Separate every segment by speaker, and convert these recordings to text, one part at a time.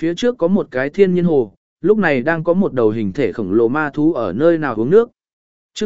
Speaker 1: Phía trước có một cái thiên nhiên hồ, lúc này đang có một đầu hình thể khổng lồ ma thú ở nơi nào uống nước. Chương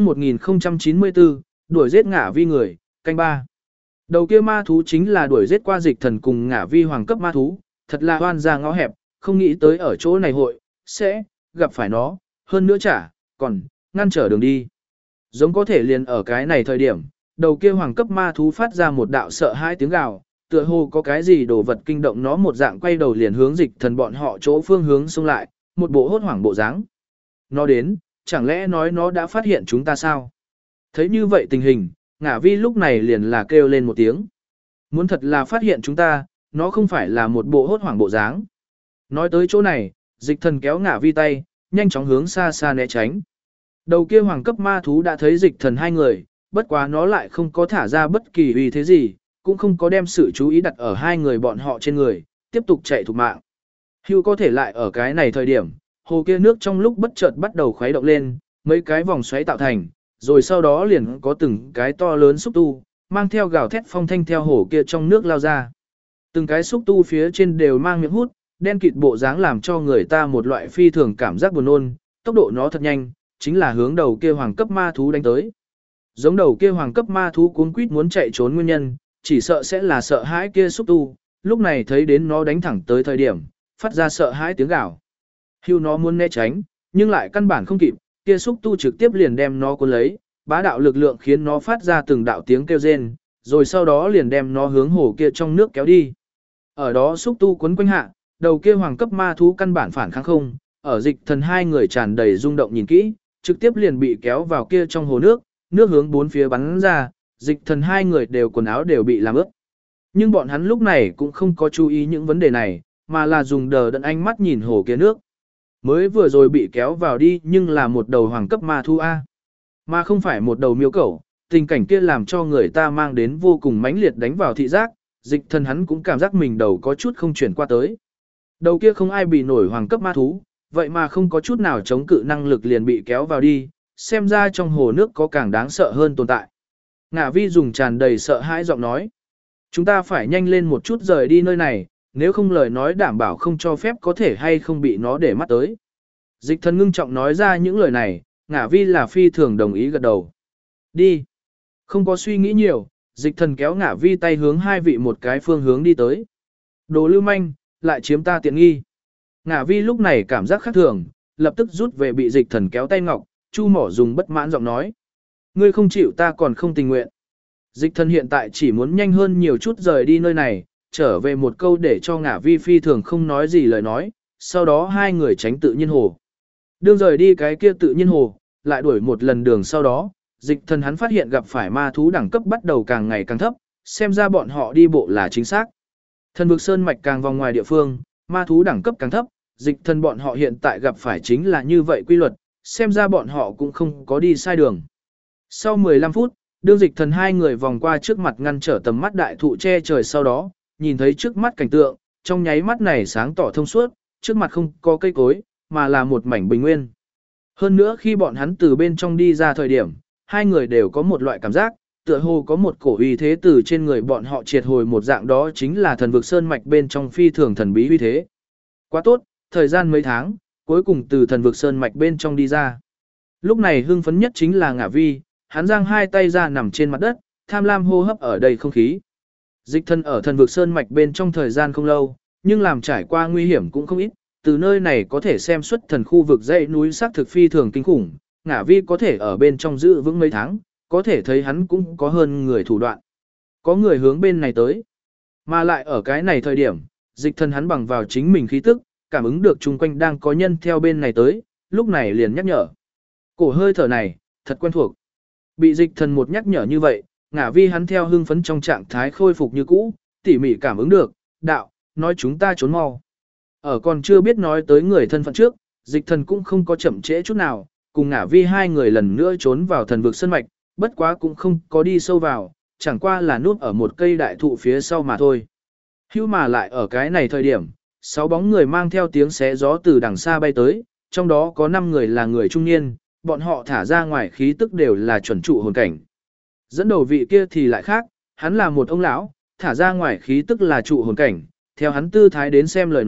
Speaker 1: 1094, đuổi giết ngả vi người, canh ba. Đầu kia ma thú chính là đuổi giết qua Dịch Thần cùng ngả vi hoàng cấp ma thú, thật là oan ra ngõ hẹp, không nghĩ tới ở chỗ này hội sẽ gặp phải nó, hơn nữa còn ngăn trở đường đi. Giống có thể liền ở cái này thời điểm, đầu kia hoàng cấp ma thú phát ra một đạo sợ hãi tiếng gào, tựa hồ có cái gì đồ vật kinh động nó, một dạng quay đầu liền hướng Dịch Thần bọn họ chỗ phương hướng xông lại, một bộ hốt hoảng bộ dáng. Nó đến, chẳng lẽ nói nó đã phát hiện chúng ta sao? Thấy như vậy tình hình, ngả vi lúc này liền là kêu lên một tiếng. Muốn thật là phát hiện chúng ta, nó không phải là một bộ hốt hoảng bộ dáng. Nói tới chỗ này, Dịch Thần kéo ngả vi tay, nhanh chóng hướng xa xa né tránh. Đầu kia hoàng cấp ma thú đã thấy Dịch Thần hai người, bất quá nó lại không có thả ra bất kỳ uy thế gì, cũng không có đem sự chú ý đặt ở hai người bọn họ trên người, tiếp tục chạy thục mạng. Hưu có thể lại ở cái này thời điểm, hồ kia nước trong lúc bất chợt bắt đầu khuấy động lên, mấy cái vòng xoáy tạo thành, rồi sau đó liền có từng cái to lớn xúc tu, mang theo gào thét phong thanh theo hồ kia trong nước lao ra. Từng cái xúc tu phía trên đều mang miệng hút, đen kịt bộ dáng làm cho người ta một loại phi thường cảm giác buồn nôn, tốc độ nó thật nhanh, chính là hướng đầu kia hoàng cấp ma thú đánh tới. Giống đầu kia hoàng cấp ma thú cuống quýt muốn chạy trốn nguyên nhân, chỉ sợ sẽ là sợ hãi kia xúc tu, lúc này thấy đến nó đánh thẳng tới thời điểm, phát ra sợ hãi tiếng gào. Hưu nó muốn né tránh, nhưng lại căn bản không kịp, kia xúc tu trực tiếp liền đem nó cuốn lấy, bá đạo lực lượng khiến nó phát ra từng đạo tiếng kêu rên, rồi sau đó liền đem nó hướng hồ kia trong nước kéo đi. Ở đó xúc tu cuốn quanh hạ, đầu kia hoàng cấp ma thú căn bản phản kháng không, ở Dịch Thần hai người tràn đầy rung động nhìn kỹ, trực tiếp liền bị kéo vào kia trong hồ nước, nước hướng bốn phía bắn ra, Dịch Thần hai người đều quần áo đều bị làm ướt. Nhưng bọn hắn lúc này cũng không có chú ý những vấn đề này, mà là dùng đờ đẫn ánh mắt nhìn hồ kia nước. Mới vừa rồi bị kéo vào đi nhưng là một đầu hoàng cấp ma thú A, mà không phải một đầu miêu cẩu. Tình cảnh kia làm cho người ta mang đến vô cùng mãnh liệt đánh vào thị giác, Dịch Thần hắn cũng cảm giác mình đầu có chút không chuyển qua tới. Đầu kia không ai bị nổi hoàng cấp ma thú, vậy mà không có chút nào chống cự năng lực liền bị kéo vào đi, xem ra trong hồ nước có càng đáng sợ hơn tồn tại. Ngả vi dùng tràn đầy sợ hãi giọng nói. Chúng ta phải nhanh lên một chút rời đi nơi này, nếu không lời nói đảm bảo không cho phép có thể hay không bị nó để mắt tới. Dịch Thần ngưng trọng nói ra những lời này, ngả vi là phi thường đồng ý gật đầu. Đi. Không có suy nghĩ nhiều, Dịch Thần kéo ngả vi tay hướng hai vị một cái phương hướng đi tới. Đồ lưu manh, lại chiếm ta tiện nghi. Ngả vi lúc này cảm giác khác thường, lập tức rút về bị Dịch Thần kéo tay ngọc, Chu Mỏ dùng bất mãn giọng nói. Ngươi không chịu ta còn không tình nguyện. Dịch Thần hiện tại chỉ muốn nhanh hơn nhiều chút rời đi nơi này, trở về một câu để cho ngả vi phi thường không nói gì lời nói, sau đó hai người tránh tự nhiên hồ. Đương rời đi cái kia tự nhiên hồ, lại đuổi một lần đường sau đó, Dịch Thần hắn phát hiện gặp phải ma thú đẳng cấp bắt đầu càng ngày càng thấp, xem ra bọn họ đi bộ là chính xác. Thần vực sơn mạch càng vòng ngoài địa phương, ma thú đẳng cấp càng thấp, Dịch Thần bọn họ hiện tại gặp phải chính là như vậy quy luật, xem ra bọn họ cũng không có đi sai đường. Sau 15 phút, đương Dịch Thần hai người vòng qua trước mặt ngăn trở tầm mắt đại thụ che trời sau đó, nhìn thấy trước mắt cảnh tượng, trong nháy mắt này sáng tỏ thông suốt, trước mặt không có cây cối, mà là một mảnh bình nguyên. Hơn nữa khi bọn hắn từ bên trong đi ra thời điểm, hai người đều có một loại cảm giác, tựa hồ có một cổ uy thế từ trên người bọn họ triệt hồi một dạng, đó chính là thần vực sơn mạch bên trong phi thường thần bí uy thế. Quá tốt, thời gian mấy tháng, cuối cùng từ thần vực sơn mạch bên trong đi ra. Lúc này hưng phấn nhất chính là ngả vi, hắn giang hai tay ra nằm trên mặt đất, tham lam hô hấp ở đầy không khí. Dịch Thần ở thần vực sơn mạch bên trong thời gian không lâu, nhưng làm trải qua nguy hiểm cũng không ít, từ nơi này có thể xem xuất thần khu vực dãy núi sắc thực phi thường kinh khủng, ngả vi có thể ở bên trong giữ vững mấy tháng, có thể thấy hắn cũng có hơn người thủ đoạn. Có người hướng bên này tới, mà lại ở cái này thời điểm, Dịch Thần hắn bằng vào chính mình khí tức, cảm ứng được chung quanh đang có nhân theo bên này tới, lúc này liền nhắc nhở. Cổ hơi thở này, thật quen thuộc. Bị Dịch Thần một nhắc nhở như vậy, ngả vi hắn theo hưng phấn trong trạng thái khôi phục như cũ, tỉ mỉ cảm ứng được, đạo, nói chúng ta trốn mau. Ở còn chưa biết nói tới người thân phận trước, Dịch Thần cũng không có chậm trễ chút nào, cùng ngả vi hai người lần nữa trốn vào thần vực sơn mạch, bất quá cũng không có đi sâu vào, chẳng qua là núp ở một cây đại thụ phía sau mà thôi. Hưu mà lại ở cái này thời điểm, 6 bóng người mang theo tiếng xé gió từ đằng xa bay tới, trong đó có 5 người là người trung niên, bọn họ thả ra ngoài khí tức đều là chuẩn trụ hồn cảnh. Dẫn đầu vị kia thì lại khác, hắn là một ông lão, thả ra ngoài khí tức là trụ hồn cảnh, theo hắn tư thái đến xem lời nói,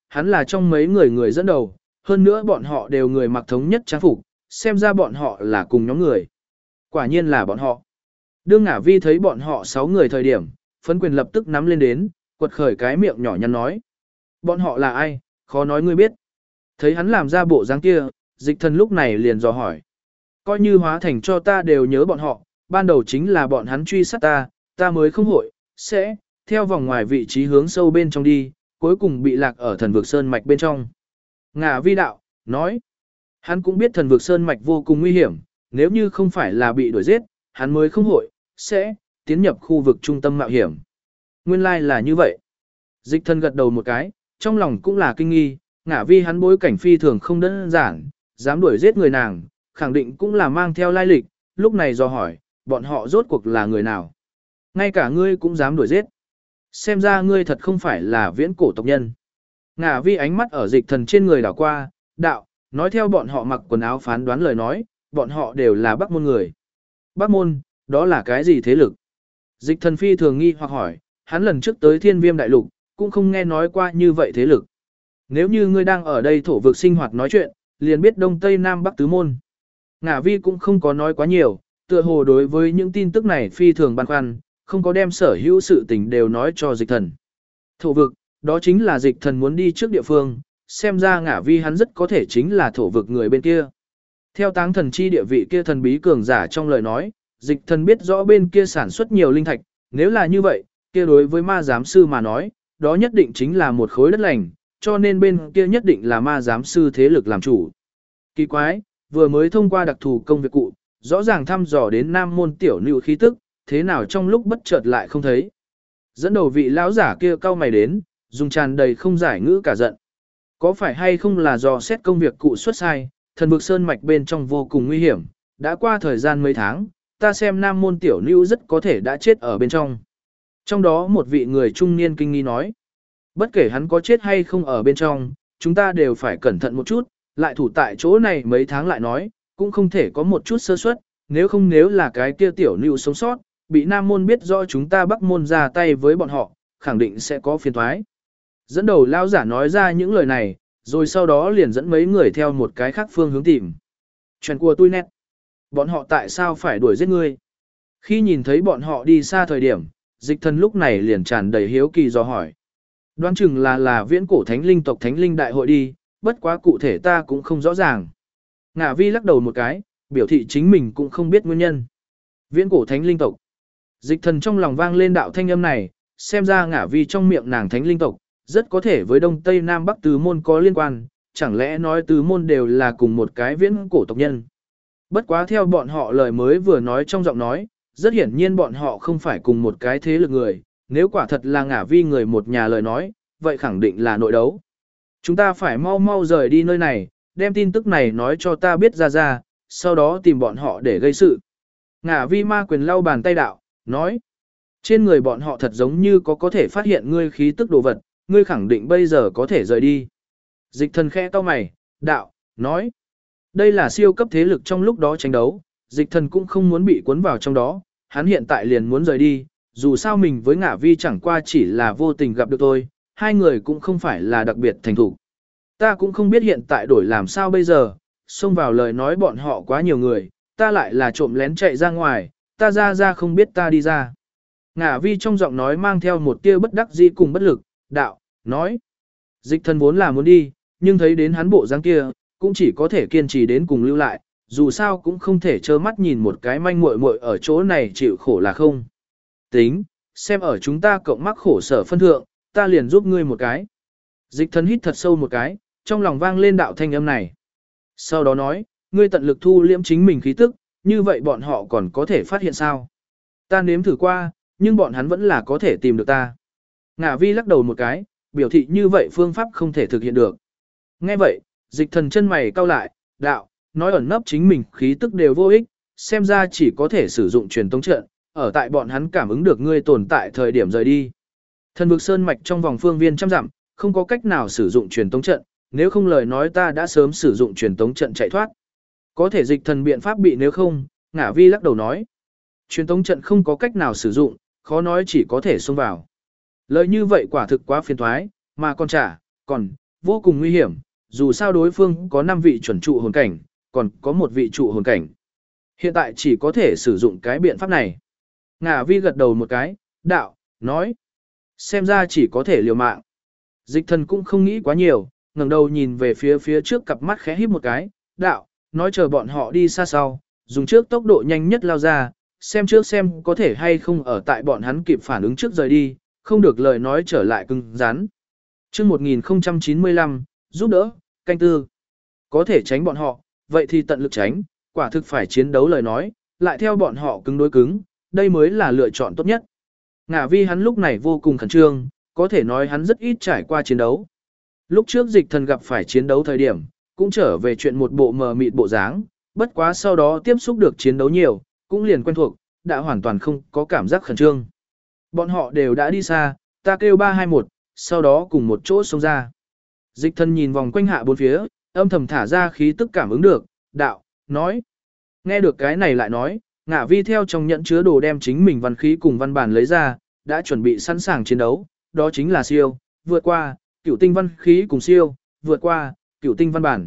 Speaker 1: hắn là trong mấy người dẫn đầu, hơn nữa bọn họ đều người mặc thống nhất trang phục, xem ra bọn họ là cùng nhóm người. Quả nhiên là bọn họ. Đương Ngả Vi thấy bọn họ 6 người thời điểm, phân quyền lập tức nắm lên đến, quật khởi cái miệng nhỏ nhắn nói. Bọn họ là ai, khó nói ngươi biết. Thấy hắn làm ra bộ dáng kia, Dịch Thần lúc này liền dò hỏi. Coi như hóa thành cho ta đều nhớ bọn họ, ban đầu chính là bọn hắn truy sát ta, ta mới không hội, sẽ, theo vòng ngoài vị trí hướng sâu bên trong đi, cuối cùng bị lạc ở thần vực sơn mạch bên trong. Ngả Vi đạo, nói. Hắn cũng biết thần vực sơn mạch vô cùng nguy hiểm, nếu như không phải là bị đuổi giết, hắn mới không hội, sẽ, tiến nhập khu vực trung tâm mạo hiểm. Nguyên lai là như vậy. Dịch Thần gật đầu một cái, trong lòng cũng là kinh nghi, Ngả Vi hắn bối cảnh phi thường không đơn giản, dám đuổi giết người nàng, khẳng định cũng là mang theo lai lịch, lúc này do hỏi, bọn họ rốt cuộc là người nào. Ngay cả ngươi cũng dám đuổi giết. Xem ra ngươi thật không phải là viễn cổ tộc nhân. Ngả Vi ánh mắt ở Dịch Thần trên người đảo qua, đạo, nói theo bọn họ mặc quần áo phán đoán lời nói, bọn họ đều là Bắc môn người. Bắc môn, đó là cái gì thế lực? Dịch Thần phi thường nghi hoặc hỏi, hắn lần trước tới Thiên Viêm đại lục, cũng không nghe nói qua như vậy thế lực. Nếu như ngươi đang ở đây thổ vực sinh hoạt nói chuyện, liền biết Đông Tây Nam Bắc tứ môn. Ngả Vi cũng không có nói quá nhiều, tựa hồ đối với những tin tức này phi thường băn khoăn, không có đem sở hữu sự tình đều nói cho Dịch Thần. Thổ vực, đó chính là Dịch Thần muốn đi trước địa phương, xem ra Ngả Vi hắn rất có thể chính là thổ vực người bên kia. Theo Táng Thần chi địa vị kia thần bí cường giả trong lời nói, Dịch Thần biết rõ bên kia sản xuất nhiều linh thạch, nếu là như vậy, kia đối với ma giám sư mà nói, đó nhất định chính là một khối đất lành, cho nên bên kia nhất định là ma giám sư thế lực làm chủ. Kỳ quái, vừa mới thông qua đặc thù công việc cụ, rõ ràng thăm dò đến nam môn tiểu nữ khí tức, thế nào trong lúc bất chợt lại không thấy. Dẫn đầu vị lão giả kia cau mày đến, dùng tràn đầy không giải ngữ cả giận. Có phải hay không là do xét công việc cụ xuất sai, thần vực sơn mạch bên trong vô cùng nguy hiểm, đã qua thời gian mấy tháng, ta xem nam môn tiểu nữ rất có thể đã chết ở bên trong. Trong đó một vị người trung niên kinh nghi nói, bất kể hắn có chết hay không ở bên trong, chúng ta đều phải cẩn thận một chút, lại thủ tại chỗ này mấy tháng lại nói, cũng không thể có một chút sơ suất, nếu là cái kia tiểu nữ sống sót, bị nam môn biết rõ chúng ta bắc môn ra tay với bọn họ, khẳng định sẽ có phiền toái. Dẫn đầu lao giả nói ra những lời này, rồi sau đó liền dẫn mấy người theo một cái khác phương hướng tìm. Chuyện của tôi nét. Bọn họ tại sao phải đuổi giết ngươi? Khi nhìn thấy bọn họ đi xa thời điểm, Dịch Thần lúc này liền tràn đầy hiếu kỳ dò hỏi. Đoán chừng là viễn cổ thánh linh tộc thánh linh đại hội đi, bất quá cụ thể ta cũng không rõ ràng. Ngả Vi lắc đầu một cái, biểu thị chính mình cũng không biết nguyên nhân. Viễn cổ thánh linh tộc. Dịch Thần trong lòng vang lên đạo thanh âm này, xem ra Ngả Vi trong miệng nàng thánh linh tộc, rất có thể với Đông Tây Nam Bắc tứ môn có liên quan, chẳng lẽ nói tứ môn đều là cùng một cái viễn cổ tộc nhân. Bất quá theo bọn họ lời mới vừa nói trong giọng nói, rất hiển nhiên bọn họ không phải cùng một cái thế lực người, nếu quả thật là Ngả Vi người một nhà lời nói, vậy khẳng định là nội đấu. Chúng ta phải mau mau rời đi nơi này, đem tin tức này nói cho ta biết ra, sau đó tìm bọn họ để gây sự. Ngả Vi ma quyền lau bàn tay đạo, nói, trên người bọn họ thật giống như có thể phát hiện ngươi khí tức đồ vật, ngươi khẳng định bây giờ có thể rời đi. Dịch Thần khẽ cau mày, đạo, nói, đây là siêu cấp thế lực trong lúc đó tranh đấu, Dịch Thần cũng không muốn bị cuốn vào trong đó, hắn hiện tại liền muốn rời đi, dù sao mình với Ngả Vi chẳng qua chỉ là vô tình gặp được tôi, hai người cũng không phải là đặc biệt thành thủ. Ta cũng không biết hiện tại đổi làm sao bây giờ, xông vào lời nói bọn họ quá nhiều người, ta lại là trộm lén chạy ra ngoài, ta ra không biết ta đi ra. Ngả Vi trong giọng nói mang theo một tia bất đắc dĩ cùng bất lực, đạo, nói. Dịch Thần vốn là muốn đi, nhưng thấy đến hắn bộ dáng kia, cũng chỉ có thể kiên trì đến cùng lưu lại, dù sao cũng không thể trơ mắt nhìn một cái manh muội muội ở chỗ này chịu khổ là không. Tính, xem ở chúng ta cộng mắc khổ sở phân thượng, ta liền giúp ngươi một cái. Dịch Thần hít thật sâu một cái, trong lòng vang lên đạo thanh âm này. Sau đó nói, ngươi tận lực thu liễm chính mình khí tức, như vậy bọn họ còn có thể phát hiện sao? Ta nếm thử qua, nhưng bọn hắn vẫn là có thể tìm được ta. Ngả Vi lắc đầu một cái, biểu thị như vậy phương pháp không thể thực hiện được. Nghe vậy, Dịch Thần chân mày cau lại, đạo, nói ẩn nấp chính mình khí tức đều vô ích, xem ra chỉ có thể sử dụng truyền tống trận, ở tại bọn hắn cảm ứng được ngươi tồn tại thời điểm rời đi. Thần vực sơn mạch trong vòng phương viên trăm dặm, không có cách nào sử dụng truyền tống trận, nếu không lời nói ta đã sớm sử dụng truyền tống trận chạy thoát. Có thể Dịch Thần biện pháp bị nếu không, Ngả Vi lắc đầu nói. Truyền tống trận không có cách nào sử dụng, khó nói chỉ có thể xông vào. Lời như vậy quả thực quá phiền toái, mà còn vô cùng nguy hiểm, dù sao đối phương có 5 vị chuẩn trụ hồn cảnh, còn có một vị trụ hồn cảnh. Hiện tại chỉ có thể sử dụng cái biện pháp này. Ngả vi gật đầu một cái, đạo, nói. Xem ra chỉ có thể liều mạng. Dịch thần cũng không nghĩ quá nhiều, ngẩng đầu nhìn về phía trước cặp mắt khẽ híp một cái, đạo, nói chờ bọn họ đi xa sau, dùng trước tốc độ nhanh nhất lao ra, xem trước xem có thể hay không ở tại bọn hắn kịp phản ứng trước rời đi, không được lời nói trở lại cứng rắn. Chương 1095, giúp đỡ, canh tư. Có thể tránh bọn họ, vậy thì tận lực tránh, quả thực phải chiến đấu lời nói, lại theo bọn họ cứng đối cứng, đây mới là lựa chọn tốt nhất. Ngả vi hắn lúc này vô cùng khẩn trương, có thể nói hắn rất ít trải qua chiến đấu. Lúc trước dịch thần gặp phải chiến đấu thời điểm, cũng trở về chuyện một bộ mờ mịt bộ dáng, bất quá sau đó tiếp xúc được chiến đấu nhiều, cũng liền quen thuộc, đã hoàn toàn không có cảm giác khẩn trương. Bọn họ đều đã đi xa, ta kêu 321, sau đó cùng một chỗ xông ra. Dịch thần nhìn vòng quanh hạ bốn phía, âm thầm thả ra khí tức cảm ứng được, đạo, nói. Nghe được cái này lại nói, Ngả vi theo trong nhẫn chứa đồ đem chính mình văn khí cùng văn bản lấy ra, đã chuẩn bị sẵn sàng chiến đấu, đó chính là siêu, vượt qua, cửu tinh văn khí cùng siêu, vượt qua, cửu tinh văn bản.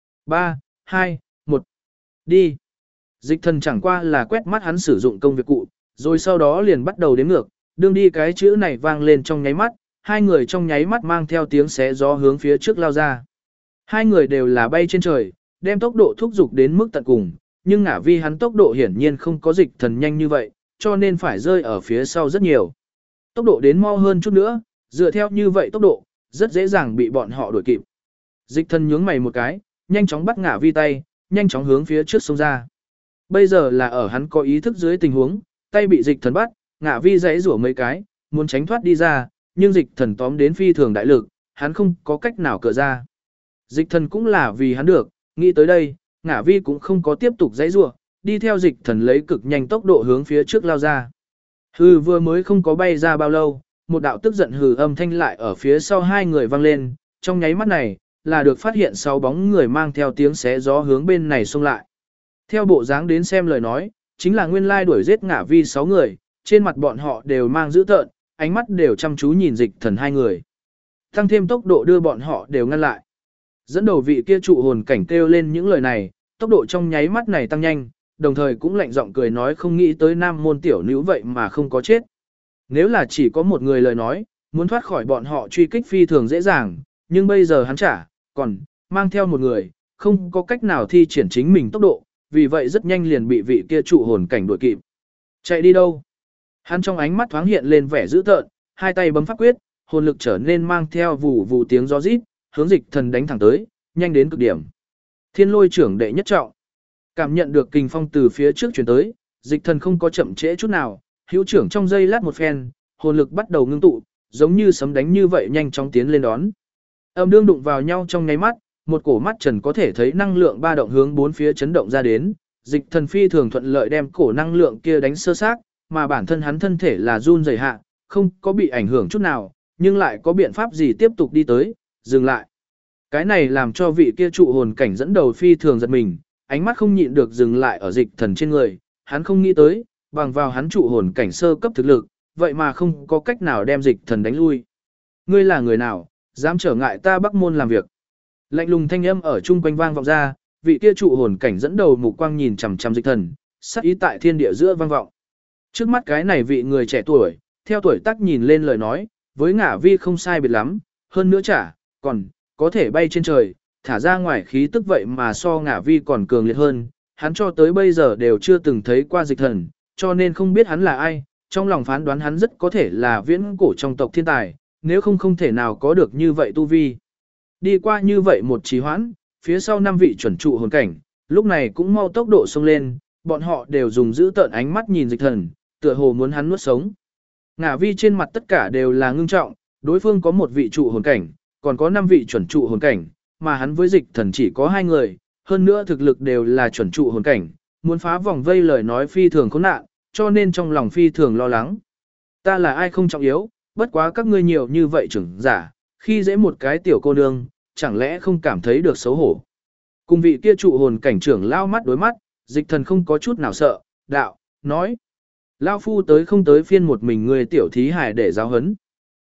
Speaker 1: 3, 2, 1, đi. Dịch thần chẳng qua là quét mắt hắn sử dụng công việc cụ, rồi sau đó liền bắt đầu đếm ngược, đương đi cái chữ này vang lên trong nháy mắt, hai người trong nháy mắt mang theo tiếng xé gió hướng phía trước lao ra. Hai người đều là bay trên trời, đem tốc độ thúc giục đến mức tận cùng, nhưng Ngả vi hắn tốc độ hiển nhiên không có dịch thần nhanh như vậy, cho nên phải rơi ở phía sau rất nhiều. Tốc độ đến mau hơn chút nữa, dựa theo như vậy tốc độ, rất dễ dàng bị bọn họ đuổi kịp. Dịch thần nhướng mày một cái, nhanh chóng bắt Ngả vi tay, nhanh chóng hướng phía trước xông ra. Bây giờ là ở hắn có ý thức dưới tình huống, tay bị dịch thần bắt, Ngả vi giãy rủa mấy cái, muốn tránh thoát đi ra, nhưng dịch thần tóm đến phi thường đại lực, hắn không có cách nào cựa ra. Dịch thần cũng là vì hắn được, nghĩ tới đây, Ngả vi cũng không có tiếp tục giãy rủa, đi theo dịch thần lấy cực nhanh tốc độ hướng phía trước lao ra. Hừ vừa mới không có bay ra bao lâu, một đạo tức giận hừ âm thanh lại ở phía sau hai người vang lên, trong nháy mắt này, là được phát hiện 6 bóng người mang theo tiếng xé gió hướng bên này xông lại. Theo bộ dáng đến xem lời nói, chính là nguyên lai đuổi giết Ngả vi 6 người, trên mặt bọn họ đều mang dữ tợn, ánh mắt đều chăm chú nhìn dịch thần hai người. Tăng thêm tốc độ đưa bọn họ đều ngăn lại. Dẫn đầu vị kia trụ hồn cảnh kêu lên những lời này, tốc độ trong nháy mắt này tăng nhanh, đồng thời cũng lạnh giọng cười nói không nghĩ tới nam môn tiểu nữ vậy mà không có chết. Nếu là chỉ có một người lời nói, muốn thoát khỏi bọn họ truy kích phi thường dễ dàng, nhưng bây giờ hắn còn mang theo một người, không có cách nào thi triển chính mình tốc độ, vì vậy rất nhanh liền bị vị kia trụ hồn cảnh đuổi kịp. Chạy đi đâu? Hắn trong ánh mắt thoáng hiện lên vẻ dữ tợn, hai tay bấm pháp quyết, hồn lực trở nên mang theo vù vù tiếng gió rít, hướng dịch thần đánh thẳng tới, nhanh đến cực điểm. Thiên lôi trưởng đệ nhất trọng. Cảm nhận được kình phong từ phía trước chuyển tới, dịch thần không có chậm trễ chút nào, hữu trưởng trong giây lát một phen, hồn lực bắt đầu ngưng tụ, giống như sấm đánh như vậy nhanh chóng tiến lên đón. Âm đương đụng vào nhau trong nháy mắt, một cổ mắt trần có thể thấy năng lượng ba động hướng bốn phía chấn động ra đến, dịch thần phi thường thuận lợi đem cổ năng lượng kia đánh sơ xác, mà bản thân hắn thân thể là run rẩy hạ, không có bị ảnh hưởng chút nào, nhưng lại có biện pháp gì tiếp tục đi tới, dừng lại. Cái này làm cho vị kia trụ hồn cảnh dẫn đầu phi thường giật mình, ánh mắt không nhịn được dừng lại ở dịch thần trên người, hắn không nghĩ tới, bằng vào hắn trụ hồn cảnh sơ cấp thực lực, vậy mà không có cách nào đem dịch thần đánh lui. Ngươi là người nào, dám trở ngại ta Bắc môn làm việc? Lạnh lùng thanh âm ở chung quanh vang vọng ra, vị kia trụ hồn cảnh dẫn đầu mục quang nhìn chằm chằm dịch thần, sắc ý tại thiên địa giữa vang vọng. Trước mắt cái này vị người trẻ tuổi, theo tuổi tác nhìn lên lời nói, với Ngả vi không sai biệt lắm, hơn nữa còn có thể bay trên trời, thả ra ngoài khí tức vậy mà so Ngả vi còn cường liệt hơn, hắn cho tới bây giờ đều chưa từng thấy qua dịch thần, cho nên không biết hắn là ai, trong lòng phán đoán hắn rất có thể là viễn cổ trong tộc thiên tài, nếu không thể nào có được như vậy tu vi. Đi qua như vậy một trì hoãn, phía sau 5 vị chuẩn trụ hồn cảnh, lúc này cũng mau tốc độ xông lên, bọn họ đều dùng giữ tợn ánh mắt nhìn dịch thần, tựa hồ muốn hắn nuốt sống. Ngả vi trên mặt tất cả đều là ngưng trọng, đối phương có một vị trụ hồn cảnh, còn có 5 vị chuẩn trụ hồn cảnh, mà hắn với dịch thần chỉ có 2 người, hơn nữa thực lực đều là chuẩn trụ hồn cảnh, muốn phá vòng vây lời nói phi thường khốn nạn, cho nên trong lòng phi thường lo lắng. Ta là ai không trọng yếu, bất quá các ngươi nhiều như vậy trưởng giả, khi dễ một cái tiểu cô nương, chẳng lẽ không cảm thấy được xấu hổ. Cùng vị kia trụ hồn cảnh trưởng lao mắt đối mắt, dịch thần không có chút nào sợ, đạo, nói. Lao phu tới không tới phiên một mình người tiểu thí hải để giáo hấn.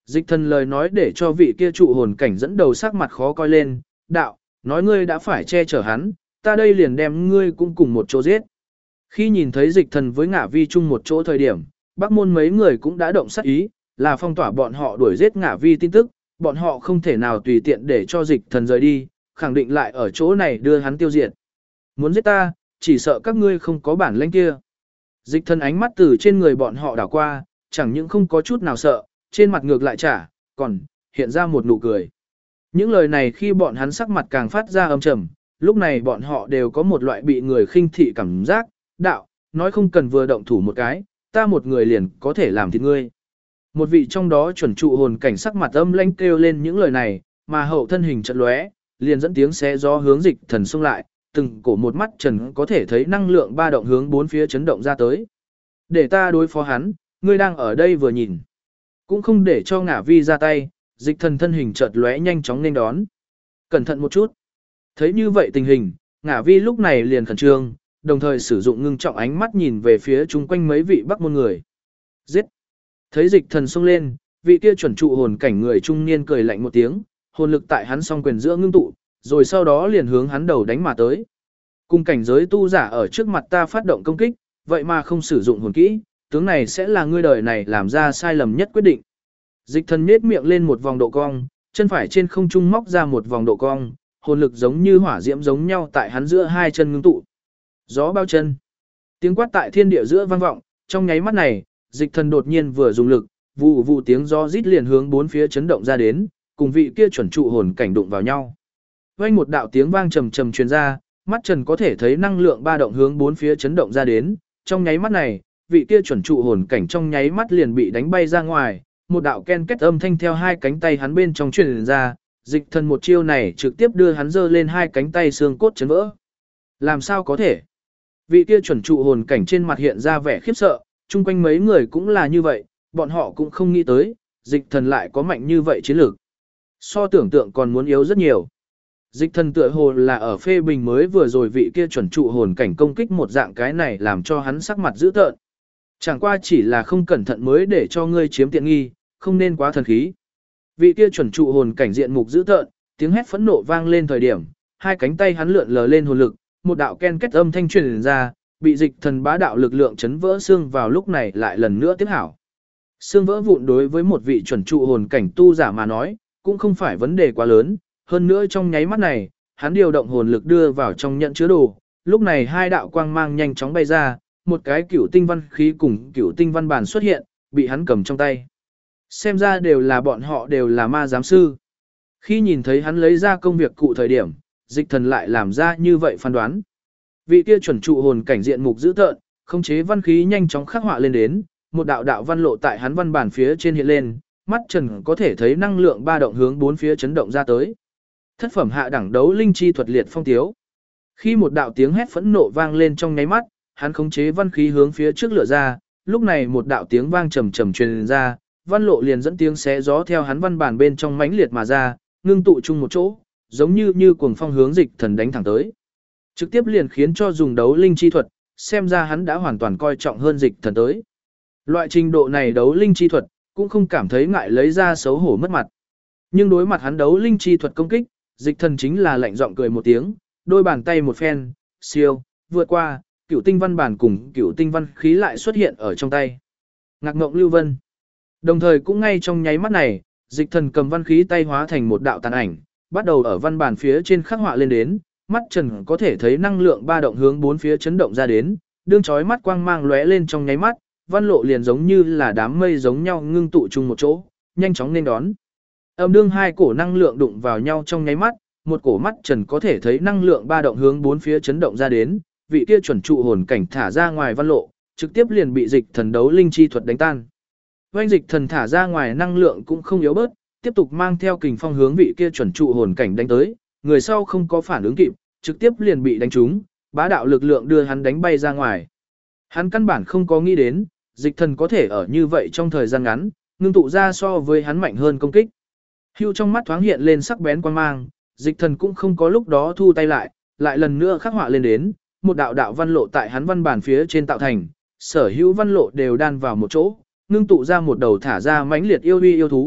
Speaker 1: Dịch thần lời nói để cho vị kia trụ hồn cảnh dẫn đầu sắc mặt khó coi lên, đạo, nói ngươi đã phải che chở hắn, ta đây liền đem ngươi cũng cùng một chỗ giết. Khi nhìn thấy dịch thần với Ngạ Vi chung một chỗ thời điểm, Bắc môn mấy người cũng đã động sát ý, là phong tỏa bọn họ đuổi giết Ngạ Vi tin tức, bọn họ không thể nào tùy tiện để cho dịch thần rời đi, khẳng định lại ở chỗ này đưa hắn tiêu diệt. Muốn giết ta, chỉ sợ các ngươi không có bản lĩnh kia. Dịch thần ánh mắt từ trên người bọn họ đảo qua, chẳng những không có chút nào sợ, trên mặt ngược lại trả, còn hiện ra một nụ cười. Những lời này khi bọn hắn sắc mặt càng phát ra âm trầm, lúc này bọn họ đều có một loại bị người khinh thị cảm giác, đạo, nói không cần vừa động thủ một cái, ta một người liền có thể làm thịt ngươi. Một vị trong đó chuẩn trụ hồn cảnh sắc mặt âm lãnh kêu lên những lời này, mà hậu thân hình chợt lóe, liền dẫn tiếng xé gió hướng dịch thần xông lại, từng cổ một mắt trần có thể thấy năng lượng ba động hướng bốn phía chấn động ra tới. Để ta đối phó hắn, ngươi đang ở đây vừa nhìn. Cũng không để cho Ngạ Vi ra tay, dịch thần thân hình chợt lóe nhanh chóng nên đón. Cẩn thận một chút. Thấy như vậy tình hình, Ngạ Vi lúc này liền khẩn trương, đồng thời sử dụng ngưng trọng ánh mắt nhìn về phía chung quanh mấy vị Bắc môn người. Giết! Thấy dịch thần xông lên, vị kia chuẩn trụ hồn cảnh người trung niên cười lạnh một tiếng, hồn lực tại hắn song quyền giữa ngưng tụ, rồi sau đó liền hướng hắn đầu đánh mà tới. Cùng cảnh giới tu giả ở trước mặt ta phát động công kích, vậy mà không sử dụng hồn kỹ, tướng này sẽ là ngươi đời này làm ra sai lầm nhất quyết định. Dịch thần nhếch miệng lên một vòng độ cong, chân phải trên không trung móc ra một vòng độ cong, hồn lực giống như hỏa diễm giống nhau tại hắn giữa hai chân ngưng tụ. Gió bao chân. Tiếng quát tại thiên địa giữa vang vọng, trong nháy mắt này, dịch thần đột nhiên vừa dùng lực, vụ vụ tiếng gió rít liền hướng bốn phía chấn động ra đến, cùng vị kia chuẩn trụ hồn cảnh đụng vào nhau. Vang một đạo tiếng vang trầm trầm truyền ra, mắt Trần có thể thấy năng lượng ba động hướng bốn phía chấn động ra đến, trong nháy mắt này, vị kia chuẩn trụ hồn cảnh trong nháy mắt liền bị đánh bay ra ngoài, một đạo ken kết âm thanh theo hai cánh tay hắn bên trong truyền ra, dịch thần một chiêu này trực tiếp đưa hắn giơ lên hai cánh tay xương cốt chấn vỡ. Làm sao có thể? Vị kia chuẩn trụ hồn cảnh trên mặt hiện ra vẻ khiếp sợ, chung quanh mấy người cũng là như vậy, bọn họ cũng không nghĩ tới, dịch thần lại có mạnh như vậy chiến lược. So tưởng tượng còn muốn yếu rất nhiều. Dịch thần tựa hồ là ở phê bình mới vừa rồi vị kia chuẩn trụ hồn cảnh công kích một dạng cái này làm cho hắn sắc mặt dữ tợn. Chẳng qua chỉ là không cẩn thận mới để cho ngươi chiếm tiện nghi, không nên quá thần khí. Vị kia chuẩn trụ hồn cảnh diện mục dữ tợn, tiếng hét phẫn nộ vang lên thời điểm, hai cánh tay hắn lượn lờ lên hồn lực, một đạo ken kết âm thanh truyền ra, bị dịch thần bá đạo lực lượng chấn vỡ xương vào lúc này lại lần nữa tiếp hảo. Xương vỡ vụn đối với một vị chuẩn trụ hồn cảnh tu giả mà nói, cũng không phải vấn đề quá lớn, hơn nữa trong nháy mắt này, hắn điều động hồn lực đưa vào trong nhận chứa đồ, lúc này hai đạo quang mang nhanh chóng bay ra, một cái cửu tinh văn khí cùng cửu tinh văn bản xuất hiện, bị hắn cầm trong tay. Xem ra bọn họ đều là ma giám sư. Khi nhìn thấy hắn lấy ra công việc cụ thời điểm, dịch thần lại làm ra như vậy phán đoán. Vị kia chuẩn trụ hồn cảnh diện mục dữ tợn, khống chế văn khí nhanh chóng khắc họa lên đến, một đạo đạo văn lộ tại hắn văn bản phía trên hiện lên, mắt Trần có thể thấy năng lượng ba động hướng bốn phía chấn động ra tới. Thất phẩm hạ đẳng đấu linh chi thuật liệt phong tiếu. Khi một đạo tiếng hét phẫn nộ vang lên trong nháy mắt, hắn khống chế văn khí hướng phía trước lựa ra, lúc này một đạo tiếng vang trầm trầm truyền ra, văn lộ liền dẫn tiếng xé gió theo hắn văn bản bên trong mãnh liệt mà ra, ngưng tụ chung một chỗ, giống như cuồng phong hướng dịch thần đánh thẳng tới. Trực tiếp liền khiến cho dùng đấu linh chi thuật, xem ra hắn đã hoàn toàn coi trọng hơn dịch thần tới. Loại trình độ này đấu linh chi thuật, cũng không cảm thấy ngại lấy ra xấu hổ mất mặt. Nhưng đối mặt hắn đấu linh chi thuật công kích, dịch thần chính là lạnh giọng cười một tiếng, đôi bàn tay một phen, siêu, vượt qua, cửu tinh văn bản cùng cửu tinh văn khí lại xuất hiện ở trong tay. Ngạc ngộng lưu vân. Đồng thời cũng ngay trong nháy mắt này, dịch thần cầm văn khí tay hóa thành một đạo tàn ảnh, bắt đầu ở văn bản phía trên khắc họa lên đến, mắt Trần có thể thấy năng lượng ba động hướng bốn phía chấn động ra đến, đương chói mắt quang mang lóe lên trong nháy mắt, văn lộ liền giống như là đám mây giống nhau ngưng tụ chung một chỗ, nhanh chóng nên đón. Âm đương hai cổ năng lượng đụng vào nhau trong nháy mắt, một cổ mắt Trần có thể thấy năng lượng ba động hướng bốn phía chấn động ra đến, vị kia chuẩn trụ hồn cảnh thả ra ngoài văn lộ, trực tiếp liền bị dịch thần đấu linh chi thuật đánh tan. Vành dịch thần thả ra ngoài năng lượng cũng không yếu bớt, tiếp tục mang theo kình phong hướng vị kia chuẩn trụ hồn cảnh đánh tới, người sau không có phản ứng kịp, trực tiếp liền bị đánh trúng, bá đạo lực lượng đưa hắn đánh bay ra ngoài. Hắn căn bản không có nghĩ đến, dịch thần có thể ở như vậy trong thời gian ngắn, ngưng tụ ra so với hắn mạnh hơn công kích. Hưu trong mắt thoáng hiện lên sắc bén quan mang, dịch thần cũng không có lúc đó thu tay lại, lại lần nữa khắc họa lên đến, một đạo đạo văn lộ tại hắn văn bản phía trên tạo thành, sở hữu văn lộ đều đan vào một chỗ, ngưng tụ ra một đầu thả ra mãnh liệt yêu uy yêu thú,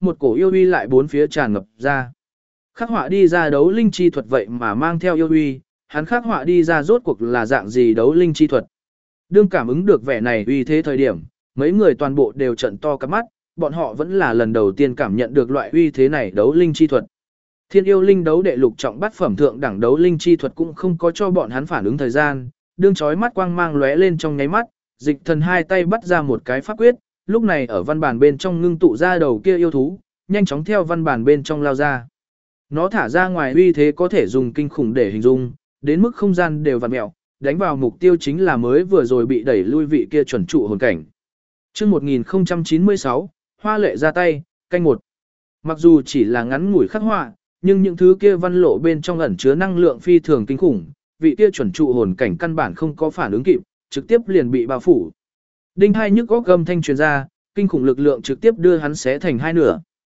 Speaker 1: một cổ yêu uy lại bốn phía tràn ngập ra. Khắc họa đi ra đấu linh chi thuật vậy mà mang theo yêu uy, hắn khắc họa đi ra rốt cuộc là dạng gì đấu linh chi thuật. Đương cảm ứng được vẻ này uy thế thời điểm, mấy người toàn bộ đều trận to cả mắt, bọn họ vẫn là lần đầu tiên cảm nhận được loại uy thế này đấu linh chi thuật. Thiên yêu linh đấu đệ lục trọng bát phẩm thượng đẳng đấu linh chi thuật cũng không có cho bọn hắn phản ứng thời gian, đương chói mắt quang mang lóe lên trong nháy mắt, Dịch Thần hai tay bắt ra một cái pháp quyết, lúc này ở văn bản bên trong ngưng tụ ra đầu kia yêu thú, nhanh chóng theo văn bản bên trong lao ra. Nó thả ra ngoài uy thế có thể dùng kinh khủng để hình dung, đến mức không gian đều vặn mèo, đánh vào mục tiêu chính là mới vừa rồi bị đẩy lui vị kia chuẩn trụ hồn cảnh. Chương 1096, Hoa Lệ ra tay, canh một. Mặc dù chỉ là ngắn ngủi khắc họa, nhưng những thứ kia văn lộ bên trong ẩn chứa năng lượng phi thường kinh khủng, vị kia chuẩn trụ hồn cảnh căn bản không có phản ứng kịp, trực tiếp liền bị bao phủ. Đinh hai nhức góc gầm thanh truyền ra, kinh khủng lực lượng trực tiếp đưa hắn xé thành hai nửa.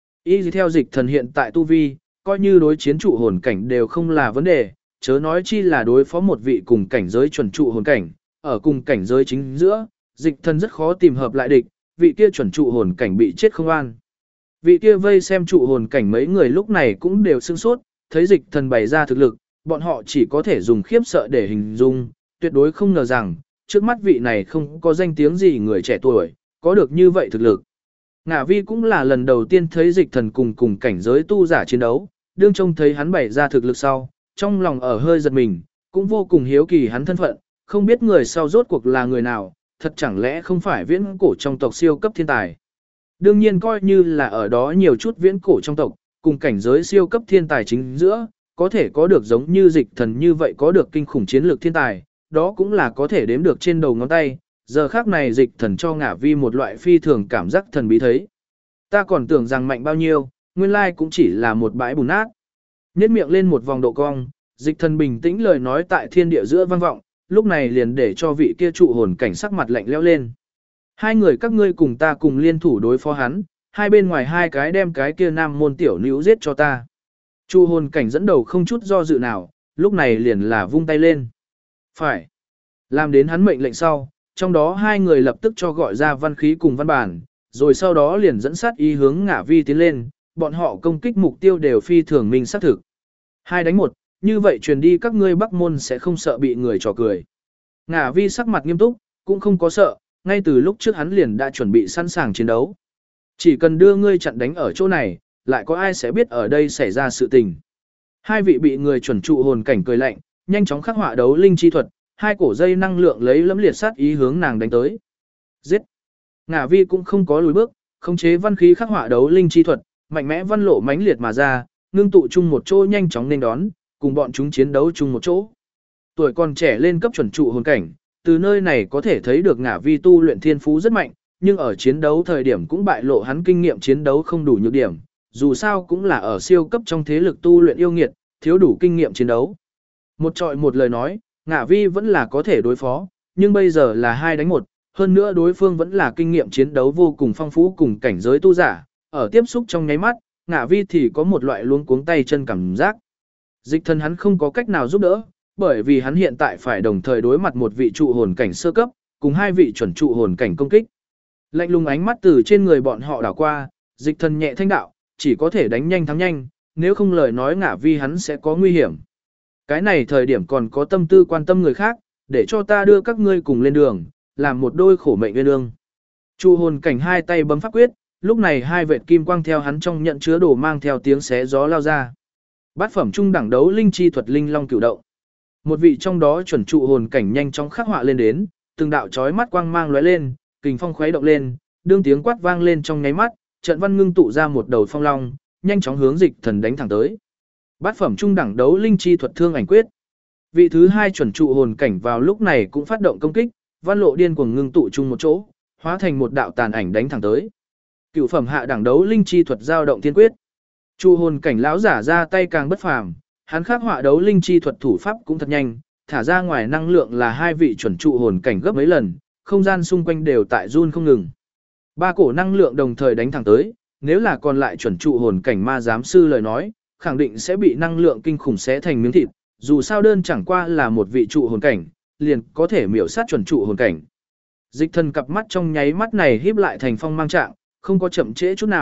Speaker 1: Y theo Dịch Thần hiện tại tu vi, coi như đối chiến trụ hồn cảnh đều không là vấn đề, chớ nói chi là đối phó một vị cùng cảnh giới chuẩn trụ hồn cảnh, ở cùng cảnh giới chính giữa, Dịch Thần rất khó tìm hợp lại địch, vị kia chuẩn trụ hồn cảnh bị chết không an. Vị kia vây xem trụ hồn cảnh mấy người lúc này cũng đều sửng sốt, thấy Dịch Thần bày ra thực lực, bọn họ chỉ có thể dùng khiếp sợ để hình dung, tuyệt đối không ngờ rằng, trước mắt vị này không có danh tiếng gì người trẻ tuổi, có được như vậy thực lực. Ngả Vi cũng là lần đầu tiên thấy Dịch Thần cùng cảnh giới tu giả chiến đấu, đương trông thấy hắn bày ra thực lực sau, trong lòng ở hơi giật mình, cũng vô cùng hiếu kỳ hắn thân phận, không biết người sau rốt cuộc là người nào, thật chẳng lẽ không phải viễn cổ trong tộc siêu cấp thiên tài. Đương nhiên coi như là ở đó nhiều chút viễn cổ trong tộc, cùng cảnh giới siêu cấp thiên tài chính giữa, có thể có được giống như Dịch Thần như vậy có được kinh khủng chiến lược thiên tài, đó cũng là có thể đếm được trên đầu ngón tay, giờ khác này Dịch Thần cho Ngả Vi một loại phi thường cảm giác thần bí thấy. Ta còn tưởng rằng mạnh bao nhiêu, nguyên lai cũng chỉ là một bãi bùn nát. Nhét miệng lên một vòng độ cong, Dịch Thần bình tĩnh lời nói tại thiên địa giữa vang vọng, lúc này liền để cho vị kia trụ hồn cảnh sắc mặt lạnh lẽo lên. Hai người các ngươi cùng ta cùng liên thủ đối phó hắn, hai bên ngoài hai cái đem cái kia nam môn tiểu nữ giết cho ta. Trụ hồn cảnh dẫn đầu không chút do dự nào, lúc này liền là vung tay lên. Phải. Làm đến hắn mệnh lệnh sau, trong đó hai người lập tức cho gọi ra văn khí cùng văn bản, rồi sau đó liền dẫn sát ý hướng Ngả Vi tiến lên, bọn họ công kích mục tiêu đều phi thường minh xác thực. 2 đánh 1, như vậy truyền đi các ngươi Bắc môn sẽ không sợ bị người trò cười. Ngả Vi sắc mặt nghiêm túc, cũng không có sợ, ngay từ lúc trước hắn liền đã chuẩn bị sẵn sàng chiến đấu. Chỉ cần đưa ngươi chặn đánh ở chỗ này, lại có ai sẽ biết ở đây xảy ra sự tình. Hai vị bị người chuẩn trụ hồn cảnh cười lạnh, nhanh chóng khắc họa đấu linh chi thuật, hai cổ dây năng lượng lấy lẫm liệt sát ý hướng nàng đánh tới. Giết! Ngả Vi cũng không có lùi bước, khống chế văn khí khắc họa đấu linh chi thuật, mạnh mẽ văn lộ mãnh liệt mà ra, ngưng tụ chung một chỗ nhanh chóng nên đón, cùng bọn chúng chiến đấu chung một chỗ. Tuổi còn trẻ lên cấp chuẩn trụ hồn cảnh, từ nơi này có thể thấy được Ngả Vi tu luyện thiên phú rất mạnh, nhưng ở chiến đấu thời điểm cũng bại lộ hắn kinh nghiệm chiến đấu không đủ nhược điểm, dù sao cũng là ở siêu cấp trong thế lực tu luyện yêu nghiệt, thiếu đủ kinh nghiệm chiến đấu. Một trọi một lời nói, Ngả Vi vẫn là có thể đối phó, nhưng bây giờ là 2 đánh 1, hơn nữa đối phương vẫn là kinh nghiệm chiến đấu vô cùng phong phú cùng cảnh giới tu giả, ở tiếp xúc trong nháy mắt, Ngả Vi thì có một loại luống cuống tay chân cảm giác. Dịch Thần hắn không có cách nào giúp đỡ, bởi vì hắn hiện tại phải đồng thời đối mặt một vị trụ hồn cảnh sơ cấp, cùng hai vị chuẩn trụ hồn cảnh công kích. Lạnh lùng ánh mắt từ trên người bọn họ đảo qua, Dịch Thần nhẹ thanh đạo, chỉ có thể đánh nhanh thắng nhanh, nếu không lời nói Ngả Vi hắn sẽ có nguy hiểm. Cái này thời điểm còn có tâm tư quan tâm người khác, để cho ta đưa các ngươi cùng lên đường, làm một đôi khổ mệnh nguyên ương. Trụ hồn cảnh hai tay bấm pháp quyết, lúc này hai vệt kim quang theo hắn trong nhận chứa đồ mang theo tiếng xé gió lao ra. Bát phẩm trung đẳng đấu linh chi thuật linh long cửu động. Một vị trong đó chuẩn trụ hồn cảnh nhanh chóng khắc họa lên đến, từng đạo chói mắt quang mang lóe lên, kình phong khuấy động lên, đương tiếng quát vang lên trong nháy mắt, trận văn ngưng tụ ra một đầu phong long, nhanh chóng hướng Dịch Thần đánh thẳng tới. Bát phẩm trung đẳng đấu linh chi thuật thương ảnh quyết. Vị thứ hai chuẩn trụ hồn cảnh vào lúc này cũng phát động công kích, văn lộ điên cuồng ngưng tụ chung một chỗ, hóa thành một đạo tàn ảnh đánh thẳng tới. Cửu phẩm hạ đẳng đấu linh chi thuật giao động thiên quyết. Trụ hồn cảnh lão giả ra tay càng bất phàm, hắn khắc họa đấu linh chi thuật thủ pháp cũng thật nhanh, thả ra ngoài năng lượng là hai vị chuẩn trụ hồn cảnh gấp mấy lần, không gian xung quanh đều tại run không ngừng. Ba cổ năng lượng đồng thời đánh thẳng tới, nếu là còn lại chuẩn trụ hồn cảnh ma giám sư lời nói, khẳng định sẽ bị năng lượng kinh khủng xé thành miếng thịt, dù sao đơn chẳng qua là một vị trụ hồn cảnh, liền có thể miểu sát chuẩn trụ hồn cảnh. Dịch Thần cặp mắt trong nháy mắt này híp lại thành phong mang trạng, không có chậm trễ chút nào,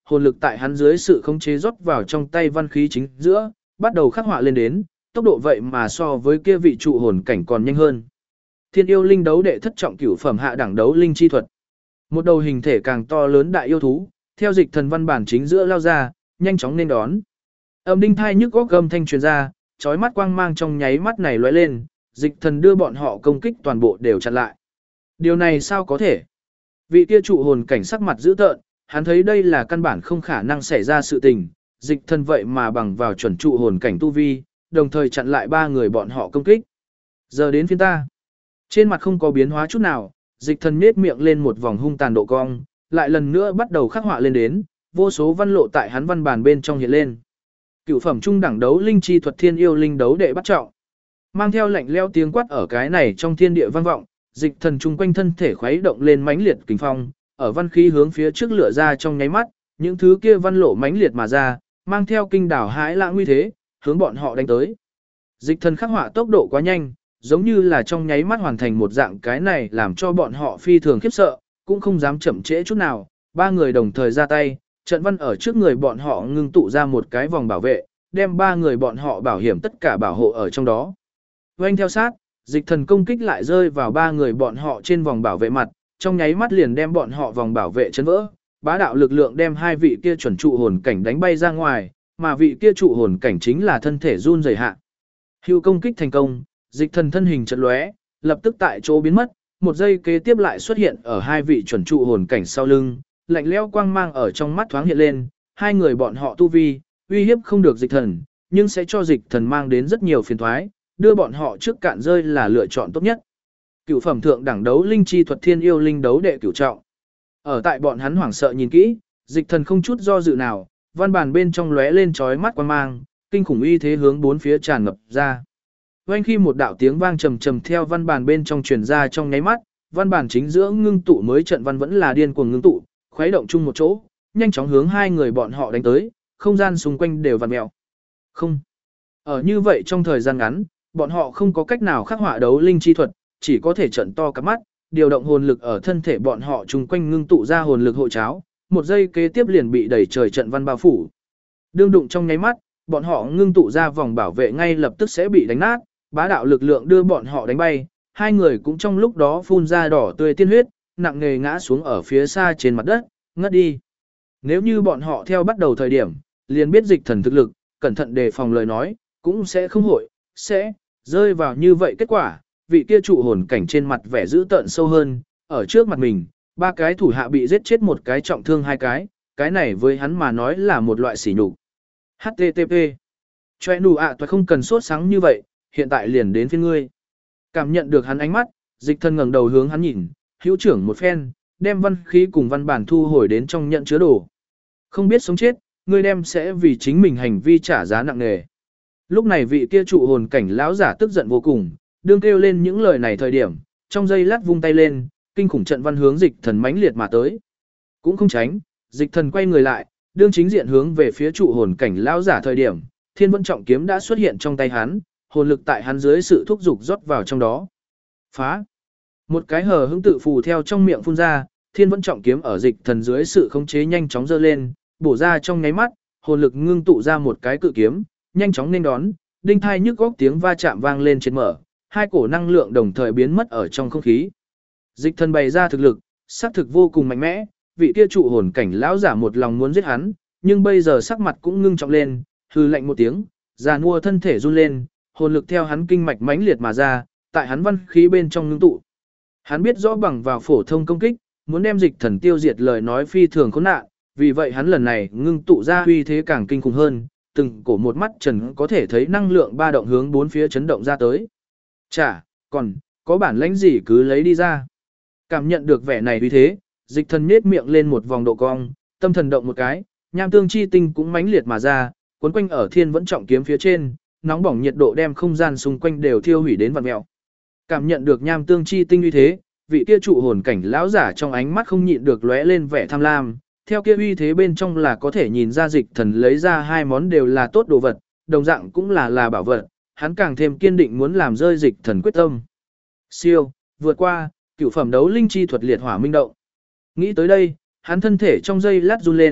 Speaker 1: hồn lực tại hắn dưới sự khống chế rót vào trong tay văn khí chính giữa, bắt đầu khắc họa lên đến, tốc độ vậy mà so với kia vị trụ hồn cảnh còn nhanh hơn. Thiên yêu linh đấu đệ thất trọng cửu phẩm hạ đẳng đấu linh chi thuật. Một đầu hình thể càng to lớn đại yêu thú, theo dịch thần văn bản chính giữa lao ra, nhanh chóng nên đón. Âm đinh thai nhức góc gầm thanh truyền ra, chói mắt quang mang trong nháy mắt này lóe lên, dịch thần đưa bọn họ công kích toàn bộ đều chặn lại. Điều này sao có thể? Vị kia trụ hồn cảnh sắc mặt dữ tợn, hắn thấy đây là căn bản không khả năng xảy ra sự tình, dịch thần vậy mà bằng vào chuẩn trụ hồn cảnh tu vi, đồng thời chặn lại ba người bọn họ công kích. Giờ đến phiên ta. Trên mặt không có biến hóa chút nào, dịch thần nhếch miệng lên một vòng hung tàn độ cong, lại lần nữa bắt đầu khắc họa lên đến, vô số văn lộ tại hắn văn bản bên trong hiện lên. Cửu phẩm trung đẳng đấu linh chi thuật thiên yêu linh đấu đệ bắt trọng. Mang theo lạnh lẽo tiếng quát ở cái này trong thiên địa vang vọng, dịch thần trung quanh thân thể khuấy động lên mãnh liệt kình phong, ở văn khí hướng phía trước lửa ra trong nháy mắt, những thứ kia văn lộ mãnh liệt mà ra, mang theo kinh đảo hãi lãng nguy thế, hướng bọn họ đánh tới. Dịch thần khắc họa tốc độ quá nhanh, giống như là trong nháy mắt hoàn thành một dạng, cái này làm cho bọn họ phi thường khiếp sợ, cũng không dám chậm trễ chút nào. Ba người đồng thời ra tay, trận văn ở trước người bọn họ ngưng tụ ra một cái vòng bảo vệ, đem ba người bọn họ bảo hiểm tất cả bảo hộ ở trong đó. Vành theo sát, dịch thần công kích lại rơi vào ba người bọn họ trên vòng bảo vệ mặt, trong nháy mắt liền đem bọn họ vòng bảo vệ chấn vỡ. Bá đạo lực lượng đem hai vị kia chuẩn trụ hồn cảnh đánh bay ra ngoài, mà vị kia trụ hồn cảnh chính là thân thể run rẩy hạ. Hưu công kích thành công, dịch thần thân hình chợt lóe, lập tức tại chỗ biến mất, một giây kế tiếp lại xuất hiện ở hai vị chuẩn trụ hồn cảnh sau lưng, lạnh lẽo quang mang ở trong mắt thoáng hiện lên, hai người bọn họ tu vi, uy hiếp không được dịch thần, nhưng sẽ cho dịch thần mang đến rất nhiều phiền toái, đưa bọn họ trước cạn rơi là lựa chọn tốt nhất. Cửu phẩm thượng đẳng đấu linh chi thuật thiên yêu linh đấu đệ cửu trọng. Ở tại bọn hắn hoảng sợ nhìn kỹ, dịch thần không chút do dự nào, văn bản bên trong lóe lên chói mắt quang mang, kinh khủng uy thế hướng bốn phía tràn ngập ra. Vang khi một đạo tiếng vang trầm trầm theo văn bản bên trong truyền ra trong nháy mắt, văn bản chính giữa ngưng tụ mới trận văn vẫn là điên cuồng ngưng tụ, khuấy động chung một chỗ, nhanh chóng hướng hai người bọn họ đánh tới, không gian xung quanh đều vặn mèo. Không. Ở như vậy trong thời gian ngắn, bọn họ không có cách nào khắc họa đấu linh chi thuật, chỉ có thể trận to cả mắt, điều động hồn lực ở thân thể bọn họ chung quanh ngưng tụ ra hồn lực hộ cháo, một giây kế tiếp liền bị đẩy trời trận văn bao phủ. Đương đụng trong nháy mắt, bọn họ ngưng tụ ra vòng bảo vệ ngay lập tức sẽ bị đánh nát, bá đạo lực lượng đưa bọn họ đánh bay, hai người cũng trong lúc đó phun ra đỏ tươi tiên huyết, nặng nề ngã xuống ở phía xa trên mặt đất, ngất đi. Nếu như bọn họ theo bắt đầu thời điểm, liền biết dịch thần thực lực, cẩn thận đề phòng lời nói, cũng sẽ không hội, sẽ rơi vào như vậy kết quả, vị kia trụ hồn cảnh trên mặt vẻ dữ tợn sâu hơn, ở trước mặt mình, ba cái thủ hạ bị giết chết một cái trọng thương hai cái này với hắn mà nói là một loại sỉ nhục. HTTP. Choe nụ ạ tôi không cần sốt sáng như vậy, hiện tại liền đến phiên ngươi. Cảm nhận được hắn ánh mắt, dịch thần ngẩng đầu hướng hắn nhìn, hữu trưởng một phen, đem văn khí cùng văn bản thu hồi đến trong nhận chứa đồ. Không biết sống chết, ngươi đem sẽ vì chính mình hành vi trả giá nặng nề. Lúc này vị kia trụ hồn cảnh lão giả tức giận vô cùng, đương kêu lên những lời này thời điểm, trong giây lát vung tay lên, kinh khủng trận văn hướng dịch thần mãnh liệt mà tới. Cũng không tránh, dịch thần quay người lại, đương chính diện hướng về phía trụ hồn cảnh lão giả thời điểm, thiên vân trọng kiếm đã xuất hiện trong tay hắn, hồn lực tại hắn dưới sự thúc giục rót vào trong đó. Phá! Một cái hờ hững tự phù theo trong miệng phun ra, thiên vân trọng kiếm ở dịch thần dưới sự khống chế nhanh chóng giơ lên, bổ ra trong nháy mắt, hồn lực ngưng tụ ra một cái cự kiếm, nhanh chóng nên đón, đinh thai nhức góc tiếng va chạm vang lên trên mở, hai cổ năng lượng đồng thời biến mất ở trong không khí. Dịch thần bày ra thực lực, xác thực vô cùng mạnh mẽ, vị kia trụ hồn cảnh lão giả một lòng muốn giết hắn, nhưng bây giờ sắc mặt cũng ngưng trọng lên, hừ lạnh một tiếng, già nua thân thể run lên, hồn lực theo hắn kinh mạch mãnh liệt mà ra, tại hắn văn khí bên trong ngưng tụ. Hắn biết rõ bằng vào phổ thông công kích, muốn đem dịch thần tiêu diệt lời nói phi thường khốn nạn, vì vậy hắn lần này ngưng tụ ra uy thế càng kinh khủng hơn, từng cổ một mắt trần có thể thấy năng lượng ba động hướng bốn phía chấn động ra tới. Chả, còn, có bản lãnh gì cứ lấy đi ra. Cảm nhận được vẻ này uy thế, dịch thần nhếch miệng lên một vòng độ cong, tâm thần động một cái, nham tương chi tinh cũng mãnh liệt mà ra, cuốn quanh ở thiên vẫn trọng kiếm phía trên, nóng bỏng nhiệt độ đem không gian xung quanh đều thiêu hủy đến vặn mèo. Cảm nhận được nham tương chi tinh uy thế, vị kia trụ hồn cảnh lão giả trong ánh mắt không nhịn được lóe lên vẻ tham lam, theo kia uy thế bên trong là có thể nhìn ra dịch thần lấy ra hai món đều là tốt đồ vật, đồng dạng cũng là bảo vật, hắn càng thêm kiên định muốn làm rơi dịch thần quyết tâm. Siêu, vượt qua, cửu phẩm đấu linh chi thuật liệt hỏa minh động. Nghĩ tới đây, hắn thân thể trong giây lát run lên,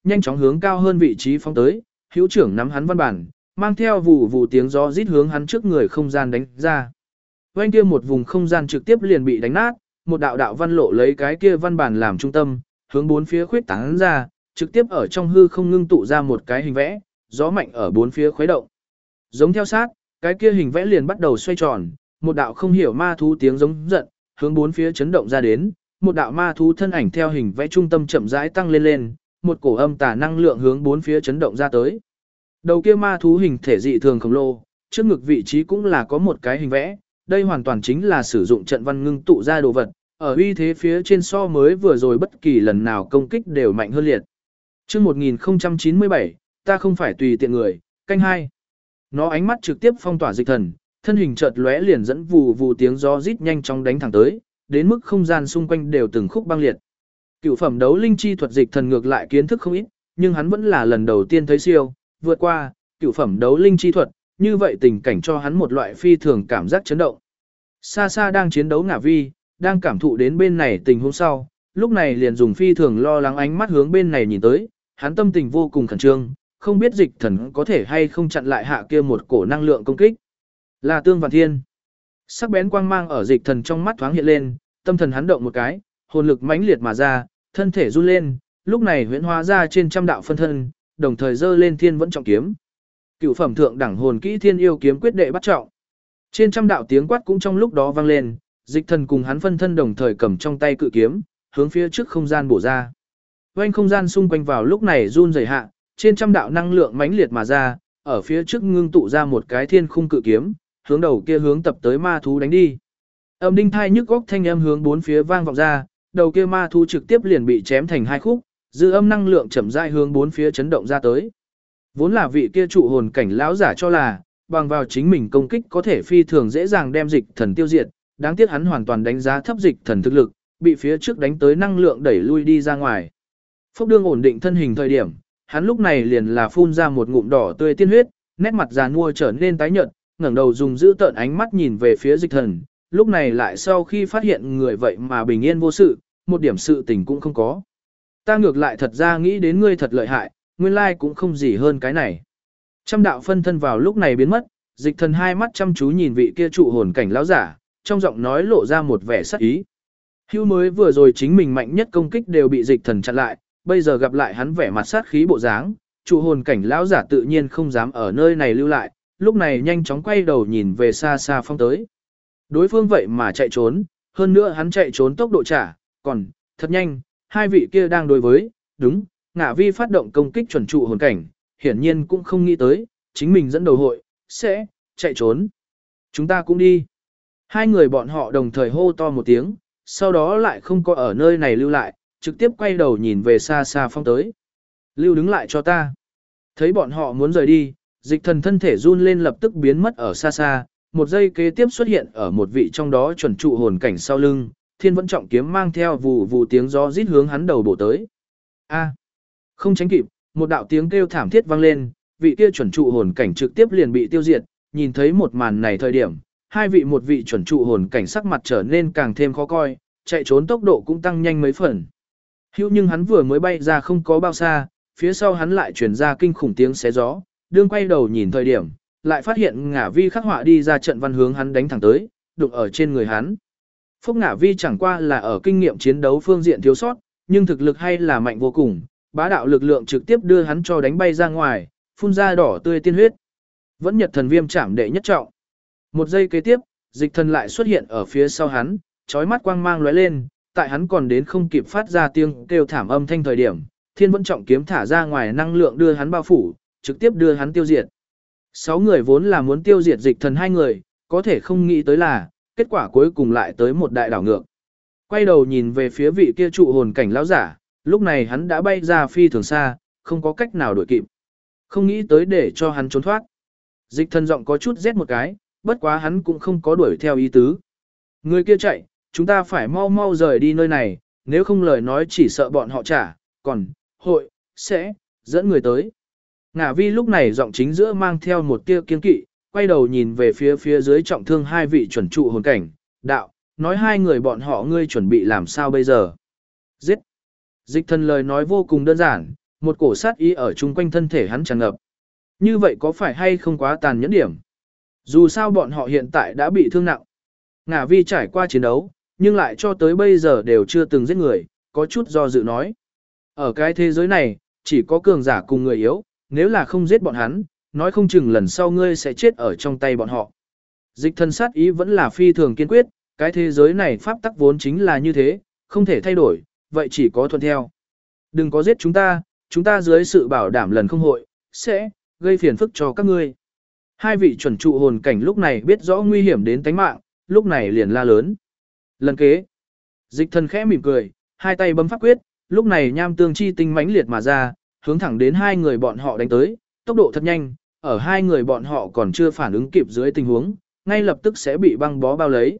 Speaker 1: nhanh chóng hướng cao hơn vị trí phóng tới, hữu trưởng nắm hắn văn bản, mang theo vụ vụ tiếng gió rít hướng hắn trước người không gian đánh ra. Oanh kia một vùng không gian trực tiếp liền bị đánh nát, một đạo đạo văn lộ lấy cái kia văn bản làm trung tâm, hướng bốn phía khuyết tán ra, trực tiếp ở trong hư không ngưng tụ ra một cái hình vẽ, gió mạnh ở bốn phía khuấy động. Giống theo sát, cái kia hình vẽ liền bắt đầu xoay tròn, một đạo không hiểu ma thú tiếng giống giận, hướng bốn phía chấn động ra đến, một đạo ma thú thân ảnh theo hình vẽ trung tâm chậm rãi tăng lên lên, một cổ âm tà năng lượng hướng bốn phía chấn động ra tới. Đầu kia ma thú hình thể dị thường khổng lồ, trước ngực vị trí cũng là có một cái hình vẽ, đây hoàn toàn chính là sử dụng trận văn ngưng tụ ra đồ vật, ở uy thế phía trên so mới vừa rồi bất kỳ lần nào công kích đều mạnh hơn liệt. Chương 1097, ta không phải tùy tiện người, canh hai. Nó ánh mắt trực tiếp phong tỏa dịch thần, thân hình chợt lóe liền dẫn vù vù tiếng gió rít nhanh chóng đánh thẳng tới, đến mức không gian xung quanh đều từng khúc băng liệt. Cựu phẩm đấu linh chi thuật dịch thần ngược lại kiến thức không ít, nhưng hắn vẫn là lần đầu tiên thấy siêu, vượt qua cựu phẩm đấu linh chi thuật, như vậy tình cảnh cho hắn một loại phi thường cảm giác chấn động. Xa xa đang chiến đấu Ngả Vi, đang cảm thụ đến bên này tình huống sau, lúc này liền dùng phi thường lo lắng ánh mắt hướng bên này nhìn tới, hắn tâm tình vô cùng khẩn trương, không biết dịch thần có thể hay không chặn lại hạ kia một cổ năng lượng công kích. Là Tương Vạn Thiên. Sắc bén quang mang ở dịch thần trong mắt thoáng hiện lên, tâm thần hắn động một cái, hồn lực mãnh liệt mà ra, thân thể run lên, lúc này huyễn hóa ra trên trăm đạo phân thân, đồng thời giơ lên thiên vẫn trọng kiếm. Cửu phẩm thượng đẳng hồn kỹ thiên yêu kiếm quyết đệ bắt trọng. Trên trăm đạo tiếng quát cũng trong lúc đó vang lên, dịch thần cùng hắn phân thân đồng thời cầm trong tay cự kiếm, hướng phía trước không gian bổ ra. Quanh không gian xung quanh vào lúc này run rẩy hạ, trên trăm đạo năng lượng mãnh liệt mà ra, ở phía trước ngưng tụ ra một cái thiên khung cự kiếm, hướng đầu kia hướng tập tới ma thú đánh đi. Âm đinh thai nhức góc thanh âm hướng bốn phía vang vọng ra, đầu kia ma thú trực tiếp liền bị chém thành hai khúc, dư âm năng lượng chậm rãi hướng bốn phía chấn động ra tới. Vốn là vị kia trụ hồn cảnh lão giả cho là, bằng vào chính mình công kích có thể phi thường dễ dàng đem dịch thần tiêu diệt, đáng tiếc hắn hoàn toàn đánh giá thấp dịch thần thực lực, bị phía trước đánh tới năng lượng đẩy lui đi ra ngoài. Phốc đương ổn định thân hình thời điểm, hắn lúc này liền là phun ra một ngụm đỏ tươi tiên huyết, nét mặt già nua trở nên tái nhợt, ngẩng đầu dùng giữ tợn ánh mắt nhìn về phía dịch thần, lúc này lại sau khi phát hiện người vậy mà bình yên vô sự, một điểm sự tình cũng không có. Ta ngược lại thật ra nghĩ đến ngươi thật lợi hại, nguyên lai cũng không gì hơn cái này. Trăm đạo phân thân vào lúc này biến mất, dịch thần hai mắt chăm chú nhìn vị kia trụ hồn cảnh lão giả, trong giọng nói lộ ra một vẻ sắc ý. Hưu mới vừa rồi chính mình mạnh nhất công kích đều bị dịch thần chặn lại, bây giờ gặp lại hắn vẻ mặt sát khí bộ dáng, trụ hồn cảnh lão giả tự nhiên không dám ở nơi này lưu lại, lúc này nhanh chóng quay đầu nhìn về xa xa phong tới. Đối phương vậy mà chạy trốn, hơn nữa hắn chạy trốn tốc độ trả, còn, thật nhanh, hai vị kia đang đối với, đúng, Ngả Vi phát động công kích chuẩn trụ hồn cảnh, hiển nhiên cũng không nghĩ tới, chính mình dẫn đầu hội, sẽ, chạy trốn. Chúng ta cũng đi. Hai người bọn họ đồng thời hô to một tiếng, sau đó lại không có ở nơi này lưu lại, trực tiếp quay đầu nhìn về xa xa phong tới. Lưu đứng lại cho ta. Thấy bọn họ muốn rời đi, dịch thần thân thể run lên lập tức biến mất ở xa xa, một giây kế tiếp xuất hiện ở một vị trong đó chuẩn trụ hồn cảnh sau lưng, thiên vẫn trọng kiếm mang theo vù vù tiếng gió rít hướng hắn đầu bổ tới. A. Không tránh kịp, một đạo tiếng kêu thảm thiết vang lên, vị kia chuẩn trụ hồn cảnh trực tiếp liền bị tiêu diệt, nhìn thấy một màn này thời điểm, một vị chuẩn trụ hồn cảnh sắc mặt trở nên càng thêm khó coi, chạy trốn tốc độ cũng tăng nhanh mấy phần. Hữu nhưng hắn vừa mới bay ra không có bao xa, phía sau hắn lại truyền ra kinh khủng tiếng xé gió, đương quay đầu nhìn thời điểm, lại phát hiện Ngả Vi khắc họa đi ra trận văn hướng hắn đánh thẳng tới, đụng ở trên người hắn. Phúc Ngả Vi chẳng qua là ở kinh nghiệm chiến đấu phương diện thiếu sót, nhưng thực lực hay là mạnh vô cùng, bá đạo lực lượng trực tiếp đưa hắn cho đánh bay ra ngoài, phun ra đỏ tươi tiên huyết. Vẫn Nhật Thần Viêm chạm đệ nhất trọng. Một giây kế tiếp, dịch thần lại xuất hiện ở phía sau hắn, chói mắt quang mang lóe lên, tại hắn còn đến không kịp phát ra tiếng kêu thảm âm thanh thời điểm, thiên vẫn trọng kiếm thả ra ngoài năng lượng đưa hắn bao phủ, trực tiếp đưa hắn tiêu diệt. 6 người vốn là muốn tiêu diệt dịch thần 2 người, có thể không nghĩ tới là, kết quả cuối cùng lại tới một đại đảo ngược. Quay đầu nhìn về phía vị kia trụ hồn cảnh lão giả, lúc này hắn đã bay ra phi thường xa, không có cách nào đuổi kịp. Không nghĩ tới để cho hắn trốn thoát. Dịch thần giọng có chút rét một cái, bất quá hắn cũng không có đuổi theo ý tứ. Người kia chạy, chúng ta phải mau mau rời đi nơi này, nếu không lời nói chỉ sợ bọn họ trả, còn, hội, sẽ, dẫn người tới. Ngả Vi lúc này giọng chính giữa mang theo một tia kiên kỵ, quay đầu nhìn về phía dưới trọng thương 2 vị chuẩn trụ hồn cảnh, đạo, nói 2 người bọn họ ngươi chuẩn bị làm sao bây giờ. Giết. Dịch thần lời nói vô cùng đơn giản, một cổ sát ý ở chung quanh thân thể hắn tràn ngập. Như vậy có phải hay không quá tàn nhẫn điểm? Dù sao bọn họ hiện tại đã bị thương nặng. Ngả Vi trải qua chiến đấu, nhưng lại cho tới bây giờ đều chưa từng giết người, có chút do dự nói. Ở cái thế giới này, chỉ có cường giả cùng người yếu, nếu là không giết bọn hắn, nói không chừng lần sau ngươi sẽ chết ở trong tay bọn họ. Dịch thần sát ý vẫn là phi thường kiên quyết, cái thế giới này pháp tắc vốn chính là như thế, không thể thay đổi, vậy chỉ có thuận theo. Đừng có giết chúng ta dưới sự bảo đảm lần không hội, sẽ gây phiền phức cho các ngươi. Hai vị chuẩn trụ hồn cảnh lúc này biết rõ nguy hiểm đến tánh mạng, lúc này liền la lớn. Lần kế, dịch thần khẽ mỉm cười, hai tay bấm pháp quyết, lúc này nham tương chi tinh mãnh liệt mà ra, hướng thẳng đến hai người bọn họ đánh tới, tốc độ thật nhanh, ở hai người bọn họ còn chưa phản ứng kịp dưới tình huống, ngay lập tức sẽ bị băng bó bao lấy.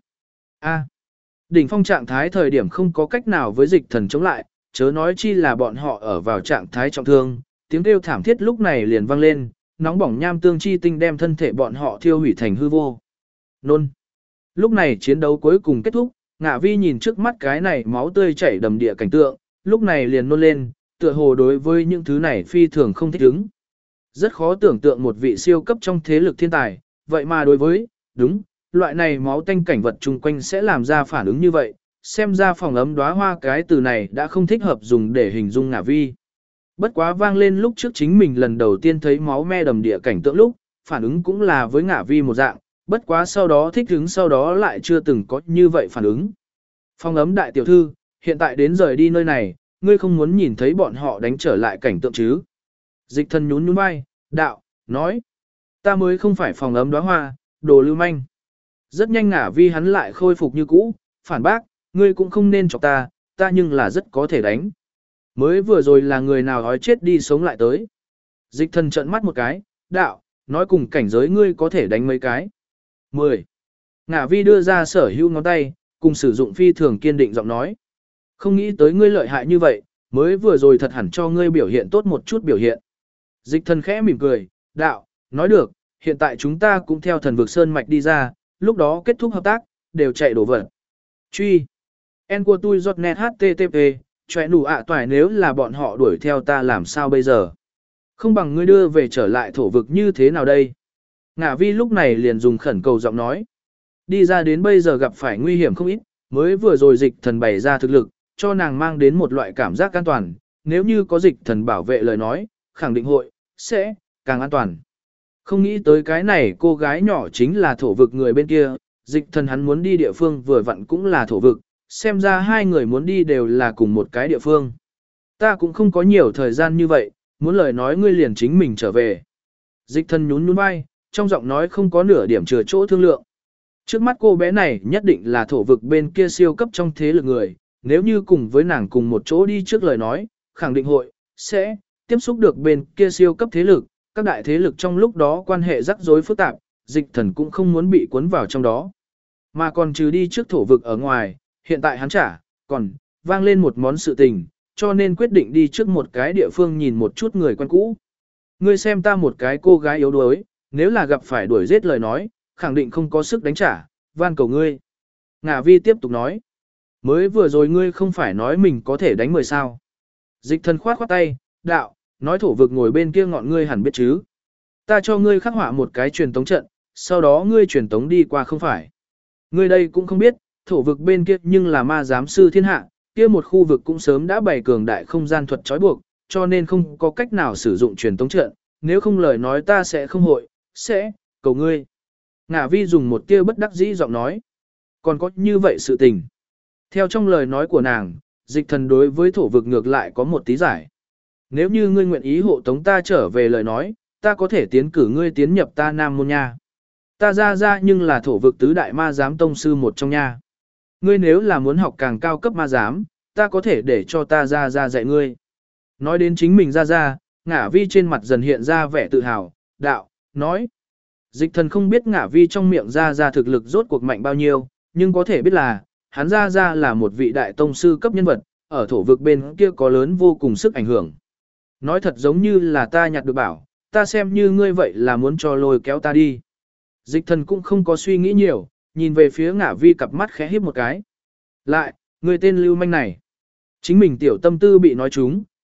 Speaker 1: Đỉnh phong trạng thái thời điểm không có cách nào với dịch thần chống lại, chớ nói chi là bọn họ ở vào trạng thái trọng thương, tiếng kêu thảm thiết lúc này liền vang lên, nóng bỏng nham tương chi tinh đem thân thể bọn họ thiêu hủy thành hư vô. Nôn. Lúc này chiến đấu cuối cùng kết thúc, Ngạ Vi nhìn trước mắt cái này máu tươi chảy đầm địa cảnh tượng, lúc này liền nôn lên, tựa hồ đối với những thứ này phi thường không thích ứng. Rất khó tưởng tượng một vị siêu cấp trong thế lực thiên tài, vậy mà đối với, đúng, loại này máu tanh cảnh vật chung quanh sẽ làm ra phản ứng như vậy, xem ra phòng ấm đóa hoa cái từ này đã không thích hợp dùng để hình dung Ngạ Vi. Bất quá vang lên lúc trước chính mình lần đầu tiên thấy máu me đầm địa cảnh tượng lúc, phản ứng cũng là với Ngạ Vi một dạng, bất quá sau đó thích ứng sau đó lại chưa từng có như vậy phản ứng. Phòng ấm đại tiểu thư, hiện tại đến rời đi nơi này, ngươi không muốn nhìn thấy bọn họ đánh trở lại cảnh tượng chứ. Dịch thần nhún nhún vai, đạo, nói, ta mới không phải phòng ấm đóa hoa, đồ lưu manh. Rất nhanh Ngả Vi hắn lại khôi phục như cũ, phản bác, ngươi cũng không nên chọc ta nhưng là rất có thể đánh. Mới vừa rồi là người nào hói chết đi sống lại tới. Dịch thần trợn mắt một cái, đạo, nói cùng cảnh giới ngươi có thể đánh mấy cái. 10. Ngả Vi đưa ra sở hữu ngón tay, cùng sử dụng phi thường kiên định giọng nói. Không nghĩ tới ngươi lợi hại như vậy, mới vừa rồi thật hẳn cho ngươi biểu hiện tốt một chút biểu hiện. Dịch thần khẽ mỉm cười, đạo, nói được, hiện tại chúng ta cũng theo thần vực sơn mạch đi ra, lúc đó kết thúc hợp tác, đều chạy đổ vật. Truy. En của tôi giọt net HTTP, chòe nụ ạ toài nếu là bọn họ đuổi theo ta làm sao bây giờ. Không bằng ngươi đưa về trở lại thổ vực như thế nào đây. Ngả Vi lúc này liền dùng khẩn cầu giọng nói. Đi ra đến bây giờ gặp phải nguy hiểm không ít, mới vừa rồi dịch thần bày ra thực lực, cho nàng mang đến một loại cảm giác an toàn, nếu như có dịch thần bảo vệ lời nói, khẳng định hội, sẽ, càng an toàn. Không nghĩ tới cái này cô gái nhỏ chính là thổ vực người bên kia, dịch thần hắn muốn đi địa phương vừa vặn cũng là thổ vực, xem ra hai người muốn đi đều là cùng một cái địa phương. Ta cũng không có nhiều thời gian như vậy, muốn lời nói ngươi liền chính mình trở về. Dịch thần nhún nhún vai, trong giọng nói không có nửa điểm chừa chỗ thương lượng. Trước mắt cô bé này nhất định là thổ vực bên kia siêu cấp trong thế lực người, nếu như cùng với nàng cùng một chỗ đi trước lời nói, khẳng định hội, sẽ, tiếp xúc được bên kia siêu cấp thế lực, các đại thế lực trong lúc đó quan hệ rắc rối phức tạp, dịch thần cũng không muốn bị cuốn vào trong đó. Mà còn trừ đi trước thổ vực ở ngoài, hiện tại hắn còn vang lên một món sự tình, cho nên quyết định đi trước một cái địa phương nhìn một chút người quen cũ. Ngươi xem ta một cái cô gái yếu đuối, nếu là gặp phải đuổi giết lời nói, khẳng định không có sức đánh trả, van cầu ngươi. Ngả Vi tiếp tục nói, mới vừa rồi ngươi không phải nói mình có thể đánh 10 sao. Dịch thần khoát tay, đạo, nói thổ vực ngồi bên kia ngọn ngươi hẳn biết chứ. Ta cho ngươi khắc họa một cái truyền tống trận, sau đó ngươi truyền tống đi qua không phải. Ngươi đây cũng không biết, thổ vực bên kia nhưng là ma giám sư thiên hạ, kia một khu vực cũng sớm đã bày cường đại không gian thuật trói buộc, cho nên không có cách nào sử dụng truyền tống trận, nếu không lời nói ta sẽ không hội, sẽ, cầu ngươi. Ngả Vi dùng một tia bất đắc dĩ giọng nói. Còn có như vậy sự tình. Theo trong lời nói của nàng, dịch thần đối với thổ vực ngược lại có một tí giải. Nếu như ngươi nguyện ý hộ tống ta trở về lời nói, ta có thể tiến cử ngươi tiến nhập ta Nam Môn Nha. Ta ra nhưng là thổ vực tứ đại ma giám tông sư một trong nha. Ngươi nếu là muốn học càng cao cấp ma giám, ta có thể để cho ta ra dạy ngươi. Nói đến chính mình ra, Ngả Vi trên mặt dần hiện ra vẻ tự hào, đạo, nói. Dịch thần không biết Ngả Vi trong miệng ra thực lực rốt cuộc mạnh bao nhiêu, nhưng có thể biết là, hắn ra là một vị đại tông sư cấp nhân vật, ở thổ vực bên kia có lớn vô cùng sức ảnh hưởng. Nói thật giống như là ta nhặt được bảo, ta xem như ngươi vậy là muốn cho lôi kéo ta đi. Dịch thần cũng không có suy nghĩ nhiều, nhìn về phía Ngả Vi cặp mắt khẽ híp một cái. Lại, người tên lưu manh này. Chính mình tiểu tâm tư bị nói trúng,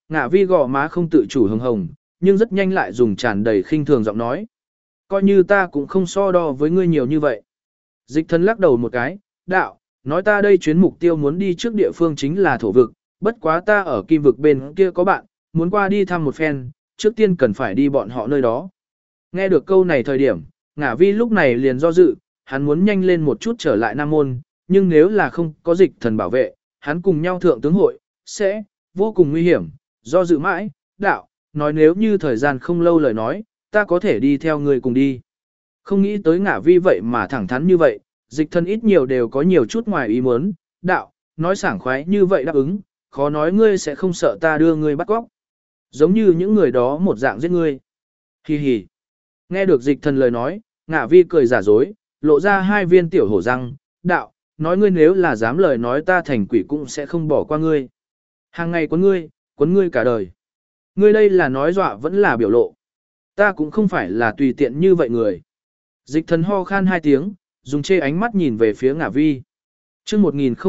Speaker 1: Ngả vi gò má không tự chủ hồng hồng, nhưng rất nhanh lại dùng tràn đầy khinh thường giọng nói. Coi như ta cũng không so đo với ngươi nhiều như vậy. Dịch thần lắc đầu một cái, đạo, nói ta đây chuyến mục tiêu muốn đi trước địa phương chính là thổ vực, bất quá ta ở kim vực bên kia có bạn, muốn qua đi thăm một phen, trước tiên cần phải đi bọn họ nơi đó. Nghe được câu này thời điểm, Ngả vi lúc này liền do dự, hắn muốn nhanh lên một chút trở lại Nam Môn, nhưng nếu là không có dịch thần bảo vệ, hắn cùng nhau thượng tướng hội, sẽ vô cùng nguy hiểm, do dự mãi, đạo, nói nếu như thời gian không lâu lời nói, ta có thể đi theo người cùng đi. Không nghĩ tới Ngả vi vậy mà thẳng thắn như vậy, dịch thần ít nhiều đều có nhiều chút ngoài ý muốn, đạo, nói sảng khoái như vậy đáp ứng, khó nói ngươi sẽ không sợ ta đưa ngươi bắt cóc. Giống như những người đó một dạng giết ngươi. Hi hi. Nghe được dịch thần lời nói, Ngả vi cười giả dối, lộ ra hai viên tiểu hổ răng, đạo, nói ngươi nếu là dám lời nói ta thành quỷ cũng sẽ không bỏ qua ngươi. Hàng ngày quấn ngươi cả đời. Ngươi đây là nói dọa vẫn là biểu lộ. Ta cũng không phải là tùy tiện như vậy người. Dịch thần ho khan hai tiếng, dùng chê ánh mắt nhìn về phía Ngả vi. Chương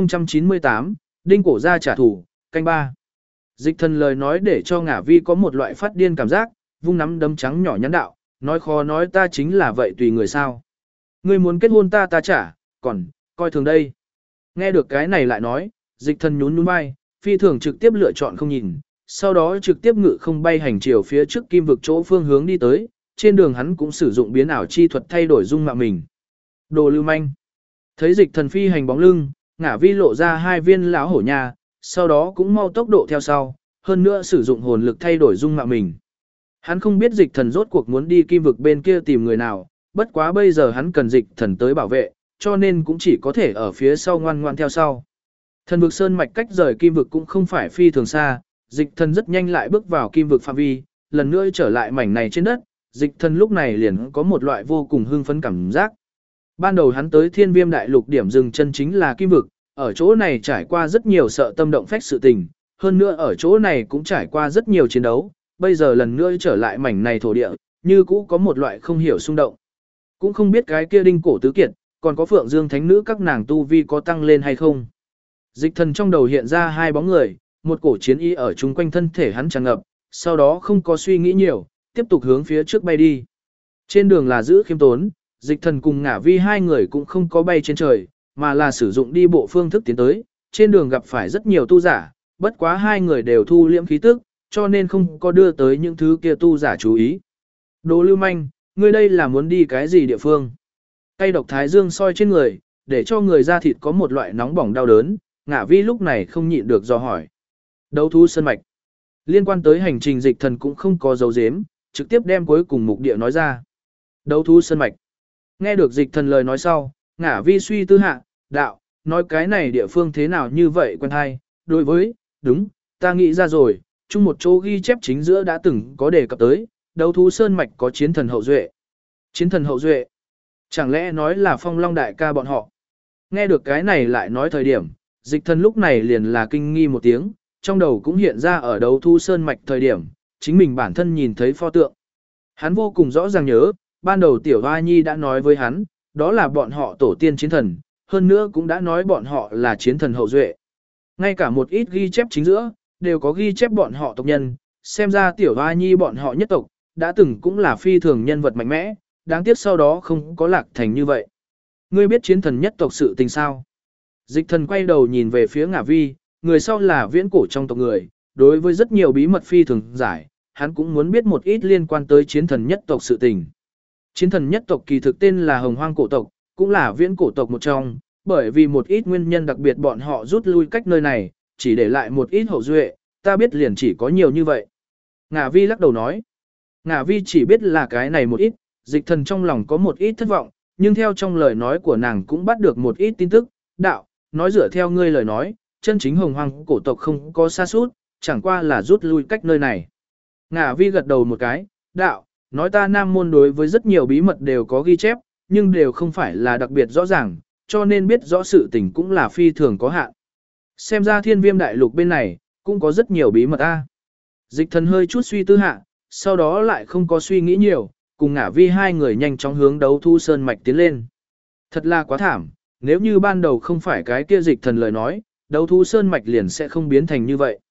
Speaker 1: 1098, đinh cổ ra trả thù, canh ba. Dịch thần lời nói để cho Ngả vi có một loại phát điên cảm giác, vung nắm đấm trắng nhỏ nhắn đạo, nói khó nói ta chính là vậy tùy người sao. Ngươi muốn kết hôn ta trả, còn, coi thường đây. Nghe được cái này lại nói, dịch thần nhún nhún vai, phi thường trực tiếp lựa chọn không nhìn, sau đó trực tiếp ngự không bay hành chiều phía trước kim vực chỗ phương hướng đi tới, trên đường hắn cũng sử dụng biến ảo chi thuật thay đổi dung mạo mình. Đồ lưu manh. Thấy dịch thần phi hành bóng lưng, Ngả vi lộ ra hai viên lão hổ nha, sau đó cũng mau tốc độ theo sau, hơn nữa sử dụng hồn lực thay đổi dung mạo mình. Hắn không biết dịch thần rốt cuộc muốn đi kim vực bên kia tìm người nào, bất quá bây giờ hắn cần dịch thần tới bảo vệ, cho nên cũng chỉ có thể ở phía sau ngoan ngoan theo sau. Thần vực sơn mạch cách rời kim vực cũng không phải phi thường xa, dịch thần rất nhanh lại bước vào kim vực phạm vi, lần nữa trở lại mảnh này trên đất, dịch thần lúc này liền có một loại vô cùng hưng phấn cảm giác. Ban đầu hắn tới thiên viêm đại lục điểm dừng chân chính là kim vực, ở chỗ này trải qua rất nhiều sợ tâm động phách sự tình, hơn nữa ở chỗ này cũng trải qua rất nhiều chiến đấu, bây giờ lần nữa trở lại mảnh này thổ địa, như cũ có một loại không hiểu xung động. Cũng không biết cái kia đinh cổ tứ kiệt, còn có phượng dương thánh nữ các nàng tu vi có tăng lên hay không. Dịch thần trong đầu hiện ra hai bóng người, một cổ chiến y ở chung quanh thân thể hắn tràn ngập, sau đó không có suy nghĩ nhiều, tiếp tục hướng phía trước bay đi. Trên đường là giữ khiêm tốn, dịch thần cùng Ngả vi hai người cũng không có bay trên trời, mà là sử dụng đi bộ phương thức tiến tới, trên đường gặp phải rất nhiều tu giả, bất quá hai người đều thu liễm khí tức, cho nên không có đưa tới những thứ kia tu giả chú ý. Đồ lưu manh, ngươi đây là muốn đi cái gì địa phương? Cây độc thái dương soi trên người, để cho người da thịt có một loại nóng bỏng đau đớn, Ngả vi lúc này không nhịn được dò hỏi. Đấu thú sơn mạch. Liên quan tới hành trình dịch thần cũng không có dấu dếm, trực tiếp đem cuối cùng mục địa nói ra. Đấu thú sơn mạch. Nghe được dịch thần lời nói sau, Ngả vi suy tư hạ, đạo, nói cái này địa phương thế nào như vậy quen hay, đối với, đúng, ta nghĩ ra rồi, chung một chỗ ghi chép chính giữa đã từng có đề cập tới, đấu thú sơn mạch có chiến thần hậu duệ. Chiến thần hậu duệ? Chẳng lẽ nói là Phong Long đại ca bọn họ? Nghe được cái này lại nói thời điểm, dịch thần lúc này liền là kinh nghi một tiếng, trong đầu cũng hiện ra ở đấu thú sơn mạch thời điểm, chính mình bản thân nhìn thấy pho tượng. Hắn vô cùng rõ ràng nhớ, ban đầu tiểu hoa nhi đã nói với hắn, đó là bọn họ tổ tiên chiến thần, hơn nữa cũng đã nói bọn họ là chiến thần hậu duệ. Ngay cả một ít ghi chép chính giữa, đều có ghi chép bọn họ tộc nhân, xem ra tiểu hoa nhi bọn họ nhất tộc, đã từng cũng là phi thường nhân vật mạnh mẽ, đáng tiếc sau đó không có lạc thành như vậy. Ngươi biết chiến thần nhất tộc sự tình sao? Dịch thần quay đầu nhìn về phía Ngả vi, người sau là viễn cổ trong tộc người, đối với rất nhiều bí mật phi thường giải, hắn cũng muốn biết một ít liên quan tới chiến thần nhất tộc sự tình. Chiến thần nhất tộc kỳ thực tên là Hồng Hoang cổ tộc, cũng là viễn cổ tộc một trong, bởi vì một ít nguyên nhân đặc biệt bọn họ rút lui cách nơi này, chỉ để lại một ít hậu duệ, ta biết liền chỉ có nhiều như vậy. Ngả vi lắc đầu nói, Ngả vi chỉ biết là cái này một ít, dịch thần trong lòng có một ít thất vọng, nhưng theo trong lời nói của nàng cũng bắt được một ít tin tức, đạo, nói dựa theo ngươi lời nói, chân chính Hồng Hoang cổ tộc không có xa suốt, chẳng qua là rút lui cách nơi này. Ngả vi gật đầu một cái, đạo, nói ta Nam Môn đối với rất nhiều bí mật đều có ghi chép, nhưng đều không phải là đặc biệt rõ ràng, cho nên biết rõ sự tình cũng là phi thường có hạn. Xem ra thiên viêm đại lục bên này, cũng có rất nhiều bí mật a. Dịch thần hơi chút suy tư hạ, sau đó lại không có suy nghĩ nhiều, cùng Ngả vi hai người nhanh chóng hướng đấu thu sơn mạch tiến lên. Thật là quá thảm, nếu như ban đầu không phải cái kia dịch thần lời nói, đấu thu sơn mạch liền sẽ không biến thành như vậy.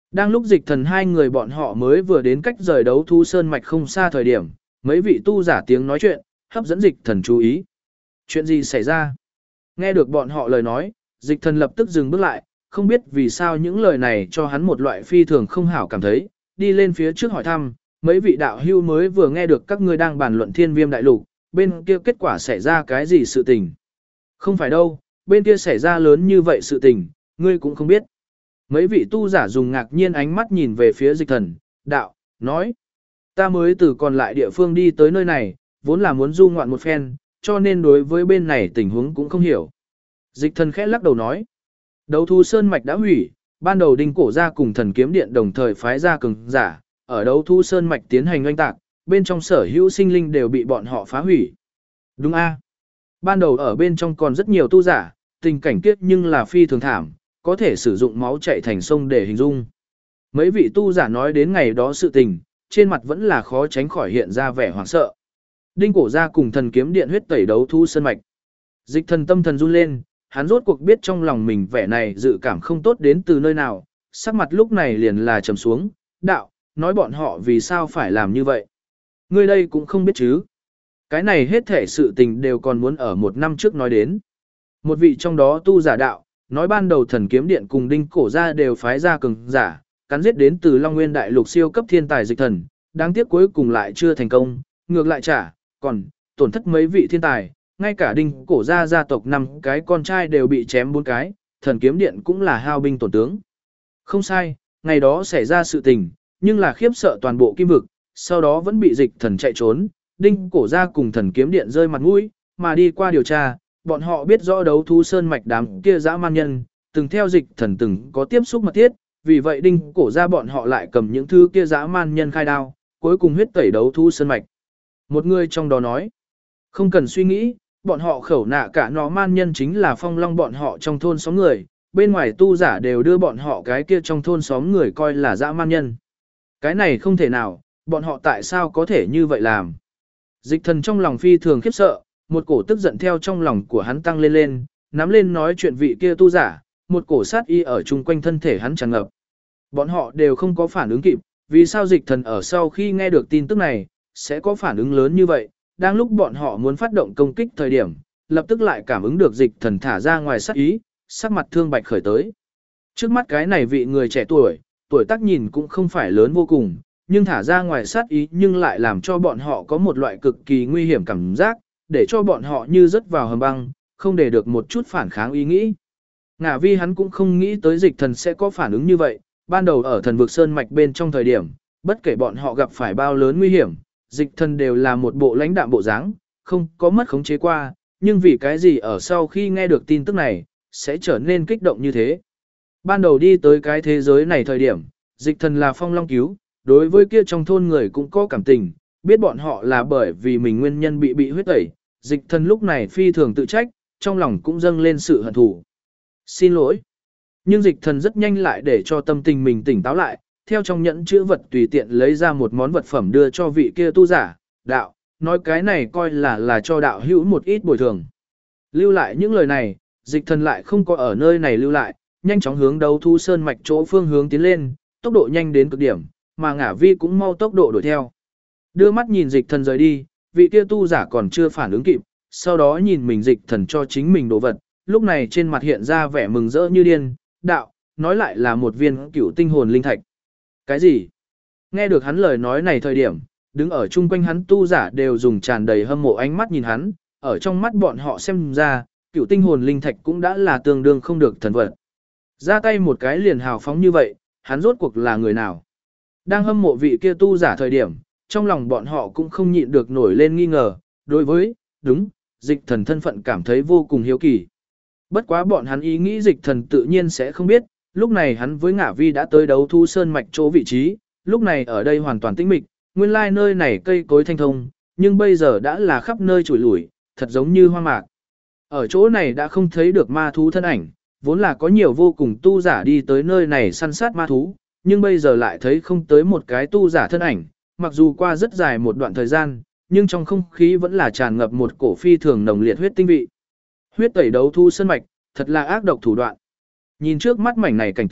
Speaker 1: Đang lúc Dịch Thần hai người bọn họ mới vừa đến cách rời đấu thú sơn mạch không xa thời điểm, mấy vị tu giả tiếng nói chuyện, hấp dẫn Dịch Thần chú ý. Chuyện gì xảy ra? Nghe được bọn họ lời nói, Dịch Thần lập tức dừng bước lại, không biết vì sao những lời này cho hắn một loại phi thường không hảo cảm thấy, đi lên phía trước hỏi thăm, mấy vị đạo hưu mới vừa nghe được các ngươi đang bàn luận Thiên Viêm đại lục, bên kia kết quả xảy ra cái gì sự tình? Không phải đâu, bên kia xảy ra lớn như vậy sự tình, ngươi cũng không biết. Mấy vị tu giả dùng ngạc nhiên ánh mắt nhìn về phía Dịch Thần, đạo, nói, ta mới từ còn lại địa phương đi tới nơi này, vốn là muốn du ngoạn một phen, cho nên đối với bên này tình huống cũng không hiểu. Dịch Thần khẽ lắc đầu nói, đấu thú sơn mạch đã hủy, ban đầu Đinh Cổ Gia cùng Thần Kiếm Điện đồng thời phái ra cường giả, ở đấu thú sơn mạch tiến hành oanh tạc, bên trong sở hữu sinh linh đều bị bọn họ phá hủy. Đúng a? Ban đầu ở bên trong còn rất nhiều tu giả, tình cảnh kiếp nhưng là phi thường thảm, có thể sử dụng máu chảy thành sông để hình dung. Mấy vị tu giả nói đến ngày đó sự tình, trên mặt vẫn là khó tránh khỏi hiện ra vẻ hoảng sợ. Đinh Cổ Gia cùng Thần Kiếm Điện huyết tẩy đấu thú sơn mạch. Dịch Thần tâm thần run lên, hắn rốt cuộc biết trong lòng mình vẻ này dự cảm không tốt đến từ nơi nào, sắc mặt lúc này liền là trầm xuống, đạo, nói bọn họ vì sao phải làm như vậy. Ngươi đây cũng không biết chứ. Cái này hết thể sự tình đều còn muốn ở một năm trước nói đến. Một vị trong đó tu giả đạo, nói ban đầu Thần Kiếm Điện cùng Đinh Cổ Gia đều phái ra cường giả, cắn giết đến từ Long Nguyên Đại Lục siêu cấp thiên tài Dịch Thần, đáng tiếc cuối cùng lại chưa thành công, ngược lại còn tổn thất mấy vị thiên tài, ngay cả Đinh Cổ Gia gia tộc 5 cái con trai đều bị chém 4 cái, Thần Kiếm Điện cũng là hao binh tổn tướng. Không sai, ngày đó xảy ra sự tình, nhưng là khiếp sợ toàn bộ kim vực, sau đó vẫn bị Dịch Thần chạy trốn, Đinh Cổ Gia cùng Thần Kiếm Điện rơi mặt mũi, mà đi qua điều tra, bọn họ biết rõ đấu thú sơn mạch đám kia dã man nhân, từng theo Dịch Thần từng có tiếp xúc mật thiết, vì vậy Đinh Cổ Gia bọn họ lại cầm những thứ kia dã man nhân khai đao, cuối cùng huyết tẩy đấu thú sơn mạch. Một người trong đó nói, không cần suy nghĩ, bọn họ khẩu nạ cả nó man nhân chính là Phong Long bọn họ trong thôn xóm người, bên ngoài tu giả đều đưa bọn họ cái kia trong thôn xóm người coi là dã man nhân. Cái này không thể nào, bọn họ tại sao có thể như vậy làm? Dịch Thần trong lòng phi thường khiếp sợ, một cổ tức giận theo trong lòng của hắn tăng lên lên, nắm lên nói chuyện vị kia tu giả, một cổ sát y ở chung quanh thân thể hắn tràn ngập. Bọn họ đều không có phản ứng kịp, vì sao Dịch Thần ở sau khi nghe được tin tức này, sẽ có phản ứng lớn như vậy, đang lúc bọn họ muốn phát động công kích thời điểm, lập tức lại cảm ứng được Dịch Thần thả ra ngoài sát ý, sắc mặt thương bạch khởi tới. Trước mắt cái này vị người trẻ tuổi, tuổi tác nhìn cũng không phải lớn vô cùng, nhưng thả ra ngoài sát ý nhưng lại làm cho bọn họ có một loại cực kỳ nguy hiểm cảm giác, để cho bọn họ như rớt vào hầm băng, không để được một chút phản kháng ý nghĩ. Ngả vi hắn cũng không nghĩ tới Dịch Thần sẽ có phản ứng như vậy, ban đầu ở thần vực sơn mạch bên trong thời điểm, bất kể bọn họ gặp phải bao lớn nguy hiểm, Dịch Thần đều là một bộ lãnh đạm bộ dáng, không có mất khống chế qua, nhưng vì cái gì ở sau khi nghe được tin tức này, sẽ trở nên kích động như thế. Ban đầu đi tới cái thế giới này thời điểm, Dịch Thần là Phong Long cứu, đối với kia trong thôn người cũng có cảm tình, biết bọn họ là bởi vì mình nguyên nhân bị huyết tẩy, Dịch Thần lúc này phi thường tự trách, trong lòng cũng dâng lên sự hận thù. Xin lỗi. Nhưng Dịch Thần rất nhanh lại để cho tâm tình mình tỉnh táo lại, theo trong nhẫn chữ vật tùy tiện lấy ra một món vật phẩm đưa cho vị kia tu giả, đạo, nói cái này coi là cho đạo hữu một ít bồi thường. Lưu lại những lời này, Dịch Thần lại không có ở nơi này lưu lại, nhanh chóng hướng đấu thú sơn mạch chỗ phương hướng tiến lên, tốc độ nhanh đến cực điểm, mà Ngả Vi cũng mau tốc độ đuổi theo. Đưa mắt nhìn Dịch Thần rời đi, vị kia tu giả còn chưa phản ứng kịp, sau đó nhìn mình Dịch Thần cho chính mình đồ vật, lúc này trên mặt hiện ra vẻ mừng rỡ như điên, đạo, nói lại là một viên cửu tinh hồn linh thạch. Cái gì? Nghe được hắn lời nói này thời điểm, đứng ở chung quanh hắn tu giả đều dùng tràn đầy hâm mộ ánh mắt nhìn hắn, ở trong mắt bọn họ xem ra, cửu tinh hồn linh thạch cũng đã là tương đương không được thần vật. Ra tay một cái liền hào phóng như vậy, hắn rốt cuộc là người nào? Đang hâm mộ vị kia tu giả thời điểm, trong lòng bọn họ cũng không nhịn được nổi lên nghi ngờ, đối với, đúng, Dịch Thần thân phận cảm thấy vô cùng hiếu kỳ. Bất quá bọn hắn ý nghĩ Dịch Thần tự nhiên sẽ không biết, lúc này hắn với Ngả Vi đã tới đấu thú sơn mạch chỗ vị trí, lúc này ở đây hoàn toàn tĩnh mịch, nguyên lai nơi này cây cối thanh thông, nhưng bây giờ đã là khắp nơi trụi lủi, thật giống như hoang mạc. Ở chỗ này đã không thấy được ma thú thân ảnh, vốn là có nhiều vô cùng tu giả đi tới nơi này săn sát ma thú, nhưng bây giờ lại thấy không tới một cái tu giả thân ảnh, mặc dù qua rất dài một đoạn thời gian, nhưng trong không khí vẫn là tràn ngập một cổ phi thường nồng liệt huyết tinh vị. Huyết tẩy đấu thú sơn mạch, thật là ác độc thủ đoạn. Nhìn trước mắt mảnh này cảnh tượng,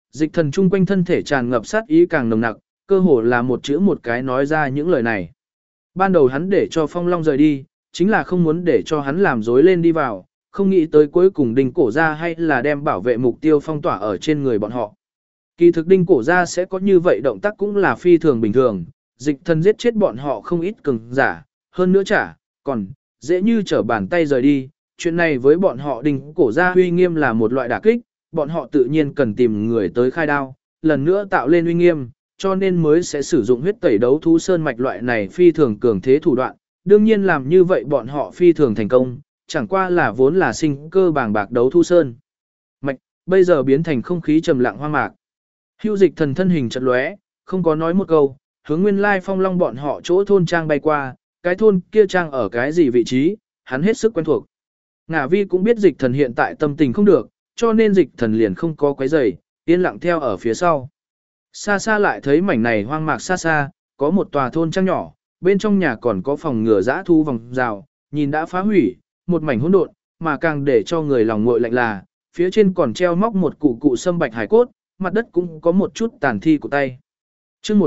Speaker 1: dịch thần chung quanh thân thể tràn ngập sát ý càng nồng nặc, cơ hồ là một chữ một cái nói ra những lời này. Ban đầu hắn để cho Phong Long rời đi, chính là không muốn để cho hắn làm rối lên đi vào, không nghĩ tới cuối cùng Đinh Cổ Gia hay là đem bảo vệ mục tiêu phong tỏa ở trên người bọn họ. Kỳ thực Đinh Cổ Gia sẽ có như vậy động tác cũng là phi thường bình thường, dịch thần giết chết bọn họ không ít cường giả, hơn nữa còn dễ như trở bàn tay rời đi, chuyện này với bọn họ Đinh Cổ Gia uy nghiêm là một loại đả kích, bọn họ tự nhiên cần tìm người tới khai đao, lần nữa tạo lên uy nghiêm, cho nên mới sẽ sử dụng huyết tẩy đấu thú sơn mạch loại này phi thường cường thế thủ đoạn, đương nhiên làm như vậy bọn họ phi thường thành công, chẳng qua là vốn là sinh cơ bàng bạc đấu thú sơn mạch, bây giờ biến thành không khí trầm lặng hoang mạc. Hưu dịch thần thân hình chật lóe, không có nói một câu, hướng nguyên lai Phong Long bọn họ chỗ thôn trang bay qua, cái thôn kia trang ở cái gì vị trí, hắn hết sức quen thuộc. Ngả Vi cũng biết dịch thần hiện tại tâm tình không được, cho nên dịch thần liền không có quấy rầy, yên lặng theo ở phía sau. Xa xa lại thấy mảnh này hoang mạc xa xa, có một tòa thôn trang nhỏ, bên trong nhà còn có phòng ngừa dã thu vòng rào, nhìn đã phá hủy, một mảnh hỗn độn, mà càng để cho người lòng nguội lạnh là, phía trên còn treo móc một cụ sâm bạch hải cốt, mặt đất cũng có một chút tàn thi của tay. Chương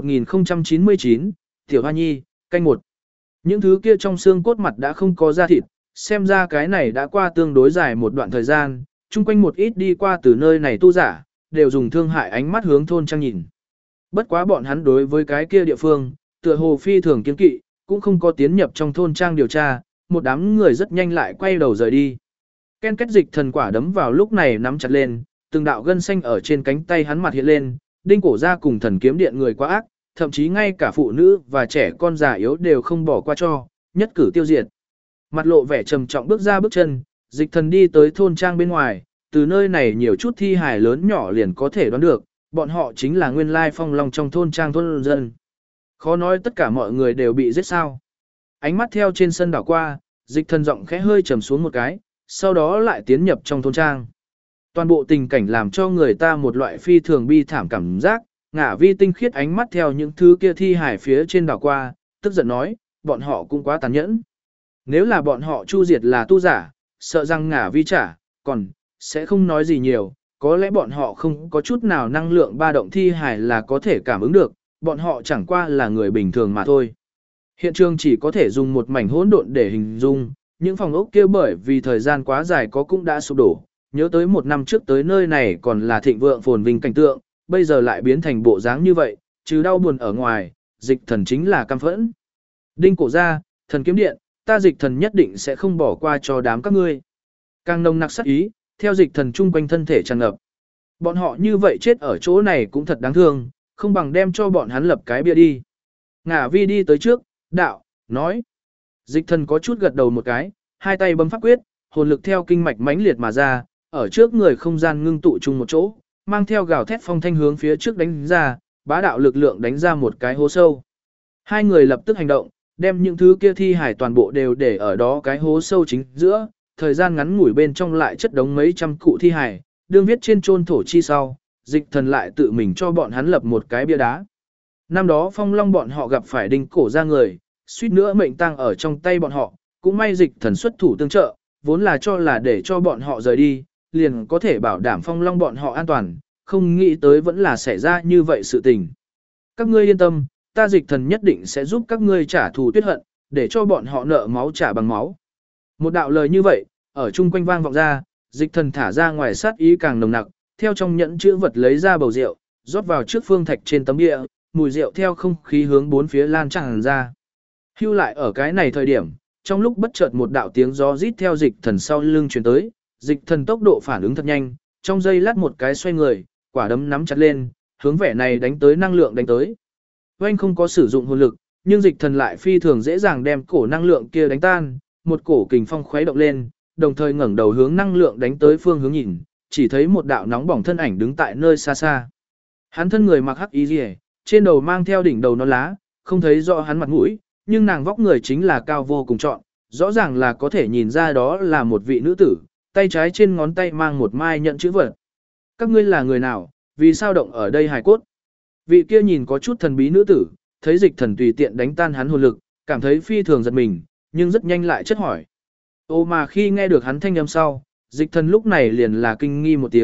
Speaker 1: 1099, Tiểu Hoa Nhi, canh 1. Những thứ kia trong xương cốt mặt đã không có da thịt, xem ra cái này đã qua tương đối dài một đoạn thời gian, chung quanh một ít đi qua từ nơi này tu giả, đều dùng thương hại ánh mắt hướng thôn trang nhìn. Bất quá bọn hắn đối với cái kia địa phương, tựa hồ phi thường kiên kỵ, cũng không có tiến nhập trong thôn trang điều tra, một đám người rất nhanh lại quay đầu rời đi. Ken kết dịch thần quả đấm vào lúc này nắm chặt lên, từng đạo gân xanh ở trên cánh tay hắn mặt hiện lên, Đinh Cổ Gia cùng thần kiếm điện người quá ác, thậm chí ngay cả phụ nữ và trẻ con già yếu đều không bỏ qua cho, nhất cử tiêu diệt. Mặt lộ vẻ trầm trọng bước ra bước chân, dịch thần đi tới thôn trang bên ngoài, từ nơi này nhiều chút thi hài lớn nhỏ liền có thể đoán được, bọn họ chính là nguyên lai Phong Long trong thôn trang thôn dân. Khó nói tất cả mọi người đều bị giết sao. Ánh mắt theo trên sân đảo qua, dịch thần giọng khẽ hơi trầm xuống một cái, sau đó lại tiến nhập trong thôn trang. Toàn bộ tình cảnh làm cho người ta một loại phi thường bi thảm cảm giác, Ngả Vi tinh khiết ánh mắt theo những thứ kia thi hải phía trên đảo qua, tức giận nói, bọn họ cũng quá tàn nhẫn. Nếu là bọn họ chu diệt là tu giả, sợ rằng Ngả Vi còn sẽ không nói gì nhiều, có lẽ bọn họ không có chút nào năng lượng ba động thi hải là có thể cảm ứng được, bọn họ chẳng qua là người bình thường mà thôi. Hiện trường chỉ có thể dùng một mảnh hỗn độn để hình dung, những phòng ốc kia bởi vì thời gian quá dài có cũng đã sụp đổ, nhớ tới một năm trước tới nơi này còn là thịnh vượng phồn vinh cảnh tượng, bây giờ lại biến thành bộ dáng như vậy, trừ đau buồn ở ngoài, dịch thần chính là căm phẫn. Đinh Cổ Gia, thần kiếm điện, ta dịch thần nhất định sẽ không bỏ qua cho đám các ngươi. Càng nồng nặc sát ý, theo dịch thần chung quanh thân thể tràn ngập. Bọn họ như vậy chết ở chỗ này cũng thật đáng thương, không bằng đem cho bọn hắn lập cái bia đi. Ngả Vi đi tới trước, đạo, nói. Dịch thần có chút gật đầu một cái, hai tay bấm pháp quyết, hồn lực theo kinh mạch mãnh liệt mà ra, ở trước người không gian ngưng tụ chung một chỗ, mang theo gào thét phong thanh hướng phía trước đánh ra, bá đạo lực lượng đánh ra một cái hố sâu. Hai người lập tức hành động, đem những thứ kia thi hải toàn bộ đều để ở đó cái hố sâu chính giữa, thời gian ngắn ngủi bên trong lại chất đống mấy trăm cụ thi hải, đương viết trên chôn thổ chi sau, dịch thần lại tự mình cho bọn hắn lập một cái bia đá. Năm đó Phong Long bọn họ gặp phải Đinh Cổ Gia người, suýt nữa mệnh tang ở trong tay bọn họ, cũng may dịch thần xuất thủ tương trợ, vốn là cho là để cho bọn họ rời đi, liền có thể bảo đảm Phong Long bọn họ an toàn, không nghĩ tới vẫn là xảy ra như vậy sự tình. Các ngươi yên tâm, ta dịch thần nhất định sẽ giúp các ngươi trả thù tuyết hận, để cho bọn họ nợ máu trả bằng máu. Một đạo lời như vậy, ở chung quanh vang vọng ra, dịch thần thả ra ngoài sát ý càng nồng nặc, theo trong nhẫn chữ vật lấy ra bầu rượu, rót vào trước phương thạch trên tấm địa, mùi rượu theo không khí hướng bốn phía lan tràn ra. Hưu lại ở cái này thời điểm, trong lúc bất chợt một đạo tiếng gió rít theo dịch thần sau lưng truyền tới, dịch thần tốc độ phản ứng thật nhanh, trong giây lát một cái xoay người, quả đấm nắm chặt lên, hướng vẻ này đánh tới năng lượng đánh tới. Oanh không có sử dụng hồn lực, nhưng dịch thần lại phi thường dễ dàng đem cổ năng lượng kia đánh tan, một cổ kình phong khuấy động lên, đồng thời ngẩng đầu hướng năng lượng đánh tới phương hướng nhìn, chỉ thấy một đạo nóng bỏng thân ảnh đứng tại nơi xa xa. Hắn thân người mặc hắc y liễu, trên đầu mang theo đỉnh đầu nón lá, không thấy rõ hắn mặt mũi, nhưng nàng vóc người chính là cao vô cùng trọn, rõ ràng là có thể nhìn ra đó là một vị nữ tử, tay trái trên ngón tay mang một mai nhận chữ vật. Các ngươi là người nào, vì sao động ở đây hài cốt? Vị kia nhìn có chút thần bí nữ tử, thấy dịch thần tùy tiện đánh tan hắn hồn lực, cảm thấy phi thường giật mình, nhưng rất nhanh lại chất hỏi. Ô mà khi nghe được hắn thanh âm sau, dịch thần lúc này liền là kinh nghi một tiếng,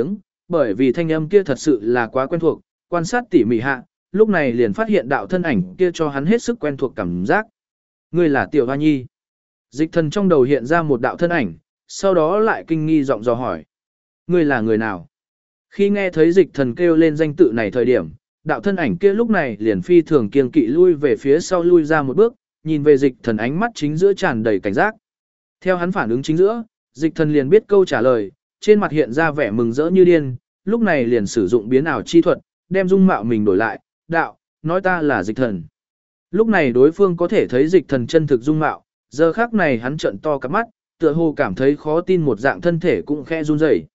Speaker 1: bởi vì thanh âm kia thật sự là quá quen thuộc, quan sát tỉ mỉ hạ, lúc này liền phát hiện đạo thân ảnh kia cho hắn hết sức quen thuộc cảm giác. Ngươi là Tiểu Hoa Nhi. Dịch thần trong đầu hiện ra một đạo thân ảnh, sau đó lại kinh nghi giọng dò hỏi. Ngươi là người nào? Khi nghe thấy dịch thần kêu lên danh tự này thời điểm, đạo thân ảnh kia lúc này liền phi thường kiêng kỵ lui về phía sau lui ra một bước, nhìn về dịch thần ánh mắt chính giữa tràn đầy cảnh giác. Theo hắn phản ứng chính giữa, dịch thần liền biết câu trả lời, trên mặt hiện ra vẻ mừng rỡ như điên, lúc này liền sử dụng biến ảo chi thuật, đem dung mạo mình đổi lại, đạo, nói ta là dịch thần. Lúc này đối phương có thể thấy dịch thần chân thực dung mạo, giờ khác này hắn trợn to cặp mắt, tựa hồ cảm thấy khó tin một dạng thân thể cũng khẽ run rẩy.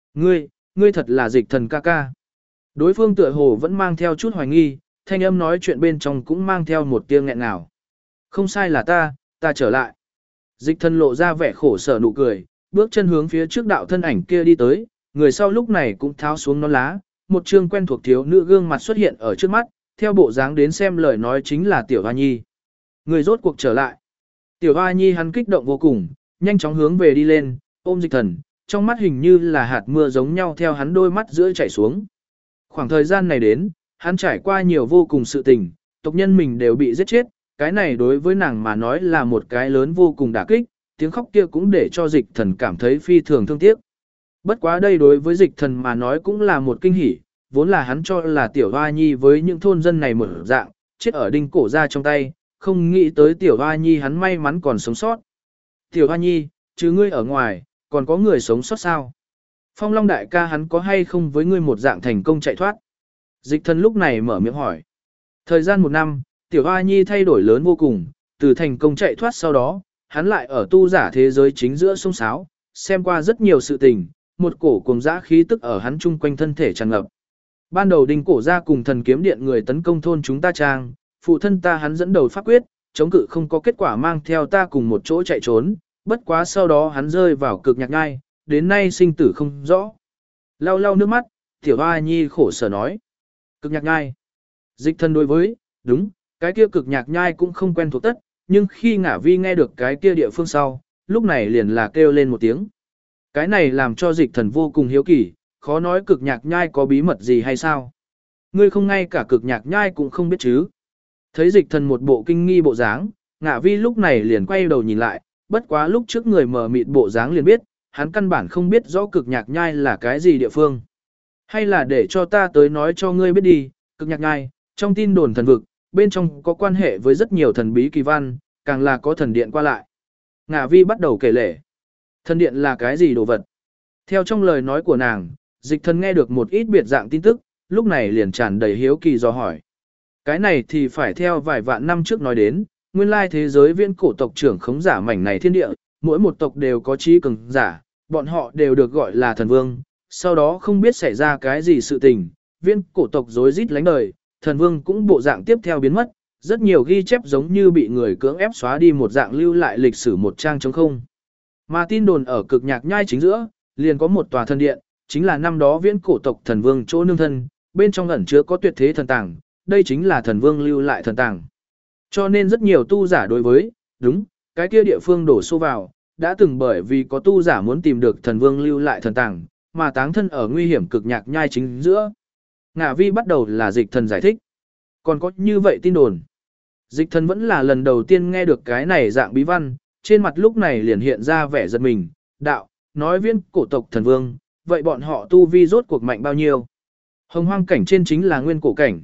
Speaker 1: Ngươi thật là dịch thần ca ca. Đối phương tựa hồ vẫn mang theo chút hoài nghi, thanh âm nói chuyện bên trong cũng mang theo một tia nghẹn ngào. Không sai là ta trở lại. Dịch thần lộ ra vẻ khổ sở nụ cười, bước chân hướng phía trước đạo thân ảnh kia đi tới, người sau lúc này cũng tháo xuống nón lá, một trương quen thuộc thiếu nữ gương mặt xuất hiện ở trước mắt, theo bộ dáng đến xem lời nói chính là Tiểu Hoa Nhi. Người rốt cuộc trở lại. Tiểu Hoa Nhi hắn kích động vô cùng, nhanh chóng hướng về đi lên, ôm dịch thần, trong mắt hình như là hạt mưa giống nhau theo hắn đôi mắt giữa chảy xuống. Khoảng thời gian này đến, hắn trải qua nhiều vô cùng sự tình, tộc nhân mình đều bị giết chết, cái này đối với nàng mà nói là một cái lớn vô cùng đả kích, tiếng khóc kia cũng để cho dịch thần cảm thấy phi thường thương tiếc. Bất quá đây đối với dịch thần mà nói cũng là một kinh hỉ, vốn là hắn cho là Tiểu Hoa Nhi với những thôn dân này mở dạng, chết ở đinh cổ ra trong tay, không nghĩ tới Tiểu Hoa Nhi hắn may mắn còn sống sót. Tiểu Hoa Nhi, chứ ngươi ở ngoài, còn có người sống sót sao? Phong Long đại ca hắn có hay không với ngươi một dạng thành công chạy thoát? Dịch thần lúc này mở miệng hỏi. Thời gian 1 năm, Tiểu Hoa Nhi thay đổi lớn vô cùng, từ thành công chạy thoát sau đó, hắn lại ở tu giả thế giới chính giữa sông sáo, xem qua rất nhiều sự tình, một cổ cùng dã khí tức ở hắn chung quanh thân thể tràn ngập. Ban đầu đinh cổ ra cùng thần kiếm điện người tấn công thôn chúng ta trang, phụ thân ta hắn dẫn đầu pháp quyết, chống cự không có kết quả mang theo ta cùng một chỗ chạy trốn, bất quá sau đó hắn rơi vào cực nhạc ngai, đến nay sinh tử không rõ. Lau lau nước mắt, Tiểu Hoa Nhi khổ sở nói. Cực nhạc nhai. Dịch thần đối với, đúng, cái kia cực nhạc nhai cũng không quen thuộc tất, nhưng khi Ngả Vi nghe được cái kia địa phương sau, lúc này liền là kêu lên một tiếng. Cái này làm cho dịch thần vô cùng hiếu kỳ, khó nói cực nhạc nhai có bí mật gì hay sao. Ngươi không ngay cả cực nhạc nhai cũng không biết chứ. Thấy dịch thần một bộ kinh nghi bộ dáng, Ngả Vi lúc này liền quay đầu nhìn lại, bất quá lúc trước người mờ mịt bộ dáng liền biết, hắn căn bản không biết rõ cực nhạc nhai là cái gì địa phương. Hay là để cho ta tới nói cho ngươi biết đi, cực nhạc nhai, trong tin đồn thần vực, bên trong có quan hệ với rất nhiều thần bí kỳ văn, càng là có thần điện qua lại. Ngả Vi bắt đầu kể lể. Thần điện là cái gì đồ vật? Theo trong lời nói của nàng, dịch thần nghe được một ít biệt dạng tin tức, lúc này liền tràn đầy hiếu kỳ do hỏi. Cái này thì phải theo vài vạn năm trước nói đến, nguyên lai thế giới viễn cổ tộc trưởng khống giả mảnh này thiên địa, mỗi một tộc đều có trí cường giả, bọn họ đều được gọi là thần vương, sau đó không biết xảy ra cái gì sự tình, viễn cổ tộc rối rít lánh đời, thần vương cũng bộ dạng tiếp theo biến mất, rất nhiều ghi chép giống như bị người cưỡng ép xóa đi một dạng lưu lại lịch sử một trang trống không. Mà tin đồn ở cực nhạc nhai chính giữa, liền có một tòa thần điện, chính là năm đó viễn cổ tộc thần vương chỗ nương thân, bên trong ẩn chứa có tuyệt thế thần tàng, đây chính là thần vương lưu lại thần tàng. Cho nên rất nhiều tu giả đối với, đúng, cái kia địa phương đổ xô vào, đã từng bởi vì có tu giả muốn tìm được thần vương lưu lại thần tàng, mà táng thân ở nguy hiểm cực nhạc nhai chính giữa. Ngả Vi bắt đầu là dịch thần giải thích. Còn có như vậy tin đồn. Dịch thần vẫn là lần đầu tiên nghe được cái này dạng bí văn, trên mặt lúc này liền hiện ra vẻ giật mình, đạo, nói viễn cổ tộc thần vương, vậy bọn họ tu vi rốt cuộc mạnh bao nhiêu? Hồng hoang cảnh trên chính là nguyên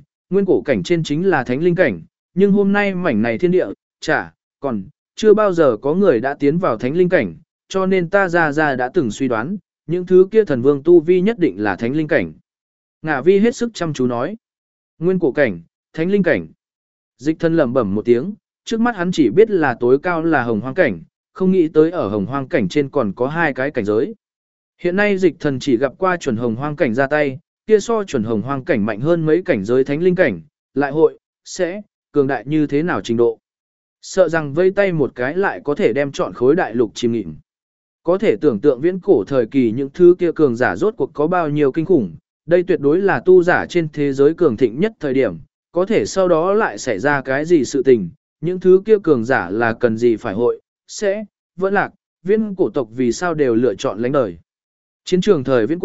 Speaker 1: cổ cảnh trên chính là thánh linh cảnh, nhưng hôm nay mảnh này thiên địa, còn chưa bao giờ có người đã tiến vào thánh linh cảnh, cho nên ta ra đã từng suy đoán, những thứ kia thần vương tu vi nhất định là thánh linh cảnh. Ngả Vi hết sức chăm chú nói, nguyên cổ cảnh, thánh linh cảnh. Dịch thần lẩm bẩm một tiếng, trước mắt hắn chỉ biết là tối cao là hồng hoang cảnh, không nghĩ tới ở hồng hoang cảnh trên còn có 2 cái cảnh giới. Hiện nay dịch thần chỉ gặp qua chuẩn hồng hoang cảnh ra tay, kia so chuẩn hồng hoang cảnh mạnh hơn mấy cảnh giới thánh linh cảnh, lại hội, sẽ, cường đại như thế nào trình độ. Sợ rằng vây tay một cái lại có thể đem trọn khối đại lục chìm nghỉm. Có thể tưởng tượng viễn cổ thời kỳ những thứ kia cường giả rốt cuộc có bao nhiêu kinh khủng, đây tuyệt đối là tu giả trên thế giới cường thịnh nhất thời điểm, có thể sau đó lại xảy ra cái gì sự tình, những thứ kia cường giả là cần gì phải hội, sẽ, vẫn lạc, viễn cổ tộc vì sao đều lựa chọn lánh đời. Chiến trường thời viễn cổ,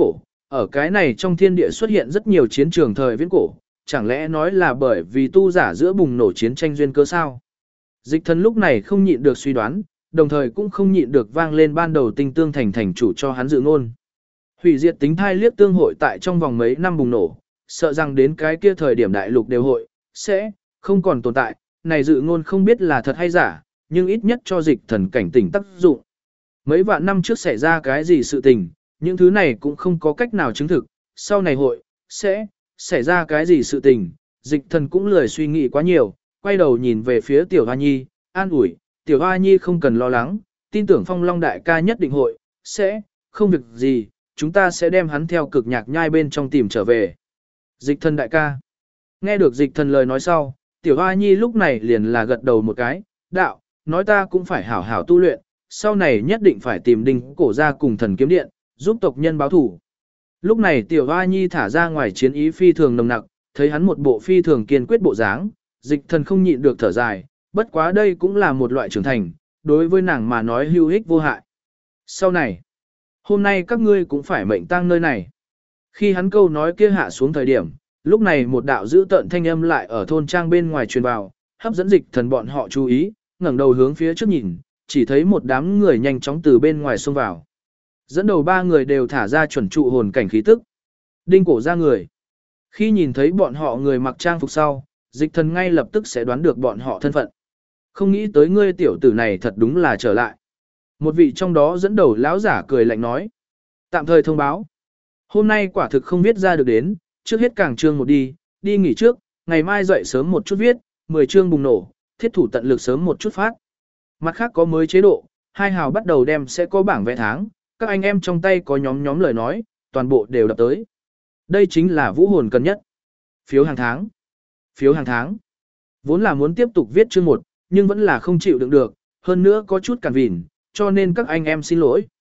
Speaker 1: Ở cái này trong thiên địa xuất hiện rất nhiều chiến trường thời viễn cổ, chẳng lẽ nói là bởi vì tu giả giữa bùng nổ chiến tranh duyên cơ sao? Dịch thần lúc này không nhịn được suy đoán, đồng thời cũng không nhịn được vang lên ban đầu tinh tương thành chủ cho hắn dự ngôn. Hủy diệt tính thai liếc tương hội tại trong vòng mấy năm bùng nổ, sợ rằng đến cái kia thời điểm đại lục đều hội, sẽ không còn tồn tại, này dự ngôn không biết là thật hay giả, nhưng ít nhất cho dịch thần cảnh tỉnh tác dụng. Mấy vạn năm trước xảy ra cái gì sự tình, những thứ này cũng không có cách nào chứng thực, sau này hội, sẽ xảy ra cái gì sự tình, dịch thần cũng lười suy nghĩ quá nhiều, quay đầu nhìn về phía tiểu hoa nhi, an ủi, tiểu hoa nhi không cần lo lắng, tin tưởng phong long đại ca nhất định hội, sẽ không việc gì, chúng ta sẽ đem hắn theo cực nhạc nhai bên trong tìm trở về. Dịch thần đại ca. Nghe được dịch thần lời nói sau, tiểu hoa nhi lúc này liền là gật đầu một cái, đạo, nói ta cũng phải hảo hảo tu luyện, sau này nhất định phải tìm đinh cổ ra cùng thần kiếm điện, giúp tộc nhân báo thủ. Lúc này tiểu hoa nhi thả ra ngoài chiến ý phi thường nồng nặc, thấy hắn một bộ phi thường kiên quyết bộ dáng, dịch thần không nhịn được thở dài, bất quá đây cũng là một loại trưởng thành, đối với nàng mà nói hữu ích vô hại. Sau này, hôm nay các ngươi cũng phải mệnh tang nơi này. Khi hắn câu nói kia hạ xuống thời điểm, lúc này một đạo dữ tợn thanh âm lại ở thôn trang bên ngoài truyền vào, hấp dẫn dịch thần bọn họ chú ý, ngẩng đầu hướng phía trước nhìn, chỉ thấy một đám người nhanh chóng từ bên ngoài xông vào. Dẫn đầu ba người đều thả ra chuẩn trụ hồn cảnh khí tức. Đinh cổ ra người. Khi nhìn thấy bọn họ người mặc trang phục sau, dịch thần ngay lập tức sẽ đoán được bọn họ thân phận. Không nghĩ tới ngươi tiểu tử này thật đúng là trở lại. Một vị trong đó dẫn đầu lão giả cười lạnh nói. Tạm thời thông báo. Hôm nay quả thực không viết ra được đến, trước hết càng chương một đi nghỉ trước, ngày mai dậy sớm một chút viết, 10 chương bùng nổ, thiết thủ tận lực sớm một chút phát. Mặt khác có mới chế độ, hai hào bắt đầu đem sẽ có bảng vẽ tháng, các anh em trong tay có nhóm lời nói, toàn bộ đều đập tới. Đây chính là vũ hồn cần nhất. Phiếu hàng tháng. Phiếu hàng tháng. Vốn là muốn tiếp tục viết chương 1, nhưng vẫn là không chịu đựng được, hơn nữa có chút cản vỉn, cho nên các anh em xin lỗi.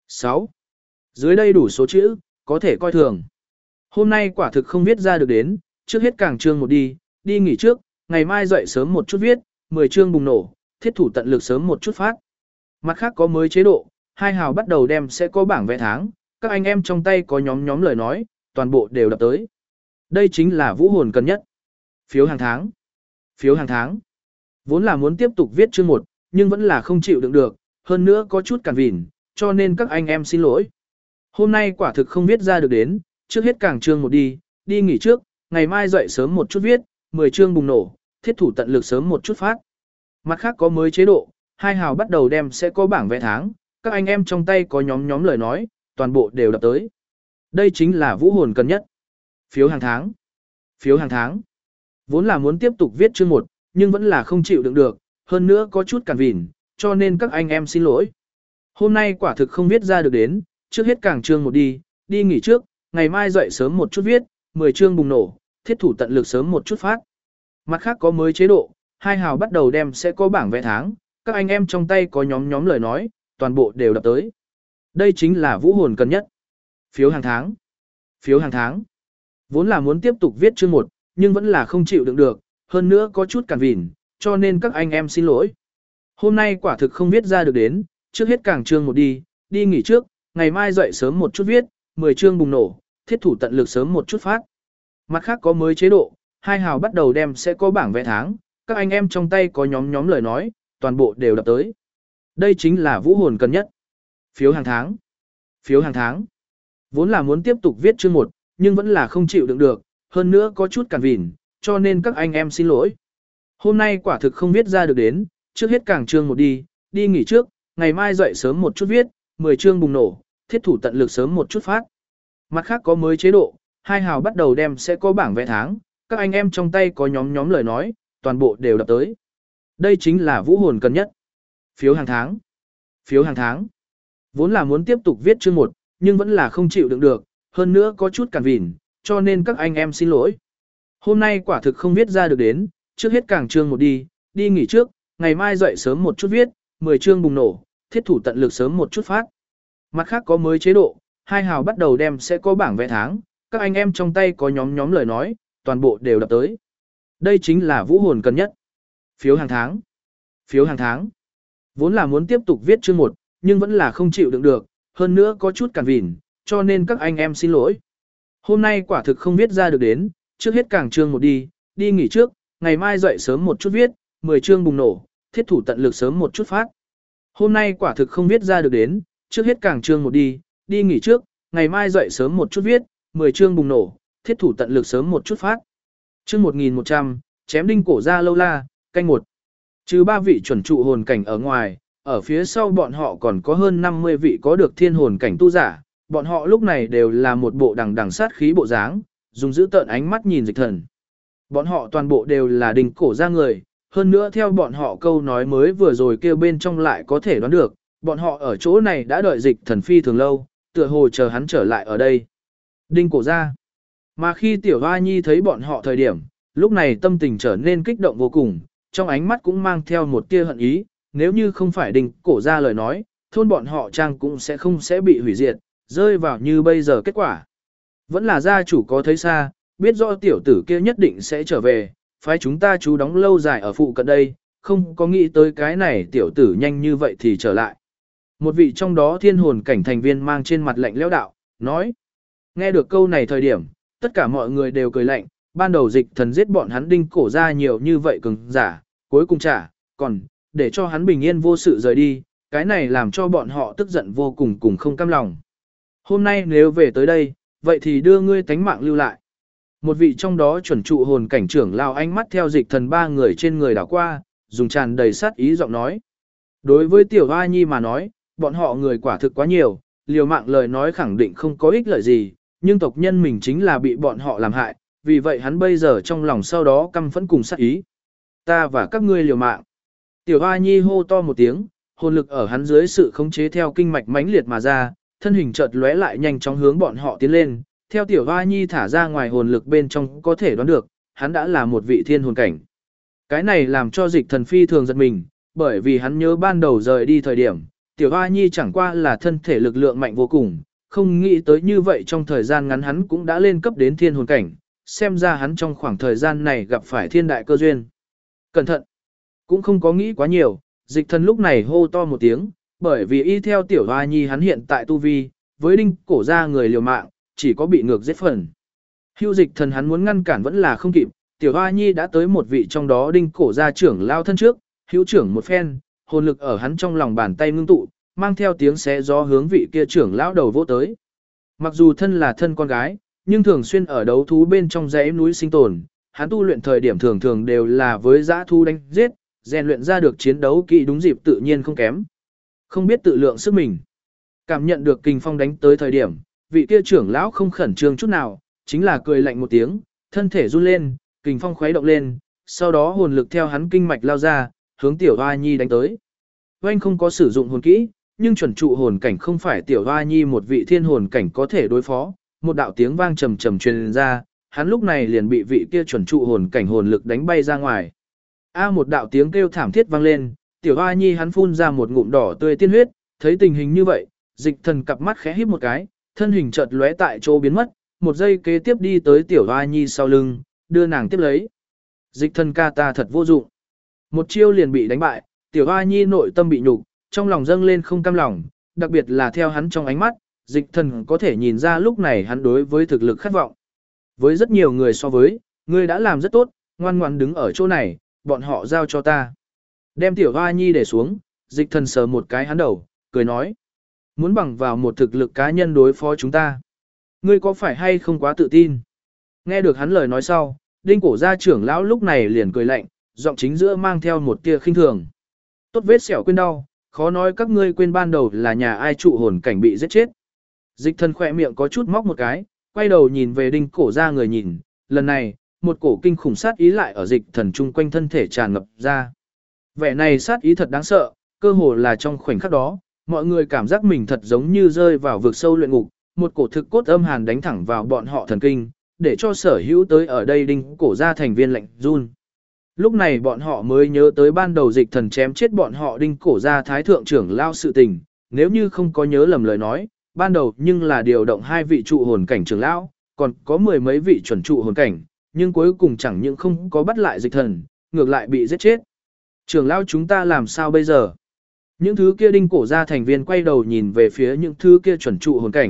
Speaker 1: 6. Dưới đây đủ số chữ, có thể coi thường. Hôm nay quả thực không viết ra được đến, trước hết càng chương 1 đi nghỉ trước, ngày mai dậy sớm một chút viết, 10 chương bùng nổ, thiết thủ tận lực sớm một chút phát. Mặt khác có mới chế độ, hai hào bắt đầu đem sẽ có bảng vẽ tháng, các anh em trong tay có nhóm lời nói, toàn bộ đều đập tới. Đây chính là vũ hồn cần nhất. Phiếu hàng tháng. Phiếu hàng tháng. Vốn là muốn tiếp tục viết chương 1, nhưng vẫn là không chịu đựng được, hơn nữa có chút cản vỉn, cho nên các anh em xin lỗi. Hôm nay quả thực không viết ra được đến, trước hết càng chương 1 đi nghỉ trước, ngày mai dậy sớm một chút viết, 10 chương bùng nổ, thiết thủ tận lực sớm một chút phát. Mặt khác có mới chế độ, hai hào bắt đầu đem sẽ có bảng vẽ tháng, các anh em trong tay có nhóm lời nói, toàn bộ đều đập tới. Đây chính là vũ hồn cần nhất. Phiếu hàng tháng. Phiếu hàng tháng. Vốn là muốn tiếp tục viết chương 1, nhưng vẫn là không chịu đựng được, hơn nữa có chút cản vỉn, cho nên các anh em xin lỗi. Hôm nay quả thực không viết ra được đến, trước hết càng chương 1 đi nghỉ trước, ngày mai dậy sớm một chút viết, 10 chương bùng nổ, thiết thủ tận lực sớm một chút phát. Mặt khác có mới chế độ, hai hào bắt đầu đem sẽ có bảng vẽ tháng, các anh em trong tay có nhóm lời nói, toàn bộ đều đập tới. Đây chính là vũ hồn cần nhất. Phiếu hàng tháng. Phiếu hàng tháng. Vốn là muốn tiếp tục viết chương 1, nhưng vẫn là không chịu đựng được, hơn nữa có chút cản vỉn, cho nên các anh em xin lỗi. Hôm nay quả thực không viết ra được đến, trước hết càng chương 1 đi nghỉ trước, ngày mai dậy sớm một chút viết, 10 chương bùng nổ, thiết thủ tận lực sớm một chút phát. Mặt khác có mới chế độ, hai hào bắt đầu đem sẽ có bảng vẽ tháng, các anh em trong tay có nhóm lời nói, toàn bộ đều đập tới. Đây chính là vũ hồn cần nhất. Phiếu hàng tháng. Phiếu hàng tháng. Vốn là muốn tiếp tục viết chương 1, nhưng vẫn là không chịu đựng được, hơn nữa có chút cản vỉn, cho nên các anh em xin lỗi. Hôm nay quả thực không viết ra được đến, trước hết càng chương 1 đi nghỉ trước, ngày mai dậy sớm một chút viết, 10 chương bùng nổ, thiết thủ tận lực sớm một chút phát. Mặt khác có mới chế độ, hai hào bắt đầu đem sẽ có bảng vẽ tháng, các anh em trong tay có nhóm lời nói, toàn bộ đều đập tới. Đây chính là vũ hồn cần nhất. Phiếu hàng tháng. Phiếu hàng tháng. Vốn là muốn tiếp tục viết chương 1, nhưng vẫn là không chịu đựng được, hơn nữa có chút cản vỉn, cho nên các anh em xin lỗi. Hôm nay quả thực không viết ra được đến, trước hết càng chương 1 đi nghỉ trước, ngày mai dậy sớm một chút viết, 10 chương bùng nổ, thiết thủ tận lực sớm một chút phát. Mặt khác có mới chế độ, hai hào bắt đầu đem sẽ có bảng vẽ tháng, các anh em trong tay có nhóm lời nói, toàn bộ đều đập tới. Đây chính là vũ hồn cần nhất. Phiếu hàng tháng. Phiếu hàng tháng. Vốn là muốn tiếp tục viết chương 1, nhưng vẫn là không chịu đựng được, hơn nữa có chút cản vỉn, cho nên các anh em xin lỗi. Hôm nay quả thực không viết ra được đến, trước hết càng chương một đi nghỉ trước, ngày mai dậy sớm một chút viết, 10 chương bùng nổ, thiết thủ tận lực sớm một chút phát. Hôm nay quả thực không viết ra được đến, trước hết càng chương một đi nghỉ trước, ngày mai dậy sớm một chút viết, 10 chương bùng nổ, thiết thủ tận lực sớm một chút phát. Chương 1100, chém đinh cổ ra lâu la, canh một. Trừ 3 vị chuẩn trụ hồn cảnh ở ngoài, ở phía sau bọn họ còn có hơn 50 vị có được thiên hồn cảnh tu giả, bọn họ lúc này đều là một bộ đằng đằng sát khí bộ dáng, dùng giữ tợn ánh mắt nhìn Dịch Thần. Bọn họ toàn bộ đều là đinh cổ ra người, hơn nữa theo bọn họ câu nói mới vừa rồi kêu bên trong lại có thể đoán được, bọn họ ở chỗ này đã đợi Dịch Thần phi thường lâu, tựa hồ chờ hắn trở lại ở đây. Đinh cổ ra. Mà khi Tiểu Hoa Nhi thấy bọn họ thời điểm, lúc này tâm tình trở nên kích động vô cùng, trong ánh mắt cũng mang theo một tia hận ý, nếu như không phải đinh cổ ra lời nói, thôn bọn họ trang cũng sẽ bị hủy diệt, rơi vào như bây giờ kết quả. Vẫn là gia chủ có thấy xa, biết rõ tiểu tử kia nhất định sẽ trở về, phái chúng ta chú đóng lâu dài ở phụ cận đây, không có nghĩ tới cái này tiểu tử nhanh như vậy thì trở lại. Một vị trong đó thiên hồn cảnh thành viên mang trên mặt lạnh lẽo đạo, nói. Nghe được câu này thời điểm, tất cả mọi người đều cười lạnh, ban đầu Dịch Thần giết bọn hắn đinh cổ ra nhiều như vậy cường giả, cuối cùng còn để cho hắn bình yên vô sự rời đi, cái này làm cho bọn họ tức giận vô cùng cùng không cam lòng. Hôm nay nếu về tới đây, vậy thì đưa ngươi tánh mạng lưu lại. Một vị trong đó chuẩn trụ hồn cảnh trưởng lao ánh mắt theo Dịch Thần 3 người trên người đảo qua, dùng tràn đầy sát ý giọng nói. Đối với Tiểu Hoa Nhi mà nói, bọn họ người quả thực quá nhiều, liều mạng lời nói khẳng định không có ích lợi gì, nhưng tộc nhân mình chính là bị bọn họ làm hại, vì vậy hắn bây giờ trong lòng sau đó căm phẫn cùng sát ý. Ta và các ngươi liều mạng. Tiểu Hoa Nhi hô to một tiếng, hồn lực ở hắn dưới sự khống chế theo kinh mạch mãnh liệt mà ra, thân hình chợt lóe lại nhanh chóng hướng bọn họ tiến lên, theo Tiểu Hoa Nhi thả ra ngoài hồn lực bên trong có thể đoán được, hắn đã là một vị thiên hồn cảnh. Cái này làm cho Dịch Thần phi thường giật mình, bởi vì hắn nhớ ban đầu rời đi thời điểm, Tiểu Hoa Nhi chẳng qua là thân thể lực lượng mạnh vô cùng, không nghĩ tới như vậy trong thời gian ngắn hắn cũng đã lên cấp đến thiên hồn cảnh, xem ra hắn trong khoảng thời gian này gặp phải thiên đại cơ duyên. Cẩn thận! Cũng không có nghĩ quá nhiều, Dịch Thần lúc này hô to một tiếng, bởi vì y theo Tiểu Hoa Nhi hắn hiện tại tu vi, với đinh cổ ra người liều mạng, chỉ có bị ngược giết phần. Hưu Dịch Thần hắn muốn ngăn cản vẫn là không kịp, Tiểu Hoa Nhi đã tới một vị trong đó đinh cổ ra trưởng lao thân trước, hữu trưởng một phen, hồn lực ở hắn trong lòng bàn tay ngưng tụ, mang theo tiếng xé gió hướng vị kia trưởng lão đầu vỗ tới. Mặc dù thân là thân con gái, nhưng thường xuyên ở đấu thú bên trong dãy núi sinh tồn, hắn tu luyện thời điểm thường thường đều là với dã thú đánh giết, rèn luyện ra được chiến đấu kỹ đúng dịp tự nhiên không kém. Không biết tự lượng sức mình. Cảm nhận được kình phong đánh tới thời điểm, vị kia trưởng lão không khẩn trương chút nào, chính là cười lạnh một tiếng, thân thể run lên, kình phong khuấy động lên, sau đó hồn lực theo hắn kinh mạch lao ra, hướng Tiểu Hoa Nhi đánh tới. Oanh không có sử dụng hồn kỹ, nhưng chuẩn trụ hồn cảnh không phải Tiểu Hoa Nhi một vị thiên hồn cảnh có thể đối phó, một đạo tiếng vang trầm trầm truyền ra, hắn lúc này liền bị vị kia chuẩn trụ hồn cảnh hồn lực đánh bay ra ngoài. Một đạo tiếng kêu thảm thiết vang lên, Tiểu Hoa Nhi hắn phun ra một ngụm đỏ tươi tiên huyết, thấy tình hình như vậy, Dịch Thần cặp mắt khẽ híp một cái, thân hình chợt lóe tại chỗ biến mất, một giây kế tiếp đi tới Tiểu Hoa Nhi sau lưng, đưa nàng tiếp lấy. Dịch Thần ca ta thật vô dụng. Một chiêu liền bị đánh bại, Tiểu Hoa Nhi nội tâm bị nhục, trong lòng dâng lên không cam lòng, đặc biệt là theo hắn trong ánh mắt, Dịch Thần có thể nhìn ra lúc này hắn đối với thực lực khát vọng. Với rất nhiều người so với, ngươi đã làm rất tốt, ngoan ngoãn đứng ở chỗ này, bọn họ giao cho ta. Đem Tiểu Hoa Nhi để xuống, Dịch Thần sờ một cái hắn đầu, cười nói. Muốn bằng vào một thực lực cá nhân đối phó chúng ta. Ngươi có phải hay không quá tự tin? Nghe được hắn lời nói sau, đinh cổ gia trưởng lão lúc này liền cười lạnh, giọng chính giữa mang theo một tia khinh thường. Tốt vết sẹo quên đau, khó nói các ngươi quên ban đầu là nhà ai trụ hồn cảnh bị giết chết. Dịch Thần khỏe miệng có chút móc một cái, quay đầu nhìn về đinh cổ gia người nhìn, lần này, một cổ kinh khủng sát ý lại ở Dịch Thần chung quanh thân thể tràn ngập ra. Vẻ này sát ý thật đáng sợ, cơ hồ là trong khoảnh khắc đó, mọi người cảm giác mình thật giống như rơi vào vực sâu luyện ngục, một cổ thực cốt âm hàn đánh thẳng vào bọn họ thần kinh, để cho sở hữu tới ở đây đinh cổ gia thành viên lạnh run. Lúc này bọn họ mới nhớ tới ban đầu Dịch Thần chém chết bọn họ đinh cổ gia thái thượng trưởng lao sự tình, nếu như không có nhớ lầm lời nói, ban đầu nhưng là điều động 2 vị trụ hồn cảnh trưởng lão, còn có 10 mấy vị chuẩn trụ hồn cảnh, nhưng cuối cùng chẳng những không có bắt lại Dịch Thần, ngược lại bị giết chết. Trưởng lão chúng ta làm sao bây giờ? Những thứ kia đinh cổ gia thành viên quay đầu nhìn về phía những thứ kia chuẩn trụ hồn cảnh,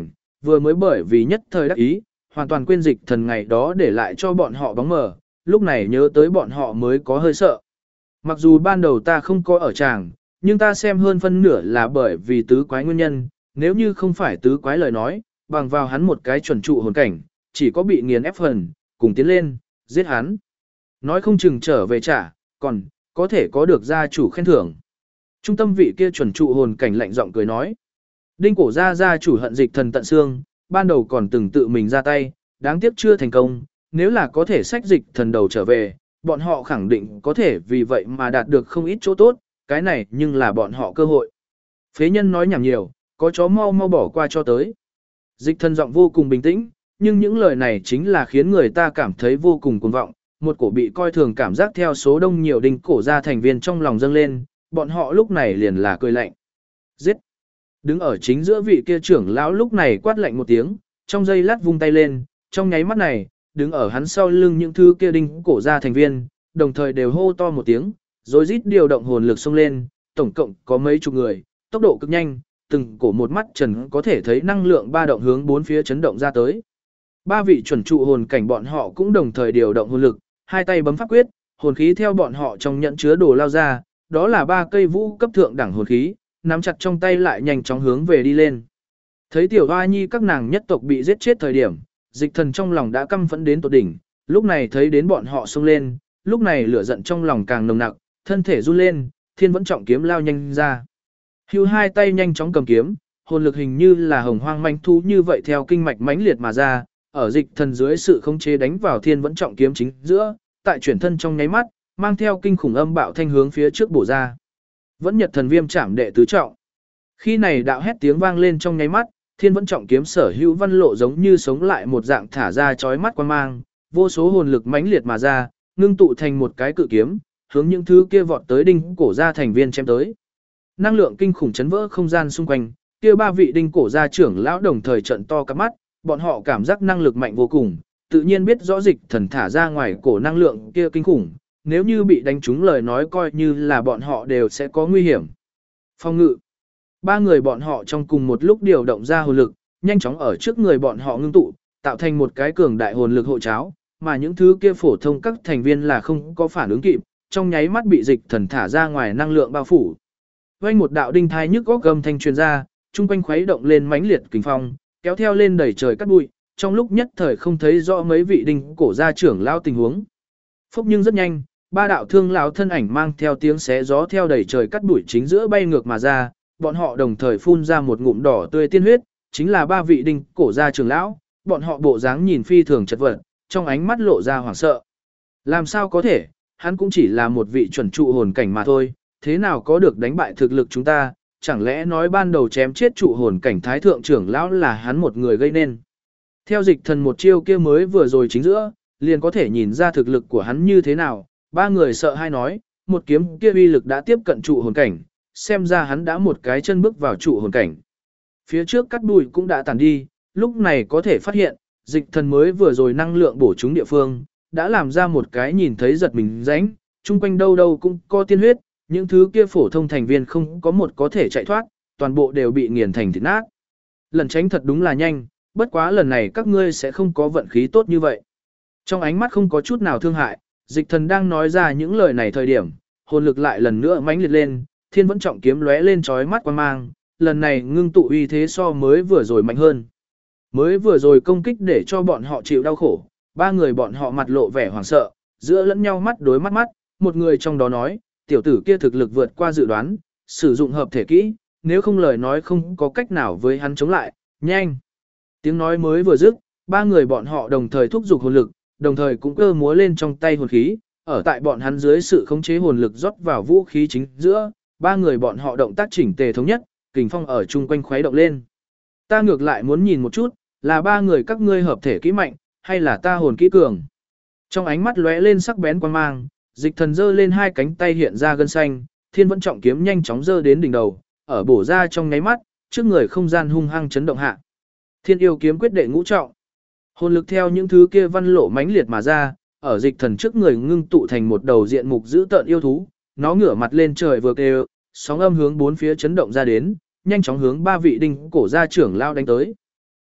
Speaker 1: vừa mới bởi vì nhất thời đắc ý, hoàn toàn quên dịch thần ngày đó để lại cho bọn họ bóng mờ, lúc này nhớ tới bọn họ mới có hơi sợ. Mặc dù ban đầu ta không có ở tràng, nhưng ta xem hơn phân nửa là bởi vì tứ quái nguyên nhân, nếu như không phải tứ quái lời nói, bằng vào hắn một cái chuẩn trụ hồn cảnh, chỉ có bị nghiền ép phần, cùng tiến lên, giết hắn. Nói không chừng trở về trả, còn, có thể có được gia chủ khen thưởng. Trung tâm vị kia chuẩn trụ hồn cảnh lạnh giọng cười nói. Đinh cổ gia chủ hận dịch thần tận xương, ban đầu còn từng tự mình ra tay, đáng tiếc chưa thành công, nếu là có thể xách dịch thần đầu trở về, bọn họ khẳng định có thể vì vậy mà đạt được không ít chỗ tốt, cái này nhưng là bọn họ cơ hội. Phế nhân nói nhảm nhiều, có chó mau mau bỏ qua cho tới. Dịch thần giọng vô cùng bình tĩnh, nhưng những lời này chính là khiến người ta cảm thấy vô cùng cuồng vọng, một cổ bị coi thường cảm giác theo số đông nhiều đinh cổ gia thành viên trong lòng dâng lên, bọn họ lúc này liền là cười lạnh. Giết! Đứng ở chính giữa vị kia trưởng lão lúc này quát lạnh một tiếng, trong giây lát vung tay lên, trong nháy mắt này, đứng ở hắn sau lưng những thứ kia đinh cổ gia thành viên, đồng thời đều hô to một tiếng, rồi rít điều động hồn lực xông lên, tổng cộng có mấy chục người, tốc độ cực nhanh, từng cổ một mắt trần có thể thấy năng lượng ba động hướng bốn phía chấn động ra tới. Ba vị chuẩn trụ hồn cảnh bọn họ cũng đồng thời điều động hồn lực, hai tay bấm pháp quyết, hồn khí theo bọn họ trong nhận chứa đồ lao ra, đó là ba cây vũ cấp thượng đẳng hồn khí, nắm chặt trong tay lại nhanh chóng hướng về đi lên. Thấy tiểu hoa nhi các nàng nhất tộc bị giết chết thời điểm, dịch thần trong lòng đã căm phẫn đến tột đỉnh, lúc này thấy đến bọn họ xông lên, lúc này lửa giận trong lòng càng nồng nặc, thân thể run lên, thiên vẫn trọng kiếm lao nhanh ra. Hưu hai tay nhanh chóng cầm kiếm, hồn lực hình như là hồng hoang manh thú như vậy theo kinh mạch mãnh liệt mà ra, ở dịch thần dưới sự khống chế đánh vào thiên vẫn trọng kiếm chính giữa, tại chuyển thân trong nháy mắt, mang theo kinh khủng âm bạo thanh hướng phía trước bổ ra. Vẫn nhật thần viêm chạm đệ tứ trọng. Khi này đạo hét tiếng vang lên trong nháy mắt, thiên vẫn trọng kiếm sở hữu văn lộ giống như sống lại một dạng thả ra chói mắt quang mang, vô số hồn lực mãnh liệt mà ra, ngưng tụ thành một cái cự kiếm, hướng những thứ kia vọt tới đinh cổ gia thành viên chém tới. Năng lượng kinh khủng chấn vỡ không gian xung quanh, kia ba vị đinh cổ gia trưởng lão đồng thời trợn to cả mắt, bọn họ cảm giác năng lực mạnh vô cùng, tự nhiên biết rõ dịch thần thả ra ngoài cổ năng lượng kia kinh khủng, nếu như bị đánh trúng lời nói coi như là bọn họ đều sẽ có nguy hiểm. Phong ngự. Ba người bọn họ trong cùng một lúc điều động ra hồn lực, nhanh chóng ở trước người bọn họ ngưng tụ, tạo thành một cái cường đại hồn lực hộ cháo, mà những thứ kia phổ thông các thành viên là không có phản ứng kịp, trong nháy mắt bị dịch thần thả ra ngoài năng lượng bao phủ. Vang một đạo đinh thai nhức góc gầm thanh truyền ra, trung quanh khuấy động lên mãnh liệt kình phong, kéo theo lên đẩy trời cát bụi, trong lúc nhất thời không thấy rõ mấy vị đinh cổ gia trưởng lao tình huống. Phúc nhưng rất nhanh, ba đạo thương lão thân ảnh mang theo tiếng xé gió theo đẩy trời cát bụi chính giữa bay ngược mà ra, bọn họ đồng thời phun ra một ngụm đỏ tươi tiên huyết, chính là ba vị đinh cổ gia trưởng lão, bọn họ bộ dáng nhìn phi thường chật vật, trong ánh mắt lộ ra hoảng sợ. Làm sao có thể, hắn cũng chỉ là một vị chuẩn trụ hồn cảnh mà thôi, thế nào có được đánh bại thực lực chúng ta, chẳng lẽ nói ban đầu chém chết trụ hồn cảnh thái thượng trưởng lão là hắn một người gây nên. Theo dịch thần một chiêu kia mới vừa rồi chính giữa, liền có thể nhìn ra thực lực của hắn như thế nào, ba người sợ hai nói, một kiếm kia uy lực đã tiếp cận trụ hồn cảnh, xem ra hắn đã một cái chân bước vào trụ hồn cảnh. Phía trước cắt bụi cũng đã tàn đi, lúc này có thể phát hiện, dịch thần mới vừa rồi năng lượng bổ trúng địa phương, đã làm ra một cái nhìn thấy giật mình rãnh, chung quanh đâu đâu cũng có tiên huyết, những thứ kia phổ thông thành viên không có một có thể chạy thoát, toàn bộ đều bị nghiền thành thịt nát. Lần tránh thật đúng là nhanh, bất quá lần này các ngươi sẽ không có vận khí tốt như vậy. Trong ánh mắt không có chút nào thương hại, dịch thần đang nói ra những lời này thời điểm, hồn lực lại lần nữa mãnh liệt lên, thiên vẫn trọng kiếm lóe lên chói mắt quang mang, lần này ngưng tụ uy thế so mới vừa rồi mạnh hơn. Mới vừa rồi công kích để cho bọn họ chịu đau khổ, ba người bọn họ mặt lộ vẻ hoảng sợ, giữa lẫn nhau mắt đối mắt mắt, một người trong đó nói, tiểu tử kia thực lực vượt qua dự đoán, sử dụng hợp thể kỹ, nếu không lời nói không có cách nào với hắn chống lại, nhanh. Tiếng nói mới vừa dứt, ba người bọn họ đồng thời thúc giục hồn lực, đồng thời cũng cơ múa lên trong tay hồn khí, ở tại bọn hắn dưới sự khống chế hồn lực rót vào vũ khí chính giữa, ba người bọn họ động tác chỉnh tề thống nhất, kình phong ở chung quanh khuấy động lên. Ta ngược lại muốn nhìn một chút, là ba người các ngươi hợp thể kỹ mạnh, hay là ta hồn kỹ cường. Trong ánh mắt lóe lên sắc bén quan mang, dịch thần giơ lên hai cánh tay hiện ra gân xanh, thiên vẫn trọng kiếm nhanh chóng giơ đến đỉnh đầu, ở bổ ra trong nháy mắt, trước người không gian hung hăng chấn động hạ. Thiên yêu kiếm quyết đệ ngũ trọng. Hồn lực theo những thứ kia văn lộ mãnh liệt mà ra, ở dịch thần trước người ngưng tụ thành một đầu diện mục dữ tợn yêu thú, nó ngửa mặt lên trời vừa kêu, sóng âm hướng bốn phía chấn động ra đến, nhanh chóng hướng ba vị đinh cổ gia trưởng lao đánh tới.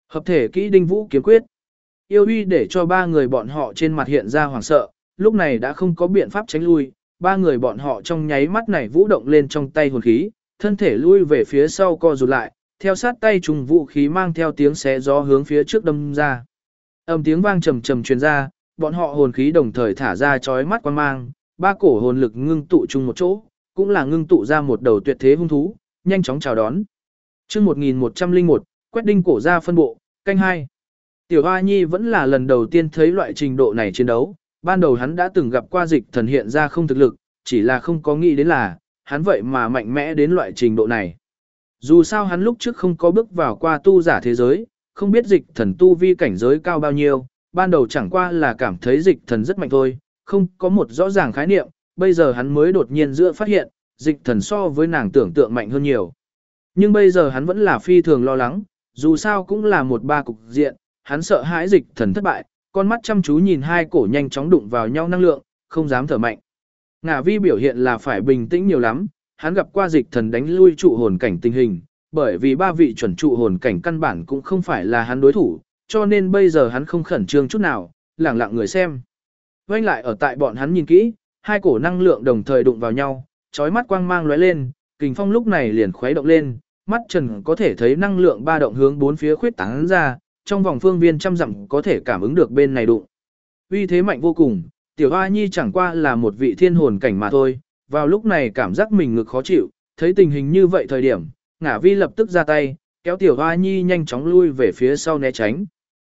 Speaker 1: Hợp thể kỹ đinh vũ kiếm quyết. Yêu uy để cho ba người bọn họ trên mặt hiện ra hoảng sợ, lúc này đã không có biện pháp tránh lui, ba người bọn họ trong nháy mắt này vũ động lên trong tay hồn khí, thân thể lui về phía sau co rụt lại, theo sát tay trùng vũ khí mang theo tiếng xé gió hướng phía trước đâm ra. Âm tiếng vang trầm trầm truyền ra, bọn họ hồn khí đồng thời thả ra chói mắt quang mang, ba cổ hồn lực ngưng tụ chung một chỗ, cũng là ngưng tụ ra một đầu tuyệt thế hung thú, nhanh chóng chào đón. Chương 1101, quét đinh cổ ra phân bộ, canh 2. Tiểu Hoa Nhi vẫn là lần đầu tiên thấy loại trình độ này chiến đấu, ban đầu hắn đã từng gặp qua dịch thần hiện ra không thực lực, chỉ là không có nghĩ đến là, hắn vậy mà mạnh mẽ đến loại trình độ này. Dù sao hắn lúc trước không có bước vào qua tu giả thế giới, không biết dịch thần tu vi cảnh giới cao bao nhiêu, ban đầu chẳng qua là cảm thấy dịch thần rất mạnh thôi, không có một rõ ràng khái niệm, bây giờ hắn mới đột nhiên giữa phát hiện, dịch thần so với nàng tưởng tượng mạnh hơn nhiều. Nhưng bây giờ hắn vẫn là phi thường lo lắng, dù sao cũng là một ba cục diện, hắn sợ hãi dịch thần thất bại, con mắt chăm chú nhìn hai cổ nhanh chóng đụng vào nhau năng lượng, không dám thở mạnh. Ngả Vi biểu hiện là phải bình tĩnh nhiều lắm, hắn gặp qua dịch thần đánh lui trụ hồn cảnh tình hình, bởi vì ba vị chuẩn trụ hồn cảnh căn bản cũng không phải là hắn đối thủ, cho nên bây giờ hắn không khẩn trương chút nào, lẳng lặng người xem. Quay lại ở tại bọn hắn nhìn kỹ, hai cổ năng lượng đồng thời đụng vào nhau, chói mắt quang mang lóe lên, kình phong lúc này liền khuấy động lên, mắt trần có thể thấy năng lượng ba động hướng bốn phía khuyết tán ra, trong vòng phương viên trăm dặm có thể cảm ứng được bên này đụng. Uy thế mạnh vô cùng, Tiểu Hoa Nhi chẳng qua là một vị thiên hồn cảnh mà thôi, vào lúc này cảm giác mình ngực khó chịu, thấy tình hình như vậy thời điểm, Ngả Vi lập tức ra tay, kéo Tiểu Hoa Nhi nhanh chóng lui về phía sau né tránh.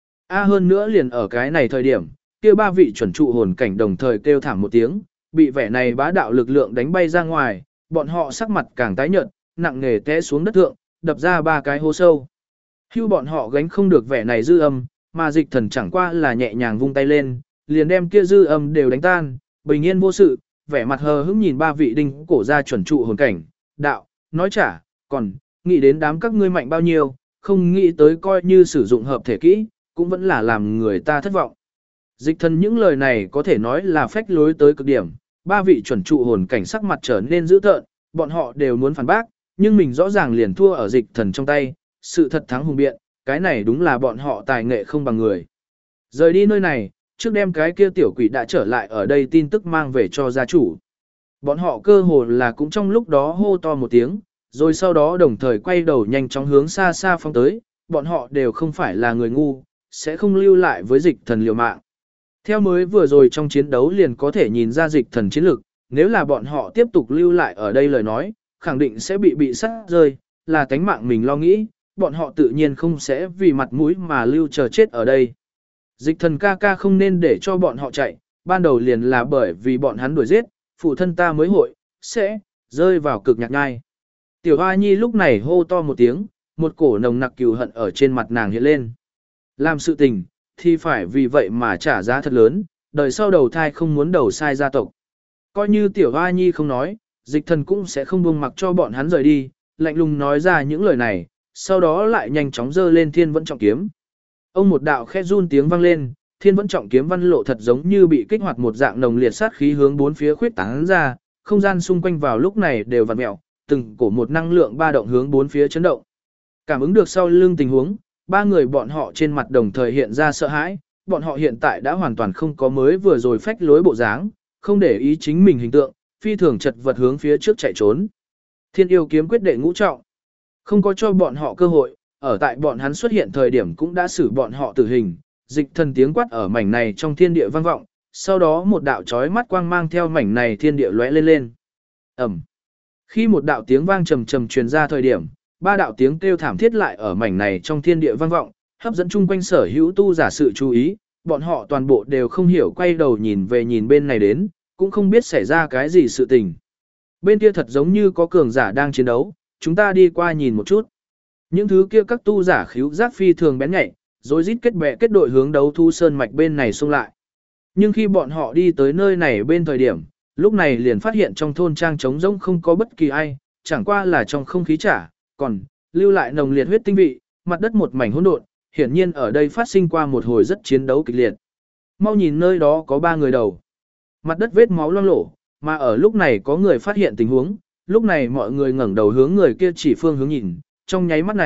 Speaker 1: Hơn nữa liền ở cái này thời điểm, kia ba vị chuẩn trụ hồn cảnh đồng thời kêu thảm một tiếng, bị vẻ này bá đạo lực lượng đánh bay ra ngoài, bọn họ sắc mặt càng tái nhợt, nặng nề té xuống đất thượng, đập ra ba cái hố sâu. Hưu bọn họ gánh không được vẻ này dư âm, mà dịch thần chẳng qua là nhẹ nhàng vung tay lên, liền đem kia dư âm đều đánh tan, bình yên vô sự, vẻ mặt hờ hững nhìn ba vị đinh cổ ra chuẩn trụ hồn cảnh, đạo, nói chả, còn, nghĩ đến đám các ngươi mạnh bao nhiêu, không nghĩ tới coi như sử dụng hợp thể kỹ, cũng vẫn là làm người ta thất vọng. Dịch thần những lời này có thể nói là phách lối tới cực điểm, ba vị chuẩn trụ hồn cảnh sắc mặt trở nên dữ tợn, bọn họ đều muốn phản bác, nhưng mình rõ ràng liền thua ở dịch thần trong tay, sự thật thắng hùng biện, cái này đúng là bọn họ tài nghệ không bằng người. Rời đi nơi này, trước đem cái kia tiểu quỷ đã trở lại ở đây tin tức mang về cho gia chủ. Bọn họ cơ hồ là cũng trong lúc đó hô to một tiếng, rồi sau đó đồng thời quay đầu nhanh chóng hướng xa xa phóng tới, bọn họ đều không phải là người ngu, sẽ không lưu lại với dịch thần liều mạng. Theo mới vừa rồi trong chiến đấu liền có thể nhìn ra dịch thần chiến lực, nếu là bọn họ tiếp tục lưu lại ở đây lời nói, khẳng định sẽ bị sát rơi, là tánh mạng mình lo nghĩ, bọn họ tự nhiên không sẽ vì mặt mũi mà lưu chờ chết ở đây. Dịch thần ca ca không nên để cho bọn họ chạy, ban đầu liền là bởi vì bọn hắn đuổi giết, phụ thân ta mới hội, sẽ, rơi vào cực nhạc ngai. Tiểu Hoa Nhi lúc này hô to một tiếng, một cổ nồng nặc cừu hận ở trên mặt nàng hiện lên. Làm sự tình, thì phải vì vậy mà trả giá thật lớn, đời sau đầu thai không muốn đầu sai gia tộc. Coi như Tiểu Hoa Nhi không nói, dịch thần cũng sẽ không buông mặc cho bọn hắn rời đi, lạnh lùng nói ra những lời này, sau đó lại nhanh chóng giơ lên thiên vẫn trọng kiếm. Ông một đạo khẽ run tiếng vang lên, thiên vẫn trọng kiếm văn lộ thật giống như bị kích hoạt một dạng nồng liệt sát khí hướng bốn phía khuyết tán ra, không gian xung quanh vào lúc này đều vặn mèo, từng cổ một năng lượng ba động hướng bốn phía chấn động. Cảm ứng được sau lưng tình huống, ba người bọn họ trên mặt đồng thời hiện ra sợ hãi, bọn họ hiện tại đã hoàn toàn không có mới vừa rồi phách lối bộ dáng, không để ý chính mình hình tượng, phi thường chật vật hướng phía trước chạy trốn. Thiên yêu kiếm quyết đệ ngũ trọng, không có cho bọn họ cơ hội, ở tại bọn hắn xuất hiện thời điểm cũng đã xử bọn họ tử hình, dịch thần tiếng quát ở mảnh này trong thiên địa vang vọng, sau đó một đạo chói mắt quang mang theo mảnh này thiên địa lóe lên lên. Ầm. Khi một đạo tiếng vang trầm trầm truyền ra thời điểm, ba đạo tiếng kêu thảm thiết lại ở mảnh này trong thiên địa vang vọng, hấp dẫn chung quanh sở hữu tu giả sự chú ý, bọn họ toàn bộ đều không hiểu quay đầu nhìn về nhìn bên này đến, cũng không biết xảy ra cái gì sự tình. Bên kia thật giống như có cường giả đang chiến đấu, chúng ta đi qua nhìn một chút. Những thứ kia các tu giả khíu giác phi thường bén nhạy, rồi rít kết bè kết đội hướng đấu thu sơn mạch bên này xông lại. Nhưng khi bọn họ đi tới nơi này bên thời điểm, lúc này liền phát hiện trong thôn trang trống rỗng không có bất kỳ ai, chẳng qua là trong không khí trả, còn lưu lại nồng liệt huyết tinh vị, mặt đất một mảnh hỗn độn, hiển nhiên ở đây phát sinh qua một hồi rất chiến đấu kịch liệt. Mau nhìn nơi đó có 3 người đầu. Mặt đất vết máu loang lổ, mà ở lúc này có người phát hiện tình huống, lúc này mọi người ngẩng đầu hướng người kia chỉ phương hướng nhìn, trong nháy mắt này,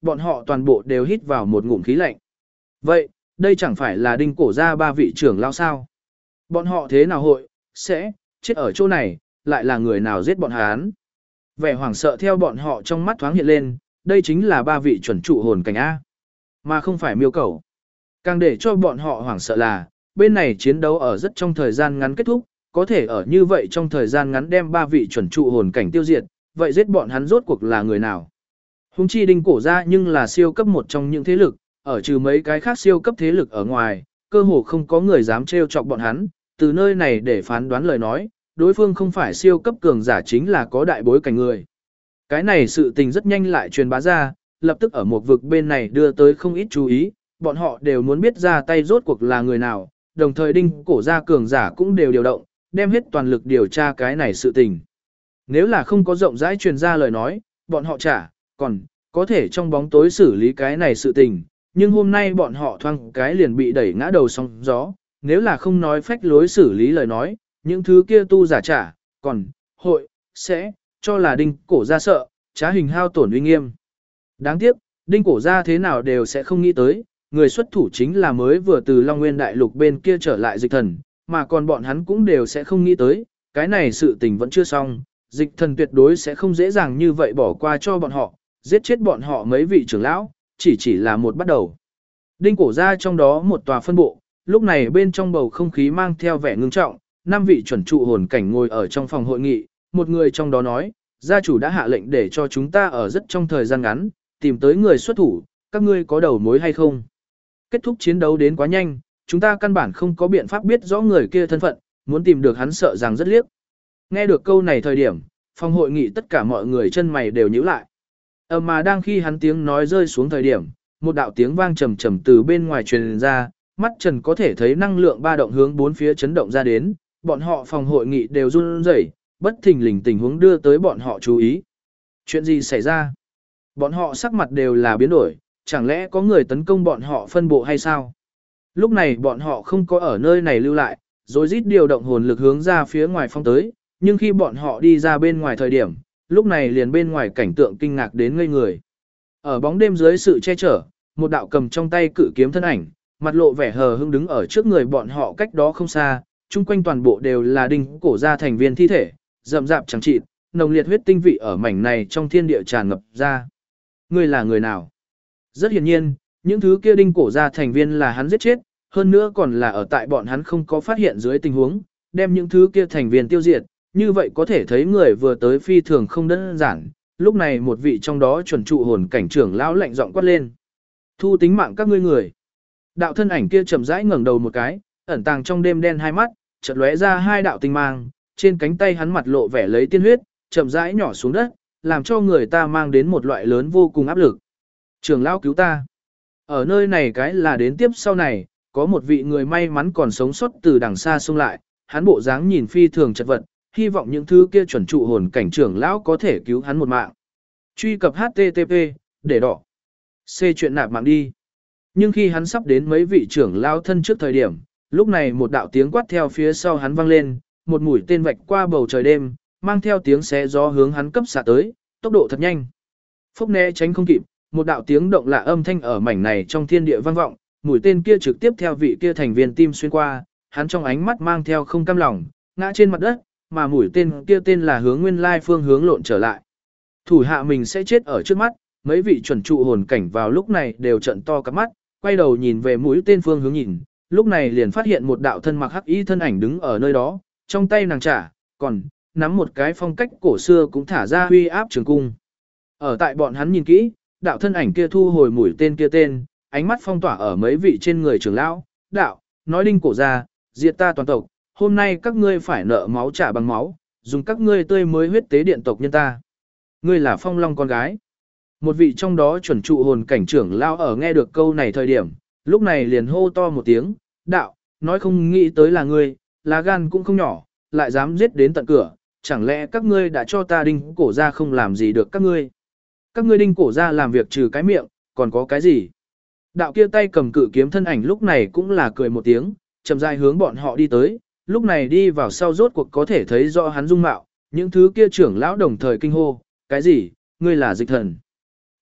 Speaker 1: bọn họ toàn bộ đều hít vào một ngụm khí lạnh. Vậy, đây chẳng phải là đinh cổ gia ba vị trưởng lão sao? Bọn họ thế nào hội, sẽ, chết ở chỗ này, lại là người nào giết bọn hắn? Vẻ hoảng sợ theo bọn họ trong mắt thoáng hiện lên, đây chính là ba vị chuẩn trụ hồn cảnh A. Mà không phải miêu cầu. Càng để cho bọn họ hoảng sợ là, bên này chiến đấu ở rất trong thời gian ngắn kết thúc, có thể ở như vậy trong thời gian ngắn đem ba vị chuẩn trụ hồn cảnh tiêu diệt, vậy giết bọn hắn rốt cuộc là người nào? Hùng chi đinh cổ ra nhưng là siêu cấp một trong những thế lực, ở trừ mấy cái khác siêu cấp thế lực ở ngoài, cơ hồ không có người dám trêu chọc bọn hắn, từ nơi này để phán đoán lời nói, đối phương không phải siêu cấp cường giả chính là có đại bối cảnh người. Cái này sự tình rất nhanh lại truyền bá ra, lập tức ở một vực bên này đưa tới không ít chú ý, bọn họ đều muốn biết ra tay rốt cuộc là người nào, đồng thời đinh cổ gia cường giả cũng đều điều động, đem hết toàn lực điều tra cái này sự tình. Nếu là không có rộng rãi truyền ra lời nói, bọn họ còn có thể trong bóng tối xử lý cái này sự tình, nhưng hôm nay bọn họ thoang cái liền bị đẩy ngã đầu sóng gió, nếu là không nói phách lối xử lý lời nói, những thứ kia tu giả còn sẽ cho là đinh cổ gia sợ, trá hình hao tổn uy nghiêm. Đáng tiếc, đinh cổ gia thế nào đều sẽ không nghĩ tới, người xuất thủ chính là mới vừa từ Long Nguyên Đại Lục bên kia trở lại dịch thần, mà còn bọn hắn cũng đều sẽ không nghĩ tới, cái này sự tình vẫn chưa xong, dịch thần tuyệt đối sẽ không dễ dàng như vậy bỏ qua cho bọn họ, giết chết bọn họ mấy vị trưởng lão, chỉ là một bắt đầu. Đinh cổ gia trong đó một tòa phân bộ, lúc này bên trong bầu không khí mang theo vẻ ngưng trọng, 5 vị chuẩn trụ hồn cảnh ngồi ở trong phòng hội nghị, một người trong đó nói, gia chủ đã hạ lệnh để cho chúng ta ở rất trong thời gian ngắn, tìm tới người xuất thủ, các ngươi có đầu mối hay không? Kết thúc chiến đấu đến quá nhanh, chúng ta căn bản không có biện pháp biết rõ người kia thân phận, muốn tìm được hắn sợ rằng rất liếc. Nghe được câu này thời điểm, phòng hội nghị tất cả mọi người chân mày đều nhíu lại. Mà đang khi hắn tiếng nói rơi xuống thời điểm, một đạo tiếng vang trầm trầm từ bên ngoài truyền ra, mắt Trần có thể thấy năng lượng ba động hướng bốn phía chấn động ra đến, bọn họ phòng hội nghị đều run rẩy, bất thình lình tình huống đưa tới bọn họ chú ý. Chuyện gì xảy ra? Bọn họ sắc mặt đều là biến đổi, chẳng lẽ có người tấn công bọn họ phân bộ hay sao? Lúc này bọn họ không có ở nơi này lưu lại, rồi rít điều động hồn lực hướng ra phía ngoài phong tới, nhưng khi bọn họ đi ra bên ngoài thời điểm, lúc này liền bên ngoài cảnh tượng kinh ngạc đến ngây người. Ở bóng đêm dưới sự che chở, một đạo cầm trong tay cự kiếm thân ảnh, mặt lộ vẻ hờ hững đứng ở trước người bọn họ cách đó không xa, chung quanh toàn bộ đều là đinh cổ gia thành viên thi thể, rậm rạp chẳng chịt, nồng liệt huyết tinh vị ở mảnh này trong thiên địa tràn ngập ra. Ngươi là người nào? Rất hiển nhiên, những thứ kia đinh cổ gia thành viên là hắn giết chết, hơn nữa còn là ở tại bọn hắn không có phát hiện dưới tình huống, đem những thứ kia thành viên tiêu diệt, như vậy có thể thấy người vừa tới phi thường không đơn giản. Lúc này một vị trong đó chuẩn trụ hồn cảnh trưởng lão lạnh giọng quát lên: "Thu tính mạng các ngươi người!" Đạo thân ảnh kia chậm rãi ngẩng đầu một cái, ẩn tàng trong đêm đen hai mắt, chợt lóe ra hai đạo tinh mang, trên cánh tay hắn mặt lộ vẻ lấy tiên huyết, chậm rãi nhỏ xuống đất, làm cho người ta mang đến một loại lớn vô cùng áp lực. "Trưởng lão cứu ta!" Ở nơi này cái là đến tiếp sau này, có một vị người may mắn còn sống sót từ đằng xa xông lại, hắn bộ dáng nhìn phi thường chật vật, hy vọng những thứ kia chuẩn trụ hồn cảnh trưởng lão có thể cứu hắn một mạng. Truy cập http để đỏ C chuyện nạp mạng đi. Nhưng khi hắn sắp đến mấy vị trưởng lão thân trước thời điểm, lúc này một đạo tiếng quát theo phía sau hắn vang lên, một mũi tên vạch qua bầu trời đêm, mang theo tiếng xé gió hướng hắn cấp xạ tới, tốc độ thật nhanh. Phốc né tránh không kịp, một đạo tiếng động lạ âm thanh ở mảnh này trong thiên địa vang vọng, mũi tên kia trực tiếp theo vị kia thành viên tim xuyên qua, hắn trong ánh mắt mang theo không cam lòng, ngã trên mặt đất, mà mũi tên kia tên là hướng nguyên lai phương hướng lộn trở lại. Thủ hạ mình sẽ chết ở trước mắt, mấy vị chuẩn trụ hồn cảnh vào lúc này đều trợn to cả mắt, quay đầu nhìn về mũi tên phương hướng nhìn, lúc này liền phát hiện một đạo thân mặc hắc y thân ảnh đứng ở nơi đó, trong tay nàng còn nắm một cái phong cách cổ xưa cũng thả ra huy áp trường cung. Ở tại bọn hắn nhìn kỹ, đạo thân ảnh kia thu hồi mũi tên kia tên, ánh mắt phong tỏa ở mấy vị trên người trưởng lão, đạo, nói đinh cổ ra, diệt ta toàn tộc, hôm nay các ngươi phải nợ máu trả bằng máu, dùng các ngươi tươi mới huyết tế điện tộc nhân ta. Ngươi là Phong Long con gái. Một vị trong đó chuẩn trụ hồn cảnh trưởng lão ở nghe được câu này thời điểm, lúc này liền hô to một tiếng, đạo, nói không nghĩ tới là ngươi, lá gan cũng không nhỏ, lại dám giết đến tận cửa, chẳng lẽ các ngươi đã cho ta đinh cổ ra không làm gì được các ngươi. Các ngươi đinh cổ ra làm việc trừ cái miệng, còn có cái gì? Đạo kia tay cầm cự kiếm thân ảnh lúc này cũng là cười một tiếng, chậm rãi hướng bọn họ đi tới, lúc này đi vào sau rốt cuộc có thể thấy rõ hắn dung mạo, những thứ kia trưởng lão đồng thời kinh hô, cái gì, ngươi là dịch thần.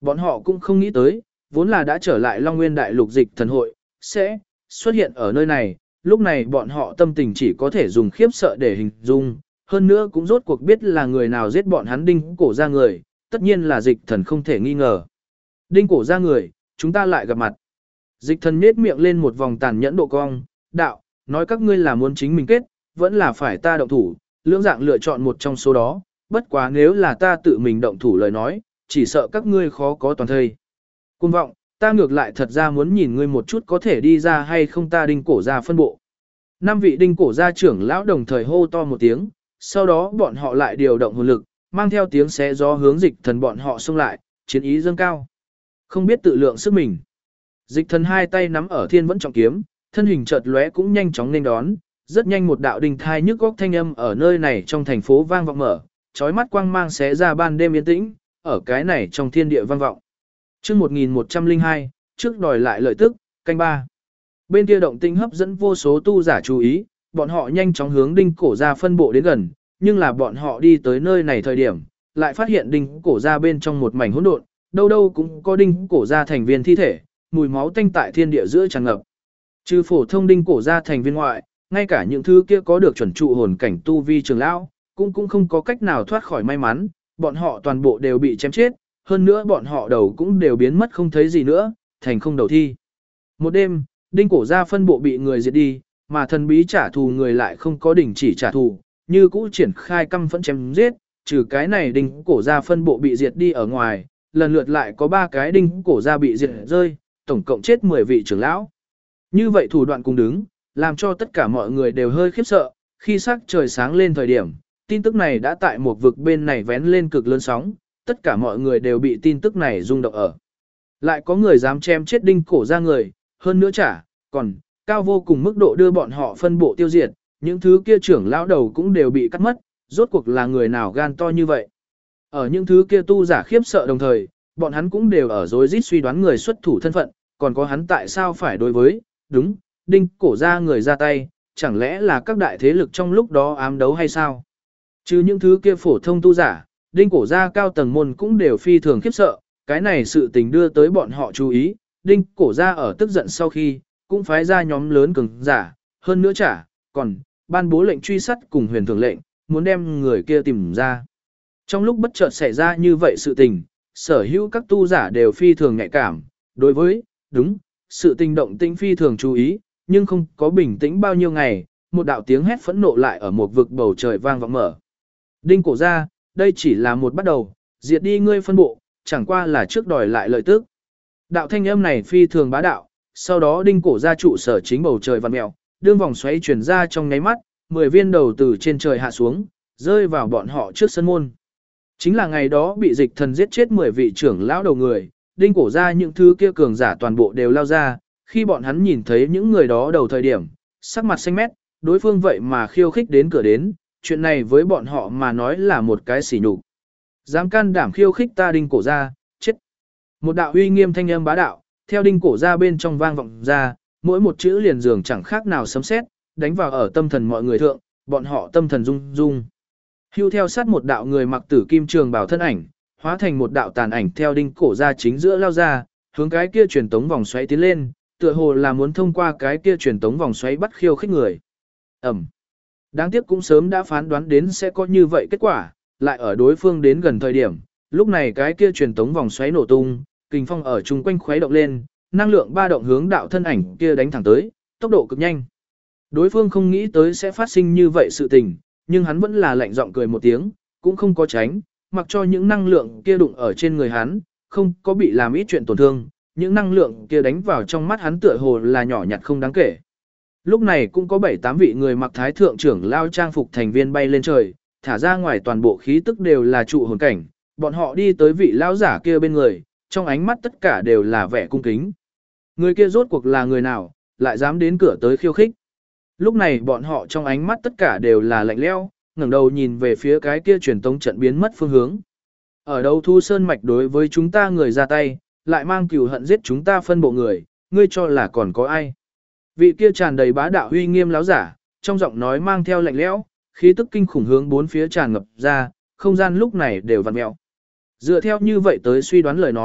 Speaker 1: Bọn họ cũng không nghĩ tới, vốn là đã trở lại Long Nguyên Đại Lục Dịch Thần hội, sẽ xuất hiện ở nơi này, lúc này bọn họ tâm tình chỉ có thể dùng khiếp sợ để hình dung, hơn nữa cũng rốt cuộc biết là người nào giết bọn hắn Đinh Cổ Gia người, tất nhiên là Dịch Thần không thể nghi ngờ. Đinh Cổ Gia người, chúng ta lại gặp mặt. Dịch Thần nhếch miệng lên một vòng tàn nhẫn độ cong, đạo, nói các ngươi là muốn chính mình kết, vẫn là phải ta động thủ, lưỡng dạng lựa chọn một trong số đó, bất quá nếu là ta tự mình động thủ lời nói, chỉ sợ các ngươi khó có toàn thây. Cuồng vọng, ta ngược lại thật ra muốn nhìn ngươi một chút có thể đi ra hay không ta Đinh Cổ Gia phân bộ. 5 vị Đinh Cổ Gia trưởng lão đồng thời hô to một tiếng, sau đó bọn họ lại điều động hồn lực, mang theo tiếng xé gió hướng Dịch Thần bọn họ xông lại, chiến ý dâng cao. Không biết tự lượng sức mình. Dịch Thần hai tay nắm ở thiên vẫn trọng kiếm, thân hình chợt lóe cũng nhanh chóng nên đón, rất nhanh một đạo đình thai nhức góc thanh âm ở nơi này trong thành phố vang vọng mở, chói mắt quang mang xé ra ban đêm yên tĩnh, ở cái này trong thiên địa vang vọng. Chương 1102, trước đòi lại lợi tức, canh 3. Bên kia động tĩnh hấp dẫn vô số tu giả chú ý, bọn họ nhanh chóng hướng Đinh Cổ Gia phân bộ đến gần, nhưng là bọn họ đi tới nơi này thời điểm, lại phát hiện Đinh Cổ Gia bên trong một mảnh hỗn độn, đâu đâu cũng có Đinh Cổ Gia thành viên thi thể, mùi máu tanh tại thiên địa giữa tràn ngập. Trừ phổ thông Đinh Cổ Gia thành viên ngoại, ngay cả những thứ kia có được chuẩn trụ hồn cảnh tu vi trường lão, cũng không có cách nào thoát khỏi may mắn, bọn họ toàn bộ đều bị chém chết, hơn nữa bọn họ đầu cũng đều biến mất không thấy gì nữa, thành không đầu thi. Một đêm, Đinh Cổ Gia phân bộ bị người diệt đi, mà thần bí trả thù người lại không có đình chỉ trả thù, như cũ triển khai căm phẫn chém giết, trừ cái này Đinh Cổ Gia phân bộ bị diệt đi ở ngoài, lần lượt lại có 3 cái Đinh Cổ Gia bị diệt rơi, tổng cộng chết 10 vị trưởng lão. Như vậy thủ đoạn cùng đứng, làm cho tất cả mọi người đều hơi khiếp sợ, khi sắc trời sáng lên thời điểm, tin tức này đã tại một vực bên này vén lên cực lớn sóng, tất cả mọi người đều bị tin tức này rung động ở. Lại có người dám chém chết Đinh Cổ Gia người, hơn nữa còn cao vô cùng mức độ đưa bọn họ phân bộ tiêu diệt, những thứ kia trưởng lão đầu cũng đều bị cắt mất, rốt cuộc là người nào gan to như vậy. Ở những thứ kia tu giả khiếp sợ đồng thời, bọn hắn cũng đều ở rối rít suy đoán người xuất thủ thân phận, còn có hắn tại sao phải đối với, đúng, Đinh Cổ Gia người ra tay, chẳng lẽ là các đại thế lực trong lúc đó ám đấu hay sao? Chứ những thứ kia phổ thông tu giả, Đinh Cổ Gia cao tầng môn cũng đều phi thường khiếp sợ, cái này sự tình đưa tới bọn họ chú ý, Đinh Cổ Gia ở tức giận sau khi, cũng phái ra nhóm lớn cường giả, hơn nữa còn ban bố lệnh truy sát cùng huyền thường lệnh, muốn đem người kia tìm ra. Trong lúc bất chợt xảy ra như vậy sự tình, sở hữu các tu giả đều phi thường nhạy cảm, đối với, đúng, sự tình động tĩnh phi thường chú ý, nhưng không có bình tĩnh bao nhiêu ngày, một đạo tiếng hét phẫn nộ lại ở một vực bầu trời vang vọng mở. Đinh Cổ Gia, đây chỉ là một bắt đầu, diệt đi ngươi phân bộ, chẳng qua là trước đòi lại lợi tức. Đạo thanh âm này phi thường bá đạo, sau đó Đinh Cổ Gia trụ sở chính bầu trời vặn mèo, đương vòng xoáy chuyển ra trong nháy mắt, 10 viên đầu từ trên trời hạ xuống, rơi vào bọn họ trước sân môn. Chính là ngày đó bị Dịch Thần giết chết 10 vị trưởng lão đầu người, Đinh Cổ Gia những thứ kia cường giả toàn bộ đều lao ra, khi bọn hắn nhìn thấy những người đó đầu thời điểm, sắc mặt xanh mét, đối phương vậy mà khiêu khích đến cửa đến, chuyện này với bọn họ mà nói là một cái sỉ nhục. Dám can đảm khiêu khích ta Đinh Cổ Gia, chết. Một đạo uy nghiêm thanh âm bá đạo, theo Đinh Cổ Gia bên trong vang vọng ra, mỗi một chữ liền dường chẳng khác nào sấm sét, đánh vào ở tâm thần mọi người thượng, bọn họ tâm thần rung rung. Hưu theo sát một đạo người mặc tử kim trường bào thân ảnh, hóa thành một đạo tàn ảnh theo Đinh Cổ Gia chính giữa lao ra, hướng cái kia truyền tống vòng xoáy tiến lên, tựa hồ là muốn thông qua cái kia truyền tống vòng xoáy bắt khiêu khích người. Ẩm. Đáng tiếc cũng sớm đã phán đoán đến sẽ có như vậy kết quả, lại ở đối phương đến gần thời điểm, lúc này cái kia truyền tống vòng xoáy nổ tung, kình phong ở chung quanh khuấy động lên, năng lượng ba động hướng đạo thân ảnh kia đánh thẳng tới, tốc độ cực nhanh. Đối phương không nghĩ tới sẽ phát sinh như vậy sự tình, nhưng hắn vẫn là lạnh giọng cười một tiếng, cũng không có tránh, mặc cho những năng lượng kia đụng ở trên người hắn, không có bị làm ít chuyện tổn thương, những năng lượng kia đánh vào trong mắt hắn tựa hồ là nhỏ nhặt không đáng kể. Lúc này cũng có 7-8 vị người mặc thái thượng trưởng lao trang phục thành viên bay lên trời, thả ra ngoài toàn bộ khí tức đều là trụ hồn cảnh, bọn họ đi tới vị lão giả kia bên người, trong ánh mắt tất cả đều là vẻ cung kính. Người kia rốt cuộc là người nào, lại dám đến cửa tới khiêu khích. Lúc này bọn họ trong ánh mắt tất cả đều là lạnh lẽo, ngẩng đầu nhìn về phía cái kia truyền tống trận biến mất phương hướng. Ở đâu Thu Sơn Mạch đối với chúng ta người ra tay, lại mang cừu hận giết chúng ta phân bộ người, ngươi cho là còn có ai? Vị kia tràn đầy bá đạo uy nghiêm láo giả, trong giọng nói mang theo lạnh lẽo, khí tức kinh khủng hướng bốn phía tràn ngập ra, không gian lúc này đều vặn mèo. Dựa theo như vậy tới suy đoán lời nói,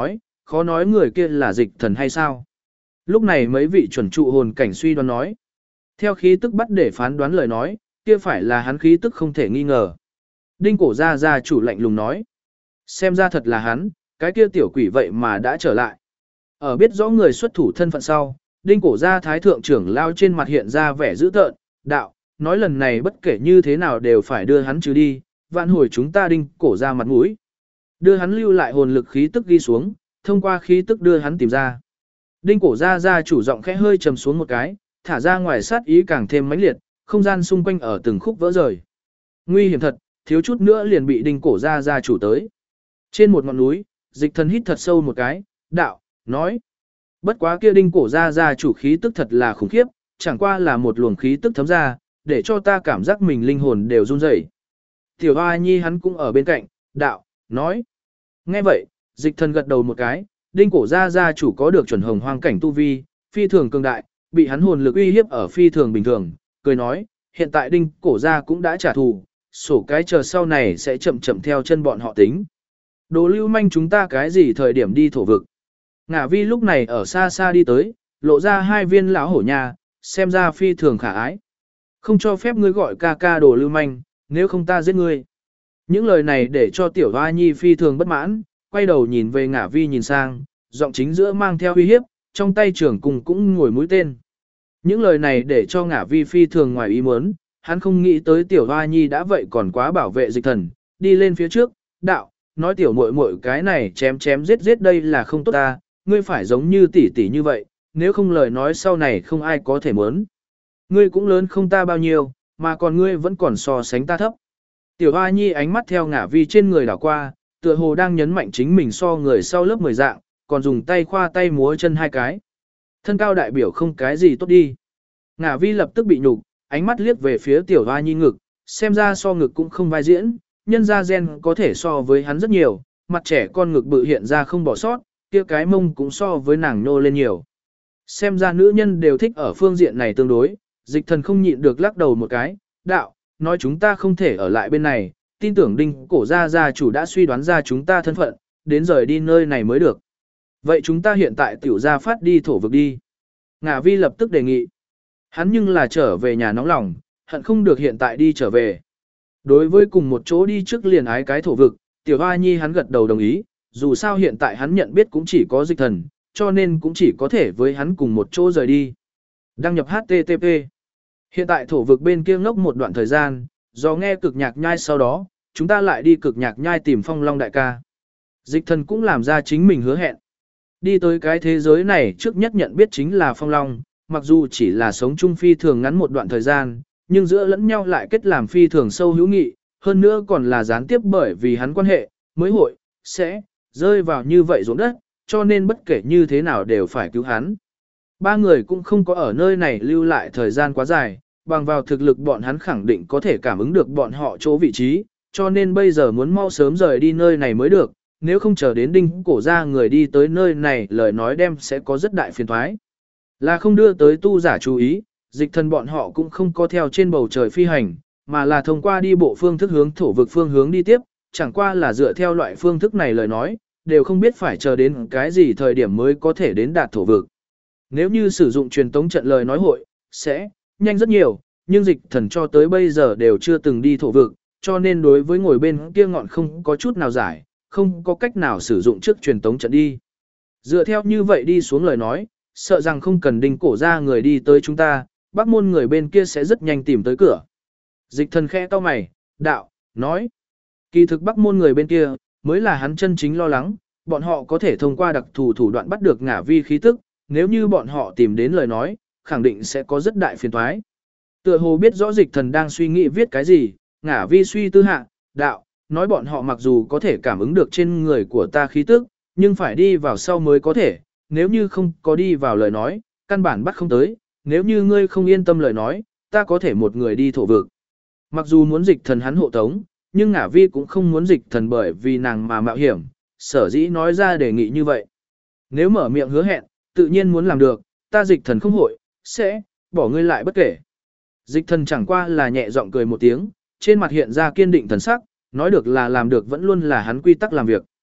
Speaker 1: khó nói người kia là dịch thần hay sao. Lúc này mấy vị chuẩn trụ hồn cảnh suy đoán nói. Theo khí tức bắt để phán đoán lời nói, kia phải là hắn khí tức không thể nghi ngờ. Đinh cổ gia chủ lạnh lùng nói. Xem ra thật là hắn, cái kia tiểu quỷ vậy mà đã trở lại. Ở biết rõ người xuất thủ thân phận sau, đinh cổ gia thái thượng trưởng lao trên mặt hiện ra vẻ dữ tợn, đạo, nói lần này bất kể như thế nào đều phải đưa hắn trừ đi, vạn hồi chúng ta đinh cổ gia mặt mũi. Đưa hắn lưu lại hồn lực khí tức ghi xuống, thông qua khí tức đưa hắn tìm ra. Đinh cổ gia chủ giọng khẽ hơi trầm xuống một cái, thả ra ngoài sát ý càng thêm mãnh liệt, không gian xung quanh ở từng khúc vỡ rời. Nguy hiểm thật, thiếu chút nữa liền bị đinh cổ gia chủ tới. Trên một ngọn núi, dịch thần hít thật sâu một cái, đạo, nói. Bất quá kia đinh cổ gia chủ khí tức thật là khủng khiếp, chẳng qua là một luồng khí tức thấm ra, để cho ta cảm giác mình linh hồn đều run rẩy. Tiểu Hoa Nhi hắn cũng ở bên cạnh, đạo, nói. Nghe vậy, dịch thần gật đầu một cái, đinh cổ gia chủ có được chuẩn hồng hoang cảnh tu vi, phi thường cường đại, bị hắn hồn lực uy hiếp ở phi thường bình thường, cười nói, hiện tại đinh cổ gia cũng đã trả thù, sổ cái chờ sau này sẽ chậm chậm theo chân bọn họ tính. Đồ lưu manh chúng ta cái gì thời điểm đi thổ vực. Ngả vi lúc này ở xa xa đi tới, lộ ra hai viên lão hổ nha, xem ra phi thường khả ái. Không cho phép ngươi gọi ca ca đồ lưu manh, nếu không ta giết ngươi. Những lời này để cho tiểu hoa nhi phi thường bất mãn, quay đầu nhìn về ngả vi nhìn sang, giọng chính giữa mang theo uy hiếp, trong tay trưởng cùng cũng ngồi mũi tên. Những lời này để cho ngả vi phi thường ngoài ý muốn, hắn không nghĩ tới tiểu hoa nhi đã vậy còn quá bảo vệ dịch thần, đi lên phía trước, đạo, nói tiểu muội muội cái này chém chém giết giết đây là không tốt ta, ngươi phải giống như tỷ tỷ như vậy, nếu không lời nói sau này không ai có thể muốn. Ngươi cũng lớn không ta bao nhiêu, mà còn ngươi vẫn còn so sánh ta thấp. Tiểu Hoa Nhi ánh mắt theo ngả vi trên người đảo qua, tựa hồ đang nhấn mạnh chính mình so người sau lớp 10 dạng, còn dùng tay khoa tay múa chân hai cái. Thân cao đại biểu không cái gì tốt đi. Ngả vi lập tức bị nhục, ánh mắt liếc về phía Tiểu Hoa Nhi ngực, xem ra so ngực cũng không vai diễn, nhân ra gen có thể so với hắn rất nhiều, mặt trẻ con ngực bự hiện ra không bỏ sót, kia cái mông cũng so với nàng nô lên nhiều. Xem ra nữ nhân đều thích ở phương diện này tương đối, dịch thần không nhịn được lắc đầu một cái, đạo, nói chúng ta không thể ở lại bên này, tin tưởng đinh cổ gia chủ đã suy đoán ra chúng ta thân phận, đến rời đi nơi này mới được. Vậy chúng ta hiện tại tiểu ra phát đi thổ vực đi. Ngả vi lập tức đề nghị. Hắn nhưng là trở về nhà nóng lòng, hận không được hiện tại đi trở về. Đối với cùng một chỗ đi trước liền ái cái thổ vực, tiểu hoa nhi hắn gật đầu đồng ý, dù sao hiện tại hắn nhận biết cũng chỉ có dịch thần, cho nên cũng chỉ có thể với hắn cùng một chỗ rời đi. Đăng nhập HTTP. Hiện tại thổ vực bên kia ngốc một đoạn thời gian, do nghe cực nhạc nhai sau đó, chúng ta lại đi cực nhạc nhai tìm Phong Long đại ca. Dịch thần cũng làm ra chính mình hứa hẹn. Đi tới cái thế giới này trước nhất nhận biết chính là Phong Long, mặc dù chỉ là sống chung phi thường ngắn một đoạn thời gian, nhưng giữa lẫn nhau lại kết làm phi thường sâu hữu nghị, hơn nữa còn là gián tiếp bởi vì hắn quan hệ, mới hội, sẽ, rơi vào như vậy ruộng đất, cho nên bất kể như thế nào đều phải cứu hắn. Ba người cũng không có ở nơi này lưu lại thời gian quá dài, bằng vào thực lực bọn hắn khẳng định có thể cảm ứng được bọn họ chỗ vị trí, cho nên bây giờ muốn mau sớm rời đi nơi này mới được, nếu không chờ đến đinh cổ ra người đi tới nơi này lời nói đem sẽ có rất đại phiền thoái. Là không đưa tới tu giả chú ý, dịch thần bọn họ cũng không có theo trên bầu trời phi hành, mà là thông qua đi bộ phương thức hướng thổ vực phương hướng đi tiếp, chẳng qua là dựa theo loại phương thức này lời nói, đều không biết phải chờ đến cái gì thời điểm mới có thể đến đạt thổ vực. Nếu như sử dụng truyền tống trận lời nói hội, sẽ nhanh rất nhiều, nhưng dịch thần cho tới bây giờ đều chưa từng đi thổ vực, cho nên đối với ngồi bên kia ngọn không có chút nào giải, không có cách nào sử dụng trước truyền tống trận đi. Dựa theo như vậy đi xuống lời nói, sợ rằng không cần đinh cổ ra người đi tới chúng ta, Bắc môn người bên kia sẽ rất nhanh tìm tới cửa. Dịch thần khẽ cau mày, đạo, nói. Kỳ thực Bắc môn người bên kia, mới là hắn chân chính lo lắng, bọn họ có thể thông qua đặc thù thủ đoạn bắt được ngả vi khí tức, nếu như bọn họ tìm đến lời nói, khẳng định sẽ có rất đại phiền toái. Tựa hồ biết rõ dịch thần đang suy nghĩ viết cái gì, ngả vi suy tư hạ, đạo, nói bọn họ mặc dù có thể cảm ứng được trên người của ta khí tức, nhưng phải đi vào sau mới có thể, nếu như không có đi vào lời nói, căn bản bắt không tới, nếu như ngươi không yên tâm lời nói, ta có thể một người đi thổ vực. Mặc dù muốn dịch thần hắn hộ tống, nhưng ngả vi cũng không muốn dịch thần bởi vì nàng mà mạo hiểm, sở dĩ nói ra đề nghị như vậy. Nếu mở miệng hứa hẹn, tự nhiên muốn làm được, ta dịch thần không hội, sẽ, bỏ ngươi lại bất kể. Dịch thần chẳng qua là nhẹ giọng cười một tiếng, trên mặt hiện ra kiên định thần sắc, nói được là làm được vẫn luôn là hắn quy tắc làm việc.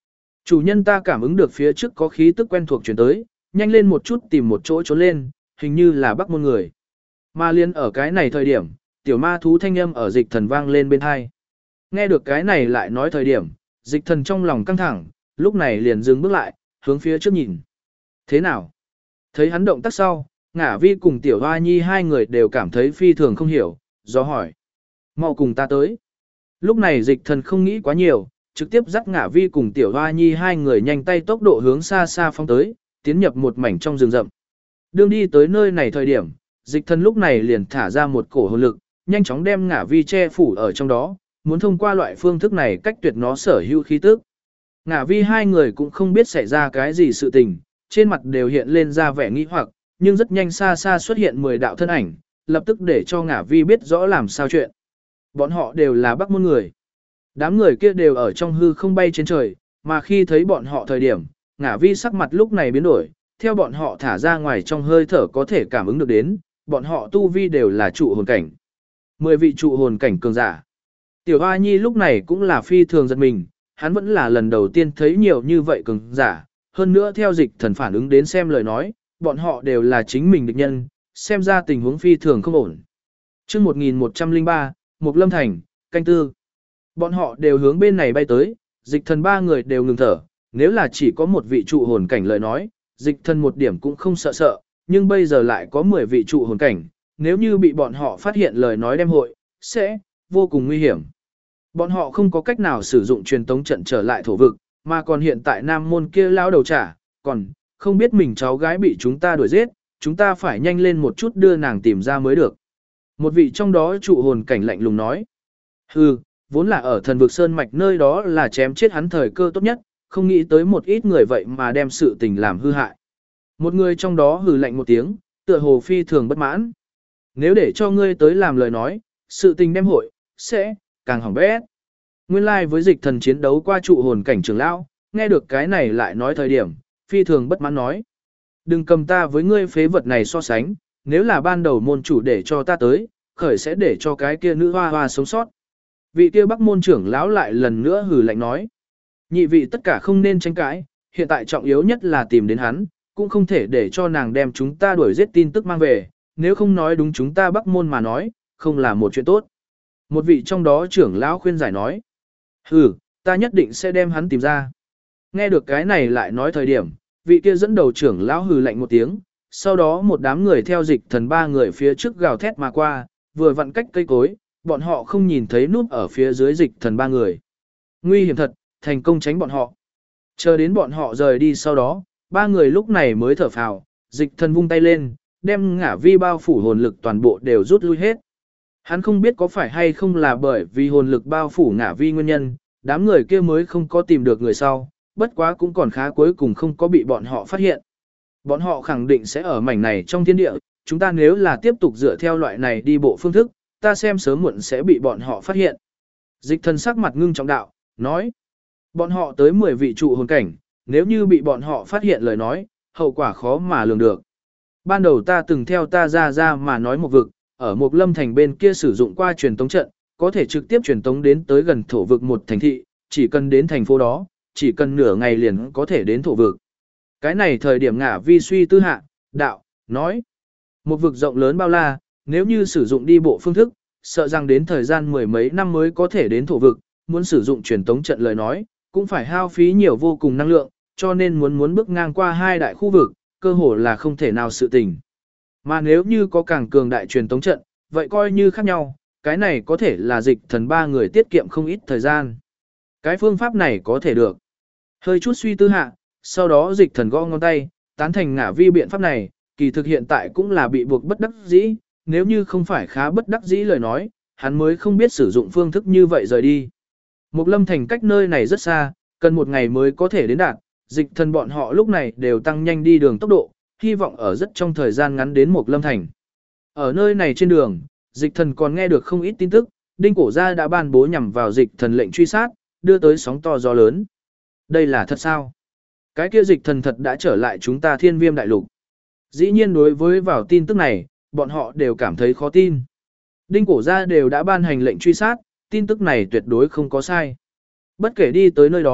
Speaker 1: Chủ nhân ta cảm ứng được phía trước có khí tức quen thuộc chuyển tới, nhanh lên một chút tìm một chỗ trốn lên, hình như là Bắc Môn người. Mà liên ở cái này thời điểm, tiểu ma thú thanh âm ở Dịch Thần vang lên bên tai. Nghe được cái này lại nói thời điểm, Dịch Thần trong lòng căng thẳng, lúc này liền dừng bước lại, hướng phía trước nhìn. Thế nào? Thấy hắn động tác sau, Ngả Vi cùng tiểu hoa nhi hai người đều cảm thấy phi thường không hiểu, do hỏi. Mau cùng ta tới. Lúc này Dịch Thần không nghĩ quá nhiều, trực tiếp dắt Ngả Vi cùng tiểu hoa nhi hai người nhanh tay tốc độ hướng xa xa phóng tới, tiến nhập một mảnh trong rừng rậm. Đương đi tới nơi này thời điểm, Dịch Thần lúc này liền thả ra một cổ hồn lực, nhanh chóng đem Ngả Vi che phủ ở trong đó, muốn thông qua loại phương thức này cách tuyệt nó sở hữu khí tức. Ngả Vi hai người cũng không biết xảy ra cái gì sự tình, trên mặt đều hiện lên ra vẻ nghi hoặc, nhưng rất nhanh xa xa xuất hiện 10 đạo thân ảnh, lập tức để cho Ngả Vi biết rõ làm sao chuyện. Bọn họ đều là Bắc Môn người. Đám người kia đều ở trong hư không bay trên trời, mà khi thấy bọn họ thời điểm, Ngả Vi sắc mặt lúc này biến đổi, theo bọn họ thả ra ngoài trong hơi thở có thể cảm ứng được đến, bọn họ tu vi đều là trụ hồn cảnh. 10 vị trụ hồn cảnh cường giả. Tiểu Hoa Nhi lúc này cũng là phi thường giật mình, hắn vẫn là lần đầu tiên thấy nhiều như vậy cường giả, hơn nữa theo Dịch Thần phản ứng đến xem lời nói, bọn họ đều là chính mình địch nhân, xem ra tình huống phi thường không ổn. Chương 1103, Mộc Lâm Thành, canh tư. Bọn họ đều hướng bên này bay tới, Dịch Thần ba người đều ngừng thở, nếu là chỉ có một vị trụ hồn cảnh lời nói, Dịch Thần một điểm cũng không sợ, nhưng bây giờ lại có 10 vị trụ hồn cảnh, nếu như bị bọn họ phát hiện lời nói đem hội, sẽ vô cùng nguy hiểm. Bọn họ không có cách nào sử dụng truyền tống trận trở lại thổ vực, mà còn hiện tại Nam Môn kia lao đầu trả, còn không biết mình cháu gái bị chúng ta đuổi giết, chúng ta phải nhanh lên một chút đưa nàng tìm ra mới được. Một vị trong đó trụ hồn cảnh lạnh lùng nói. Hừ, vốn là ở thần vực sơn mạch nơi đó là chém chết hắn thời cơ tốt nhất, không nghĩ tới một ít người vậy mà đem sự tình làm hư hại. Một người trong đó hừ lạnh một tiếng, tựa hồ phi thường bất mãn. Nếu để cho ngươi tới làm lời nói, sự tình đem hội, sẽ càng hỏng bét. Nguyên lai like với Dịch Thần chiến đấu qua trụ hồn cảnh trưởng lão, nghe được cái này lại nói thời điểm, phi thường bất mãn nói. Đừng cầm ta với ngươi phế vật này so sánh, nếu là ban đầu môn chủ để cho ta tới, khởi sẽ để cho cái kia nữ hoa hoa sống sót. Vị kia Bắc môn trưởng lão lại lần nữa hừ lạnh nói. Nhị vị tất cả không nên tranh cãi, hiện tại trọng yếu nhất là tìm đến hắn, cũng không thể để cho nàng đem chúng ta đuổi giết tin tức mang về, nếu không nói đúng chúng ta Bắc môn mà nói, không là một chuyện tốt. Một vị trong đó trưởng lão khuyên giải nói. Hừ, ta nhất định sẽ đem hắn tìm ra. Nghe được cái này lại nói thời điểm, vị kia dẫn đầu trưởng lão hừ lạnh một tiếng, sau đó một đám người theo Dịch Thần ba người phía trước gào thét mà qua, vừa vặn cách cây cối, bọn họ không nhìn thấy núp ở phía dưới Dịch Thần ba người. Nguy hiểm thật, thành công tránh bọn họ. Chờ đến bọn họ rời đi sau đó, ba người lúc này mới thở phào, Dịch Thần vung tay lên, đem Ngả Vi bao phủ hồn lực toàn bộ đều rút lui hết. Hắn không biết có phải hay không là bởi vì hồn lực bao phủ Ngả Vi nguyên nhân, đám người kia mới không có tìm được người sau, bất quá cũng còn khá cuối cùng không có bị bọn họ phát hiện. Bọn họ khẳng định sẽ ở mảnh này trong thiên địa, chúng ta nếu là tiếp tục dựa theo loại này đi bộ phương thức, ta xem sớm muộn sẽ bị bọn họ phát hiện. Dịch Thần sắc mặt ngưng trọng đạo, nói, bọn họ tới 10 vị trụ hồn cảnh, nếu như bị bọn họ phát hiện lời nói, hậu quả khó mà lường được. Ban đầu ta từng theo ta ra mà nói một vực, ở một lâm thành bên kia sử dụng qua truyền tống trận, có thể trực tiếp truyền tống đến tới gần thổ vực một thành thị, chỉ cần đến thành phố đó, chỉ cần nửa ngày liền có thể đến thổ vực. Cái này thời điểm Ngả Vi suy tư hạ, đạo, nói, một vực rộng lớn bao la, nếu như sử dụng đi bộ phương thức, sợ rằng đến thời gian 10 mấy năm mới có thể đến thổ vực, muốn sử dụng truyền tống trận lời nói, cũng phải hao phí nhiều vô cùng năng lượng, cho nên muốn bước ngang qua hai đại khu vực, cơ hồ là không thể nào sự tình. Mà nếu như có càng cường đại truyền tống trận, vậy coi như khác nhau, cái này có thể là Dịch Thần ba người tiết kiệm không ít thời gian. Cái phương pháp này có thể được. Hơi chút suy tư hạ, sau đó Dịch Thần gõ ngón tay, tán thành Ngả Vi biện pháp này, kỳ thực hiện tại cũng là bị buộc bất đắc dĩ, nếu như không phải khá bất đắc dĩ lời nói, hắn mới không biết sử dụng phương thức như vậy rời đi. Mộc Lâm Thành cách nơi này rất xa, cần một ngày mới có thể đến đạt, Dịch Thần bọn họ lúc này đều tăng nhanh đi đường tốc độ, hy vọng ở rất trong thời gian ngắn đến Mộc Lâm Thành. Ở nơi này trên đường, Dịch Thần còn nghe được không ít tin tức, Đinh Cổ Gia đã ban bố nhằm vào Dịch Thần lệnh truy sát, đưa tới sóng to gió lớn. Đây là thật sao? Cái kia Dịch Thần thật đã trở lại chúng ta Thiên Viêm đại lục. Dĩ nhiên đối với vào tin tức này, bọn họ đều cảm thấy khó tin. Đinh Cổ Gia đều đã ban hành lệnh truy sát, tin tức này tuyệt đối không có sai. Bất kể đi tới nơi đó,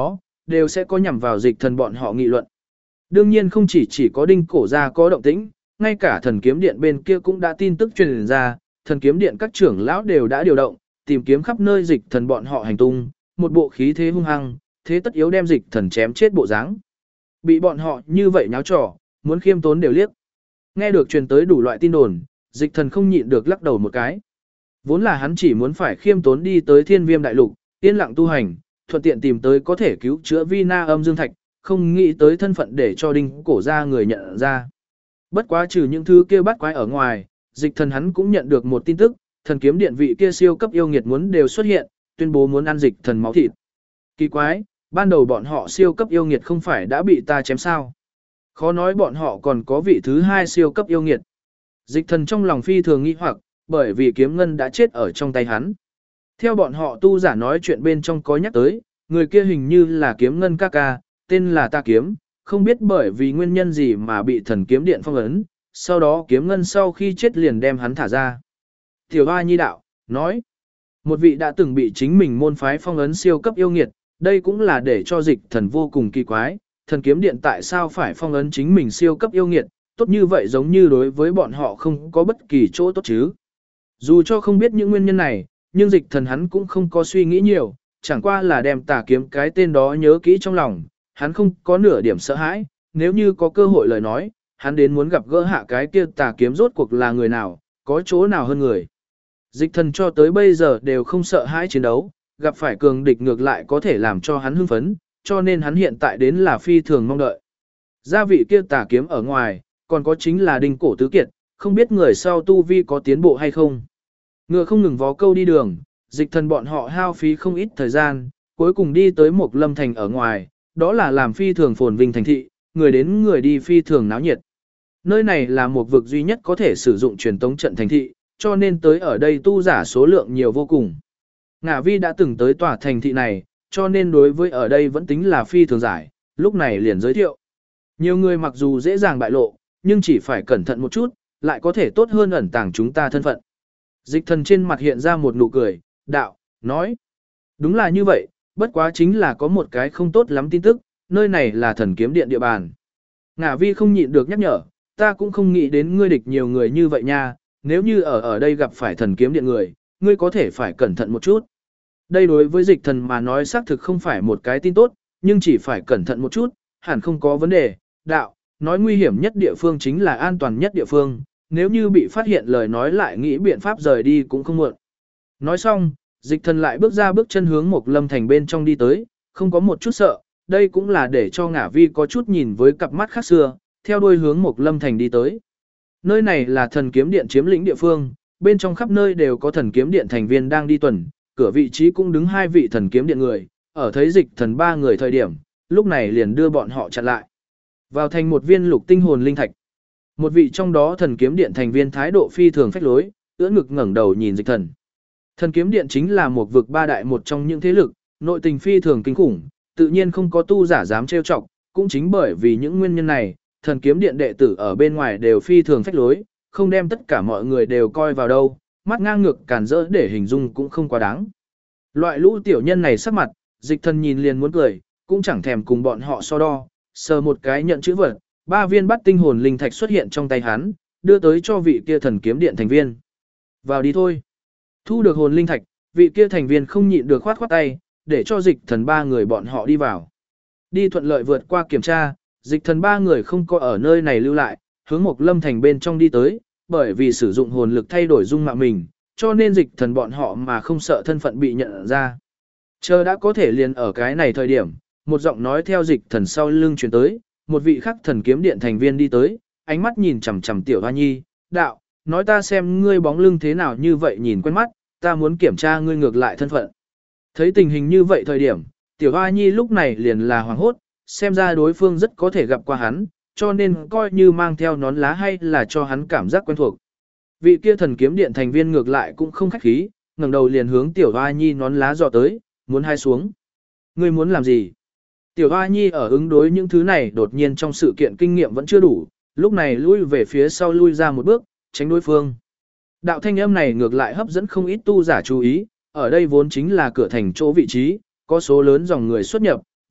Speaker 1: đều sẽ có nhằm vào dịch thần bọn họ nghị luận. Đương nhiên không chỉ có đinh cổ gia có động tĩnh, ngay cả thần kiếm điện bên kia cũng đã tin tức truyền ra, thần kiếm điện các trưởng lão đều đã điều động, tìm kiếm khắp nơi dịch thần bọn họ hành tung, một bộ khí thế hung hăng, thế tất yếu đem dịch thần chém chết bộ dáng. Bị bọn họ như vậy nháo trò, muốn khiêm tốn đều liếc. Nghe được truyền tới đủ loại tin đồn, dịch thần không nhịn được lắc đầu một cái. Vốn là hắn chỉ muốn phải khiêm tốn đi tới Thiên Viêm đại lục, yên lặng tu hành, thuận tiện tìm tới có thể cứu chữa vi na âm dương thạch, không nghĩ tới thân phận để cho đinh cổ ra người nhận ra. Bất quá trừ những thứ kia bắt quái ở ngoài, dịch thần hắn cũng nhận được một tin tức, thần kiếm điện vị kia siêu cấp yêu nghiệt muốn đều xuất hiện, tuyên bố muốn ăn dịch thần máu thịt. Kỳ quái, ban đầu bọn họ siêu cấp yêu nghiệt không phải đã bị ta chém sao? Khó nói bọn họ còn có vị thứ hai siêu cấp yêu nghiệt. Dịch thần trong lòng phi thường nghi hoặc, bởi vì kiếm ngân đã chết ở trong tay hắn. Theo bọn họ tu giả nói chuyện bên trong có nhắc tới, người kia hình như là kiếm ngân ca ca, tên là Ta Kiếm, không biết bởi vì nguyên nhân gì mà bị thần kiếm điện phong ấn, sau đó kiếm ngân sau khi chết liền đem hắn thả ra. Tiểu Hoa Nhi đạo, nói, một vị đã từng bị chính mình môn phái phong ấn siêu cấp yêu nghiệt, đây cũng là để cho dịch thần vô cùng kỳ quái, thần kiếm điện tại sao phải phong ấn chính mình siêu cấp yêu nghiệt, tốt như vậy giống như đối với bọn họ không có bất kỳ chỗ tốt chứ. Dù cho không biết những nguyên nhân này, nhưng dịch thần hắn cũng không có suy nghĩ nhiều, chẳng qua là đem Tà Kiếm cái tên đó nhớ kỹ trong lòng, hắn không có nửa điểm sợ hãi, nếu như có cơ hội lời nói, hắn đến muốn gặp gỡ hạ cái kia Tà Kiếm rốt cuộc là người nào, có chỗ nào hơn người. Dịch thần cho tới bây giờ đều không sợ hãi chiến đấu, gặp phải cường địch ngược lại có thể làm cho hắn hưng phấn, cho nên hắn hiện tại đến là phi thường mong đợi. Gia vị kia Tà Kiếm ở ngoài, còn có chính là Đinh Cổ Tứ Kiệt, không biết người sau tu vi có tiến bộ hay không. Ngựa không ngừng vó câu đi đường, dịch thần bọn họ hao phí không ít thời gian, cuối cùng đi tới một lâm thành ở ngoài, đó là làm phi thường phồn vinh thành thị, người đến người đi phi thường náo nhiệt. Nơi này là một vực duy nhất có thể sử dụng truyền tống trận thành thị, cho nên tới ở đây tu giả số lượng nhiều vô cùng. Ngả Vi đã từng tới tòa thành thị này, cho nên đối với ở đây vẫn tính là phi thường giải, lúc này liền giới thiệu. Nhiều người mặc dù dễ dàng bại lộ, nhưng chỉ phải cẩn thận một chút, lại có thể tốt hơn ẩn tàng chúng ta thân phận. Dịch thần trên mặt hiện ra một nụ cười, đạo, nói. Đúng là như vậy, bất quá chính là có một cái không tốt lắm tin tức, nơi này là thần kiếm điện địa bàn. Ngả Vi không nhịn được nhắc nhở, ta cũng không nghĩ đến ngươi địch nhiều người như vậy nha, nếu như ở đây gặp phải thần kiếm điện người, ngươi có thể phải cẩn thận một chút. Đây đối với dịch thần mà nói xác thực không phải một cái tin tốt, nhưng chỉ phải cẩn thận một chút, hẳn không có vấn đề. Đạo, nói nguy hiểm nhất địa phương chính là an toàn nhất địa phương, nếu như bị phát hiện lời nói lại nghĩ biện pháp rời đi cũng không muộn. Nói xong, dịch thần lại bước ra bước chân hướng một lâm thành bên trong đi tới, không có một chút sợ, đây cũng là để cho Ngả Vi có chút nhìn với cặp mắt khác xưa, theo đuôi hướng một lâm thành đi tới. Nơi này là thần kiếm điện chiếm lĩnh địa phương, bên trong khắp nơi đều có thần kiếm điện thành viên đang đi tuần, cửa vị trí cũng đứng hai vị thần kiếm điện người, ở thấy dịch thần ba người thời điểm, lúc này liền đưa bọn họ chặn lại. Vào thành một viên lục tinh hồn linh thạch. Một vị trong đó thần kiếm điện thành viên thái độ phi thường phách lối, ưỡn ngực ngẩng đầu nhìn dịch thần. Thần kiếm điện chính là một vực ba đại một trong những thế lực, nội tình phi thường kinh khủng, tự nhiên không có tu giả dám trêu chọc, cũng chính bởi vì những nguyên nhân này, thần kiếm điện đệ tử ở bên ngoài đều phi thường phách lối, không đem tất cả mọi người đều coi vào đâu, mắt ngang ngược cản rỡ để hình dung cũng không quá đáng. Loại lũ tiểu nhân này sắc mặt, dịch thần nhìn liền muốn cười, cũng chẳng thèm cùng bọn họ so đo, sờ một cái nhận chữ vật, 3 viên bắt tinh hồn linh thạch xuất hiện trong tay hắn, đưa tới cho vị kia thần kiếm điện thành viên. Vào đi thôi. Thu được hồn linh thạch, vị kia thành viên không nhịn được khoát khoát tay, để cho dịch thần ba người bọn họ đi vào. Đi thuận lợi vượt qua kiểm tra, dịch thần ba người không có ở nơi này lưu lại, hướng một lâm thành bên trong đi tới, bởi vì sử dụng hồn lực thay đổi dung mạo mình, cho nên dịch thần bọn họ mà không sợ thân phận bị nhận ra. Chờ đã có thể liền ở cái này thời điểm, một giọng nói theo dịch thần sau lưng truyền tới, một vị khắc thần kiếm điện thành viên đi tới, ánh mắt nhìn chằm chằm Tiểu Hoa Nhi, đạo, nói ta xem ngươi bóng lưng thế nào như vậy nhìn quen mắt, ta muốn kiểm tra ngươi ngược lại thân phận. Thấy tình hình như vậy thời điểm, Tiểu Hoa Nhi lúc này liền là hoảng hốt, xem ra đối phương rất có thể gặp qua hắn, cho nên coi như mang theo nón lá hay là cho hắn cảm giác quen thuộc. Vị kia thần kiếm điện thành viên ngược lại cũng không khách khí, ngẩng đầu liền hướng Tiểu Hoa Nhi nón lá dò tới, muốn hai xuống. Ngươi muốn làm gì? Tiểu Hoa Nhi ở ứng đối những thứ này đột nhiên trong sự kiện kinh nghiệm vẫn chưa đủ, lúc này lui về phía sau lui ra một bước, tránh đối phương. Đạo thanh âm này ngược lại hấp dẫn không ít tu giả chú ý, ở đây vốn chính là cửa thành chỗ vị trí, có số lớn dòng người xuất nhập,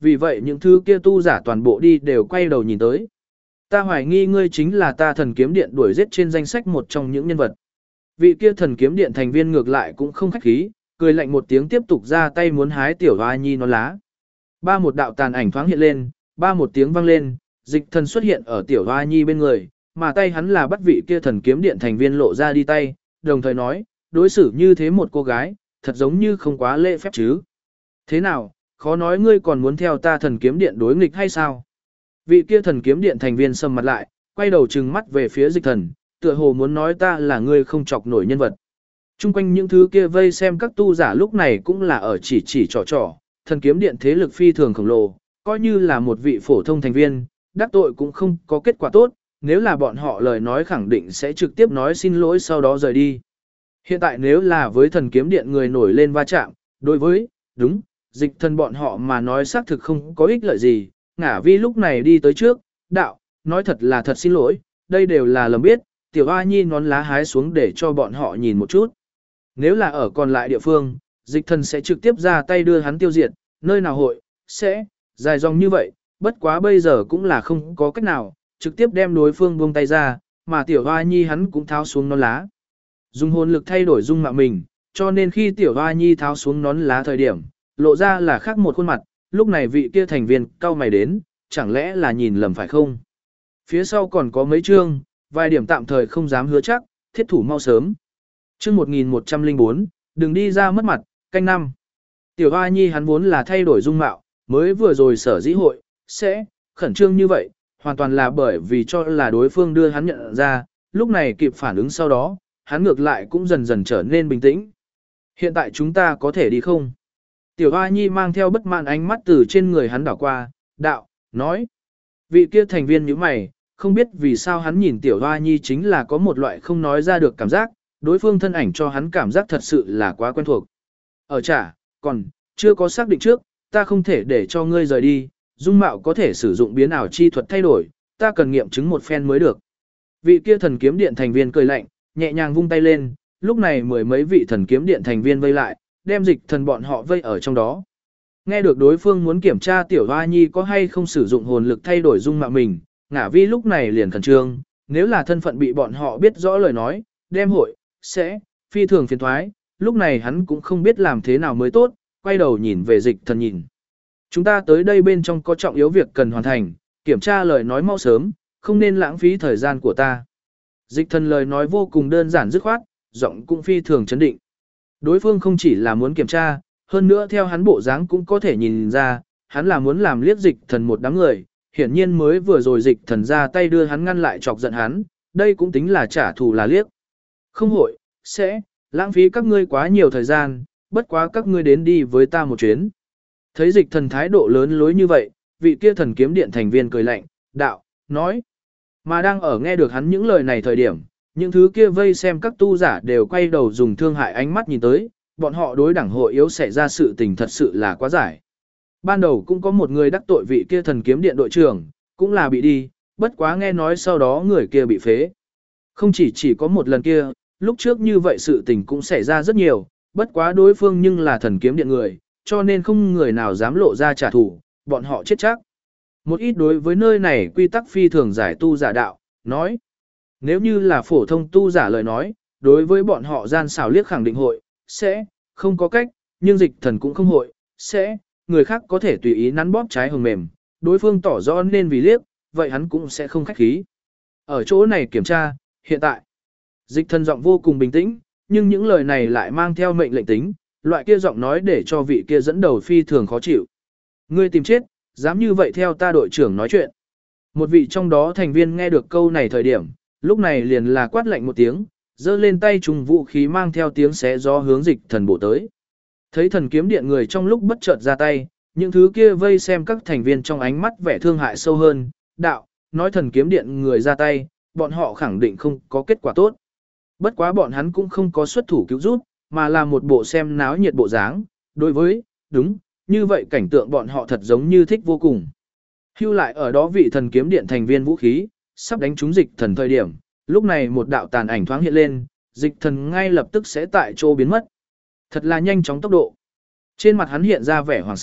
Speaker 1: vì vậy những thứ kia tu giả toàn bộ đi đều quay đầu nhìn tới. Ta hoài nghi ngươi chính là ta thần kiếm điện đuổi giết trên danh sách một trong những nhân vật. Vị kia thần kiếm điện thành viên ngược lại cũng không khách khí, cười lạnh một tiếng tiếp tục ra tay muốn hái tiểu hoa nhi nó lá. Ba một đạo tàn ảnh thoáng hiện lên, ba một tiếng vang lên, dịch thần xuất hiện ở tiểu hoa nhi bên người, mà tay hắn là bắt vị kia thần kiếm điện thành viên lộ ra đi tay, đồng thời nói, đối xử như thế một cô gái, thật giống như không quá lễ phép chứ. Thế nào, khó nói ngươi còn muốn theo ta thần kiếm điện đối nghịch hay sao? Vị kia thần kiếm điện thành viên sầm mặt lại, quay đầu trừng mắt về phía dịch thần, tựa hồ muốn nói ta là ngươi không chọc nổi nhân vật. Trung quanh những thứ kia vây xem các tu giả lúc này cũng là ở chỉ trò, thần kiếm điện thế lực phi thường khổng lồ, coi như là một vị phổ thông thành viên, đắc tội cũng không có kết quả tốt, nếu là bọn họ lời nói khẳng định sẽ trực tiếp nói xin lỗi sau đó rời đi. Hiện tại nếu là với thần kiếm điện người nổi lên va chạm, đối với, đúng, dịch thần bọn họ mà nói xác thực không có ích lợi gì, ngả vi lúc này đi tới trước, đạo, nói thật là thật xin lỗi, đây đều là lầm biết, tiểu hoa nhi nón lá hái xuống để cho bọn họ nhìn một chút. Nếu là ở còn lại địa phương, dịch thần sẽ trực tiếp ra tay đưa hắn tiêu diệt, nơi nào hội, sẽ, dài dòng như vậy, bất quá bây giờ cũng là không có cách nào, trực tiếp đem đối phương buông tay ra, mà tiểu hoa nhi hắn cũng tháo xuống nón lá. Dùng hồn lực thay đổi dung mạo mình, cho nên khi tiểu hoa nhi tháo xuống nón lá thời điểm, lộ ra là khác một khuôn mặt, lúc này vị kia thành viên cao mày đến, chẳng lẽ là nhìn lầm phải không? Phía sau còn có mấy chương, vài điểm tạm thời không dám hứa chắc, thiết thủ mau sớm. Chương 1104, đừng đi ra mất mặt, canh năm. Tiểu hoa nhi hắn vốn là thay đổi dung mạo, mới vừa rồi sở dĩ hội, sẽ, khẩn trương như vậy, hoàn toàn là bởi vì cho là đối phương đưa hắn nhận ra, lúc này kịp phản ứng sau đó, hắn ngược lại cũng dần dần trở nên bình tĩnh. Hiện tại chúng ta có thể đi không? Tiểu hoa nhi mang theo bất mãn ánh mắt từ trên người hắn đảo qua, đạo, nói. Vị kia thành viên như mày, không biết vì sao hắn nhìn tiểu hoa nhi chính là có một loại không nói ra được cảm giác, đối phương thân ảnh cho hắn cảm giác thật sự là quá quen thuộc. Ở chả, còn, chưa có xác định trước, ta không thể để cho ngươi rời đi, dung mạo có thể sử dụng biến ảo chi thuật thay đổi, ta cần nghiệm chứng một phen mới được. Vị kia thần kiếm điện thành viên cười lạnh, nhẹ nhàng vung tay lên, lúc này mười mấy vị thần kiếm điện thành viên vây lại, đem dịch thần bọn họ vây ở trong đó. Nghe được đối phương muốn kiểm tra tiểu hoa nhi có hay không sử dụng hồn lực thay đổi dung mạo mình, ngả vi lúc này liền khẩn trương, nếu là thân phận bị bọn họ biết rõ lời nói, đem hội, sẽ, phi thường phiền thoái, lúc này hắn cũng không biết làm thế nào mới tốt, quay đầu nhìn về dịch thần nhìn. Chúng ta tới đây bên trong có trọng yếu việc cần hoàn thành, kiểm tra lời nói mau sớm, không nên lãng phí thời gian của ta. Dịch thần lời nói vô cùng đơn giản dứt khoát, giọng cũng phi thường chấn định. Đối phương không chỉ là muốn kiểm tra, hơn nữa theo hắn bộ dáng cũng có thể nhìn ra, hắn là muốn làm liếc dịch thần một đám người, hiển nhiên mới vừa rồi dịch thần ra tay đưa hắn ngăn lại chọc giận hắn, đây cũng tính là trả thù là liếc. Không hội, sẽ, lãng phí các ngươi quá nhiều thời gian, bất quá các ngươi đến đi với ta một chuyến. Thấy dịch thần thái độ lớn lối như vậy, vị kia thần kiếm điện thành viên cười lạnh, đạo, nói. Mà đang ở nghe được hắn những lời này thời điểm, những thứ kia vây xem các tu giả đều quay đầu dùng thương hại ánh mắt nhìn tới, bọn họ đối đảng hội yếu xảy ra sự tình thật sự là quá giải. Ban đầu cũng có một người đắc tội vị kia thần kiếm điện đội trưởng, cũng là bị đi, bất quá nghe nói sau đó người kia bị phế. Không chỉ có một lần kia, lúc trước như vậy sự tình cũng xảy ra rất nhiều, bất quá đối phương nhưng là thần kiếm điện người, cho nên không người nào dám lộ ra trả thù, bọn họ chết chắc. Một ít đối với nơi này quy tắc phi thường giải tu giả đạo, nói. Nếu như là phổ thông tu giả lời nói, đối với bọn họ gian xảo liếc khẳng định hội, sẽ, không có cách, nhưng dịch thần cũng không hội, sẽ, người khác có thể tùy ý nắn bóp trái hồng mềm, đối phương tỏ rõ nên vì liếc, vậy hắn cũng sẽ không khách khí. Ở chỗ này kiểm tra, hiện tại, dịch thần giọng vô cùng bình tĩnh, nhưng những lời này lại mang theo mệnh lệnh tính, loại kia giọng nói để cho vị kia dẫn đầu phi thường khó chịu. Ngươi tìm chết, dám như vậy theo ta đội trưởng nói chuyện. Một vị trong đó thành viên nghe được câu này thời điểm, lúc này liền là quát lạnh một tiếng, giơ lên tay trùng vũ khí mang theo tiếng xé gió hướng dịch thần bổ tới. Thấy thần kiếm điện người trong lúc bất chợt ra tay, những thứ kia vây xem các thành viên trong ánh mắt vẻ thương hại sâu hơn, đạo, nói thần kiếm điện người ra tay, bọn họ khẳng định không có kết quả tốt. Bất quá bọn hắn cũng không có xuất thủ cứu giúp, mà là một bộ xem náo nhiệt bộ dáng, đối với, đúng, như vậy cảnh tượng bọn họ thật giống như thích vô cùng. Hưu lại ở đó vị thần kiếm điện thành viên vũ khí, sắp đánh trúng dịch thần thời điểm, lúc này một đạo tàn ảnh thoáng hiện lên, dịch thần ngay lập tức sẽ tại chỗ biến mất. Thật là nhanh chóng tốc độ. Trên mặt hắn hiện ra vẻ hoảng sợ,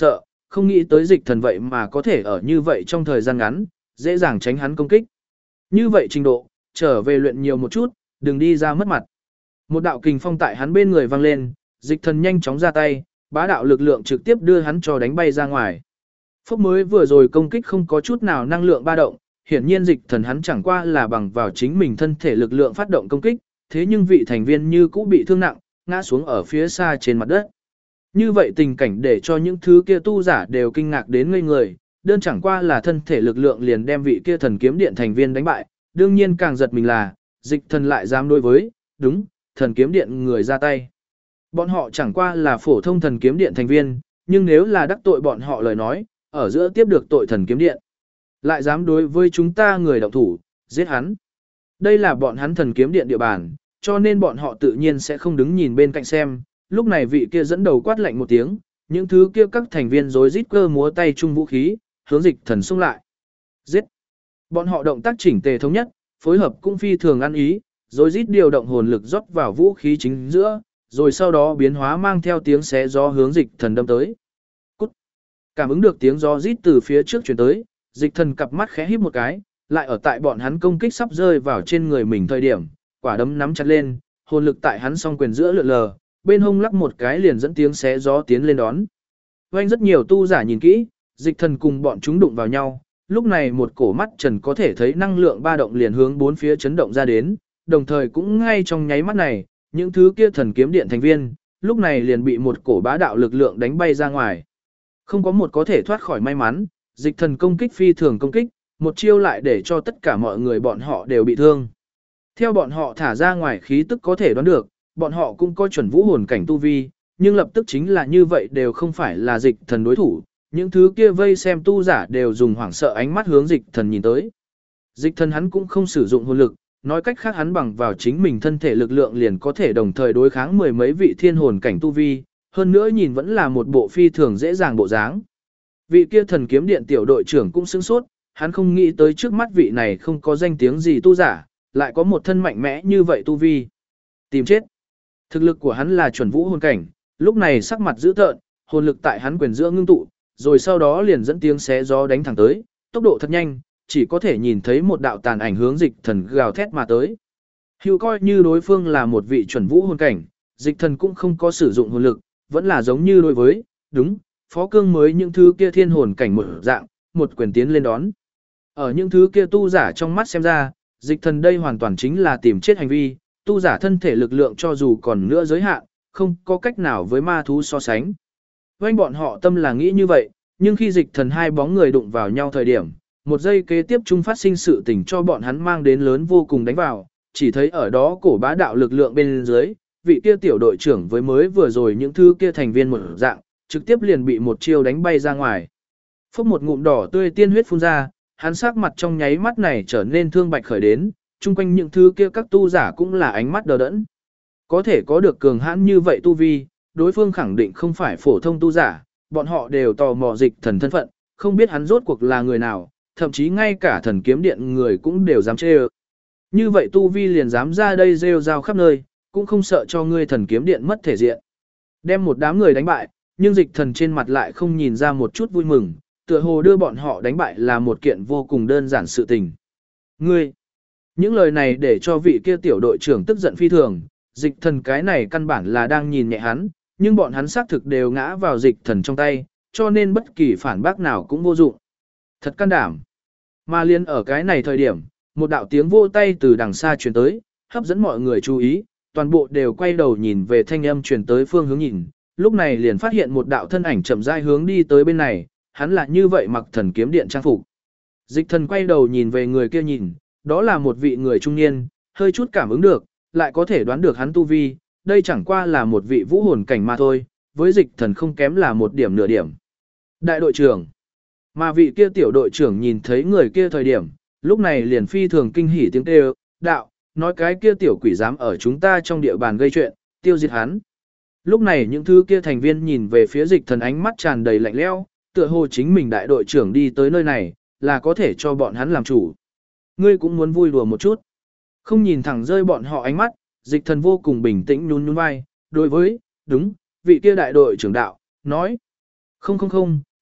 Speaker 1: không nghĩ tới dịch thần vậy mà có thể ở như vậy trong thời gian ngắn, dễ dàng tránh hắn công kích. Như vậy trình độ, trở về luyện nhiều một chút, đừng đi ra mất mặt. Một đạo kình phong tại hắn bên người vang lên, dịch thần nhanh chóng ra tay, bá đạo lực lượng trực tiếp đưa hắn cho đánh bay ra ngoài. Phúc mới vừa rồi công kích không có chút nào năng lượng ba động, hiển nhiên dịch thần hắn chẳng qua là bằng vào chính mình thân thể lực lượng phát động công kích, thế nhưng vị thành viên như cũ bị thương nặng, ngã xuống ở phía xa trên mặt đất. Như vậy tình cảnh để cho những thứ kia tu giả đều kinh ngạc đến ngây người, đơn chẳng qua là thân thể lực lượng liền đem vị kia thần kiếm điện thành viên đánh bại, đương nhiên càng giật mình là, dịch thần lại dám đối với, đúng, thần kiếm điện người ra tay. Bọn họ chẳng qua là phổ thông thần kiếm điện thành viên, nhưng nếu là đắc tội bọn họ lời nói, ở giữa tiếp được tội thần kiếm điện. Lại dám đối với chúng ta người động thủ, giết hắn. Đây là bọn hắn thần kiếm điện địa bàn, cho nên bọn họ tự nhiên sẽ không đứng nhìn bên cạnh xem. Lúc này vị kia dẫn đầu quát lạnh một tiếng, những thứ kia các thành viên rối rít cơ múa tay chung vũ khí, hướng dịch thần xung lại. Giết! Bọn họ động tác chỉnh tề thống nhất, phối hợp cũng phi thường ăn ý, rối rít điều động hồn lực rót vào vũ khí chính giữa, rồi sau đó biến hóa mang theo tiếng xé gió hướng dịch thần đâm tới. Cút! Cảm ứng được tiếng gió rít từ phía trước truyền tới, dịch thần cặp mắt khẽ híp một cái, lại ở tại bọn hắn công kích sắp rơi vào trên người mình thời điểm, quả đấm nắm chặt lên, hồn lực tại hắn song quyền giữa lượn lờ, bên hông lắc một cái liền dẫn tiếng xé gió tiến lên đón. Oanh rất nhiều tu giả nhìn kỹ, dịch thần cùng bọn chúng đụng vào nhau, lúc này một cổ mắt trần có thể thấy năng lượng ba động liền hướng bốn phía chấn động ra đến, đồng thời cũng ngay trong nháy mắt này, những thứ kia thần kiếm điện thành viên, lúc này liền bị một cổ bá đạo lực lượng đánh bay ra ngoài. Không có một có thể thoát khỏi may mắn, dịch thần công kích phi thường công kích, một chiêu lại để cho tất cả mọi người bọn họ đều bị thương. Theo bọn họ thả ra ngoài khí tức có thể đoán được, bọn họ cũng có chuẩn vũ hồn cảnh tu vi, nhưng lập tức chính là như vậy đều không phải là dịch thần đối thủ, những thứ kia vây xem tu giả đều dùng hoảng sợ ánh mắt hướng dịch thần nhìn tới. Dịch thần hắn cũng không sử dụng hồn lực, nói cách khác hắn bằng vào chính mình thân thể lực lượng liền có thể đồng thời đối kháng mười mấy vị thiên hồn cảnh tu vi, hơn nữa nhìn vẫn là một bộ phi thường dễ dàng bộ dáng. Vị kia thần kiếm điện tiểu đội trưởng cũng sửng sốt, hắn không nghĩ tới trước mắt vị này không có danh tiếng gì tu giả, lại có một thân mạnh mẽ như vậy tu vi. Tìm chết. Thực lực của hắn là chuẩn vũ hồn cảnh, lúc này sắc mặt dữ tợn, hồn lực tại hắn quyền giữa ngưng tụ, rồi sau đó liền dẫn tiếng xé gió đánh thẳng tới, tốc độ thật nhanh, chỉ có thể nhìn thấy một đạo tàn ảnh hướng dịch thần gào thét mà tới. Hữu coi như đối phương là một vị chuẩn vũ hồn cảnh, dịch thần cũng không có sử dụng hồn lực, vẫn là giống như đối với, đúng, phó cương mới những thứ kia thiên hồn cảnh một dạng, một quyền tiến lên đón. Ở những thứ kia tu giả trong mắt xem ra, dịch thần đây hoàn toàn chính là tìm chết hành vi, tu giả thân thể lực lượng cho dù còn nữa giới hạn, không có cách nào với ma thú so sánh. Vành bọn họ tâm là nghĩ như vậy, nhưng khi dịch thần hai bóng người đụng vào nhau thời điểm, một giây kế tiếp chung phát sinh sự tình cho bọn hắn mang đến lớn vô cùng đánh vào, chỉ thấy ở đó cổ bá đạo lực lượng bên dưới, vị kia tiểu đội trưởng với mới vừa rồi những thứ kia thành viên một dạng, trực tiếp liền bị một chiêu đánh bay ra ngoài. Phốc một ngụm đỏ tươi tiên huyết phun ra, hắn sắc mặt trong nháy mắt này trở nên thương bạch khởi đến, chung quanh những thứ kia các tu giả cũng là ánh mắt đờ đẫn. Có thể có được cường hãn như vậy tu vi, đối phương khẳng định không phải phổ thông tu giả, bọn họ đều tò mò dịch thần thân phận, không biết hắn rốt cuộc là người nào, thậm chí ngay cả thần kiếm điện người cũng đều dám chê ơ. Như vậy tu vi liền dám ra đây rêu rao khắp nơi, cũng không sợ cho ngươi thần kiếm điện mất thể diện. Đem một đám người đánh bại, nhưng dịch thần trên mặt lại không nhìn ra một chút vui mừng, tựa hồ đưa bọn họ đánh bại là một kiện vô cùng đơn giản sự tình. Ngươi! Những lời này để cho vị kia tiểu đội trưởng tức giận phi thường, dịch thần cái này căn bản là đang nhìn nhẹ hắn, nhưng bọn hắn xác thực đều ngã vào dịch thần trong tay, cho nên bất kỳ phản bác nào cũng vô dụng. Thật can đảm. Mà liên ở cái này thời điểm, một đạo tiếng vỗ tay từ đằng xa truyền tới, hấp dẫn mọi người chú ý, toàn bộ đều quay đầu nhìn về thanh âm truyền tới phương hướng nhìn, lúc này liền phát hiện một đạo thân ảnh chậm rãi hướng đi tới bên này, hắn là như vậy mặc thần kiếm điện trang phục. Dịch thần quay đầu nhìn về người kia nhìn, đó là một vị người trung niên, hơi chút cảm ứng được, lại có thể đoán được hắn tu vi, đây chẳng qua là một vị vũ hồn cảnh mà thôi, với dịch thần không kém là một điểm nửa điểm. Đại đội trưởng, mà vị kia tiểu đội trưởng nhìn thấy người kia thời điểm, lúc này liền phi thường kinh hỉ tiếng kêu, đạo, nói cái kia tiểu quỷ dám ở chúng ta trong địa bàn gây chuyện, tiêu diệt hắn. Lúc này những thứ kia thành viên nhìn về phía dịch thần ánh mắt tràn đầy lạnh lẽo, tựa hồ chính mình đại đội trưởng đi tới nơi này, là có thể cho bọn hắn làm chủ. Ngươi cũng muốn vui đùa một chút. Không nhìn thẳng rơi bọn họ ánh mắt, dịch thần vô cùng bình tĩnh nhún nhún vai, đối với, đúng, vị kia đại đội trưởng đạo, nói. Không,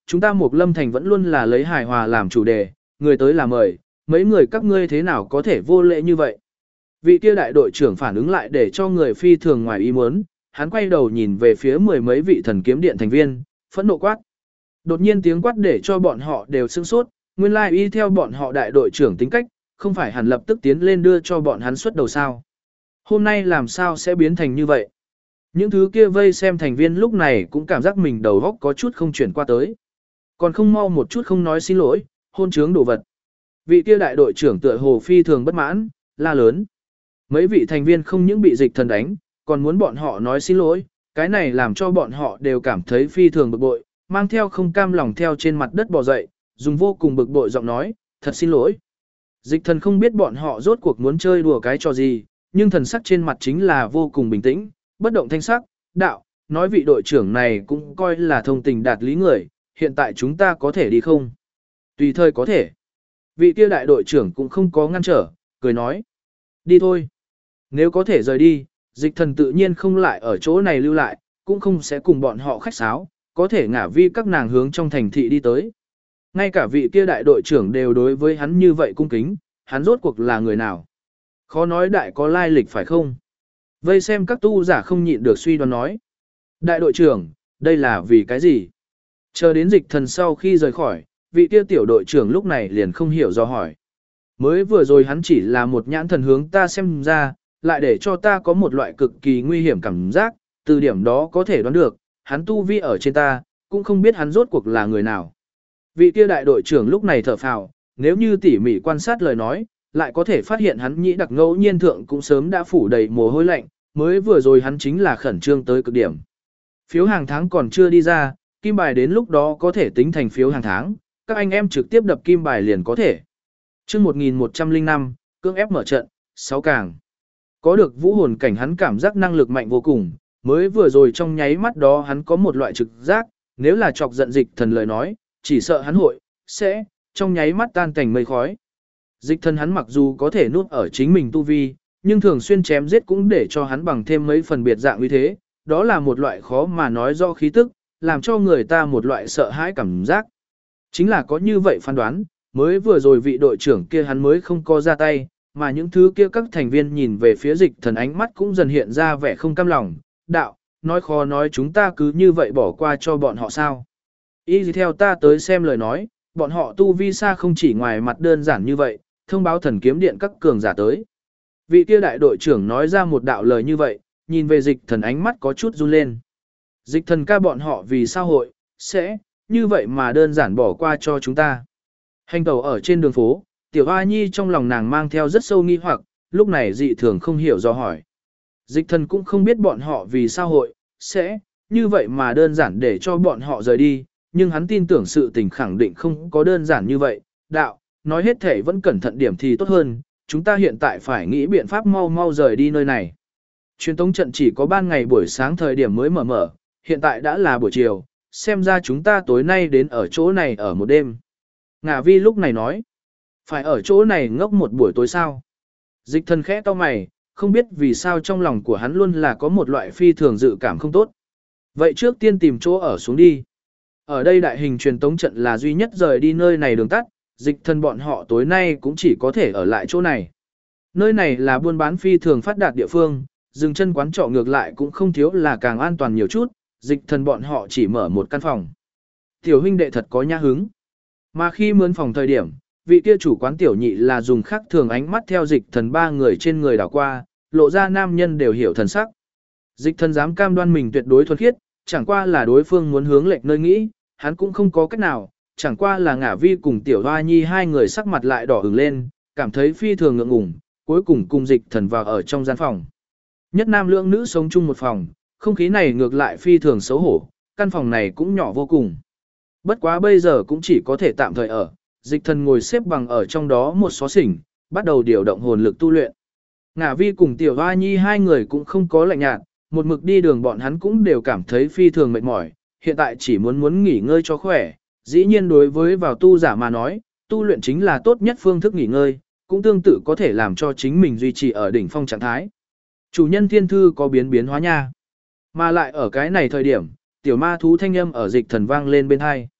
Speaker 1: chúng ta Mộc Lâm Thành vẫn luôn là lấy hài hòa làm chủ đề, người tới là mời, mấy người các ngươi thế nào có thể vô lễ như vậy. Vị kia đại đội trưởng phản ứng lại để cho người phi thường ngoài ý muốn, hắn quay đầu nhìn về phía mười mấy vị thần kiếm điện thành viên, phẫn nộ quát. Đột nhiên tiếng quát để cho bọn họ đều sửng sốt, nguyên lai y theo bọn họ đại đội trưởng tính cách, không phải hẳn lập tức tiến lên đưa cho bọn hắn xuất đầu sao. Hôm nay làm sao sẽ biến thành như vậy? Những thứ kia vây xem thành viên lúc này cũng cảm giác mình đầu óc có chút không chuyển qua tới. Còn không mau một chút không nói xin lỗi, hôn trướng đồ vật. Vị kia đại đội trưởng tựa hồ phi thường bất mãn, la lớn. Mấy vị thành viên không những bị dịch thần đánh, còn muốn bọn họ nói xin lỗi, cái này làm cho bọn họ đều cảm thấy phi thường bực bội, mang theo không cam lòng theo trên mặt đất bò dậy, dùng vô cùng bực bội giọng nói, thật xin lỗi. Dịch thần không biết bọn họ rốt cuộc muốn chơi đùa cái trò gì, nhưng thần sắc trên mặt chính là vô cùng bình tĩnh, bất động thanh sắc, đạo, nói vị đội trưởng này cũng coi là thông tình đạt lý người, hiện tại chúng ta có thể đi không? Tùy thời có thể. Vị kia đại đội trưởng cũng không có ngăn trở, cười nói. Đi thôi. Nếu có thể rời đi, dịch thần tự nhiên không lại ở chỗ này lưu lại, cũng không sẽ cùng bọn họ khách sáo, có thể ngả vi các nàng hướng trong thành thị đi tới. Ngay cả vị kia đại đội trưởng đều đối với hắn như vậy cung kính, hắn rốt cuộc là người nào? Khó nói đại có lai lịch phải không? Vây xem các tu giả không nhịn được suy đoán nói. Đại đội trưởng, đây là vì cái gì? Chờ đến dịch thần sau khi rời khỏi, vị kia tiểu đội trưởng lúc này liền không hiểu do hỏi. Mới vừa rồi hắn chỉ là một nhãn thần hướng ta xem ra, lại để cho ta có một loại cực kỳ nguy hiểm cảm giác, từ điểm đó có thể đoán được, hắn tu vi ở trên ta, cũng không biết hắn rốt cuộc là người nào. Vị kia đại đội trưởng lúc này thở phào, nếu như tỉ mỉ quan sát lời nói, lại có thể phát hiện hắn nhĩ đặc ngẫu nhiên thượng cũng sớm đã phủ đầy mồ hôi lạnh, mới vừa rồi hắn chính là khẩn trương tới cực điểm. Phiếu hàng tháng còn chưa đi ra, kim bài đến lúc đó có thể tính thành phiếu hàng tháng, các anh em trực tiếp đập kim bài liền có thể. Chương 1105, cưỡng ép mở trận, 6 càng. Có được vũ hồn cảnh hắn cảm giác năng lực mạnh vô cùng, mới vừa rồi trong nháy mắt đó hắn có một loại trực giác, nếu là chọc giận dịch thần lời nói, chỉ sợ hắn sẽ trong nháy mắt tan cảnh mây khói. Dịch thần hắn mặc dù có thể nuốt ở chính mình tu vi, nhưng thường xuyên chém giết cũng để cho hắn bằng thêm mấy phần biệt dạng như thế, đó là một loại khó mà nói do khí tức, làm cho người ta một loại sợ hãi cảm giác. Chính là có như vậy phán đoán, mới vừa rồi vị đội trưởng kia hắn mới không có ra tay, mà những thứ kia các thành viên nhìn về phía dịch thần ánh mắt cũng dần hiện ra vẻ không cam lòng, đạo, nói khó nói chúng ta cứ như vậy bỏ qua cho bọn họ sao. Ý gì theo ta tới xem lời nói, bọn họ tu vi xa không chỉ ngoài mặt đơn giản như vậy, thông báo thần kiếm điện các cường giả tới. Vị kia đại đội trưởng nói ra một đạo lời như vậy, nhìn về dịch thần ánh mắt có chút run lên. Dịch thần ca bọn họ vì sao hội, sẽ, như vậy mà đơn giản bỏ qua cho chúng ta. Hành tẩu ở trên đường phố, tiểu hoa nhi trong lòng nàng mang theo rất sâu nghi hoặc, lúc này dị thường không hiểu do hỏi. Dịch thần cũng không biết bọn họ vì sao hội, sẽ, như vậy mà đơn giản để cho bọn họ rời đi, nhưng hắn tin tưởng sự tình khẳng định không có đơn giản như vậy. Đạo, nói hết thể vẫn cẩn thận điểm thì tốt hơn, chúng ta hiện tại phải nghĩ biện pháp mau mau rời đi nơi này. Truyền tống trận chỉ có ban ngày buổi sáng thời điểm mới mở, hiện tại đã là buổi chiều, xem ra chúng ta tối nay đến ở chỗ này ở một đêm. Ngà vi lúc này nói, phải ở chỗ này ngốc một buổi tối sao. Dịch thần khẽ cau mày, không biết vì sao trong lòng của hắn luôn là có một loại phi thường dự cảm không tốt. Vậy trước tiên tìm chỗ ở xuống đi. Ở đây đại hình truyền tống trận là duy nhất rời đi nơi này đường tắt, dịch thần bọn họ tối nay cũng chỉ có thể ở lại chỗ này. Nơi này là buôn bán phi thường phát đạt địa phương, dừng chân quán trọ ngược lại cũng không thiếu là càng an toàn nhiều chút, dịch thần bọn họ chỉ mở một căn phòng. Tiểu huynh đệ thật có nhã hứng. Mà khi mướn phòng thời điểm, vị kia chủ quán tiểu nhị là dùng khác thường ánh mắt theo dịch thần ba người trên người đảo qua, lộ ra nam nhân đều hiểu thần sắc. Dịch thần dám cam đoan mình tuyệt đối thuần khiết, chẳng qua là đối phương muốn hướng lệch nơi nghĩ, hắn cũng không có cách nào, chẳng qua là ngả vi cùng tiểu hoa nhi hai người sắc mặt lại đỏ ửng lên, cảm thấy phi thường ngượng ngùng, cuối cùng cùng dịch thần vào ở trong gian phòng. Nhất nam lượng nữ sống chung một phòng, không khí này ngược lại phi thường xấu hổ, căn phòng này cũng nhỏ vô cùng. Bất quá bây giờ cũng chỉ có thể tạm thời ở, dịch thần ngồi xếp bằng ở trong đó một xó xỉnh, bắt đầu điều động hồn lực tu luyện. Ngả vi cùng tiểu hoa nhi hai người cũng không có lạnh nhạt, một mực đi đường bọn hắn cũng đều cảm thấy phi thường mệt mỏi, hiện tại chỉ muốn nghỉ ngơi cho khỏe. Dĩ nhiên đối với vào tu giả mà nói, tu luyện chính là tốt nhất phương thức nghỉ ngơi, cũng tương tự có thể làm cho chính mình duy trì ở đỉnh phong trạng thái. Chủ nhân thiên thư có biến hóa nha. Mà lại ở cái này thời điểm, tiểu ma thú thanh âm ở dịch thần vang lên bên hai.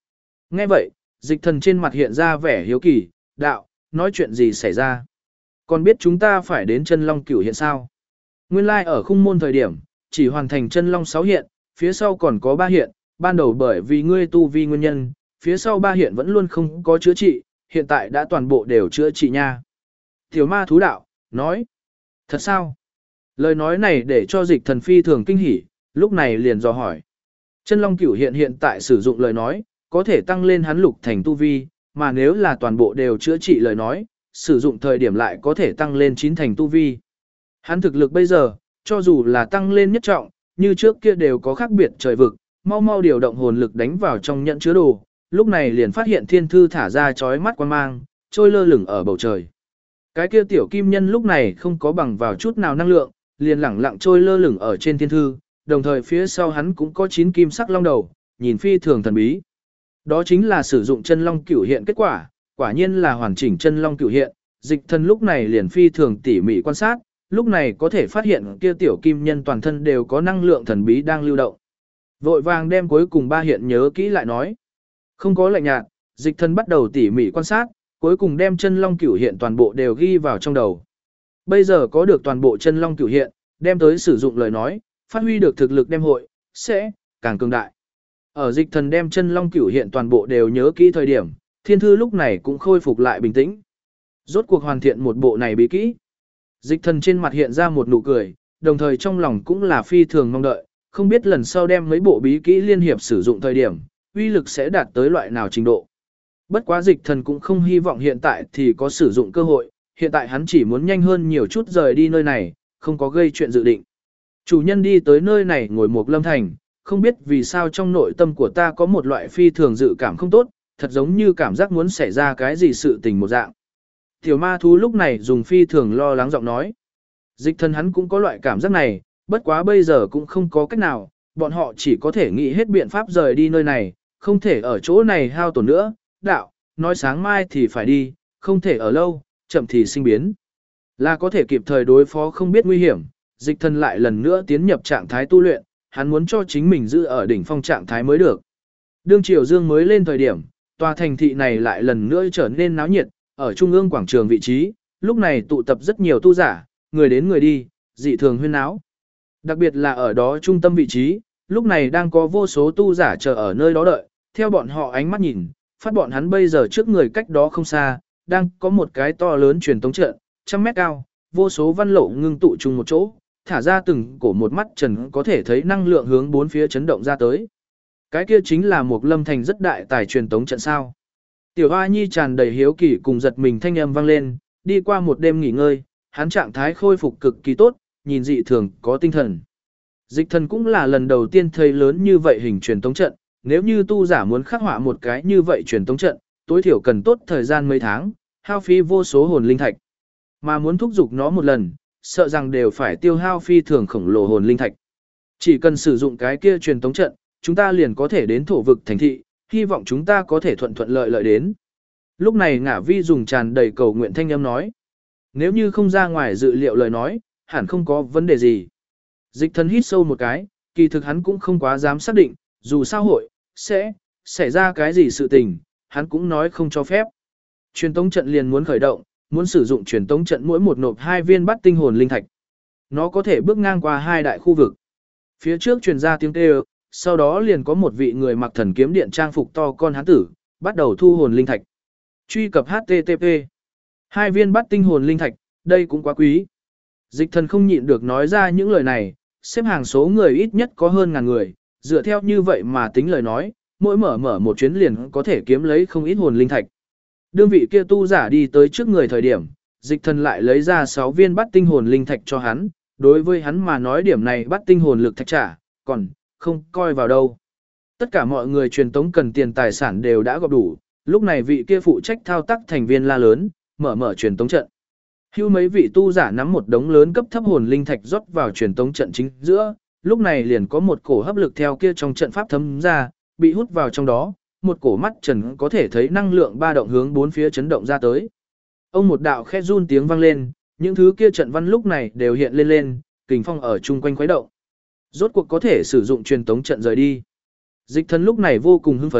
Speaker 1: Nghe vậy, dịch thần trên mặt hiện ra vẻ hiếu kỳ, đạo, nói chuyện gì xảy ra? Còn biết chúng ta phải đến chân long cửu hiện sao? Nguyên lai ở khung môn thời điểm, chỉ hoàn thành chân long 6 hiện, phía sau còn có 3 hiện, ban đầu bởi vì ngươi tu vi nguyên nhân, phía sau 3 hiện vẫn luôn không có chữa trị, hiện tại đã toàn bộ đều chữa trị nha. Tiểu ma thú đạo, nói, thật sao? Lời nói này để cho dịch thần phi thường kinh hỉ, lúc này liền dò hỏi. Chân long cửu hiện hiện tại sử dụng lời nói, có thể tăng lên hắn lục thành tu vi, mà nếu là toàn bộ đều chữa trị lời nói, sử dụng thời điểm lại có thể tăng lên 9 thành tu vi. Hắn thực lực bây giờ, cho dù là tăng lên nhất trọng, như trước kia đều có khác biệt trời vực, mau mau điều động hồn lực đánh vào trong nhận chứa đồ, lúc này liền phát hiện thiên thư thả ra chói mắt quang mang, trôi lơ lửng ở bầu trời. Cái kia tiểu kim nhân lúc này không có bằng vào chút nào năng lượng, liền lẳng lặng trôi lơ lửng ở trên thiên thư, đồng thời phía sau hắn cũng có 9 kim sắc long đầu, nhìn phi thường thần bí. Đó chính là sử dụng chân long cửu hiện kết quả, quả nhiên là hoàn chỉnh chân long cửu hiện, dịch thần lúc này liền phi thường tỉ mỉ quan sát, lúc này có thể phát hiện kia tiểu kim nhân toàn thân đều có năng lượng thần bí đang lưu động. Vội vàng đem cuối cùng 3 hiện nhớ kỹ lại nói. Không có lạnh nhạt, dịch thần bắt đầu tỉ mỉ quan sát, cuối cùng đem chân long cửu hiện toàn bộ đều ghi vào trong đầu. Bây giờ có được toàn bộ chân long cửu hiện, đem tới sử dụng lời nói, phát huy được thực lực đem hội, sẽ càng cường đại. Ở dịch thần đem chân long cửu hiện toàn bộ đều nhớ kỹ thời điểm, thiên thư lúc này cũng khôi phục lại bình tĩnh. Rốt cuộc hoàn thiện một bộ này bí kỹ. Dịch thần trên mặt hiện ra một nụ cười, đồng thời trong lòng cũng là phi thường mong đợi, không biết lần sau đem mấy bộ bí kỹ liên hiệp sử dụng thời điểm, uy lực sẽ đạt tới loại nào trình độ. Bất quá dịch thần cũng không hy vọng hiện tại thì có sử dụng cơ hội, hiện tại hắn chỉ muốn nhanh hơn nhiều chút rời đi nơi này, không có gây chuyện dự định. Chủ nhân đi tới nơi này ngồi một lâm thành, không biết vì sao trong nội tâm của ta có một loại phi thường dự cảm không tốt, thật giống như cảm giác muốn xảy ra cái gì sự tình một dạng. Tiểu ma thú lúc này dùng phi thường lo lắng giọng nói. Dịch thần hắn cũng có loại cảm giác này, bất quá bây giờ cũng không có cách nào, bọn họ chỉ có thể nghĩ hết biện pháp rời đi nơi này, không thể ở chỗ này hao tổn nữa. Đạo, nói sáng mai thì phải đi, không thể ở lâu, chậm thì sinh biến. Là có thể kịp thời đối phó không biết nguy hiểm, dịch thần lại lần nữa tiến nhập trạng thái tu luyện, hắn muốn cho chính mình giữ ở đỉnh phong trạng thái mới được. Đương triều dương mới lên thời điểm, tòa thành thị này lại lần nữa trở nên náo nhiệt, ở trung ương quảng trường vị trí, lúc này tụ tập rất nhiều tu giả, người đến người đi, dị thường huyên náo. Đặc biệt là ở đó trung tâm vị trí, lúc này đang có vô số tu giả chờ ở nơi đó đợi, theo bọn họ ánh mắt nhìn, phát bọn hắn bây giờ trước người cách đó không xa, đang có một cái to lớn truyền tống trận, 100 mét cao, vô số văn lộ ngưng tụ chung một chỗ, thả ra từng cổ một mắt trần có thể thấy năng lượng hướng bốn phía chấn động ra tới. Cái kia chính là một lâm thành rất đại tài truyền tống trận sao. Tiểu Hoa Nhi tràn đầy hiếu kỳ cùng giật mình thanh âm vang lên, đi qua một đêm nghỉ ngơi, hắn trạng thái khôi phục cực kỳ tốt, nhìn dị thường có tinh thần. Dịch thần cũng là lần đầu tiên thấy lớn như vậy hình truyền tống trận, nếu như tu giả muốn khắc họa một cái như vậy truyền tống trận, tối thiểu cần tốt thời gian mấy tháng, hao phí vô số hồn linh thạch. Mà muốn thúc giục nó một lần, sợ rằng đều phải tiêu hao phi thường khổng lồ hồn linh thạch. Chỉ cần sử dụng cái kia truyền tống trận, chúng ta liền có thể đến thổ vực thành thị, hy vọng chúng ta có thể thuận thuận lợi lợi đến. Lúc này Ngả Vi dùng tràn đầy cầu nguyện thanh âm nói. Nếu như không ra ngoài dự liệu lời nói, hẳn không có vấn đề gì. Dịch thần hít sâu một cái, kỳ thực hắn cũng không quá dám xác định, dù sao hội, sẽ xảy ra cái gì sự tình, hắn cũng nói không cho phép. Truyền tống trận liền muốn khởi động, muốn sử dụng truyền tống trận mỗi một nộp 2 viên bắt tinh hồn linh thạch. Nó có thể bước ngang qua 2 đại khu vực. Phía trước truyền ra tiếng kêu, sau đó liền có một vị người mặc thần kiếm điện trang phục to con hán tử, bắt đầu thu hồn linh thạch. Truy cập HTTP. 2 viên bắt tinh hồn linh thạch, đây cũng quá quý. Dịch thần không nhịn được nói ra những lời này, xếp hàng số người ít nhất có hơn ngàn người, dựa theo như vậy mà tính lời nói, mỗi mở một chuyến liền có thể kiếm lấy không ít hồn linh thạch. Đương vị kia tu giả đi tới trước người thời điểm, dịch thần lại lấy ra 6 viên bắt tinh hồn linh thạch cho hắn, đối với hắn mà nói điểm này bắt tinh hồn lực thạch trả, còn không coi vào đâu. Tất cả mọi người truyền tống cần tiền tài sản đều đã góp đủ, lúc này vị kia phụ trách thao tác thành viên la lớn, mở truyền tống trận. Hưu mấy vị tu giả nắm một đống lớn cấp thấp hồn linh thạch rót vào truyền tống trận chính giữa, lúc này liền có một cổ hấp lực theo kia trong trận pháp thấm ra, bị hút vào trong đó, một cổ mắt trần có thể thấy năng lượng ba động hướng bốn phía chấn động ra tới. Ông một đạo khẽ run tiếng vang lên, những thứ kia trận văn lúc này đều hiện lên, kình phong ở chung quanh khuấy động. Rốt cuộc có thể sử dụng truyền tống trận rời đi. Dịch thần lúc này vô cùng hưng phấn,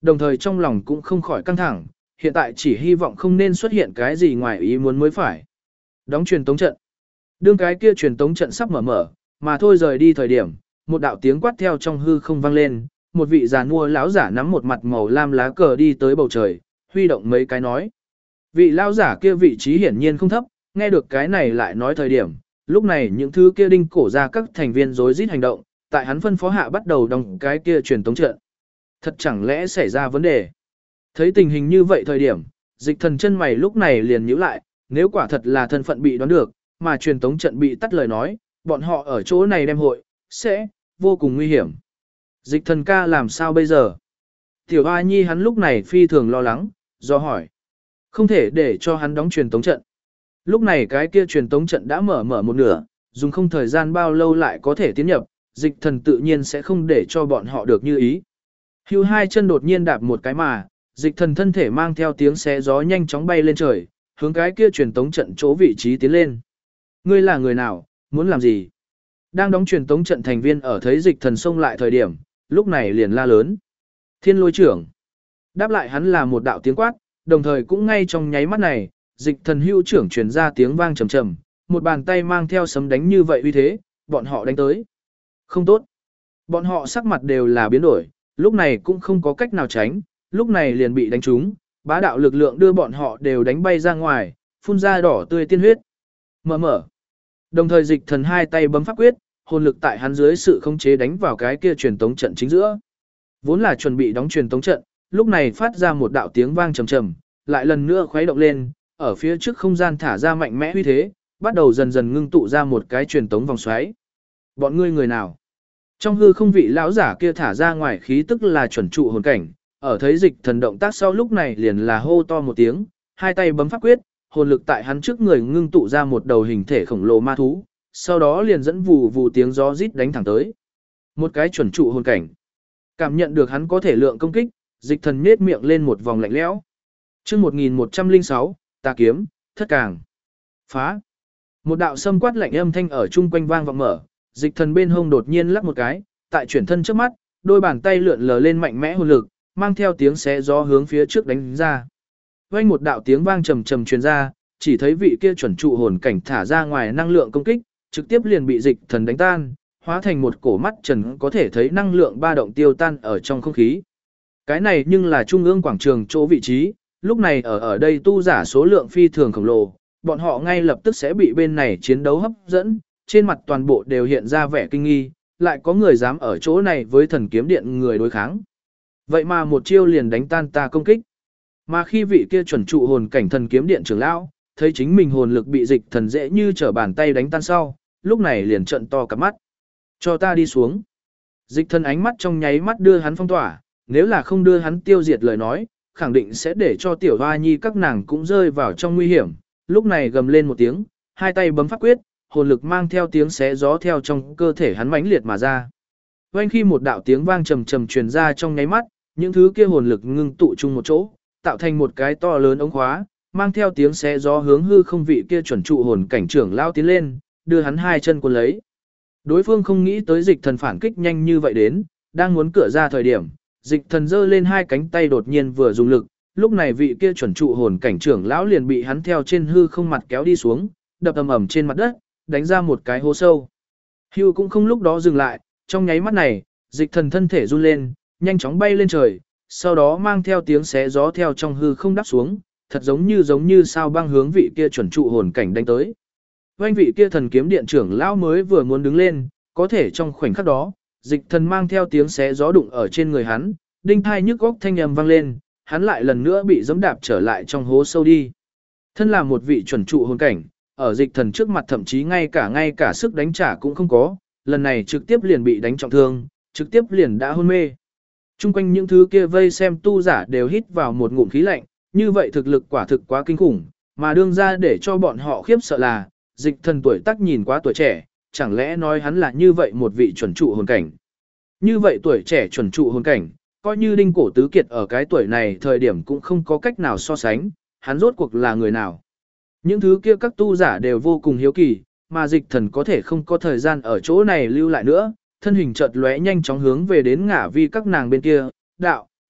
Speaker 1: đồng thời trong lòng cũng không khỏi căng thẳng, hiện tại chỉ hy vọng không nên xuất hiện cái gì ngoài ý muốn mới phải. Đóng truyền tống trận. Đương cái kia truyền tống trận sắp mở, mà thôi rời đi thời điểm, một đạo tiếng quát theo trong hư không vang lên, một vị già nua lão giả nắm một mặt màu lam lá cờ đi tới bầu trời, huy động mấy cái nói. Vị lão giả kia vị trí hiển nhiên không thấp, nghe được cái này lại nói thời điểm, lúc này những thứ kia đinh cổ ra các thành viên rối rít hành động, tại hắn phân phó hạ bắt đầu đóng cái kia truyền tống trận. Thật chẳng lẽ xảy ra vấn đề? Thấy tình hình như vậy thời điểm, Dịch Thần chân mày lúc này liền nhíu lại, nếu quả thật là thân phận bị đoán được, mà truyền tống trận bị tắt lời nói, bọn họ ở chỗ này đem hội, sẽ vô cùng nguy hiểm. Dịch Thần ca làm sao bây giờ? Tiểu A Nhi hắn lúc này phi thường lo lắng, do hỏi. Không thể để cho hắn đóng truyền tống trận. Lúc này cái kia truyền tống trận đã mở một nửa, dùng không thời gian bao lâu lại có thể tiến nhập, Dịch Thần tự nhiên sẽ không để cho bọn họ được như ý. Hưu hai chân đột nhiên đạp một cái mà, Dịch Thần thân thể mang theo tiếng xé gió nhanh chóng bay lên trời, hướng cái kia truyền tống trận chỗ vị trí tiến lên. Ngươi là người nào, muốn làm gì? Đang đóng truyền tống trận thành viên ở thấy Dịch Thần xông lại thời điểm, lúc này liền la lớn. Thiên Lôi trưởng. Đáp lại hắn là một đạo tiếng quát, đồng thời cũng ngay trong nháy mắt này, Dịch Thần hưu trưởng truyền ra tiếng vang trầm trầm, một bàn tay mang theo sấm đánh như vậy uy thế, bọn họ đánh tới. Không tốt. Bọn họ sắc mặt đều là biến đổi, lúc này cũng không có cách nào tránh, lúc này liền bị đánh trúng, bá đạo lực lượng đưa bọn họ đều đánh bay ra ngoài, phun ra đỏ tươi tiên huyết. Mở. Đồng thời Dịch Thần hai tay bấm pháp quyết, hồn lực tại hắn dưới sự khống chế đánh vào cái kia truyền tống trận chính giữa. Vốn là chuẩn bị đóng truyền tống trận, lúc này phát ra một đạo tiếng vang trầm trầm, lại lần nữa khuấy động lên, ở phía trước không gian thả ra mạnh mẽ uy thế, bắt đầu dần dần ngưng tụ ra một cái truyền tống vòng xoáy. Bọn ngươi người nào? Trong hư không vị lão giả kia thả ra ngoài khí tức là chuẩn trụ hồn cảnh, ở thấy Dịch Thần động tác sau lúc này liền là hô to một tiếng, hai tay bấm pháp quyết, hồn lực tại hắn trước người ngưng tụ ra một đầu hình thể khổng lồ ma thú, sau đó liền dẫn vù tiếng gió rít đánh thẳng tới. Một cái chuẩn trụ hồn cảnh. Cảm nhận được hắn có thể lượng công kích, Dịch Thần nhếch miệng lên một vòng lạnh lẽo. Chương 1106, Tà kiếm, thất càng. Phá. Một đạo sâm quát lạnh âm thanh ở chung quanh vang vọng mở, Dịch Thần bên hông đột nhiên lắc một cái, tại chuyển thân trước mắt, đôi bàn tay lượn lờ lên mạnh mẽ hồn lực, mang theo tiếng xé gió hướng phía trước đánh ra. Vang một đạo tiếng vang trầm trầm truyền ra, chỉ thấy vị kia chuẩn trụ hồn cảnh thả ra ngoài năng lượng công kích, trực tiếp liền bị Dịch Thần đánh tan, hóa thành một cổ mắt trần có thể thấy năng lượng ba động tiêu tan ở trong không khí. Cái này nhưng là trung ương quảng trường chỗ vị trí, lúc này ở đây tu giả số lượng phi thường khổng lồ, bọn họ ngay lập tức sẽ bị bên này chiến đấu hấp dẫn, trên mặt toàn bộ đều hiện ra vẻ kinh nghi, lại có người dám ở chỗ này với thần kiếm điện người đối kháng. Vậy mà một chiêu liền đánh tan ta công kích. Mà khi vị kia chuẩn trụ hồn cảnh thần kiếm điện trưởng lão, thấy chính mình hồn lực bị Dịch Thần dễ như trở bàn tay đánh tan sau, lúc này liền trợn to cả mắt. Cho ta đi xuống. Dịch Thần ánh mắt trong nháy mắt đưa hắn phong tỏa, nếu là không đưa hắn tiêu diệt lời nói, khẳng định sẽ để cho tiểu hoa nhi các nàng cũng rơi vào trong nguy hiểm. Lúc này gầm lên một tiếng, hai tay bấm pháp quyết, hồn lực mang theo tiếng xé gió theo trong cơ thể hắn mãnh liệt mà ra. Vang khi một đạo tiếng vang trầm trầm truyền ra trong nháy mắt, những thứ kia hồn lực ngưng tụ chung một chỗ, tạo thành một cái to lớn ống khóa, mang theo tiếng xé gió hướng hư không vị kia chuẩn trụ hồn cảnh trưởng lao tiến lên, đưa hắn hai chân cuốn lấy. Đối phương không nghĩ tới Dịch Thần phản kích nhanh như vậy đến, đang muốn cửa ra thời điểm, Dịch Thần giơ lên hai cánh tay đột nhiên vừa dùng lực, lúc này vị kia chuẩn trụ hồn cảnh trưởng lão liền bị hắn theo trên hư không mặt kéo đi xuống, đập ầm ầm trên mặt đất, đánh ra một cái hố sâu. Hưu cũng không lúc đó dừng lại, trong nháy mắt này, Dịch Thần thân thể run lên, nhanh chóng bay lên trời, sau đó mang theo tiếng xé gió theo trong hư không đáp xuống, thật giống như sao băng hướng vị kia chuẩn trụ hồn cảnh đánh tới. Vành vị kia thần kiếm điện trưởng lão mới vừa muốn đứng lên, có thể trong khoảnh khắc đó, Dịch Thần mang theo tiếng xé gió đụng ở trên người hắn, đinh thai nhức óc thanh âm vang lên, hắn lại lần nữa bị giẫm đạp trở lại trong hố sâu đi. Thân là một vị chuẩn trụ hồn cảnh, ở Dịch Thần trước mặt thậm chí ngay cả sức đánh trả cũng không có, lần này trực tiếp liền bị đánh trọng thương, trực tiếp liền đã hôn mê. Trung quanh những thứ kia vây xem tu giả đều hít vào một ngụm khí lạnh, như vậy thực lực quả thực quá kinh khủng, mà đương ra để cho bọn họ khiếp sợ là, Dịch Thần tuổi tác nhìn quá tuổi trẻ, chẳng lẽ nói hắn là như vậy một vị chuẩn trụ hồn cảnh. Như vậy tuổi trẻ chuẩn trụ hồn cảnh, coi như Đinh Cổ Tứ Kiệt ở cái tuổi này thời điểm cũng không có cách nào so sánh, hắn rốt cuộc là người nào. Những thứ kia các tu giả đều vô cùng hiếu kỳ, mà Dịch Thần có thể không có thời gian ở chỗ này lưu lại nữa, thân hình chợt lóe nhanh chóng hướng về đến ngả vi các nàng bên kia, đạo,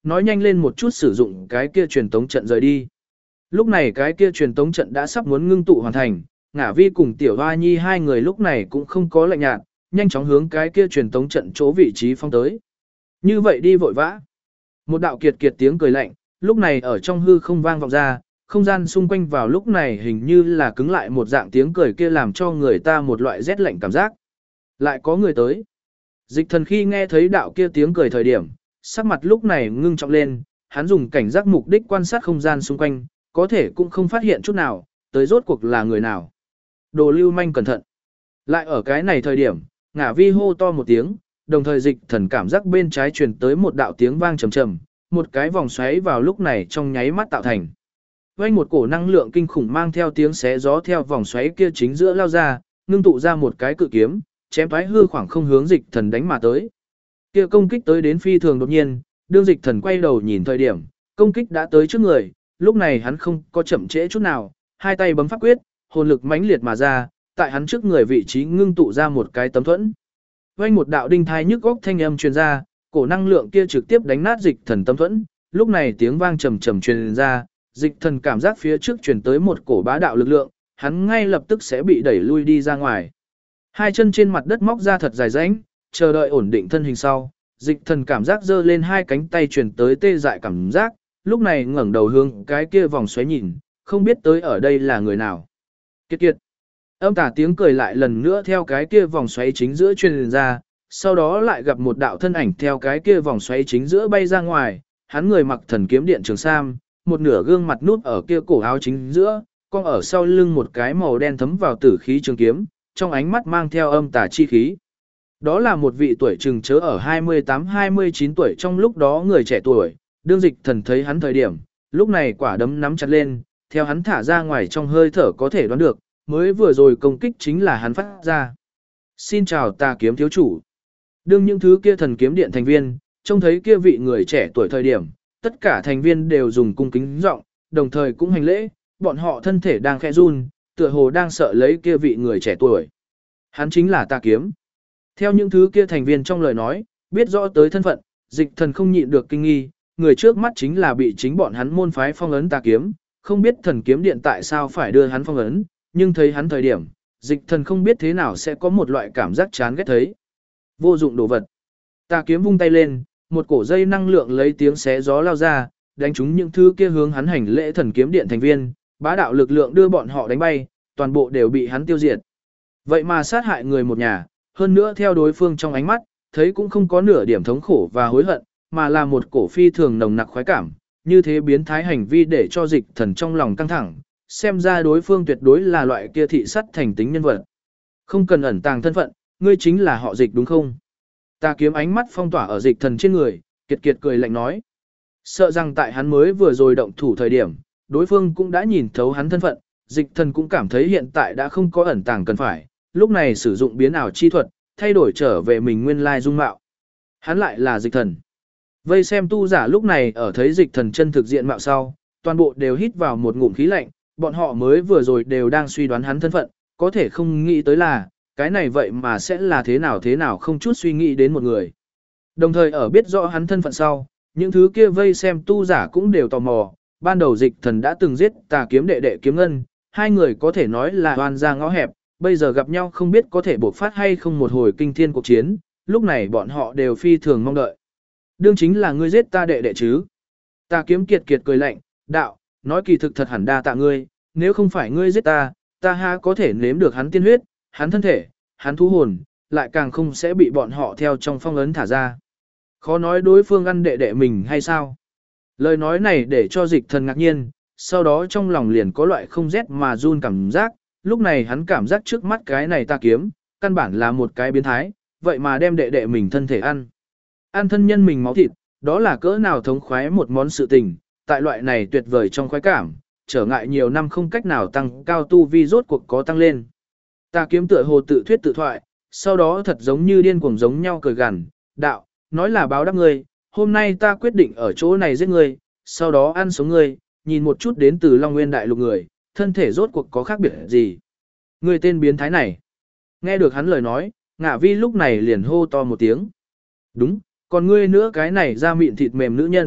Speaker 1: nói nhanh lên một chút sử dụng cái kia truyền tống trận rời đi. Lúc này cái kia truyền tống trận đã sắp muốn ngưng tụ hoàn thành, Ngả Vi cùng Tiểu Hoa Nhi hai người lúc này cũng không có lạnh nhạt, nhanh chóng hướng cái kia truyền tống trận chỗ vị trí phong tới. Như vậy đi vội vã. Một đạo kiệt kiệt tiếng cười lạnh, lúc này ở trong hư không vang vọng ra, không gian xung quanh vào lúc này hình như là cứng lại một dạng tiếng cười kia làm cho người ta một loại rét lạnh cảm giác. Lại có người tới. Dịch thần khi nghe thấy đạo kia tiếng cười thời điểm, sắc mặt lúc này ngưng trọng lên, hắn dùng cảnh giác mục đích quan sát không gian xung quanh, có thể cũng không phát hiện chút nào, tới rốt cuộc là người nào. Đồ lưu manh cẩn thận. Lại ở cái này thời điểm, Ngả Vi hô to một tiếng, đồng thời dịch thần cảm giác bên trái truyền tới một đạo tiếng vang trầm trầm, một cái vòng xoáy vào lúc này trong nháy mắt tạo thành. Vang một cổ năng lượng kinh khủng mang theo tiếng xé gió theo vòng xoáy kia chính giữa lao ra, ngưng tụ ra một cái cự kiếm, chém thoái hư khoảng không hướng dịch thần đánh mà tới. Kia công kích tới đến phi thường đột nhiên, đương dịch thần quay đầu nhìn thời điểm, công kích đã tới trước người, lúc này hắn không có chậm trễ chút nào, hai tay bấm pháp quyết, hồn lực mãnh liệt mà ra, tại hắn trước người vị trí ngưng tụ ra một cái tấm thuẫn. Vang một đạo đinh thai nhức góc thanh âm truyền ra, cổ năng lượng kia trực tiếp đánh nát dịch thần tấm thuẫn, lúc này tiếng vang trầm trầm truyền ra, dịch thần cảm giác phía trước truyền tới một cổ bá đạo lực lượng, hắn ngay lập tức sẽ bị đẩy lui đi ra ngoài. Hai chân trên mặt đất móc ra thật dài rãnh, chờ đợi ổn định thân hình sau, dịch thần cảm giác giơ lên hai cánh tay truyền tới tê dại cảm giác, lúc này ngẩng đầu hướng cái kia vòng xoáy nhìn, không biết tới ở đây là người nào. Kiệt kiệt. Âm tà tiếng cười lại lần nữa theo cái kia vòng xoáy chính giữa truyền ra, sau đó lại gặp một đạo thân ảnh theo cái kia vòng xoáy chính giữa bay ra ngoài, hắn người mặc thần kiếm điện trường sam, một nửa gương mặt nút ở kia cổ áo chính giữa, con ở sau lưng một cái màu đen thấm vào tử khí trường kiếm, trong ánh mắt mang theo âm tà chi khí. Đó là một vị tuổi chừng chớ ở 28-29 tuổi trong lúc đó người trẻ tuổi, đương dịch thần thấy hắn thời điểm, lúc này quả đấm nắm chặt lên, theo hắn thả ra ngoài trong hơi thở có thể đoán được, mới vừa rồi công kích chính là hắn phát ra. Xin chào Tà kiếm thiếu chủ. Đương những thứ kia thần kiếm điện thành viên, trông thấy kia vị người trẻ tuổi thời điểm, tất cả thành viên đều dùng cung kính giọng, đồng thời cũng hành lễ, bọn họ thân thể đang khẽ run, tựa hồ đang sợ lấy kia vị người trẻ tuổi. Hắn chính là Tà kiếm. Theo những thứ kia thành viên trong lời nói, biết rõ tới thân phận, dịch thần không nhịn được kinh nghi, người trước mắt chính là bị chính bọn hắn môn phái phong ấn Tà kiếm, không biết thần kiếm điện tại sao phải đưa hắn phong ấn, nhưng thấy hắn thời điểm, dịch thần không biết thế nào sẽ có một loại cảm giác chán ghét thấy. Vô dụng đồ vật. Tà kiếm vung tay lên, một cổ dây năng lượng lấy tiếng xé gió lao ra, đánh trúng những thứ kia hướng hắn hành lễ thần kiếm điện thành viên, bá đạo lực lượng đưa bọn họ đánh bay, toàn bộ đều bị hắn tiêu diệt. Vậy mà sát hại người một nhà, hơn nữa theo đối phương trong ánh mắt, thấy cũng không có nửa điểm thống khổ và hối hận, mà là một cổ phi thường nồng nặc khoái cảm, như thế biến thái hành vi để cho dịch thần trong lòng căng thẳng, xem ra đối phương tuyệt đối là loại kia thị sắt thành tính nhân vật. Không cần ẩn tàng thân phận, ngươi chính là họ dịch đúng không? Tà kiếm ánh mắt phong tỏa ở dịch thần trên người, kiệt kiệt cười lạnh nói. Sợ rằng tại hắn mới vừa rồi động thủ thời điểm, đối phương cũng đã nhìn thấu hắn thân phận, dịch thần cũng cảm thấy hiện tại đã không có ẩn tàng cần phải, lúc này sử dụng biến ảo chi thuật, thay đổi trở về mình nguyên lai dung mạo. Hắn lại là dịch thần. Vây xem tu giả lúc này ở thấy dịch thần chân thực diện mạo sau, toàn bộ đều hít vào một ngụm khí lạnh, bọn họ mới vừa rồi đều đang suy đoán hắn thân phận, có thể không nghĩ tới là, cái này vậy mà sẽ là thế nào không chút suy nghĩ đến một người. Đồng thời ở biết rõ hắn thân phận sau, những thứ kia vây xem tu giả cũng đều tò mò, ban đầu dịch thần đã từng giết Tà kiếm đệ đệ kiếm ngân, hai người có thể nói là oan ra ngõ hẹp, bây giờ gặp nhau không biết có thể bộc phát hay không một hồi kinh thiên cuộc chiến, lúc này bọn họ đều phi thường mong đợi. Đương chính là ngươi giết ta đệ đệ chứ. Tà kiếm kiệt kiệt cười lạnh, đạo, nói kỳ thực thật hẳn đa tạ ngươi, nếu không phải ngươi giết ta, ta ha có thể nếm được hắn tiên huyết, hắn thân thể, hắn thú hồn, lại càng không sẽ bị bọn họ theo trong phong ấn thả ra. Khó nói đối phương ăn đệ đệ mình hay sao? Lời nói này để cho dịch thần ngạc nhiên, sau đó trong lòng liền có loại không rét mà run cảm giác, lúc này hắn cảm giác trước mắt cái này Tà kiếm, căn bản là một cái biến thái, vậy mà đem đệ đệ mình thân thể ăn. Ăn thân nhân mình máu thịt, đó là cỡ nào thống khoái một món sự tình, tại loại này tuyệt vời trong khoái cảm, trở ngại nhiều năm không cách nào tăng cao tu vi rốt cuộc có tăng lên. Tà kiếm tựa hồ tự thuyết tự thoại, sau đó thật giống như điên cuồng giống nhau cười gằn, đạo, nói là báo đáp ngươi, hôm nay ta quyết định ở chỗ này giết ngươi, sau đó ăn sống ngươi, nhìn một chút đến từ Long Nguyên Đại Lục người, thân thể rốt cuộc có khác biệt gì. Ngươi tên biến thái này. Nghe được hắn lời nói, Ngạ Vi lúc này liền hô to một tiếng. Đúng, còn ngươi nữa cái này da mịn thịt mềm nữ nhân,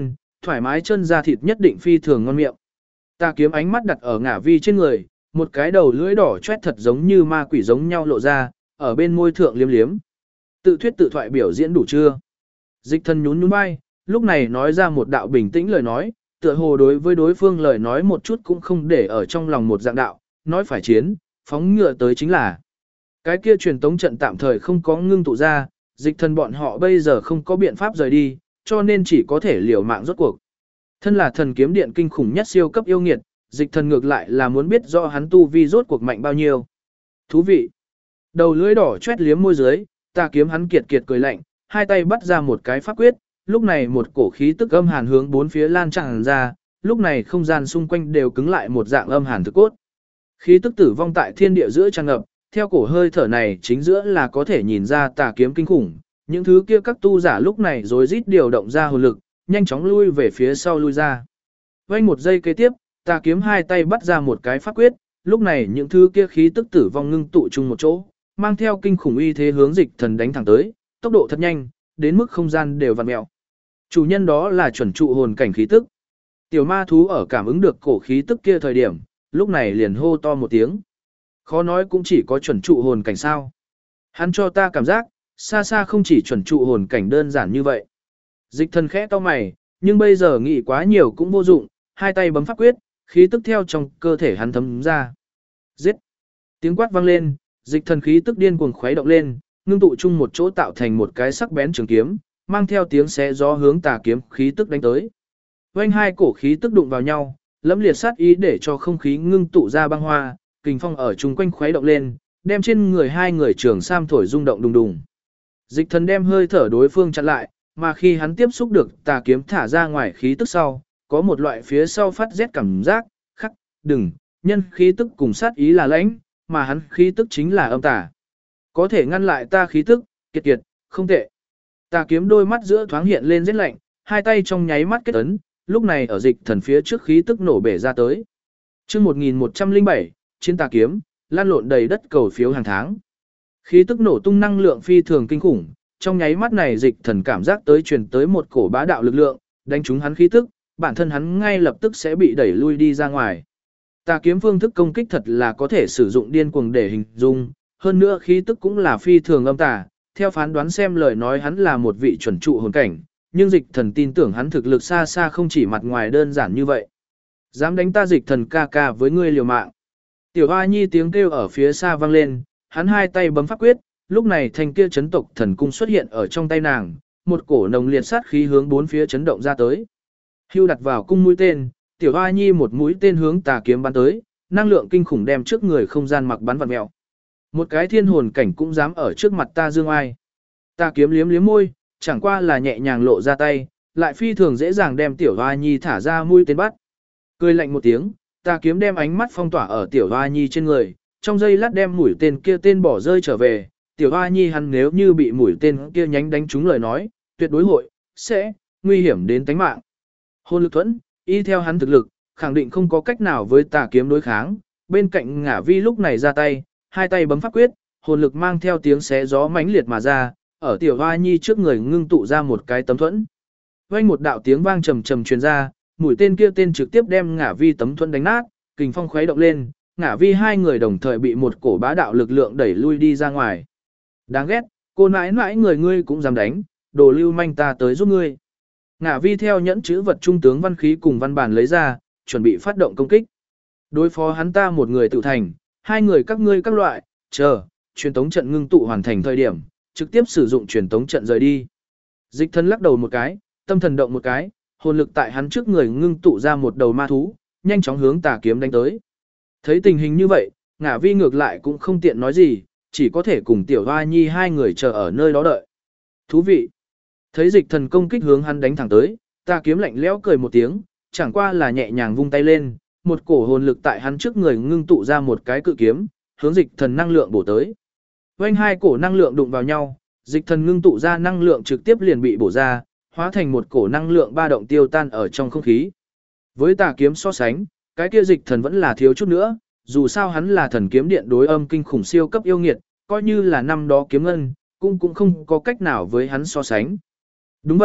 Speaker 1: thoải mái chân da thịt nhất định phi thường ngon miệng. Tà kiếm ánh mắt đặt ở Ngả Vi trên người, một cái đầu lưỡi đỏ chét thật giống như ma quỷ giống nhau lộ ra, ở bên môi thượng liếm liếm. Tự thuyết tự thoại biểu diễn đủ chưa? Dịch Thần nhún nhún vai, lúc này nói ra một đạo bình tĩnh lời nói, tựa hồ đối với đối phương lời nói một chút cũng không để ở trong lòng một dạng đạo, nói phải chiến, phóng ngựa tới chính là. Cái kia truyền tống trận tạm thời không có ngưng tụ ra, Dịch Thần bọn họ bây giờ không có biện pháp rời đi, cho nên chỉ có thể liều mạng rốt cuộc. Thân là thần kiếm điện kinh khủng nhất siêu cấp yêu nghiệt, Dịch Thần ngược lại là muốn biết rõ hắn tu vi rốt cuộc mạnh bao nhiêu. Thú vị. Đầu lưỡi đỏ chét liếm môi dưới, Tà kiếm hắn kiệt kiệt cười lạnh, hai tay bắt ra một cái pháp quyết, lúc này một cổ khí tức âm hàn hướng bốn phía lan tràn ra, lúc này không gian xung quanh đều cứng lại một dạng âm hàn thực cốt. Khí tức tử vong tại thiên địa giữa tràn ngập, theo cổ hơi thở này chính giữa là có thể nhìn ra Tà kiếm kinh khủng, những thứ kia các tu giả lúc này rối rít điều động ra hồn lực, nhanh chóng lui về phía sau lui ra. Vành một giây kế tiếp, Tà kiếm hai tay bắt ra một cái pháp quyết, lúc này những thứ kia khí tức tử vong ngưng tụ chung một chỗ, mang theo kinh khủng uy thế hướng Dịch Thần đánh thẳng tới, tốc độ thật nhanh, đến mức không gian đều vặn mèo. Chủ nhân đó là chuẩn trụ hồn cảnh khí tức. Tiểu ma thú ở cảm ứng được cổ khí tức kia thời điểm, lúc này liền hô to một tiếng. Khó nói cũng chỉ có chuẩn trụ hồn cảnh sao. Hắn cho ta cảm giác, xa xa không chỉ chuẩn trụ hồn cảnh đơn giản như vậy. Dịch Thần khẽ cau mày, nhưng bây giờ nghĩ quá nhiều cũng vô dụng, hai tay bấm pháp quyết, khí tức theo trong cơ thể hắn thấm ra. Giết! Tiếng quát vang lên, Dịch Thần khí tức điên cuồng khuấy động lên, ngưng tụ chung một chỗ tạo thành một cái sắc bén trường kiếm, mang theo tiếng xé gió hướng Tà kiếm khí tức đánh tới. Vành hai cổ khí tức đụng vào nhau, lẫm liệt sát ý để cho không khí ngưng tụ ra băng hoa, kình phong ở chung quanh khuấy động lên, đem trên người hai người trường sam thổi rung động đùng đùng. Dịch Thần đem hơi thở đối phương chặn lại, mà khi hắn tiếp xúc được Tà kiếm thả ra ngoài khí tức sau, có một loại phía sau phát rét cảm giác, khắc, đừng, nhân khí tức cùng sát ý là lãnh, mà hắn khí tức chính là âm tà. Có thể ngăn lại ta khí tức, kiệt kiệt, không tệ. Tà kiếm đôi mắt giữa thoáng hiện lên rét lạnh, hai tay trong nháy mắt kết ấn, lúc này ở Dịch Thần phía trước khí tức nổ bể ra tới. Chương 1107, chiến Tà kiếm, lan lộn đầy đất cầu phiếu hàng tháng. Khí tức nổ tung năng lượng phi thường kinh khủng, trong nháy mắt này Dịch Thần cảm giác tới truyền tới một cổ bá đạo lực lượng, đánh trúng hắn khí tức, bản thân hắn ngay lập tức sẽ bị đẩy lui đi ra ngoài. Tà kiếm phương thức công kích thật là có thể sử dụng điên cuồng để hình dung, hơn nữa khí tức cũng là phi thường âm tà, theo phán đoán xem lời nói hắn là một vị chuẩn trụ hồn cảnh, nhưng Dịch Thần tin tưởng hắn thực lực xa xa không chỉ mặt ngoài đơn giản như vậy. Dám đánh ta Dịch Thần ca ca với ngươi liều mạng. Tiểu Hoa Nhi tiếng kêu ở phía xa vang lên, hắn hai tay bấm pháp quyết, lúc này thanh kia chấn tộc thần cung xuất hiện ở trong tay nàng, một cổ nồng liệt sát khí hướng bốn phía chấn động ra tới. Hưu đặt vào cung mũi tên, Tiểu Hoa Nhi một mũi tên hướng Tà kiếm bắn tới, năng lượng kinh khủng đem trước người không gian mặc bắn vặn mèo. Một cái thiên hồn cảnh cũng dám ở trước mặt ta dương ai. Tà kiếm liếm liếm môi, chẳng qua là nhẹ nhàng lộ ra tay, lại phi thường dễ dàng đem Tiểu Hoa Nhi thả ra mũi tên bắt. Cười lạnh một tiếng, Tà kiếm đem ánh mắt phong tỏa ở Tiểu Hoa Nhi trên người, trong giây lát đem mũi tên kia tên bỏ rơi trở về. Tiểu Hoa Nhi hắn nếu như bị mũi tên kia nhánh đánh trúng lời nói, tuyệt đối sẽ nguy hiểm đến tính mạng. Hồn lực thuẫn, y theo hắn thực lực, khẳng định không có cách nào với Tà kiếm đối kháng. Bên cạnh Ngả Vi lúc này ra tay, hai tay bấm pháp quyết, hồn lực mang theo tiếng xé gió mãnh liệt mà ra, ở Tiểu Hoa Nhi trước người ngưng tụ ra một cái tấm thuẫn. Vang một đạo tiếng vang trầm trầm truyền ra, mũi tên kia tên trực tiếp đem Ngả Vi tấm thuẫn đánh nát, kình phong khuấy động lên, Ngả Vi hai người đồng thời bị một cổ bá đạo lực lượng đẩy lui đi ra ngoài. Đáng ghét, cô nãi nãi người ngươi cũng dám đánh, đồ lưu manh ta tới giúp ngươi. Ngả Vi theo nhẫn chữ vật trung tướng văn khí cùng văn bản lấy ra, chuẩn bị phát động công kích. Đối phó hắn ta một người tự thành, hai người các ngươi các loại, chờ, truyền tống trận ngưng tụ hoàn thành thời điểm, trực tiếp sử dụng truyền tống trận rời đi. Dịch Thần lắc đầu một cái, tâm thần động một cái, hồn lực tại hắn trước người ngưng tụ ra một đầu ma thú, nhanh chóng hướng Tà kiếm đánh tới. Thấy tình hình như vậy, Ngả Vi ngược lại cũng không tiện nói gì, chỉ có thể cùng Tiểu Hoa Nhi hai người chờ ở nơi đó đợi. Thú vị. Thấy Dịch Thần công kích hướng hắn đánh thẳng tới, Tà kiếm lạnh lẽo cười một tiếng, chẳng qua là nhẹ nhàng vung tay lên, một cổ hồn lực tại hắn trước người ngưng tụ ra một cái cự kiếm, hướng Dịch Thần năng lượng bổ tới. Vành hai cổ năng lượng đụng vào nhau, Dịch Thần ngưng tụ ra năng lượng trực tiếp liền bị bổ ra, hóa thành một cổ năng lượng ba động tiêu tan ở trong không khí. Với Tà kiếm so sánh, cái kia Dịch Thần vẫn là thiếu chút nữa, dù sao hắn là thần kiếm điện đối âm kinh khủng siêu cấp yêu nghiệt, coi như là năm đó kiếm ngân, cũng không có cách nào với hắn so sánh. Đúng vậy,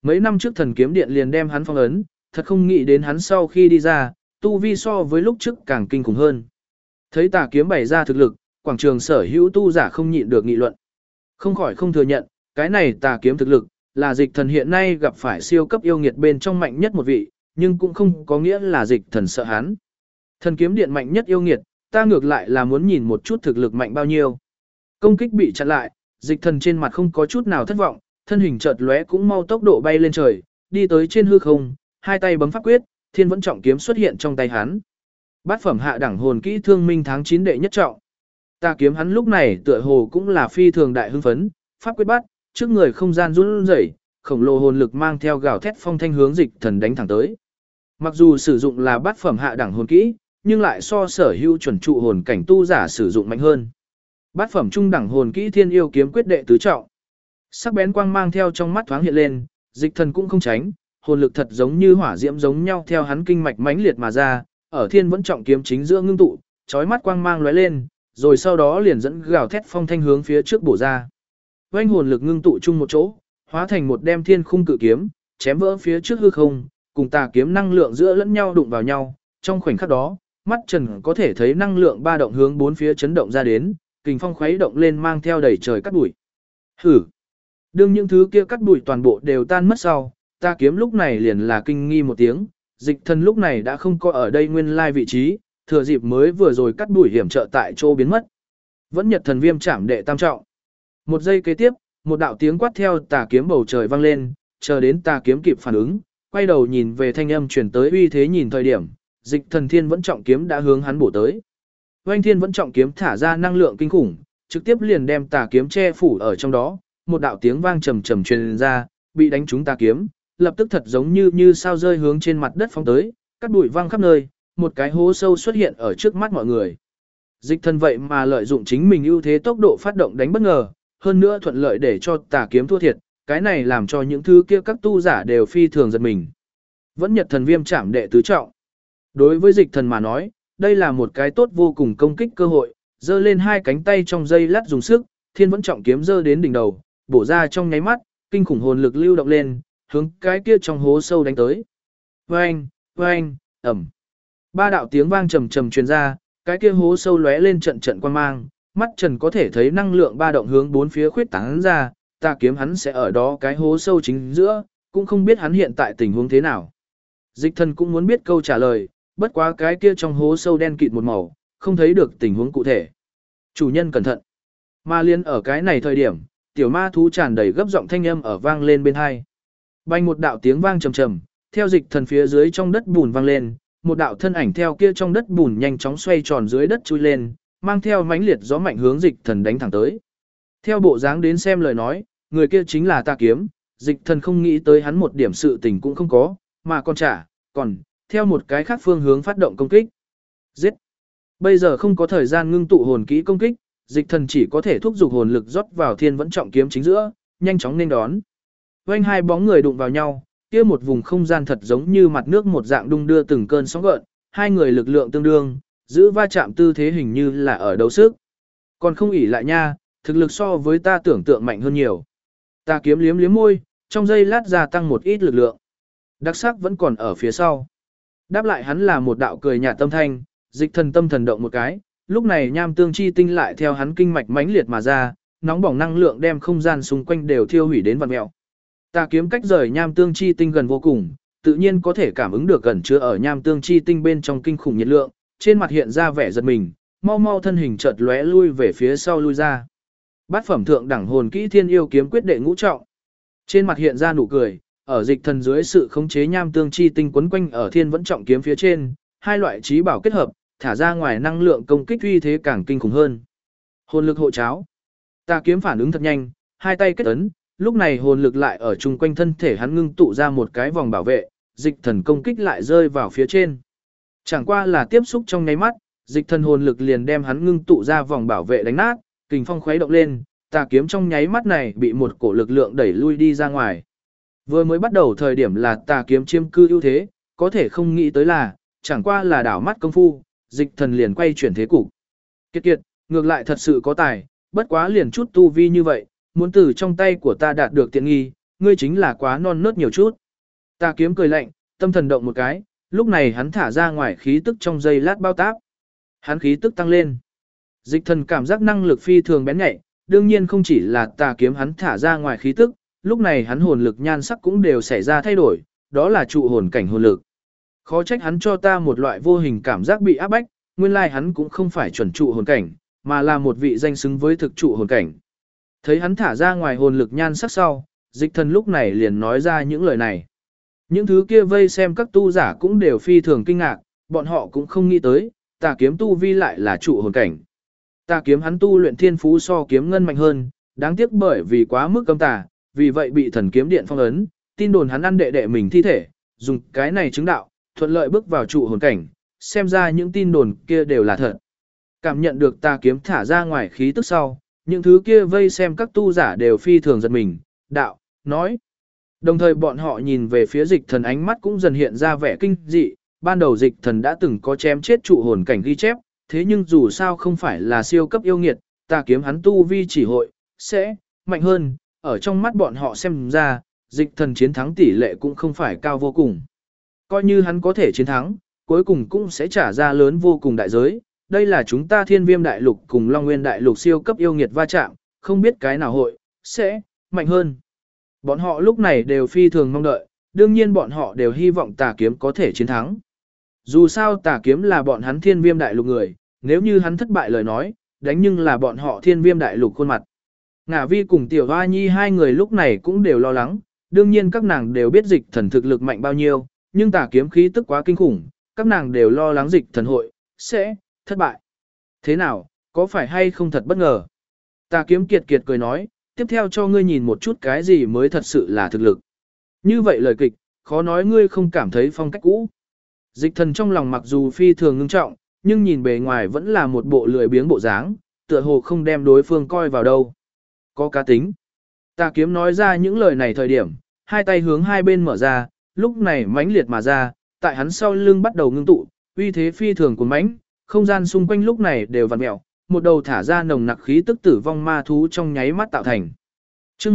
Speaker 1: Mấy năm trước thần kiếm điện liền đem hắn phong ấn, thật không nghĩ đến hắn sau khi đi ra, tu vi so với lúc trước càng kinh khủng hơn. Thấy tà kiếm bày ra thực lực, quảng trường sở hữu tu giả không nhịn được nghị luận. Không khỏi không thừa nhận, cái này tà kiếm thực lực, là dịch thần hiện nay gặp phải siêu cấp yêu nghiệt bên trong mạnh nhất một vị, nhưng cũng không có nghĩa là dịch thần sợ hắn. Thần kiếm điện mạnh nhất yêu nghiệt, ta ngược lại là muốn nhìn một chút thực lực mạnh bao nhiêu. Công kích bị chặn lại, dịch thần trên mặt không có chút nào thất vọng, thân hình chợt lóe cũng mau tốc độ bay lên trời, đi tới trên hư không, hai tay bấm pháp quyết, thiên vẫn trọng kiếm xuất hiện trong tay hắn. Bát phẩm hạ đẳng hồn kỹ thương minh tháng 9 đệ nhất trọng. Tà kiếm hắn lúc này tựa hồ cũng là phi thường đại hưng phấn, pháp quyết bắt, trước người không gian run rẩy, khổng lồ hồn lực mang theo gào thét phong thanh hướng dịch thần đánh thẳng tới. Mặc dù sử dụng là bát phẩm hạ đẳng hồn kỹ, nhưng lại so sở hữu chuẩn trụ hồn cảnh tu giả sử dụng mạnh hơn. Bát phẩm trung đẳng hồn kỹ thiên yêu kiếm quyết đệ tứ trọng. Sắc bén quang mang theo trong mắt thoáng hiện lên, dịch thần cũng không tránh, hồn lực thật giống như hỏa diễm giống nhau theo hắn kinh mạch mãnh liệt mà ra, ở thiên vẫn trọng kiếm chính giữa ngưng tụ, chói mắt quang mang lóe lên, rồi sau đó liền dẫn gào thét phong thanh hướng phía trước bổ ra. Oanh hồn lực ngưng tụ chung một chỗ, hóa thành một đem thiên khung cự kiếm, chém vỡ phía trước hư không, cùng tà kiếm năng lượng giữa lẫn nhau đụng vào nhau, trong khoảnh khắc đó, mắt Trần có thể thấy năng lượng ba động hướng bốn phía chấn động ra đến, kình phong khuấy động lên mang theo đầy trời cắt bụi. Hử! Đương những thứ kia cắt bụi toàn bộ đều tan mất sau, tà kiếm lúc này liền là kinh nghi một tiếng, dịch thần lúc này đã không có ở đây nguyên lai vị trí, thừa dịp mới vừa rồi cắt bụi hiểm trợ tại chỗ biến mất. Vẫn nhật thần viêm chạm đệ tam trọng. Một giây kế tiếp, một đạo tiếng quát theo tà kiếm bầu trời vang lên, chờ đến tà kiếm kịp phản ứng, quay đầu nhìn về thanh âm truyền tới uy thế nhìn thời điểm, dịch thần thiên vẫn trọng kiếm đã hướng hắn bổ tới. Oanh thiên vẫn trọng kiếm thả ra năng lượng kinh khủng, trực tiếp liền đem tà kiếm che phủ ở trong đó, một đạo tiếng vang trầm trầm truyền ra, bị đánh trúng tà kiếm, lập tức thật giống như sao rơi hướng trên mặt đất phóng tới, cắt bụi vang khắp nơi, một cái hố sâu xuất hiện ở trước mắt mọi người. Dịch thần vậy mà lợi dụng chính mình ưu thế tốc độ phát động đánh bất ngờ, hơn nữa thuận lợi để cho tà kiếm thua thiệt, cái này làm cho những thứ kia các tu giả đều phi thường giật mình. Vẫn nhật thần viêm chạm đệ tứ trọng. Đối với dịch thần mà nói, đây là một cái tốt vô cùng công kích cơ hội, giơ lên hai cánh tay trong dây lát dùng sức, thiên vẫn trọng kiếm giơ đến đỉnh đầu, bổ ra trong nháy mắt, kinh khủng hồn lực lưu động lên, hướng cái kia trong hố sâu đánh tới. Oeng, oeng, ầm. Ba đạo tiếng vang trầm trầm truyền ra, cái kia hố sâu lóe lên trận trận quang mang, mắt Trần có thể thấy năng lượng ba động hướng bốn phía khuyết tán ra, tà kiếm hắn sẽ ở đó cái hố sâu chính giữa, cũng không biết hắn hiện tại tình huống thế nào. Dịch thần cũng muốn biết câu trả lời, bất quá cái kia trong hố sâu đen kịt một màu, không thấy được tình huống cụ thể. Chủ nhân cẩn thận. Ma liên ở cái này thời điểm, tiểu ma thú tràn đầy gấp giọng thanh âm ở vang lên bên hai. Bay một đạo tiếng vang trầm trầm, theo dịch thần phía dưới trong đất bùn vang lên, một đạo thân ảnh theo kia trong đất bùn nhanh chóng xoay tròn dưới đất chui lên, mang theo mãnh liệt gió mạnh hướng dịch thần đánh thẳng tới. Theo bộ dáng đến xem lời nói, người kia chính là tà kiếm, dịch thần không nghĩ tới hắn một điểm sự tình cũng không có, mà còn theo một cái khác phương hướng phát động công kích. Giết! Bây giờ không có thời gian ngưng tụ hồn kỹ công kích, dịch thần chỉ có thể thúc giục hồn lực rót vào thiên vẫn trọng kiếm chính giữa, nhanh chóng nên đón. Oanh hai bóng người đụng vào nhau, kia một vùng không gian thật giống như mặt nước một dạng đung đưa từng cơn sóng gợn, hai người lực lượng tương đương, giữ va chạm tư thế hình như là ở đấu sức. Còn không ỉ lại nha, thực lực so với ta tưởng tượng mạnh hơn nhiều. Ta kiếm liếm liếm môi, trong giây lát gia tăng một ít lực lượng. Đặc sắc vẫn còn ở phía sau. Đáp lại hắn là một đạo cười nhạt tâm thanh, dịch thần tâm thần động một cái, lúc này nham tương chi tinh lại theo hắn kinh mạch mãnh liệt mà ra, nóng bỏng năng lượng đem không gian xung quanh đều thiêu hủy đến vặn mèo. Ta kiếm cách rời nham tương chi tinh gần vô cùng, tự nhiên có thể cảm ứng được gần chứa ở nham tương chi tinh bên trong kinh khủng nhiệt lượng, trên mặt hiện ra vẻ giật mình, mau mau thân hình chợt lóe lui về phía sau lui ra. Bát phẩm thượng đẳng hồn kỹ thiên yêu kiếm quyết đệ ngũ trọng. Trên mặt hiện ra nụ cười, ở dịch thần dưới sự khống chế nham tương chi tinh quấn quanh ở thiên vẫn trọng kiếm phía trên, hai loại trí bảo kết hợp, thả ra ngoài năng lượng công kích uy thế càng kinh khủng hơn. Hồn lực hộ cháo. Ta kiếm phản ứng thật nhanh, hai tay kết ấn, lúc này hồn lực lại ở chung quanh thân thể hắn ngưng tụ ra một cái vòng bảo vệ, dịch thần công kích lại rơi vào phía trên. Chẳng qua là tiếp xúc trong nháy mắt, dịch thần hồn lực liền đem hắn ngưng tụ ra vòng bảo vệ đánh nát, kình phong khuấy động lên, tà kiếm trong nháy mắt này bị một cổ lực lượng đẩy lui đi ra ngoài. Vừa mới bắt đầu thời điểm là tà kiếm chiếm cư ưu thế, có thể không nghĩ tới là, chẳng qua là đảo mắt công phu, dịch thần liền quay chuyển thế cục. Kiệt kiệt, ngược lại thật sự có tài, bất quá liền chút tu vi như vậy, muốn từ trong tay của ta đạt được tiện nghi, ngươi chính là quá non nớt nhiều chút. Tà kiếm cười lạnh, tâm thần động một cái, lúc này hắn thả ra ngoài khí tức trong giây lát bao táp. Hắn khí tức tăng lên. Dịch thần cảm giác năng lực phi thường bén nhạy, đương nhiên không chỉ là tà kiếm hắn thả ra ngoài khí tức, lúc này hắn hồn lực nhan sắc cũng đều xảy ra thay đổi, đó là trụ hồn cảnh hồn lực. Khó trách hắn cho ta một loại vô hình cảm giác bị áp bách, nguyên lai hắn cũng không phải chuẩn trụ hồn cảnh, mà là một vị danh xứng với thực trụ hồn cảnh. Thấy hắn thả ra ngoài hồn lực nhan sắc sau, dịch thần lúc này liền nói ra những lời này. Những thứ kia vây xem các tu giả cũng đều phi thường kinh ngạc, bọn họ cũng không nghĩ tới, tà kiếm tu vi lại là trụ hồn cảnh. Tà kiếm hắn tu luyện thiên phú so kiếm ngân mạnh hơn, đáng tiếc bởi vì quá mức cấm tà, vì vậy bị thần kiếm điện phong ấn, tin đồn hắn ăn đệ đệ mình thi thể, dùng cái này chứng đạo, thuận lợi bước vào trụ hồn cảnh, xem ra những tin đồn kia đều là thật. Cảm nhận được tà kiếm thả ra ngoài khí tức sau, những thứ kia vây xem các tu giả đều phi thường giật mình, đạo, nói. Đồng thời bọn họ nhìn về phía dịch thần ánh mắt cũng dần hiện ra vẻ kinh dị, ban đầu dịch thần đã từng có chém chết trụ hồn cảnh ghi chép, thế nhưng dù sao không phải là siêu cấp yêu nghiệt, tà kiếm hắn tu vi chỉ hội, sẽ, mạnh hơn, ở trong mắt bọn họ xem ra, dịch thần chiến thắng tỷ lệ cũng không phải cao vô cùng. Coi như hắn có thể chiến thắng, cuối cùng cũng sẽ trả ra lớn vô cùng đại giới, đây là chúng ta thiên viêm đại lục cùng Long Nguyên đại lục siêu cấp yêu nghiệt va chạm, không biết cái nào hội, sẽ, mạnh hơn. Bọn họ lúc này đều phi thường mong đợi, đương nhiên bọn họ đều hy vọng tà kiếm có thể chiến thắng. Dù sao tà kiếm là bọn hắn thiên viêm đại lục người, nếu như hắn thất bại lời nói, đánh nhưng là bọn họ thiên viêm đại lục khuôn mặt. Ngả Vi cùng Tiểu Hoa Nhi hai người lúc này cũng đều lo lắng, đương nhiên các nàng đều biết dịch thần thực lực mạnh bao nhiêu, nhưng tà kiếm khí tức quá kinh khủng, các nàng đều lo lắng dịch thần hội, sẽ, thất bại. Thế nào, có phải hay không thật bất ngờ? Tà kiếm kiệt kiệt cười nói, tiếp theo cho ngươi nhìn một chút cái gì mới thật sự là thực lực. Như vậy lời kịch, khó nói ngươi không cảm thấy phong cách cũ. Dịch thần trong lòng mặc dù phi thường ngưng trọng, nhưng nhìn bề ngoài vẫn là một bộ lười biếng bộ dáng, tựa hồ không đem đối phương coi vào đâu. Có cá tính. Tà kiếm nói ra những lời này thời điểm, hai tay hướng hai bên mở ra, lúc này mãnh liệt mà ra, tại hắn sau lưng bắt đầu ngưng tụ, uy thế phi thường của mãnh, không gian xung quanh lúc này đều vặn mèo, một đầu thả ra nồng nặc khí tức tử vong ma thú trong nháy mắt tạo thành. Chương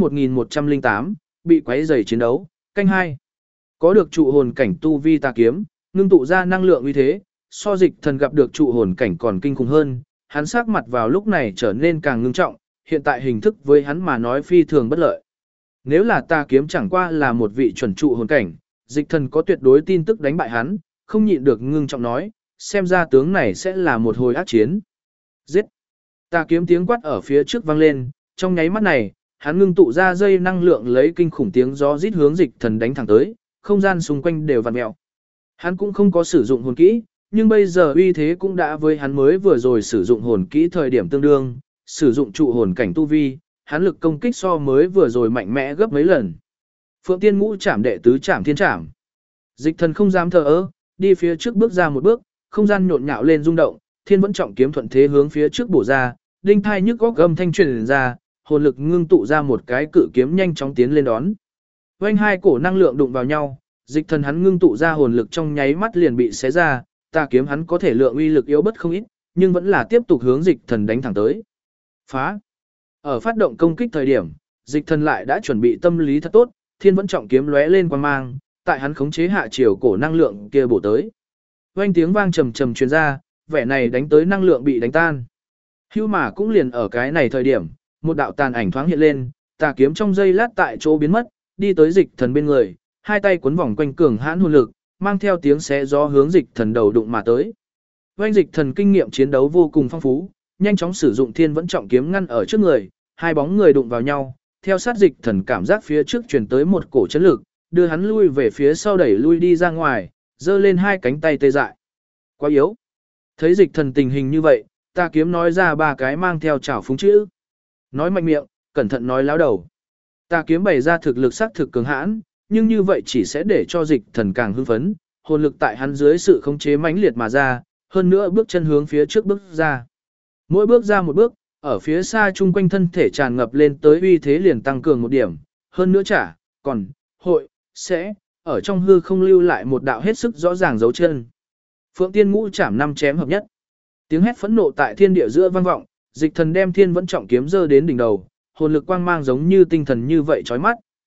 Speaker 1: 1108, bị quấy rầy chiến đấu, canh 2. Có được trụ hồn cảnh tu vi tà kiếm, ngưng tụ ra năng lượng uy thế, so dịch thần gặp được trụ hồn cảnh còn kinh khủng hơn, hắn sắc mặt vào lúc này trở nên càng ngưng trọng, hiện tại hình thức với hắn mà nói phi thường bất lợi. Nếu là tà kiếm chẳng qua là một vị chuẩn trụ hồn cảnh, dịch thần có tuyệt đối tin tức đánh bại hắn, không nhịn được ngưng trọng nói, xem ra tướng này sẽ là một hồi ác chiến. Giết! Tà kiếm tiếng quát ở phía trước vang lên, trong nháy mắt này, hắn ngưng tụ ra dây năng lượng lấy kinh khủng tiếng gió rít hướng dịch thần đánh thẳng tới, không gian xung quanh đều vặn mèo. Hắn cũng không có sử dụng hồn kỹ, nhưng bây giờ uy thế cũng đã với hắn mới vừa rồi sử dụng hồn kỹ thời điểm tương đương, sử dụng trụ hồn cảnh tu vi, hắn lực công kích so mới vừa rồi mạnh mẽ gấp mấy lần. Phượng Tiên Ngũ Trảm đệ tứ trảm thiên trảm. Dịch thần không dám thờ ơ, đi phía trước bước ra một bước, không gian nhộn nhạo lên rung động, thiên vẫn trọng kiếm thuận thế hướng phía trước bổ ra, đinh thai nhức góc âm thanh truyền ra, hồn lực ngưng tụ ra một cái cự kiếm nhanh chóng tiến lên đón. Vành hai cổ năng lượng đụng vào nhau, dịch thần hắn ngưng tụ ra hồn lực trong nháy mắt liền bị xé ra, tà kiếm hắn có thể lượng uy lực yếu bất không ít, nhưng vẫn là tiếp tục hướng dịch thần đánh thẳng tới. Phá! Ở phát động công kích thời điểm, dịch thần lại đã chuẩn bị tâm lý thật tốt, thiên vẫn trọng kiếm lóe lên quang mang, tại hắn khống chế hạ chiều cổ năng lượng kia bổ tới. Vang tiếng vang trầm trầm truyền ra, vẻ này đánh tới năng lượng bị đánh tan. Hưu mà cũng liền ở cái này thời điểm, một đạo tàn ảnh thoáng hiện lên, tà kiếm trong giây lát tại chỗ biến mất, đi tới dịch thần bên người, hai tay cuốn vòng quanh cường hãn hồn lực, mang theo tiếng xé gió hướng dịch thần đầu đụng mà tới. Vành dịch thần kinh nghiệm chiến đấu vô cùng phong phú, nhanh chóng sử dụng thiên vẫn trọng kiếm ngăn ở trước người, hai bóng người đụng vào nhau, theo sát dịch thần cảm giác phía trước truyền tới một cổ chấn lực, đưa hắn lui về phía sau đẩy lui đi ra ngoài, giơ lên hai cánh tay tê dại. Quá yếu. Thấy dịch thần tình hình như vậy, tà kiếm nói ra ba cái mang theo chảo phúng chữ. Nói mạnh miệng, cẩn thận nói láo đầu. Tà kiếm bày ra thực lực sắc thực cường hãn, nhưng như vậy chỉ sẽ để cho dịch thần càng hưng phấn, hồn lực tại hắn dưới sự khống chế mãnh liệt mà ra, hơn nữa bước chân hướng phía trước bước ra. Mỗi bước ra một bước, ở phía xa chung quanh thân thể tràn ngập lên tới uy thế liền tăng cường một điểm, hơn nữa còn, hội, sẽ, ở trong hư không lưu lại một đạo hết sức rõ ràng dấu chân. Phượng Tiên Ngũ Trảm năm chém hợp nhất. Tiếng hét phẫn nộ tại thiên địa giữa vang vọng, dịch thần đem thiên vẫn trọng kiếm giơ đến đỉnh đầu, hồn lực quang mang giống như tinh thần như vậy chói mắt,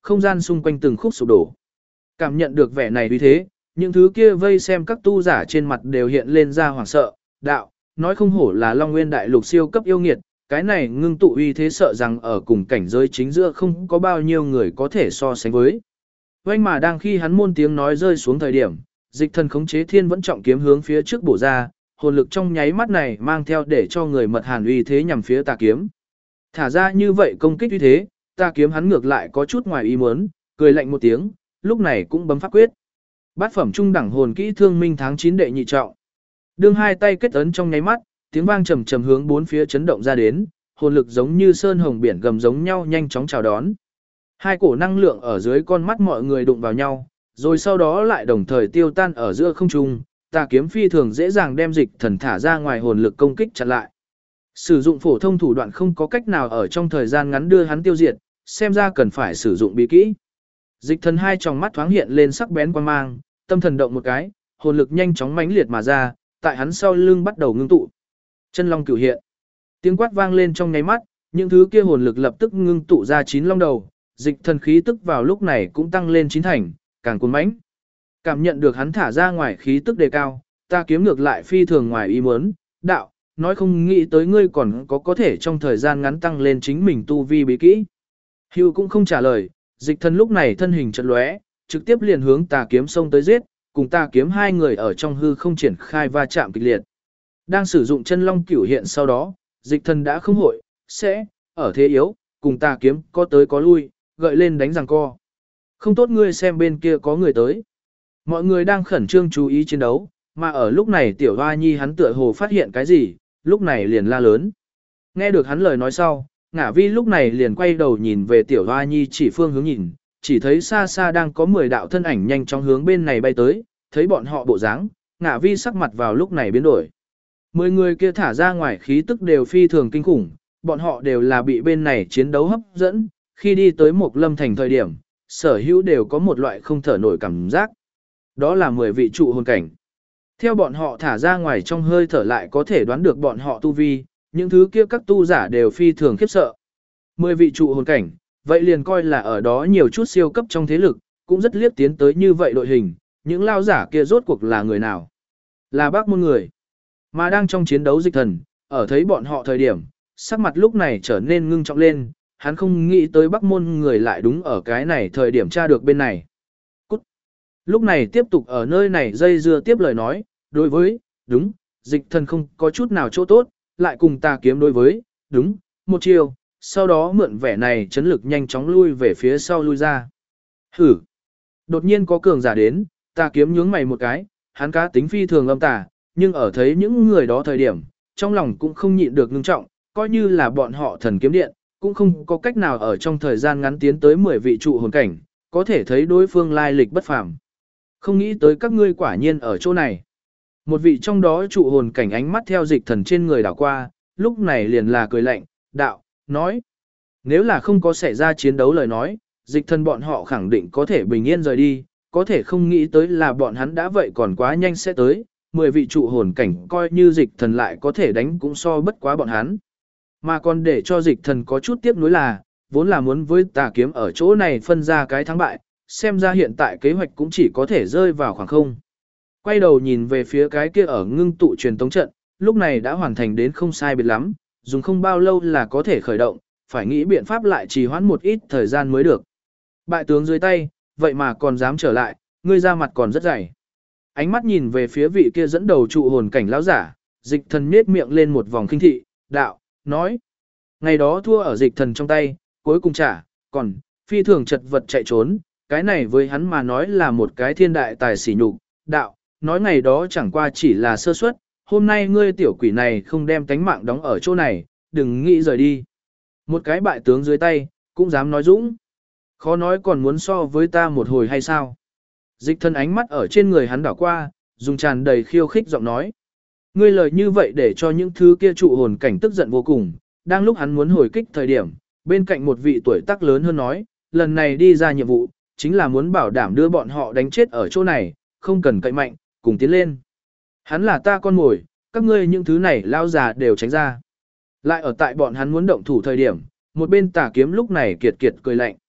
Speaker 1: không gian xung quanh từng khúc sụp đổ. Cảm nhận được vẻ này uy thế, những thứ kia vây xem các tu giả trên mặt đều hiện lên ra hoảng sợ, đạo, nói không hổ là Long Nguyên Đại Lục siêu cấp yêu nghiệt, cái này ngưng tụ uy thế sợ rằng ở cùng cảnh giới chính giữa không có bao nhiêu người có thể so sánh với. Vành mà đang khi hắn môn tiếng nói rơi xuống thời điểm, dịch thần khống chế thiên vẫn trọng kiếm hướng phía trước bổ ra, hồn lực trong nháy mắt này mang theo để cho người mật hàn uy thế nhằm phía tà kiếm. Thả ra như vậy công kích uy thế, tà kiếm hắn ngược lại có chút ngoài ý muốn, cười lạnh một tiếng, lúc này cũng bấm pháp quyết. Bát phẩm trung đẳng hồn kỹ thương minh tháng 9 đệ nhị trọng. Đương hai tay kết ấn trong nháy mắt, tiếng vang trầm trầm hướng bốn phía chấn động ra đến, hồn lực giống như sơn hồng biển gầm giống nhau nhanh chóng chào đón. Hai cổ năng lượng ở dưới con mắt mọi người đụng vào nhau, rồi sau đó lại đồng thời tiêu tan ở giữa không trung, tà kiếm phi thường dễ dàng đem dịch thần thả ra ngoài hồn lực công kích chặn lại. Sử dụng phổ thông thủ đoạn không có cách nào ở trong thời gian ngắn đưa hắn tiêu diệt, xem ra cần phải sử dụng bí kỹ. Dịch thần hai tròng mắt thoáng hiện lên sắc bén quan mang, tâm thần động một cái, hồn lực nhanh chóng mãnh liệt mà ra, tại hắn sau lưng bắt đầu ngưng tụ. Chân long cửu hiện. Tiếng quát vang lên trong nháy mắt, những thứ kia hồn lực lập tức ngưng tụ ra 9 long đầu, dịch thần khí tức vào lúc này cũng tăng lên 9 thành, càng cuốn mãnh. Cảm nhận được hắn thả ra ngoài khí tức đề cao, ta kiếm ngược lại phi thường ngoài ý muốn, đạo, nói không nghĩ tới ngươi còn có thể trong thời gian ngắn tăng lên chính mình tu vi bí kỹ. Hưu cũng không trả lời, dịch thần lúc này thân hình chợt lóe, trực tiếp liền hướng tà kiếm xông tới giết, cùng tà kiếm hai người ở trong hư không triển khai va chạm kịch liệt. Đang sử dụng chân long cửu hiện sau đó, dịch thần đã không hội, sẽ, ở thế yếu, cùng tà kiếm có tới có lui, gợi lên đánh giằng co. Không tốt ngươi xem bên kia có người tới. Mọi người đang khẩn trương chú ý chiến đấu, mà ở lúc này tiểu hoa nhi hắn tựa hồ phát hiện cái gì, lúc này liền la lớn. Nghe được hắn lời nói sau, ngả vi lúc này liền quay đầu nhìn về tiểu hoa nhi chỉ phương hướng nhìn, chỉ thấy xa xa đang có 10 đạo thân ảnh nhanh chóng hướng bên này bay tới, thấy bọn họ bộ dáng, ngả vi sắc mặt vào lúc này biến đổi. 10 người kia thả ra ngoài khí tức đều phi thường kinh khủng, bọn họ đều là bị bên này chiến đấu hấp dẫn, khi đi tới một lâm thành thời điểm, sở hữu đều có một loại không thở nổi cảm giác. Đó là 10 vị trụ hồn cảnh. Theo bọn họ thả ra ngoài trong hơi thở lại có thể đoán được bọn họ tu vi, những thứ kia các tu giả đều phi thường khiếp sợ. 10 vị trụ hồn cảnh, vậy liền coi là ở đó nhiều chút siêu cấp trong thế lực, cũng rất liếc tiến tới như vậy đội hình, những lao giả kia rốt cuộc là người nào? Là bác môn người. Mà đang trong chiến đấu dịch thần, ở thấy bọn họ thời điểm, sắc mặt lúc này trở nên ngưng trọng lên, hắn không nghĩ tới bắc môn người lại đúng ở cái này thời điểm tra được bên này. Cút. Lúc này tiếp tục ở nơi này dây dưa tiếp lời nói, đối với, đúng, dịch thần không có chút nào chỗ tốt, lại cùng tà kiếm đối với, đúng, một chiều, sau đó mượn vẻ này chấn lực nhanh chóng lui về phía sau lui ra. Hử. Đột nhiên có cường giả đến, tà kiếm nhướng mày một cái, hắn cá tính phi thường âm tà, nhưng ở thấy những người đó thời điểm, trong lòng cũng không nhịn được ngưng trọng, coi như là bọn họ thần kiếm điện, cũng không có cách nào ở trong thời gian ngắn tiến tới 10 vị trụ hồn cảnh, có thể thấy đối phương lai lịch bất phàm. Không nghĩ tới các ngươi quả nhiên ở chỗ này. Một vị trong đó trụ hồn cảnh ánh mắt theo dịch thần trên người đảo qua, lúc này liền là cười lạnh, đạo, nói. Nếu là không có xảy ra chiến đấu lời nói, dịch thần bọn họ khẳng định có thể bình yên rời đi, có thể không nghĩ tới là bọn hắn đã vậy còn quá nhanh sẽ tới, 10 vị trụ hồn cảnh coi như dịch thần lại có thể đánh cũng so bất quá bọn hắn. Mà còn để cho dịch thần có chút tiếc nuối là, vốn là muốn với tà kiếm ở chỗ này phân ra cái thắng bại, xem ra hiện tại kế hoạch cũng chỉ có thể rơi vào khoảng không. Quay đầu nhìn về phía cái kia ở ngưng tụ truyền tống trận, lúc này đã hoàn thành đến không sai biệt lắm, dùng không bao lâu là có thể khởi động, phải nghĩ biện pháp lại trì hoãn một ít thời gian mới được. Bại tướng dưới tay, vậy mà còn dám trở lại, ngươi ra mặt còn rất dày. Ánh mắt nhìn về phía vị kia dẫn đầu trụ hồn cảnh lão giả, dịch thần nhếch miệng lên một vòng khinh thị, đạo, nói. Ngày đó thua ở dịch thần trong tay, cuối cùng trả, còn, phi thường chật vật chạy trốn, cái này với hắn mà nói là một cái thiên đại tài sỉ nhục, đạo, nói ngày đó chẳng qua chỉ là sơ suất, hôm nay ngươi tiểu quỷ này không đem tánh mạng đóng ở chỗ này, đừng nghĩ rời đi. Một cái bại tướng dưới tay, cũng dám nói dũng. Khó nói còn muốn so với ta một hồi hay sao? Dịch thần ánh mắt ở trên người hắn đảo qua, dùng tràn đầy khiêu khích giọng nói. Ngươi lời như vậy để cho những thứ kia trụ hồn cảnh tức giận vô cùng, đang lúc hắn muốn hồi kích thời điểm, bên cạnh một vị tuổi tác lớn hơn nói, lần này đi ra nhiệm vụ, chính là muốn bảo đảm đưa bọn họ đánh chết ở chỗ này, không cần cậy mạnh, cùng tiến lên. Hắn là ta con mồi, các ngươi những thứ này lao già đều tránh ra. Lại ở tại bọn hắn muốn động thủ thời điểm, một bên tà kiếm lúc này kiệt kiệt cười lạnh.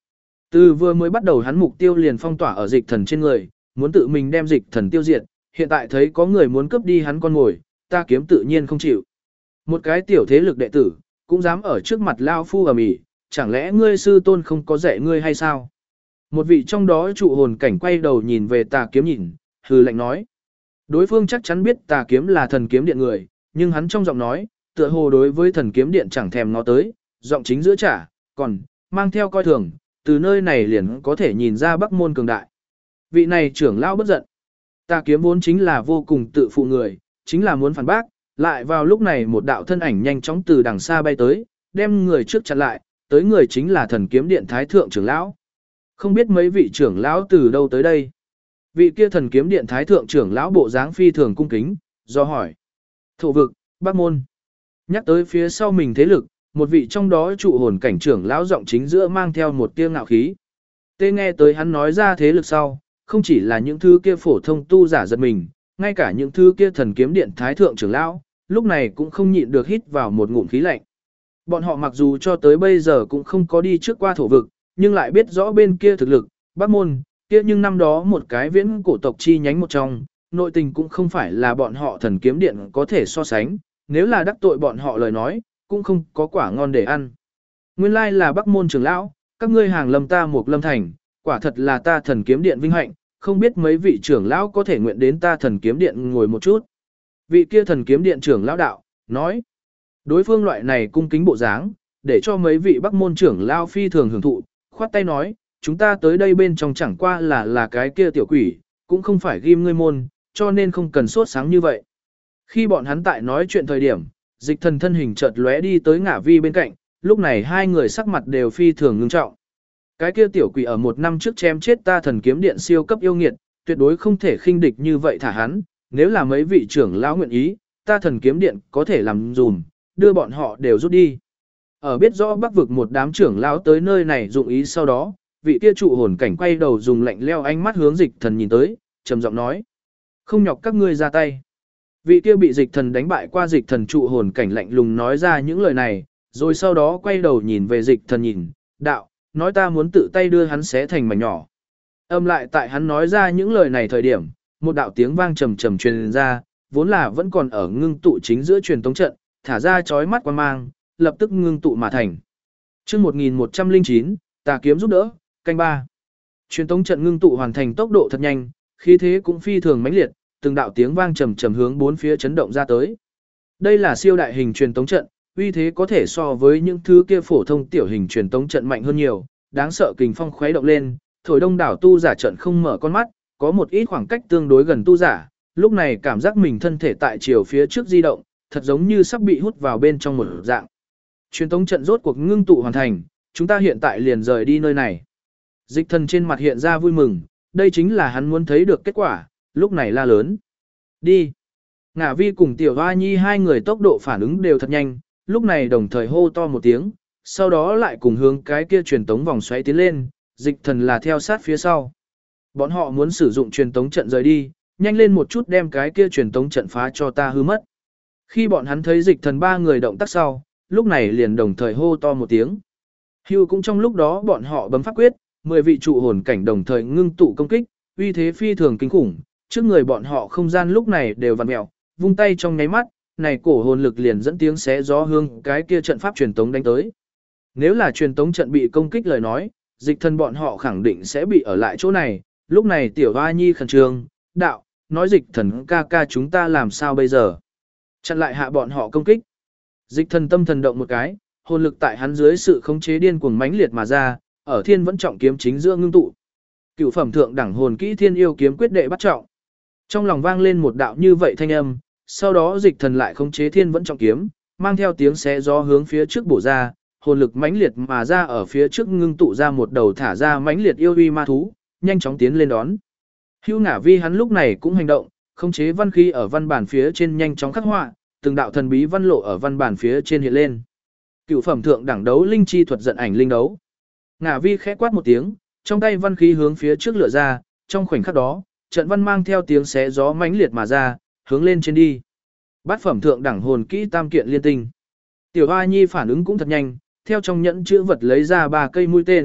Speaker 1: Từ vừa mới bắt đầu hắn mục tiêu liền phong tỏa ở dịch thần trên người, muốn tự mình đem dịch thần tiêu diệt, hiện tại thấy có người muốn cướp đi hắn con ngồi, ta kiếm tự nhiên không chịu. Một cái tiểu thế lực đệ tử, cũng dám ở trước mặt lao phu ầm ĩ, chẳng lẽ ngươi sư tôn không có dạy ngươi hay sao? Một vị trong đó trụ hồn cảnh quay đầu nhìn về tà kiếm nhìn, hừ lạnh nói. Đối phương chắc chắn biết tà kiếm là thần kiếm điện người, nhưng hắn trong giọng nói, tựa hồ đối với thần kiếm điện chẳng thèm nó tới, giọng chính giữa trả, còn, mang theo coi thường, từ nơi này liền có thể nhìn ra Bắc môn cường đại. Vị này trưởng lão bất giận. Tà kiếm vốn chính là vô cùng tự phụ người, chính là muốn phản bác, lại vào lúc này một đạo thân ảnh nhanh chóng từ đằng xa bay tới, đem người trước chặn lại, tới người chính là thần kiếm điện thái thượng trưởng lão. Không biết mấy vị trưởng lão từ đâu tới đây. Vị kia thần kiếm điện thái thượng trưởng lão bộ dáng phi thường cung kính, do hỏi. Thổ vực, Bắc môn. Nhắc tới phía sau mình thế lực, một vị trong đó trụ hồn cảnh trưởng lão giọng chính giữa mang theo một tia ngạo khí. Tê nghe tới hắn nói ra thế lực sau, không chỉ là những thứ kia phổ thông tu giả giật mình, ngay cả những thứ kia thần kiếm điện thái thượng trưởng lão, lúc này cũng không nhịn được hít vào một ngụm khí lạnh. Bọn họ mặc dù cho tới bây giờ cũng không có đi trước qua thổ vực, nhưng lại biết rõ bên kia thực lực, Bắc môn, kia nhưng năm đó một cái viễn cổ tộc chi nhánh một trong, nội tình cũng không phải là bọn họ thần kiếm điện có thể so sánh, nếu là đắc tội bọn họ lời nói, cũng không có quả ngon để ăn. Nguyên lai là Bắc môn trưởng lão, các ngươi hàng lâm ta một lâm thành, quả thật là ta thần kiếm điện vinh hạnh, không biết mấy vị trưởng lão có thể nguyện đến ta thần kiếm điện ngồi một chút. Vị kia thần kiếm điện trưởng lão đạo, nói, đối phương loại này cung kính bộ dáng, để cho mấy vị Bắc môn trưởng lão phi thường hưởng thụ, khoát tay nói, chúng ta tới đây bên trong chẳng qua là cái kia tiểu quỷ, cũng không phải ghim ngươi môn, cho nên không cần sốt sáng như vậy. Khi bọn hắn tại nói chuyện thời điểm, dịch thần thân hình chợt lóe đi tới ngả vi bên cạnh, lúc này hai người sắc mặt đều phi thường ngưng trọng. Cái kia tiểu quỷ ở một năm trước chém chết ta thần kiếm điện siêu cấp yêu nghiệt, tuyệt đối không thể khinh địch như vậy thả hắn, nếu là mấy vị trưởng lão nguyện ý, ta thần kiếm điện có thể làm dùm, đưa bọn họ đều rút đi. Ở biết rõ Bắc vực một đám trưởng lão tới nơi này dụng ý sau đó, vị kia trụ hồn cảnh quay đầu dùng lạnh leo ánh mắt hướng dịch thần nhìn tới, trầm giọng nói: "Không nhọc các ngươi ra tay." Vị kia bị dịch thần đánh bại qua dịch thần trụ hồn cảnh lạnh lùng nói ra những lời này, rồi sau đó quay đầu nhìn về dịch thần nhìn, đạo, nói ta muốn tự tay đưa hắn xé thành mảnh nhỏ. Âm lại tại hắn nói ra những lời này thời điểm, một đạo tiếng vang trầm trầm truyền ra, vốn là vẫn còn ở ngưng tụ chính giữa truyền tống trận, thả ra chói mắt quan mang, lập tức ngưng tụ mà thành. Chương 1109, tà kiếm giúp đỡ, canh 3. Truyền tống trận ngưng tụ hoàn thành tốc độ thật nhanh, khí thế cũng phi thường mãnh liệt, từng đạo tiếng vang trầm trầm hướng bốn phía chấn động ra tới. Đây là siêu đại hình truyền tống trận, uy thế có thể so với những thứ kia phổ thông tiểu hình truyền tống trận mạnh hơn nhiều, đáng sợ kình phong khuấy động lên, thổi đông đảo tu giả trận không mở con mắt, có một ít khoảng cách tương đối gần tu giả, lúc này cảm giác mình thân thể tại chiều phía trước di động, thật giống như sắp bị hút vào bên trong một dạng. Truyền tống trận rốt cuộc ngưng tụ hoàn thành, chúng ta hiện tại liền rời đi nơi này. Dịch thần trên mặt hiện ra vui mừng, đây chính là hắn muốn thấy được kết quả, lúc này la lớn. Đi. Ngả vi cùng tiểu hoa nhi hai người tốc độ phản ứng đều thật nhanh, lúc này đồng thời hô to một tiếng, sau đó lại cùng hướng cái kia truyền tống vòng xoáy tiến lên, dịch thần là theo sát phía sau. Bọn họ muốn sử dụng truyền tống trận rời đi, nhanh lên một chút đem cái kia truyền tống trận phá cho ta hư mất. Khi bọn hắn thấy dịch thần ba người động tác sau, lúc này liền đồng thời hô to một tiếng. Hưu cũng trong lúc đó bọn họ bấm pháp quyết, 10 vị trụ hồn cảnh đồng thời ngưng tụ công kích, uy thế phi thường kinh khủng, trước người bọn họ không gian lúc này đều vặn mèo, vung tay trong nháy mắt, này cổ hồn lực liền dẫn tiếng xé gió hương cái kia trận pháp truyền tống đánh tới. Nếu là truyền tống trận bị công kích lời nói, dịch thần bọn họ khẳng định sẽ bị ở lại chỗ này, lúc này tiểu hoa nhi khẩn trương, đạo, nói dịch thần ca ca chúng ta làm sao bây giờ? Chặn lại hạ bọn họ công kích. Dịch thần tâm thần động một cái, hồn lực tại hắn dưới sự khống chế điên cuồng mãnh liệt mà ra, ở thiên vẫn trọng kiếm chính giữa ngưng tụ. Cựu phẩm thượng đẳng hồn kỹ thiên yêu kiếm quyết đệ bắt trọng. Trong lòng vang lên một đạo như vậy thanh âm, sau đó dịch thần lại khống chế thiên vẫn trọng kiếm, mang theo tiếng xé gió hướng phía trước bổ ra, hồn lực mãnh liệt mà ra ở phía trước ngưng tụ ra một đầu thả ra mãnh liệt yêu uy ma thú, nhanh chóng tiến lên đón. Hưu Ngả Vi hắn lúc này cũng hành động, khống chế văn khí ở văn bản phía trên nhanh chóng khắc họa, từng đạo thần bí văn lộ ở văn bản phía trên hiện lên. Cựu phẩm thượng đẳng đấu linh chi thuật giận ảnh linh đấu. Ngả Vi khẽ quát một tiếng, trong tay văn khí hướng phía trước lựa ra, trong khoảnh khắc đó, trận văn mang theo tiếng xé gió mãnh liệt mà ra, hướng lên trên đi. Bát phẩm thượng đẳng hồn kỹ tam kiện liên tinh. Tiểu Hoa Nhi phản ứng cũng thật nhanh, theo trong nhẫn chữ vật lấy ra 3 cây mũi tên,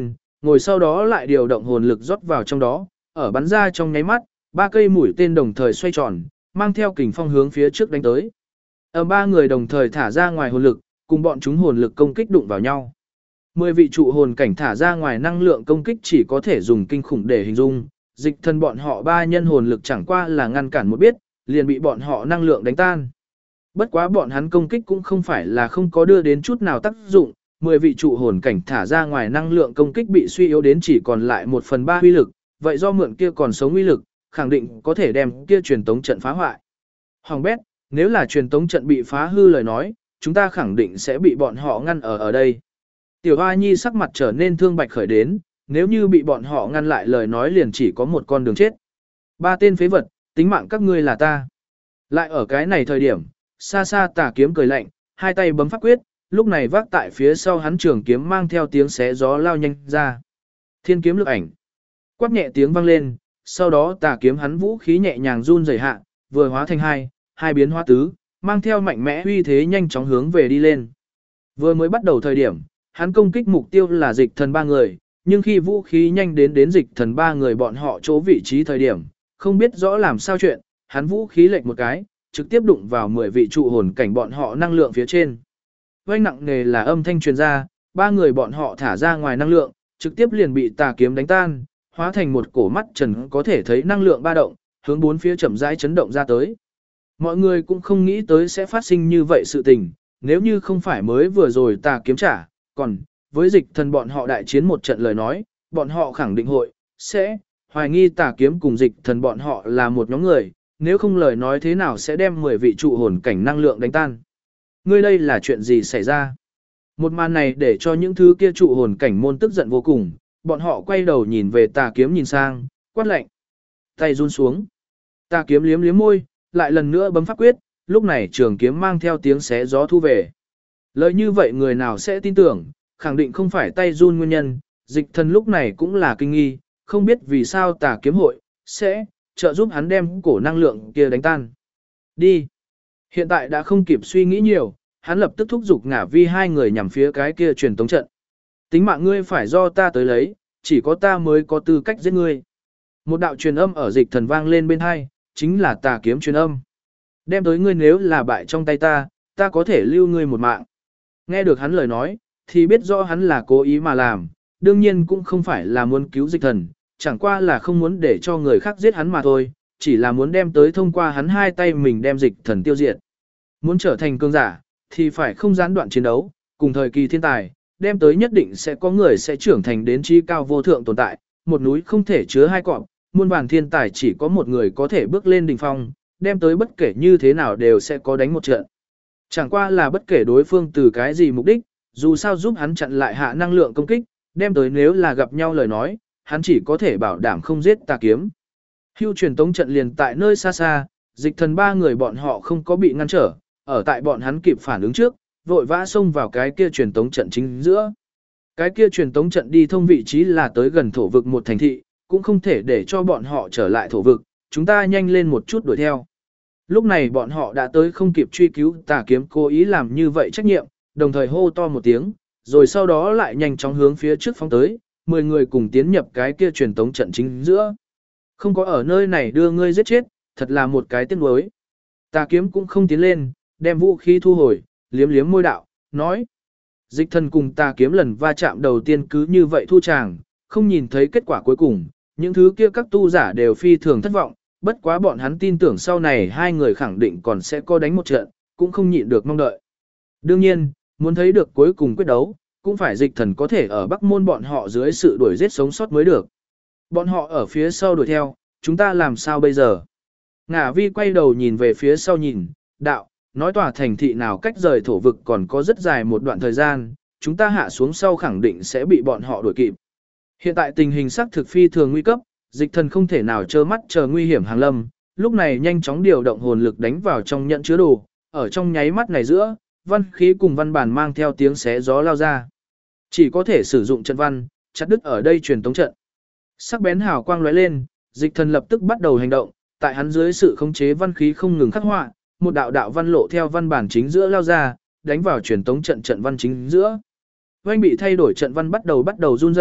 Speaker 1: ngồi sau đó lại điều động hồn lực rót vào trong đó, ở bắn ra trong nháy mắt, 3 cây mũi tên đồng thời xoay tròn, mang theo kình phong hướng phía trước đánh tới. Ở 3 người đồng thời thả ra ngoài hồn lực, cùng bọn chúng hồn lực công kích đụng vào nhau. 10 vị trụ hồn cảnh thả ra ngoài năng lượng công kích chỉ có thể dùng kinh khủng để hình dung, dịch thần bọn họ 3 nhân hồn lực chẳng qua là ngăn cản một biết, liền bị bọn họ năng lượng đánh tan. Bất quá bọn hắn công kích cũng không phải là không có đưa đến chút nào tác dụng, 10 vị trụ hồn cảnh thả ra ngoài năng lượng công kích bị suy yếu đến chỉ còn lại 1/3 uy lực, vậy do mượn kia còn sống uy lực, khẳng định có thể đem kia truyền tống trận phá hoại. Hoàng bét, nếu là truyền tống trận bị phá hư lời nói, chúng ta khẳng định sẽ bị bọn họ ngăn ở đây. Tiểu Hoa Nhi sắc mặt trở nên thương bạch khởi đến, nếu như bị bọn họ ngăn lại lời nói liền chỉ có một con đường chết. 3 tên phế vật, tính mạng các ngươi là ta. Lại ở cái này thời điểm, xa xa Tà Kiếm cười lạnh, hai tay bấm pháp quyết, lúc này vác tại phía sau hắn trường kiếm mang theo tiếng xé gió lao nhanh ra. Thiên kiếm lực ảnh. Quát nhẹ tiếng vang lên, sau đó Tà Kiếm hắn vũ khí nhẹ nhàng run rẩy hạ, vừa hóa thành hai biến hóa tứ, mang theo mạnh mẽ uy thế nhanh chóng hướng về đi lên. Vừa mới bắt đầu thời điểm, hắn công kích mục tiêu là dịch thần 3 người, nhưng khi vũ khí nhanh đến dịch thần 3 người bọn họ chỗ vị trí thời điểm, không biết rõ làm sao chuyện, hắn vũ khí lệch một cái, trực tiếp đụng vào 10 vị trụ hồn cảnh bọn họ năng lượng phía trên. Vang nặng nề là âm thanh truyền ra, 3 người bọn họ thả ra ngoài năng lượng, trực tiếp liền bị Tà Kiếm đánh tan, hóa thành một cổ mắt trần có thể thấy năng lượng ba động, hướng bốn phía chậm rãi chấn động ra tới. Mọi người cũng không nghĩ tới sẽ phát sinh như vậy sự tình, nếu như không phải mới vừa rồi Tà Kiếm trả, còn với dịch thần bọn họ đại chiến một trận lời nói, bọn họ khẳng định sẽ hoài nghi Tà Kiếm cùng dịch thần bọn họ là một nhóm người, nếu không lời nói thế nào sẽ đem 10 vị trụ hồn cảnh năng lượng đánh tan. Ngươi đây là chuyện gì xảy ra? Một màn này để cho những thứ kia trụ hồn cảnh môn tức giận vô cùng, bọn họ quay đầu nhìn về Tà Kiếm nhìn sang, quát lạnh. Tay run xuống. Tà Kiếm liếm liếm môi, lại lần nữa bấm pháp quyết, lúc này trường kiếm mang theo tiếng xé gió thu về. Lời như vậy người nào sẽ tin tưởng, khẳng định không phải tay run nguyên nhân, dịch thần lúc này cũng là kinh nghi, không biết vì sao Tà Kiếm hội sẽ trợ giúp hắn đem cổ năng lượng kia đánh tan. Đi. Hiện tại đã không kịp suy nghĩ nhiều, hắn lập tức thúc giục Ngả Vi hai người nhằm phía cái kia truyền tống trận. Tính mạng ngươi phải do ta tới lấy, chỉ có ta mới có tư cách giết ngươi. Một đạo truyền âm ở dịch thần vang lên bên hai, chính là Tà Kiếm truyền âm. Đem tới ngươi nếu là bại trong tay ta, ta có thể lưu ngươi một mạng. Nghe được hắn lời nói, thì biết rõ hắn là cố ý mà làm, đương nhiên cũng không phải là muốn cứu dịch thần, chẳng qua là không muốn để cho người khác giết hắn mà thôi, chỉ là muốn đem tới thông qua hắn hai tay mình đem dịch thần tiêu diệt. Muốn trở thành cường giả, thì phải không gián đoạn chiến đấu, cùng thời kỳ thiên tài, đem tới nhất định sẽ có người sẽ trưởng thành đến trí cao vô thượng tồn tại, một núi không thể chứa hai cọp, muôn vàn thiên tài chỉ có một người có thể bước lên đỉnh phong, đem tới bất kể như thế nào đều sẽ có đánh một trận. Chẳng qua là bất kể đối phương từ cái gì mục đích, dù sao giúp hắn chặn lại hạ năng lượng công kích, đem tới nếu là gặp nhau lời nói, hắn chỉ có thể bảo đảm không giết Tà Kiếm. Hưu truyền tống trận liền tại nơi xa xa, dịch thần 3 người bọn họ không có bị ngăn trở, ở tại bọn hắn kịp phản ứng trước, vội vã xông vào cái kia truyền tống trận chính giữa. Cái kia truyền tống trận đi thông vị trí là tới gần thổ vực một thành thị, cũng không thể để cho bọn họ trở lại thổ vực, chúng ta nhanh lên một chút đuổi theo. Lúc này bọn họ đã tới không kịp truy cứu Tà Kiếm cố ý làm như vậy trách nhiệm, đồng thời hô to một tiếng, rồi sau đó lại nhanh chóng hướng phía trước phóng tới, 10 người cùng tiến nhập cái kia truyền tống trận chính giữa. Không có ở nơi này đưa ngươi giết chết, thật là một cái tiếc nuối. Tà Kiếm cũng không tiến lên, đem vũ khí thu hồi, liếm liếm môi đạo, nói. Dịch thần cùng Tà Kiếm lần va chạm đầu tiên cứ như vậy thu tràng, không nhìn thấy kết quả cuối cùng, những thứ kia các tu giả đều phi thường thất vọng, bất quá bọn hắn tin tưởng sau này hai người khẳng định còn sẽ có đánh một trận, cũng không nhịn được mong đợi. Đương nhiên, muốn thấy được cuối cùng quyết đấu, cũng phải dịch thần có thể ở Bắc Môn bọn họ dưới sự đuổi giết sống sót mới được. Bọn họ ở phía sau đuổi theo, chúng ta làm sao bây giờ? Ngả Vi quay đầu nhìn về phía sau nhìn, đạo, nói tòa thành thị nào cách rời thổ vực còn có rất dài một đoạn thời gian, chúng ta hạ xuống sau khẳng định sẽ bị bọn họ đuổi kịp. Hiện tại tình hình xác thực phi thường nguy cấp, dịch thần không thể nào trơ mắt chờ nguy hiểm hàng lâm, lúc này nhanh chóng điều động hồn lực đánh vào trong nhận chứa đồ, ở trong nháy mắt này giữa, văn khí cùng văn bản mang theo tiếng xé gió lao ra. Chỉ có thể sử dụng trận văn, chặt đứt ở đây truyền tống trận. Sắc bén hào quang lóe lên, dịch thần lập tức bắt đầu hành động, tại hắn dưới sự khống chế văn khí không ngừng khắc họa, một đạo đạo văn lộ theo văn bản chính giữa lao ra, đánh vào truyền tống trận trận văn chính giữa. Oanh bị thay đổi trận văn bắt đầu run rẩy,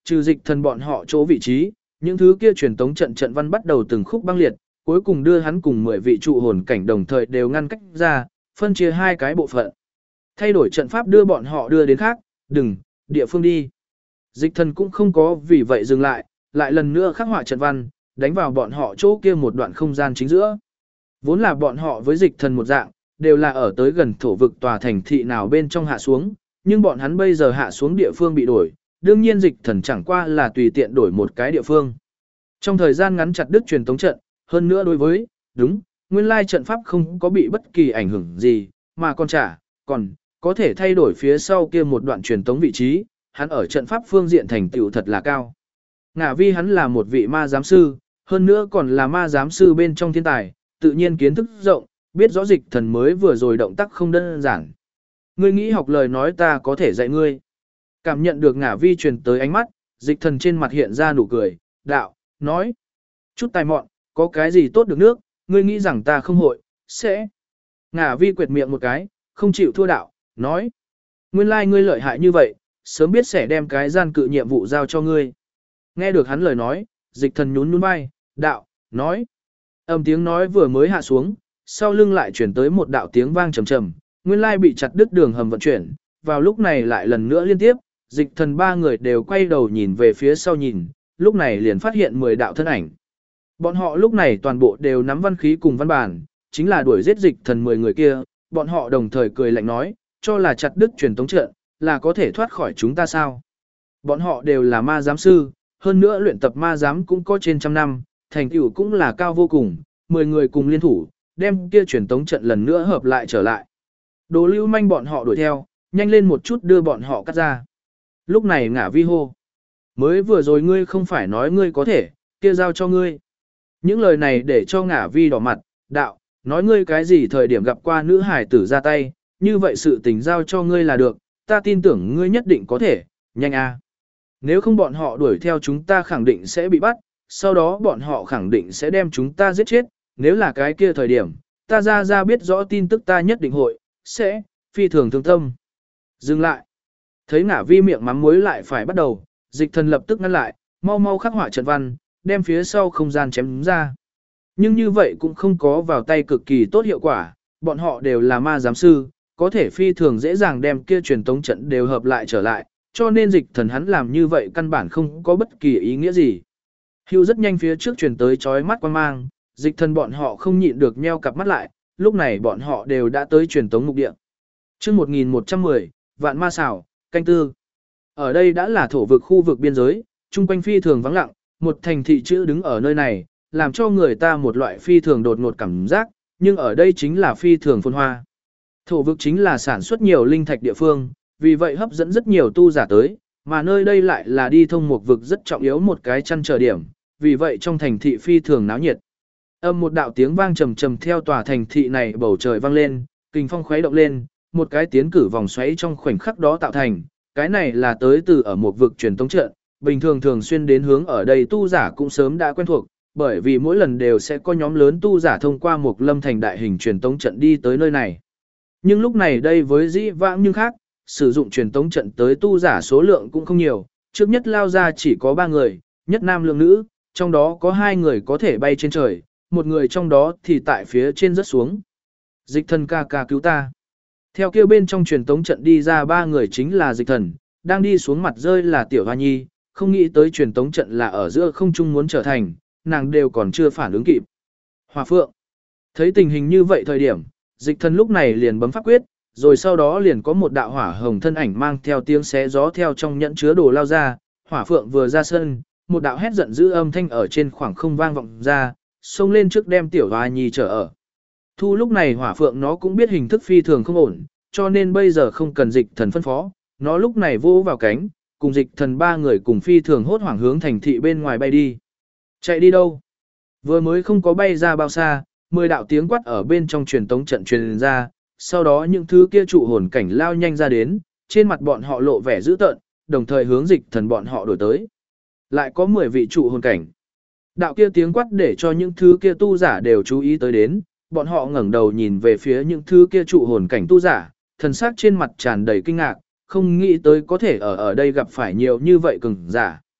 Speaker 1: Trừ dịch thần bọn họ chỗ vị trí, những thứ kia truyền tống trận trận văn bắt đầu từng khúc băng liệt, cuối cùng đưa hắn cùng 10 vị trụ hồn cảnh đồng thời đều ngăn cách ra, phân chia hai cái bộ phận. Thay đổi trận pháp đưa bọn họ đưa đến khác, địa phương đi. Dịch thần cũng không có vì vậy dừng lại, lại lần nữa khắc họa trận văn, đánh vào bọn họ chỗ kia một đoạn không gian chính giữa. Vốn là bọn họ với dịch thần một dạng, đều là ở tới gần thổ vực tòa thành thị nào bên trong hạ xuống, nhưng bọn hắn bây giờ hạ xuống địa phương bị đổi, đương nhiên dịch thần chẳng qua là tùy tiện đổi một cái địa phương. Trong thời gian ngắn chặt đứt truyền tống trận, hơn nữa đối với, nguyên lai trận pháp không có bị bất kỳ ảnh hưởng gì, mà còn có thể thay đổi phía sau kia một đoạn truyền tống vị trí, hắn ở trận pháp phương diện thành tựu thật là cao. Ngả vi hắn là một vị ma giám sư, hơn nữa còn là ma giám sư bên trong thiên tài, tự nhiên kiến thức rộng, biết rõ dịch thần mới vừa rồi động tác không đơn giản. Ngươi nghĩ học lời nói ta có thể dạy ngươi. Cảm nhận được ngả vi truyền tới ánh mắt, dịch thần trên mặt hiện ra nụ cười, đạo, nói. Chút tài mọn, có cái gì tốt được nước, ngươi nghĩ rằng ta không hội, sẽ. Ngả vi quệt miệng một cái, không chịu thua đạo, nói. Nguyên lai ngươi lợi hại như vậy, sớm biết sẽ đem cái gian cự nhiệm vụ giao cho ngươi. Nghe được hắn lời nói, dịch thần nhún nhún vai, đạo, nói. Âm tiếng nói vừa mới hạ xuống, sau lưng lại chuyển tới một đạo tiếng vang trầm trầm, nguyên lai bị chặt đứt đường hầm vận chuyển, vào lúc này lại lần nữa liên tiếp, dịch thần ba người đều quay đầu nhìn về phía sau nhìn, lúc này liền phát hiện 10 đạo thân ảnh. Bọn họ lúc này toàn bộ đều nắm văn khí cùng văn bản, chính là đuổi giết dịch thần 10 người kia, bọn họ đồng thời cười lạnh nói, cho là chặt đứt truyền tống trận, là có thể thoát khỏi chúng ta sao? Bọn họ đều là ma giám sư, hơn nữa luyện tập ma giám cũng có trên trăm năm, thành tựu cũng là cao vô cùng, 10 người cùng liên thủ, đem kia truyền tống trận lần nữa hợp lại trở lại. Đồ lưu manh bọn họ đuổi theo, nhanh lên một chút đưa bọn họ cắt ra. Lúc này ngả vi hô. Mới vừa rồi ngươi không phải nói ngươi có thể, kia giao cho ngươi. Những lời này để cho ngả vi đỏ mặt, đạo, nói ngươi cái gì thời điểm gặp qua nữ hải tử ra tay, như vậy sự tình giao cho ngươi là được, ta tin tưởng ngươi nhất định có thể, nhanh a. Nếu không bọn họ đuổi theo chúng ta khẳng định sẽ bị bắt, sau đó bọn họ khẳng định sẽ đem chúng ta giết chết, nếu là cái kia thời điểm, ta ra biết rõ tin tức ta nhất định hội, sẽ, phi thường thương tâm. Dừng lại. Thấy ngả vi miệng mắm muối lại phải bắt đầu, dịch thần lập tức ngăn lại, mau mau khắc họa trận văn, đem phía sau không gian chém ra. Nhưng như vậy cũng không có vào tay cực kỳ tốt hiệu quả, bọn họ đều là ma giám sư, có thể phi thường dễ dàng đem kia truyền tống trận đều hợp lại trở lại, cho nên dịch thần hắn làm như vậy căn bản không có bất kỳ ý nghĩa gì. Hưu rất nhanh phía trước truyền tới chói mắt quang mang, dịch thần bọn họ không nhịn được nheo cặp mắt lại, lúc này bọn họ đều đã tới truyền tống mục địa. Chương 1110, Vạn Ma Xảo, canh tư. Ở đây đã là thổ vực khu vực biên giới, chung quanh phi thường vắng lặng, một thành thị chữ đứng ở nơi này, làm cho người ta một loại phi thường đột ngột cảm giác, nhưng ở đây chính là phi thường phồn hoa. Thổ vực chính là sản xuất nhiều linh thạch địa phương, vì vậy hấp dẫn rất nhiều tu giả tới, mà nơi đây lại là đi thông một vực rất trọng yếu một cái chăn trở điểm, vì vậy trong thành thị phi thường náo nhiệt. Một đạo tiếng vang trầm trầm theo tòa thành thị này bầu trời vang lên, kình phong khuấy động lên, một cái tiến cử vòng xoáy trong khoảnh khắc đó tạo thành, cái này là tới từ ở một vực truyền tống trận, bình thường thường xuyên đến hướng ở đây tu giả cũng sớm đã quen thuộc, bởi vì mỗi lần đều sẽ có nhóm lớn tu giả thông qua một lâm thành đại hình truyền tống trận đi tới nơi này. Nhưng lúc này đây với dĩ vãng nhưng khác, sử dụng truyền tống trận tới tu giả số lượng cũng không nhiều, trước nhất lao ra chỉ có 3 người, nhất nam lượng nữ, trong đó có 2 người có thể bay trên trời, một người trong đó thì tại phía trên rớt xuống. Dịch thần ca ca cứu ta. Theo kêu bên trong truyền tống trận đi ra 3 người chính là dịch thần, đang đi xuống mặt rơi là tiểu hoa nhi, không nghĩ tới truyền tống trận là ở giữa không trung muốn trở thành, nàng đều còn chưa phản ứng kịp. Hòa phượng. Thấy tình hình như vậy thời điểm, dịch thần lúc này liền bấm pháp quyết, rồi sau đó liền có một đạo hỏa hồng thân ảnh mang theo tiếng xé gió theo trong nhẫn chứa đồ lao ra, hỏa phượng vừa ra sân, một đạo hét giận dữ âm thanh ở trên khoảng không vang vọng ra, xông lên trước đem tiểu hoa nhi trở ở. Thu lúc này hỏa phượng nó cũng biết hình thức phi thường không ổn, cho nên bây giờ không cần dịch thần phân phó, nó lúc này vô vào cánh, cùng dịch thần 3 người cùng phi thường hốt hoảng hướng thành thị bên ngoài bay đi. Chạy đi đâu? Vừa mới không có bay ra bao xa, 10 đạo tiếng quát ở bên trong truyền tống trận truyền ra, sau đó những thứ kia trụ hồn cảnh lao nhanh ra đến, trên mặt bọn họ lộ vẻ dữ tợn, đồng thời hướng dịch thần bọn họ đổi tới. Lại có 10 vị trụ hồn cảnh. Đạo kia tiếng quát để cho những thứ kia tu giả đều chú ý tới đến, bọn họ ngẩng đầu nhìn về phía những thứ kia trụ hồn cảnh tu giả, thần sắc trên mặt tràn đầy kinh ngạc, không nghĩ tới có thể ở đây gặp phải nhiều như vậy cường giả.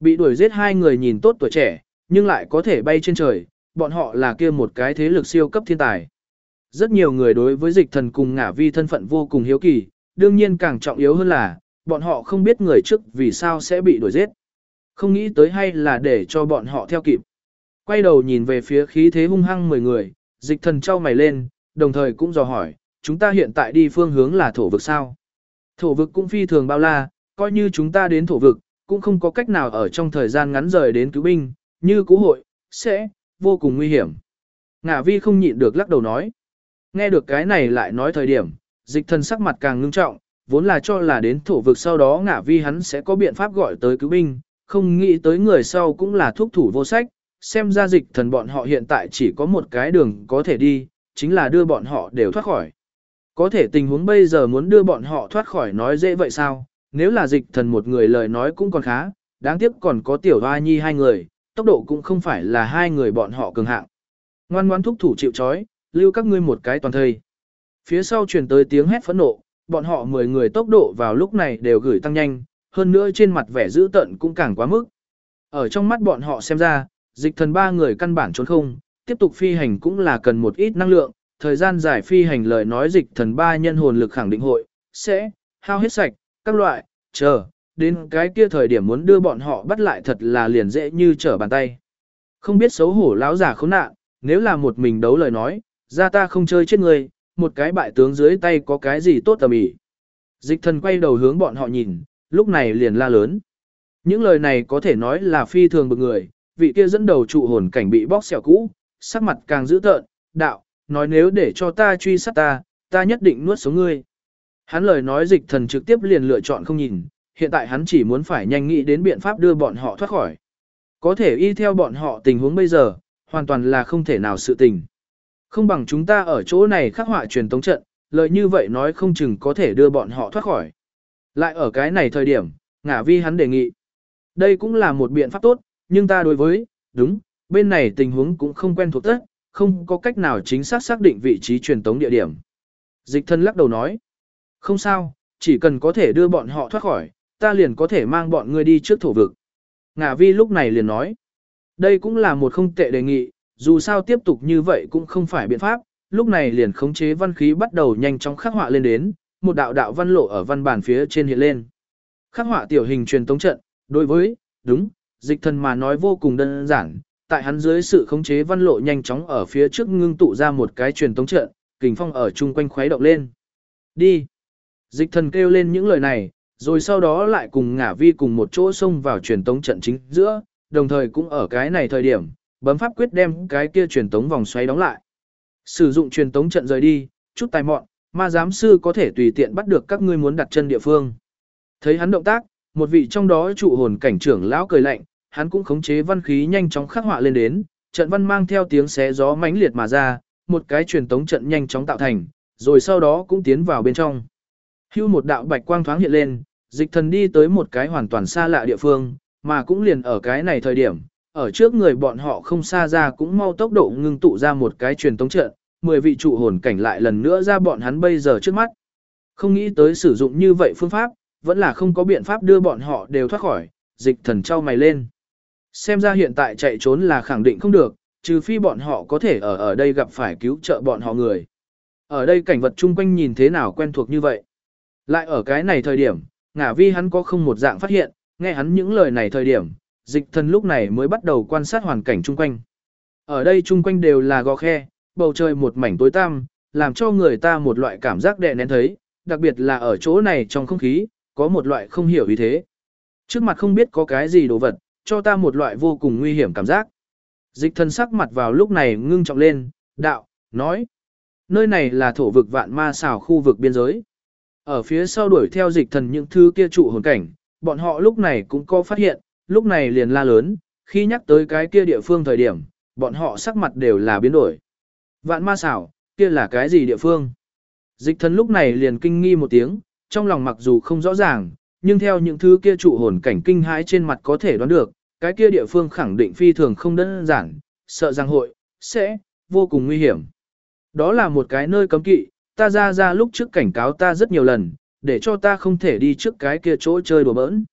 Speaker 1: Bị đuổi giết hai người nhìn tốt tuổi trẻ, nhưng lại có thể bay trên trời, bọn họ là kia một cái thế lực siêu cấp thiên tài. Rất nhiều người đối với dịch thần cùng ngả vi thân phận vô cùng hiếu kỳ, đương nhiên càng trọng yếu hơn là, bọn họ không biết người trước vì sao sẽ bị đuổi giết. Không nghĩ tới hay là để cho bọn họ theo kịp. Quay đầu nhìn về phía khí thế hung hăng 10 người, dịch thần trao mày lên, đồng thời cũng dò hỏi, chúng ta hiện tại đi phương hướng là thổ vực sao? Thổ vực cũng phi thường bao la, coi như chúng ta đến thổ vực, cũng không có cách nào ở trong thời gian ngắn rời đến cứu binh, như cứu hội, sẽ vô cùng nguy hiểm. Ngả vi không nhịn được lắc đầu nói. Nghe được cái này lại nói thời điểm, dịch thần sắc mặt càng ngưng trọng, vốn là cho là đến thổ vực sau đó ngả vi hắn sẽ có biện pháp gọi tới cứu binh, không nghĩ tới người sau cũng là thuốc thủ vô sách, xem ra dịch thần bọn họ hiện tại chỉ có một cái đường có thể đi, chính là đưa bọn họ đều thoát khỏi. Có thể tình huống bây giờ muốn đưa bọn họ thoát khỏi nói dễ vậy sao, nếu là dịch thần một người lời nói cũng còn khá, đáng tiếc còn có tiểu hoa nhi hai người, tốc độ cũng không phải là hai người bọn họ cường hạng. Ngoan ngoãn thúc thủ chịu trói, lưu các ngươi một cái toàn thây. Phía sau truyền tới tiếng hét phẫn nộ, bọn họ 10 người tốc độ vào lúc này đều gửi tăng nhanh, hơn nữa trên mặt vẻ dữ tợn cũng càng quá mức. Ở trong mắt bọn họ xem ra, dịch thần 3 người căn bản trốn không, tiếp tục phi hành cũng là cần một ít năng lượng, thời gian dài phi hành lời nói dịch thần 3 nhân hồn lực khẳng định hội, sẽ hao hết sạch, các loại, chờ, đến cái kia thời điểm muốn đưa bọn họ bắt lại thật là liền dễ như trở bàn tay. Không biết xấu hổ lão giả khốn nạn, nếu là một mình đấu lời nói, ra ta không chơi chết người, một cái bại tướng dưới tay có cái gì tốt tầm ỉ. Dịch thần quay đầu hướng bọn họ nhìn, lúc này liền la lớn. Những lời này có thể nói là phi thường bực người, vị kia dẫn đầu trụ hồn cảnh bị bóc xẻo cũ, sắc mặt càng dữ tợn, đạo, nói nếu để cho ta truy sát ta nhất định nuốt sống ngươi. Hắn lời nói dịch thần trực tiếp liền lựa chọn không nhìn, hiện tại hắn chỉ muốn phải nhanh nghĩ đến biện pháp đưa bọn họ thoát khỏi. Có thể y theo bọn họ tình huống bây giờ, hoàn toàn là không thể nào sự tình. Không bằng chúng ta ở chỗ này khắc họa truyền tống trận, lời như vậy nói không chừng có thể đưa bọn họ thoát khỏi. Lại ở cái này thời điểm, ngả vi hắn đề nghị. Đây cũng là một biện pháp tốt, nhưng ta đối với, đúng, bên này tình huống cũng không quen thuộc tất, không có cách nào chính xác xác định vị trí truyền tống địa điểm. Dịch thân lắc đầu nói. Không sao, chỉ cần có thể đưa bọn họ thoát khỏi, ta liền có thể mang bọn ngươi đi trước thổ vực. Ngả vi lúc này liền nói. Đây cũng là một không tệ đề nghị, dù sao tiếp tục như vậy cũng không phải biện pháp, lúc này liền khống chế văn khí bắt đầu nhanh chóng khắc họa lên đến, một đạo đạo văn lộ ở văn bản phía trên hiện lên. Khắc họa tiểu hình truyền tống trận, đối với, đúng, dịch thần mà nói vô cùng đơn giản, tại hắn dưới sự khống chế văn lộ nhanh chóng ở phía trước ngưng tụ ra một cái truyền tống trận, kình phong ở chung quanh khuấy động lên. Đi! Dịch thần kêu lên những lời này, rồi sau đó lại cùng ngả vi cùng một chỗ xông vào truyền tống trận chính giữa, đồng thời cũng ở cái này thời điểm, bấm pháp quyết đem cái kia truyền tống vòng xoáy đóng lại. Sử dụng truyền tống trận rời đi, chút tài mọn, ma giám sư có thể tùy tiện bắt được các ngươi muốn đặt chân địa phương. Thấy hắn động tác, một vị trong đó trụ hồn cảnh trưởng lão cười lạnh, hắn cũng khống chế văn khí nhanh chóng khắc họa lên đến, trận văn mang theo tiếng xé gió mãnh liệt mà ra, một cái truyền tống trận nhanh chóng tạo thành, rồi sau đó cũng tiến vào bên trong. Hưu một đạo bạch quang thoáng hiện lên, dịch thần đi tới một cái hoàn toàn xa lạ địa phương, mà cũng liền ở cái này thời điểm, ở trước người bọn họ không xa ra cũng mau tốc độ ngưng tụ ra một cái truyền tống trận, 10 vị trụ hồn cảnh lại lần nữa ra bọn hắn bây giờ trước mắt. Không nghĩ tới sử dụng như vậy phương pháp, vẫn là không có biện pháp đưa bọn họ đều thoát khỏi, dịch thần trao mày lên. Xem ra hiện tại chạy trốn là khẳng định không được, trừ phi bọn họ có thể ở đây gặp phải cứu trợ bọn họ người. Ở đây cảnh vật chung quanh nhìn thế nào quen thuộc như vậy. Lại ở cái này thời điểm, ngả vi hắn có không một dạng phát hiện, nghe hắn những lời này thời điểm, dịch thần lúc này mới bắt đầu quan sát hoàn cảnh chung quanh. Ở đây chung quanh đều là gò khe, bầu trời một mảnh tối tăm, làm cho người ta một loại cảm giác đè nén thấy, đặc biệt là ở chỗ này trong không khí, có một loại không hiểu ý thế. Trước mặt không biết có cái gì đồ vật, cho ta một loại vô cùng nguy hiểm cảm giác. Dịch thần sắc mặt vào lúc này ngưng trọng lên, đạo, nói. Nơi này là thổ vực vạn ma xảo khu vực biên giới. Ở phía sau đuổi theo dịch thần những thứ kia trụ hồn cảnh, bọn họ lúc này cũng có phát hiện, lúc này liền la lớn, khi nhắc tới cái kia địa phương thời điểm, bọn họ sắc mặt đều là biến đổi. Vạn ma xảo, kia là cái gì địa phương? Dịch thần lúc này liền kinh nghi một tiếng, trong lòng mặc dù không rõ ràng, nhưng theo những thứ kia trụ hồn cảnh kinh hãi trên mặt có thể đoán được, cái kia địa phương khẳng định phi thường không đơn giản, sợ rằng hội, sẽ, vô cùng nguy hiểm. Đó là một cái nơi cấm kỵ, ta ra lúc trước cảnh cáo ta rất nhiều lần, để cho ta không thể đi trước cái kia chỗ chơi đùa bỡn.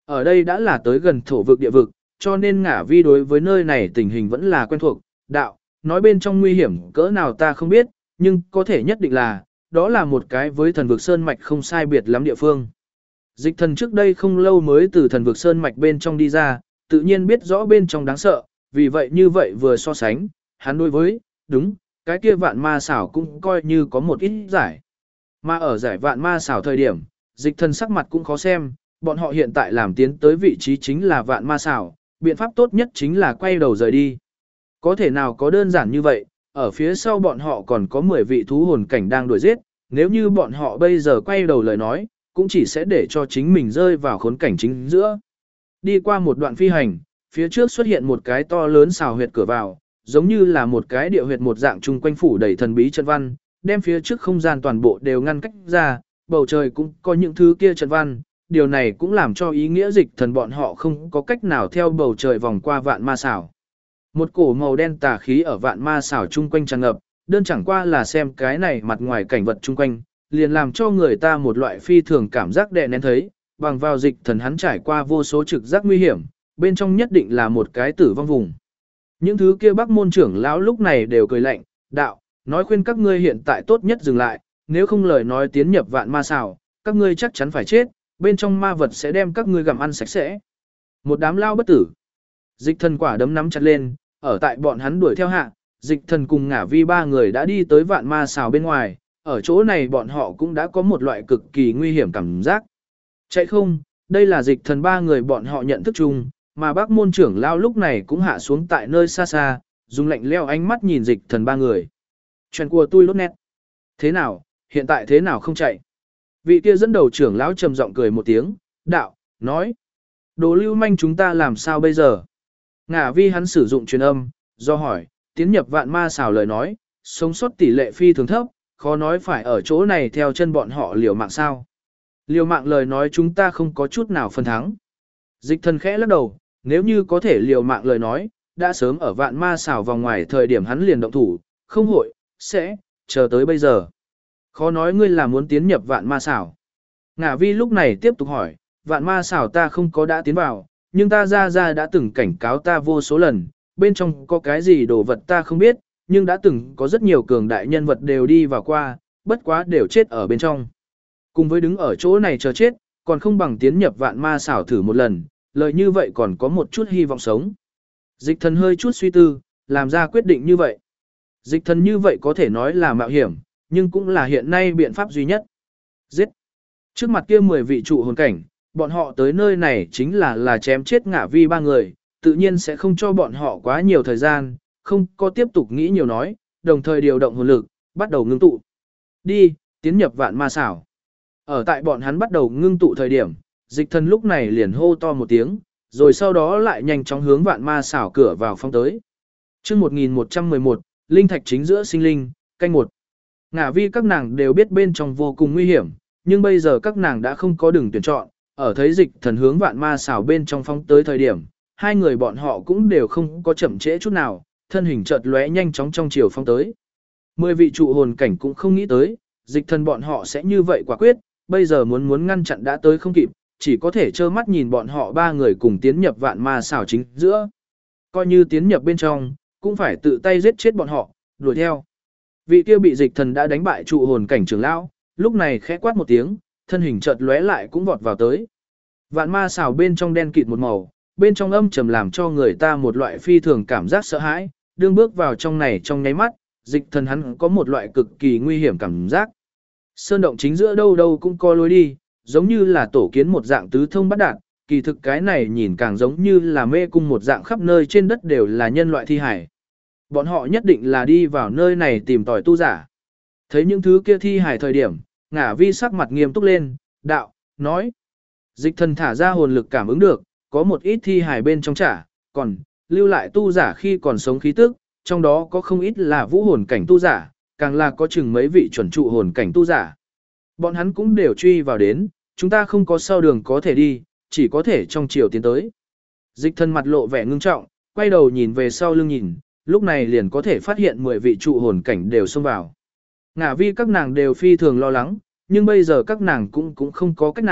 Speaker 1: Ở đây đã là tới gần thổ vực địa vực, cho nên Ngả Vi đối với nơi này tình hình vẫn là quen thuộc. Đạo, nói bên trong nguy hiểm cỡ nào ta không biết, nhưng có thể nhất định là, đó là một cái với thần vực sơn mạch không sai biệt lắm địa phương. Dịch thần trước đây không lâu mới từ thần vực sơn mạch bên trong đi ra, tự nhiên biết rõ bên trong đáng sợ, vì vậy như vậy vừa so sánh, hắn đối với, đúng, cái kia vạn ma xảo cũng coi như có một ít giải. Mà ở giải vạn ma xảo thời điểm, dịch thần sắc mặt cũng khó xem, bọn họ hiện tại làm tiến tới vị trí chính là vạn ma xảo, biện pháp tốt nhất chính là quay đầu rời đi. Có thể nào có đơn giản như vậy, ở phía sau bọn họ còn có 10 vị thú hồn cảnh đang đuổi giết, nếu như bọn họ bây giờ quay đầu lời nói, cũng chỉ sẽ để cho chính mình rơi vào khốn cảnh chính giữa. Đi qua một đoạn phi hành, phía trước xuất hiện một cái to lớn xào huyệt cửa vào, giống như là một cái địa huyệt một dạng chung quanh phủ đầy thần bí trận văn, đem phía trước không gian toàn bộ đều ngăn cách ra, bầu trời cũng có những thứ kia trận văn, điều này cũng làm cho ý nghĩa dịch thần bọn họ không có cách nào theo bầu trời vòng qua vạn ma xảo. Một cổ màu đen tà khí ở vạn ma xảo chung quanh tràn ngập, đơn chẳng qua là xem cái này mặt ngoài cảnh vật chung quanh, liền làm cho người ta một loại phi thường cảm giác đè nén thấy, bằng vào dịch thần hắn trải qua vô số trực giác nguy hiểm, bên trong nhất định là một cái tử vong vùng. Những thứ kia Bắc môn trưởng lão lúc này đều cười lạnh, đạo, nói khuyên các ngươi hiện tại tốt nhất dừng lại, nếu không lời nói tiến nhập vạn ma xảo, các ngươi chắc chắn phải chết, bên trong ma vật sẽ đem các ngươi gặm ăn sạch sẽ. Một đám lao bất tử. Dịch thần quả đấm nắm chặt lên, ở tại bọn hắn đuổi theo hạ, dịch thần cùng Ngả Vi ba người đã đi tới vạn ma xảo bên ngoài, ở chỗ này bọn họ cũng đã có một loại cực kỳ nguy hiểm cảm giác. Chạy không, đây là dịch thần ba người bọn họ nhận thức chung, mà bác môn trưởng lao lúc này cũng hạ xuống tại nơi xa xa, dùng lạnh leo ánh mắt nhìn dịch thần ba người. Chuyện của tôi lốt nét. Thế nào, hiện tại thế nào không chạy? Vị kia dẫn đầu trưởng lão trầm giọng cười một tiếng, đạo, nói. Đồ lưu manh chúng ta làm sao bây giờ? Ngả Vi hắn sử dụng truyền âm, do hỏi, tiến nhập vạn ma xảo lời nói, sống sót tỷ lệ phi thường thấp, khó nói phải ở chỗ này theo chân bọn họ liều mạng sao. Liều mạng lời nói chúng ta không có chút nào phần thắng. Dịch thần khẽ lắc đầu, nếu như có thể liều mạng lời nói, đã sớm ở vạn ma xảo vòng ngoài thời điểm hắn liền động thủ, không hội, sẽ, chờ tới bây giờ. Khó nói ngươi là muốn tiến nhập vạn ma xảo. Ngả Vi lúc này tiếp tục hỏi, vạn ma xảo ta không có đã tiến vào, nhưng ta ra đã từng cảnh cáo ta vô số lần, bên trong có cái gì đồ vật ta không biết, nhưng đã từng có rất nhiều cường đại nhân vật đều đi vào qua, bất quá đều chết ở bên trong. Cùng với đứng ở chỗ này chờ chết, còn không bằng tiến nhập vạn ma xảo thử một lần, lời như vậy còn có một chút hy vọng sống. Dịch thần hơi chút suy tư, làm ra quyết định như vậy. Dịch thần như vậy có thể nói là mạo hiểm, nhưng cũng là hiện nay biện pháp duy nhất. Giết! Trước mặt kia 10 vị trụ hồn cảnh, bọn họ tới nơi này chính là chém chết Ngả Vi ba người, tự nhiên sẽ không cho bọn họ quá nhiều thời gian, không có tiếp tục nghĩ nhiều nói, đồng thời điều động hồn lực, bắt đầu ngưng tụ. Đi, tiến nhập vạn ma xảo. Ở tại bọn hắn bắt đầu ngưng tụ thời điểm, dịch thần lúc này liền hô to một tiếng, rồi sau đó lại nhanh chóng hướng vạn ma xảo cửa vào phong tới. Chương 1111, linh thạch chính giữa sinh linh, canh 1. Ngả Vi các nàng đều biết bên trong vô cùng nguy hiểm, nhưng bây giờ các nàng đã không có đường tuyển chọn, ở thấy dịch thần hướng vạn ma xảo bên trong phong tới thời điểm, hai người bọn họ cũng đều không có chậm trễ chút nào, thân hình chợt lóe nhanh chóng trong chiều phong tới. 10 vị trụ hồn cảnh cũng không nghĩ tới, dịch thần bọn họ sẽ như vậy quả quyết, bây giờ muốn ngăn chặn đã tới không kịp, chỉ có thể trơ mắt nhìn bọn họ ba người cùng tiến nhập vạn ma xảo chính giữa. Coi như tiến nhập bên trong, cũng phải tự tay giết chết bọn họ, đuổi theo. Vị kia bị dịch thần đã đánh bại trụ hồn cảnh trưởng lão, lúc này khẽ quát một tiếng, thân hình chợt lóe lại cũng vọt vào tới. Vạn ma xảo bên trong đen kịt một màu, bên trong âm trầm làm cho người ta một loại phi thường cảm giác sợ hãi, đương bước vào trong này trong nháy mắt, dịch thần hắn có một loại cực kỳ nguy hiểm cảm giác. Sơn động chính giữa đâu đâu cũng có lối đi, giống như là tổ kiến một dạng tứ thông bắt đạt, kỳ thực cái này nhìn càng giống như là mê cung một dạng khắp nơi trên đất đều là nhân loại thi hải. Bọn họ nhất định là đi vào nơi này tìm tòi tu giả. Thấy những thứ kia thi hải thời điểm, Ngả Vi sắc mặt nghiêm túc lên, đạo, nói. Dịch thần thả ra hồn lực cảm ứng được, có một ít thi hải bên trong trả, còn lưu lại tu giả khi còn sống khí tức, trong đó có không ít là vũ hồn cảnh tu giả, càng là có chừng mấy vị chuẩn trụ hồn cảnh tu giả. Bọn hắn cũng đều truy vào đến, chúng ta không có sau đường có thể đi, chỉ có thể trong chiều tiến tới. Dịch thần mặt lộ vẻ ngưng trọng, quay đầu nhìn về sau lưng nhìn, lúc này liền có thể phát hiện 10 vị trụ hồn cảnh đều xông vào. Ngả Vi các nàng đều phi thường lo lắng, nhưng bây giờ các nàng cũng không có cách nào,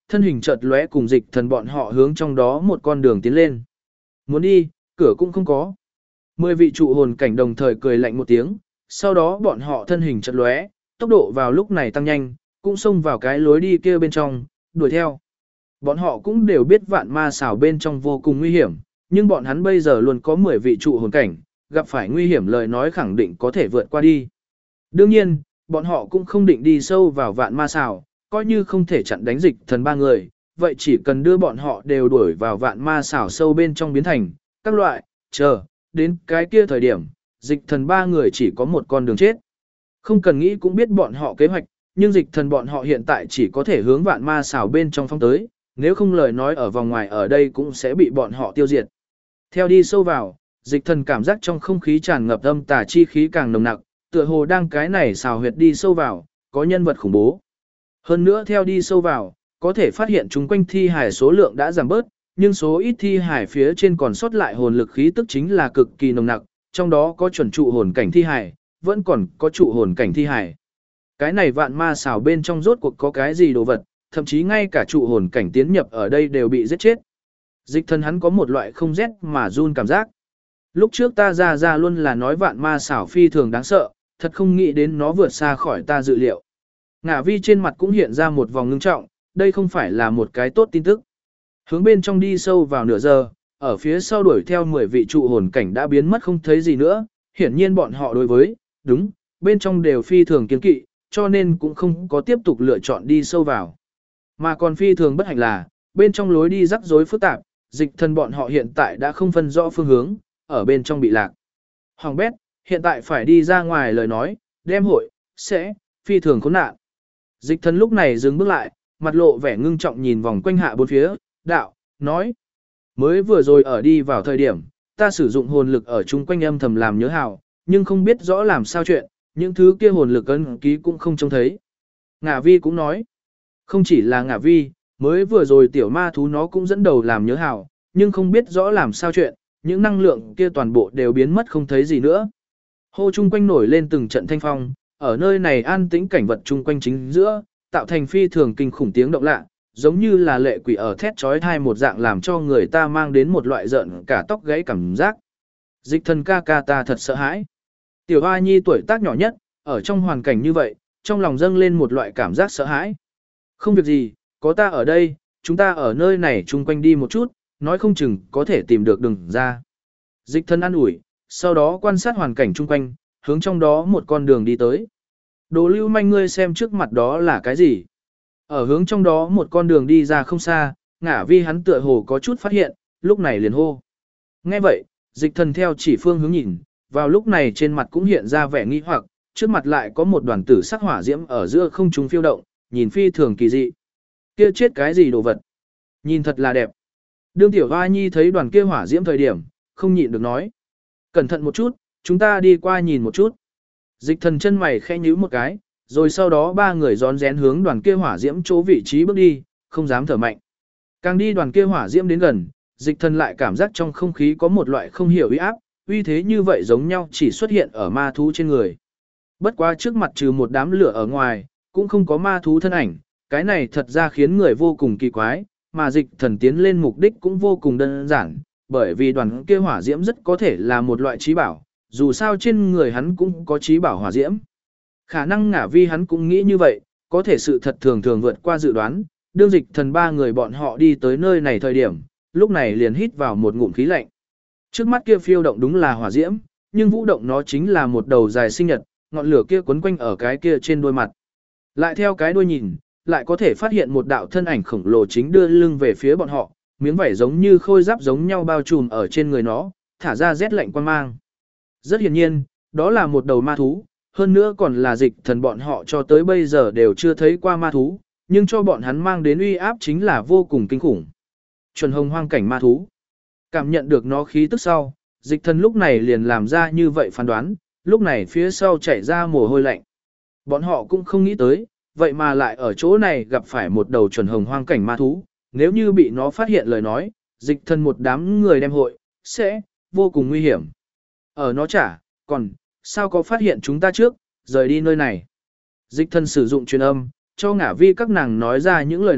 Speaker 1: thân hình chợt lóe cùng dịch thần bọn họ hướng trong đó một con đường tiến lên. Muốn đi, cửa cũng không có. 10 vị trụ hồn cảnh đồng thời cười lạnh một tiếng, sau đó bọn họ thân hình chợt lóe, tốc độ vào lúc này tăng nhanh, cũng xông vào cái lối đi kia bên trong, đuổi theo. Bọn họ cũng đều biết vạn ma xảo bên trong vô cùng nguy hiểm, nhưng bọn hắn bây giờ luôn có 10 vị trụ hồn cảnh, gặp phải nguy hiểm lời nói khẳng định có thể vượt qua đi. Đương nhiên, bọn họ cũng không định đi sâu vào vạn ma xảo, coi như không thể chặn đánh dịch thần 3 người, vậy chỉ cần đưa bọn họ đều đuổi vào vạn ma xảo sâu bên trong biến thành, các loại, chờ, đến cái kia thời điểm, dịch thần 3 người chỉ có một con đường chết. Không cần nghĩ cũng biết bọn họ kế hoạch, nhưng dịch thần bọn họ hiện tại chỉ có thể hướng vạn ma xảo bên trong phong tới, nếu không lời nói ở vòng ngoài ở đây cũng sẽ bị bọn họ tiêu diệt. Theo đi sâu vào, dịch thần cảm giác trong không khí tràn ngập âm tà chi khí càng nồng nặc, tựa hồ đang cái này xào huyệt đi sâu vào, có nhân vật khủng bố. Hơn nữa theo đi sâu vào, có thể phát hiện chúng quanh thi hải số lượng đã giảm bớt, nhưng số ít thi hải phía trên còn sót lại hồn lực khí tức chính là cực kỳ nồng nặc, trong đó có chuẩn trụ hồn cảnh thi hải, vẫn còn có trụ hồn cảnh thi hải. Cái này vạn ma xảo bên trong rốt cuộc có cái gì đồ vật, thậm chí ngay cả trụ hồn cảnh tiến nhập ở đây đều bị giết chết. Dịch thần hắn có một loại không rét mà run cảm giác. Lúc trước ta ra luôn là nói vạn ma xảo phi thường đáng sợ, thật không nghĩ đến nó vượt xa khỏi ta dự liệu. Ngả vi trên mặt cũng hiện ra một vòng ngưng trọng, đây không phải là một cái tốt tin tức. Hướng bên trong đi sâu vào nửa giờ, ở phía sau đuổi theo 10 vị trụ hồn cảnh đã biến mất không thấy gì nữa, hiển nhiên bọn họ đối với, đúng, bên trong đều phi thường kiên kỵ, cho nên cũng không có tiếp tục lựa chọn đi sâu vào. Mà còn phi thường bất hạnh là, bên trong lối đi rắc rối phức tạp, dịch thần bọn họ hiện tại đã không phân rõ phương hướng, ở bên trong bị lạc. Hoàng bét, hiện tại phải đi ra ngoài lời nói, đem hội, sẽ, phi thường khốn nạn. Dịch thần lúc này dừng bước lại, mặt lộ vẻ ngưng trọng nhìn vòng quanh hạ bốn phía, đạo, nói. Mới vừa rồi ở đi vào thời điểm, ta sử dụng hồn lực ở chung quanh âm thầm làm nhớ hào, nhưng không biết rõ làm sao chuyện, những thứ kia hồn lực ấn ký cũng không trông thấy. Ngả vi cũng nói, không chỉ là ngả vi, mới vừa rồi tiểu ma thú nó cũng dẫn đầu làm nhớ hào, nhưng không biết rõ làm sao chuyện, những năng lượng kia toàn bộ đều biến mất không thấy gì nữa. Hô chung quanh nổi lên từng trận thanh phong, ở nơi này an tĩnh cảnh vật chung quanh chính giữa, tạo thành phi thường kinh khủng tiếng động lạ, giống như là lệ quỷ ở thét chói tai một dạng làm cho người ta mang đến một loại giận cả tóc gáy cảm giác. Dịch thần ca ca ta thật sợ hãi. Tiểu Hoa Nhi tuổi tác nhỏ nhất, ở trong hoàn cảnh như vậy, trong lòng dâng lên một loại cảm giác sợ hãi. Không việc gì, có ta ở đây, chúng ta ở nơi này chung quanh đi một chút, nói không chừng có thể tìm được đường ra. Dịch thần an ủi, sau đó quan sát hoàn cảnh chung quanh, hướng trong đó một con đường đi tới. Đồ lưu manh ngươi xem trước mặt đó là cái gì? Ở hướng trong đó một con đường đi ra không xa, ngả vi hắn tựa hồ có chút phát hiện, lúc này liền hô. Nghe vậy, dịch thần theo chỉ phương hướng nhìn, vào lúc này trên mặt cũng hiện ra vẻ nghi hoặc, trước mặt lại có một đoàn tử sắc hỏa diễm ở giữa không trung phiêu động, nhìn phi thường kỳ dị. Kia chết cái gì đồ vật? Nhìn thật là đẹp. Đương tiểu hoa nhi thấy đoàn kia hỏa diễm thời điểm, không nhịn được nói. Cẩn thận một chút, chúng ta đi qua nhìn một chút. Dịch thần chân mày khẽ nhíu một cái, rồi sau đó ba người rón rén hướng đoàn kia hỏa diễm chỗ vị trí bước đi, không dám thở mạnh. Càng đi đoàn kia hỏa diễm đến gần, dịch thần lại cảm giác trong không khí có một loại không hiểu uy áp, uy thế như vậy giống nhau chỉ xuất hiện ở ma thú trên người. Bất quá trước mặt trừ một đám lửa ở ngoài, cũng không có ma thú thân ảnh, cái này thật ra khiến người vô cùng kỳ quái, mà dịch thần tiến lên mục đích cũng vô cùng đơn giản, bởi vì đoàn kia hỏa diễm rất có thể là một loại trí bảo, dù sao trên người hắn cũng có trí bảo hỏa diễm. Khả năng ngả vi hắn cũng nghĩ như vậy, có thể sự thật thường thường vượt qua dự đoán, đương dịch thần ba người bọn họ đi tới nơi này thời điểm, lúc này liền hít vào một ngụm khí lạnh. Trước mắt kia phiêu động đúng là hỏa diễm, nhưng vũ động nó chính là một đầu dài sinh nhật, ngọn lửa kia quấn quanh ở cái kia trên đôi mặt. Lại theo cái đuôi nhìn, lại có thể phát hiện một đạo thân ảnh khổng lồ chính đưa lưng về phía bọn họ, miếng vảy giống như khôi giáp giống nhau bao trùm ở trên người nó, thả ra rét lạnh quan mang. Rất hiển nhiên, đó là một đầu ma thú, hơn nữa còn là dịch thần bọn họ cho tới bây giờ đều chưa thấy qua ma thú, nhưng cho bọn hắn mang đến uy áp chính là vô cùng kinh khủng. Chuẩn hồng hoang cảnh ma thú. Cảm nhận được nó khí tức sau, dịch thần lúc này liền làm ra như vậy phán đoán, lúc này phía sau chảy ra mồ hôi lạnh. Bọn họ cũng không nghĩ tới, vậy mà lại ở chỗ này gặp phải một đầu chuẩn hồng hoang cảnh ma thú, nếu như bị nó phát hiện lời nói, dịch thần một đám người đem hội, sẽ, vô cùng nguy hiểm. Ở nó chả, còn, sao có phát hiện chúng ta trước, rời đi nơi này. Dịch thần sử dụng truyền âm, cho ngả vi các nàng nói ra những lời này,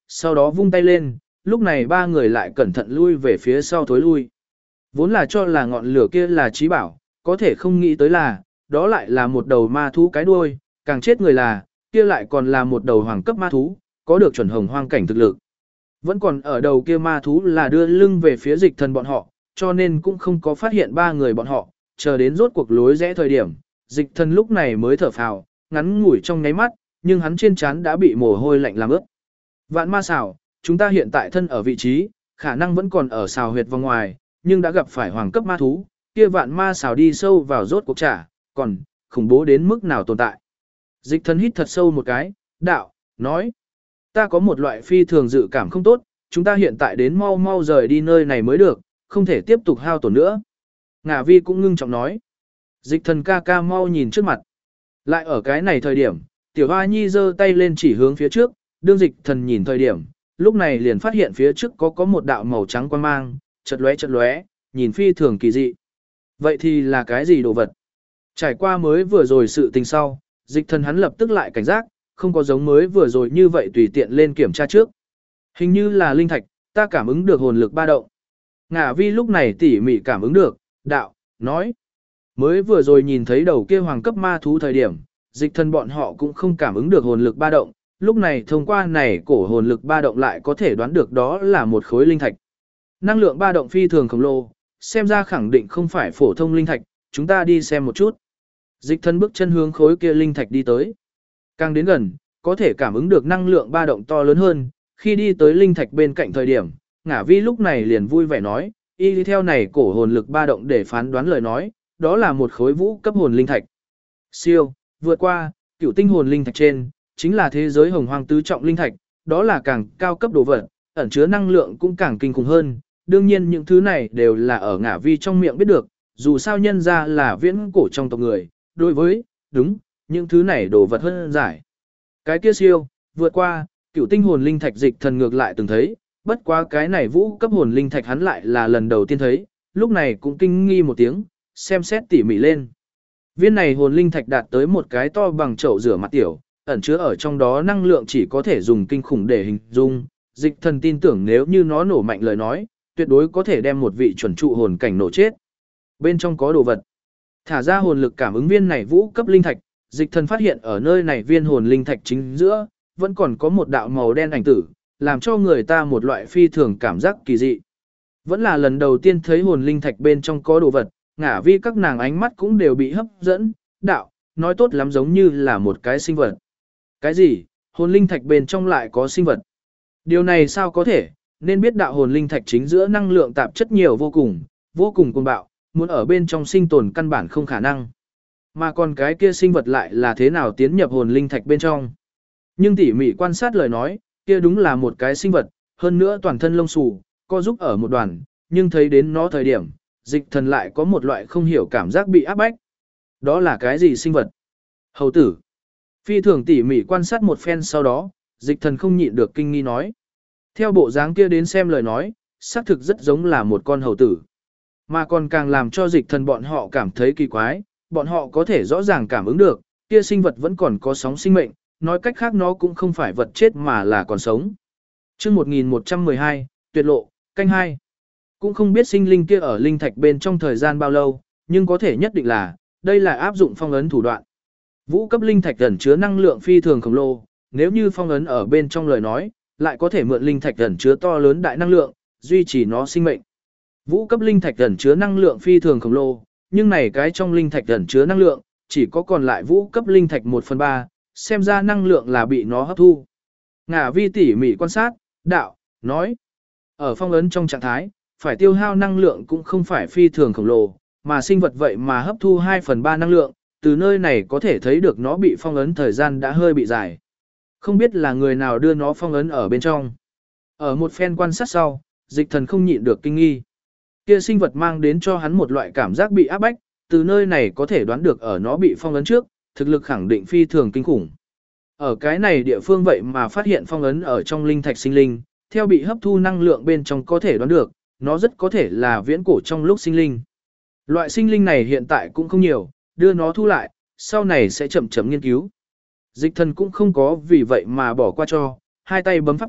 Speaker 1: sau đó vung tay lên, lúc này ba người lại cẩn thận lui về phía sau thối lui. Vốn là cho là ngọn lửa kia là trí bảo, có thể không nghĩ tới là, đó lại là một đầu ma thú cái đuôi, càng chết người là, kia lại còn là một đầu hoàng cấp ma thú, có được chuẩn hồng hoang cảnh thực lực. Vẫn còn ở đầu kia ma thú là đưa lưng về phía dịch thần bọn họ, cho nên cũng không có phát hiện ba người bọn họ, chờ đến rốt cuộc lối rẽ thời điểm, dịch thần lúc này mới thở phào, ngắn ngủi trong nháy mắt, nhưng hắn trên trán đã bị mồ hôi lạnh làm ướt. Vạn ma xảo, chúng ta hiện tại thân ở vị trí, khả năng vẫn còn ở xào huyệt vòng ngoài, nhưng đã gặp phải hoàng cấp ma thú, kia vạn ma xảo đi sâu vào rốt cuộc trả, còn, khủng bố đến mức nào tồn tại. Dịch thần hít thật sâu một cái, đạo, nói, ta có một loại phi thường dự cảm không tốt, chúng ta hiện tại đến mau mau rời đi nơi này mới được, không thể tiếp tục hao tổn nữa. Ngả vi cũng ngưng trọng nói, dịch thần ca ca mau nhìn trước mặt. Lại ở cái này thời điểm, tiểu hoa nhi giơ tay lên chỉ hướng phía trước, đương dịch thần nhìn thời điểm, lúc này liền phát hiện phía trước có một đạo màu trắng quang mang, chật lóe, nhìn phi thường kỳ dị. Vậy thì là cái gì đồ vật? Trải qua mới vừa rồi sự tình sau, dịch thần hắn lập tức lại cảnh giác, không có giống mới vừa rồi như vậy tùy tiện lên kiểm tra trước. Hình như là linh thạch, ta cảm ứng được hồn lực ba động. Ngả vi lúc này tỉ mỉ cảm ứng được, đạo, nói. Mới vừa rồi nhìn thấy đầu kia hoàng cấp ma thú thời điểm, dịch thần bọn họ cũng không cảm ứng được hồn lực ba động, lúc này thông qua này cổ hồn lực ba động lại có thể đoán được đó là một khối linh thạch. Năng lượng ba động phi thường khổng lồ, xem ra khẳng định không phải phổ thông linh thạch, chúng ta đi xem một chút. Dịch thần bước chân hướng khối kia linh thạch đi tới. Càng đến gần, có thể cảm ứng được năng lượng ba động to lớn hơn, khi đi tới linh thạch bên cạnh thời điểm, Ngả vi lúc này liền vui vẻ nói, y đi theo này cổ hồn lực ba động để phán đoán lời nói, đó là một khối vũ cấp hồn linh thạch. Siêu, vượt qua, cửu tinh hồn linh thạch trên, chính là thế giới hồng hoang tứ trọng linh thạch, đó là càng cao cấp đồ vật, ẩn chứa năng lượng cũng càng kinh khủng hơn. Đương nhiên những thứ này đều là ở Ngả vi trong miệng biết được, dù sao nhân ra là viễn cổ trong tộc người, đối với, đúng, những thứ này đồ vật hơn giải. Cái kia siêu, vượt qua, cửu tinh hồn linh thạch dịch thần ngược lại từng thấy, bất quá cái này vũ cấp hồn linh thạch hắn lại là lần đầu tiên thấy, lúc này cũng kinh nghi một tiếng, xem xét tỉ mỉ lên. Viên này hồn linh thạch đạt tới một cái to bằng chậu rửa mặt tiểu, ẩn chứa ở trong đó năng lượng chỉ có thể dùng kinh khủng để hình dung, dịch thần tin tưởng nếu như nó nổ mạnh lời nói, tuyệt đối có thể đem một vị chuẩn trụ hồn cảnh nổ chết. Bên trong có đồ vật. Thả ra hồn lực cảm ứng viên này vũ cấp linh thạch, dịch thần phát hiện ở nơi này viên hồn linh thạch chính giữa, vẫn còn có một đạo màu đen ảnh tử, làm cho người ta một loại phi thường cảm giác kỳ dị. Vẫn là lần đầu tiên thấy hồn linh thạch bên trong có đồ vật, Ngả vi các nàng ánh mắt cũng đều bị hấp dẫn, đạo, nói tốt lắm giống như là một cái sinh vật. Cái gì, hồn linh thạch bên trong lại có sinh vật? Điều này sao có thể, nên biết đạo hồn linh thạch chính giữa năng lượng tạp chất nhiều vô cùng cuồng bạo, muốn ở bên trong sinh tồn căn bản không khả năng. Mà còn cái kia sinh vật lại là thế nào tiến nhập hồn linh thạch bên trong? Nhưng tỉ mỉ quan sát lời nói, kia đúng là một cái sinh vật, hơn nữa toàn thân lông xù, co giúp ở một đoàn, nhưng thấy đến nó thời điểm, dịch thần lại có một loại không hiểu cảm giác bị áp bách. Đó là cái gì sinh vật? Hầu tử. Phi thường tỉ mỉ quan sát một phen sau đó, dịch thần không nhịn được kinh nghi nói. Theo bộ dáng kia đến xem lời nói, xác thực rất giống là một con hầu tử. Mà còn càng làm cho dịch thần bọn họ cảm thấy kỳ quái, bọn họ có thể rõ ràng cảm ứng được, kia sinh vật vẫn còn có sóng sinh mệnh, nói cách khác nó cũng không phải vật chết mà là còn sống. Chương 1112, tuyệt lộ, canh 2. Cũng không biết sinh linh kia ở linh thạch bên trong thời gian bao lâu, nhưng có thể nhất định là, đây là áp dụng phong ấn thủ đoạn. Vũ cấp linh thạch ẩn chứa năng lượng phi thường khổng lồ, nếu như phong ấn ở bên trong lời nói, lại có thể mượn linh thạch ẩn chứa to lớn đại năng lượng, duy trì nó sinh mệnh. Vũ cấp linh thạch ẩn chứa năng lượng phi thường khổng lồ, nhưng này cái trong linh thạch ẩn chứa năng lượng, chỉ có còn lại vũ cấp linh thạch 1/3, xem ra năng lượng là bị nó hấp thu. Ngả vi tỉ mỉ quan sát, đạo, nói, ở phong ấn trong trạng thái, phải tiêu hao năng lượng cũng không phải phi thường khổng lồ, mà sinh vật vậy mà hấp thu 2/3 năng lượng, từ nơi này có thể thấy được nó bị phong ấn thời gian đã hơi bị dài. Không biết là người nào đưa nó phong ấn ở bên trong. Ở một phen quan sát sau, dịch thần không nhịn được kinh nghi. Kia sinh vật mang đến cho hắn một loại cảm giác bị áp bách, từ nơi này có thể đoán được ở nó bị phong ấn trước, thực lực khẳng định phi thường kinh khủng. Ở cái này địa phương vậy mà phát hiện phong ấn ở trong linh thạch sinh linh, theo bị hấp thu năng lượng bên trong có thể đoán được, nó rất có thể là viễn cổ trong lúc sinh linh. Loại sinh linh này hiện tại cũng không nhiều, đưa nó thu lại, sau này sẽ chậm chậm nghiên cứu. Dịch thần cũng không có vì vậy mà bỏ qua cho, hai tay bấm pháp quyết,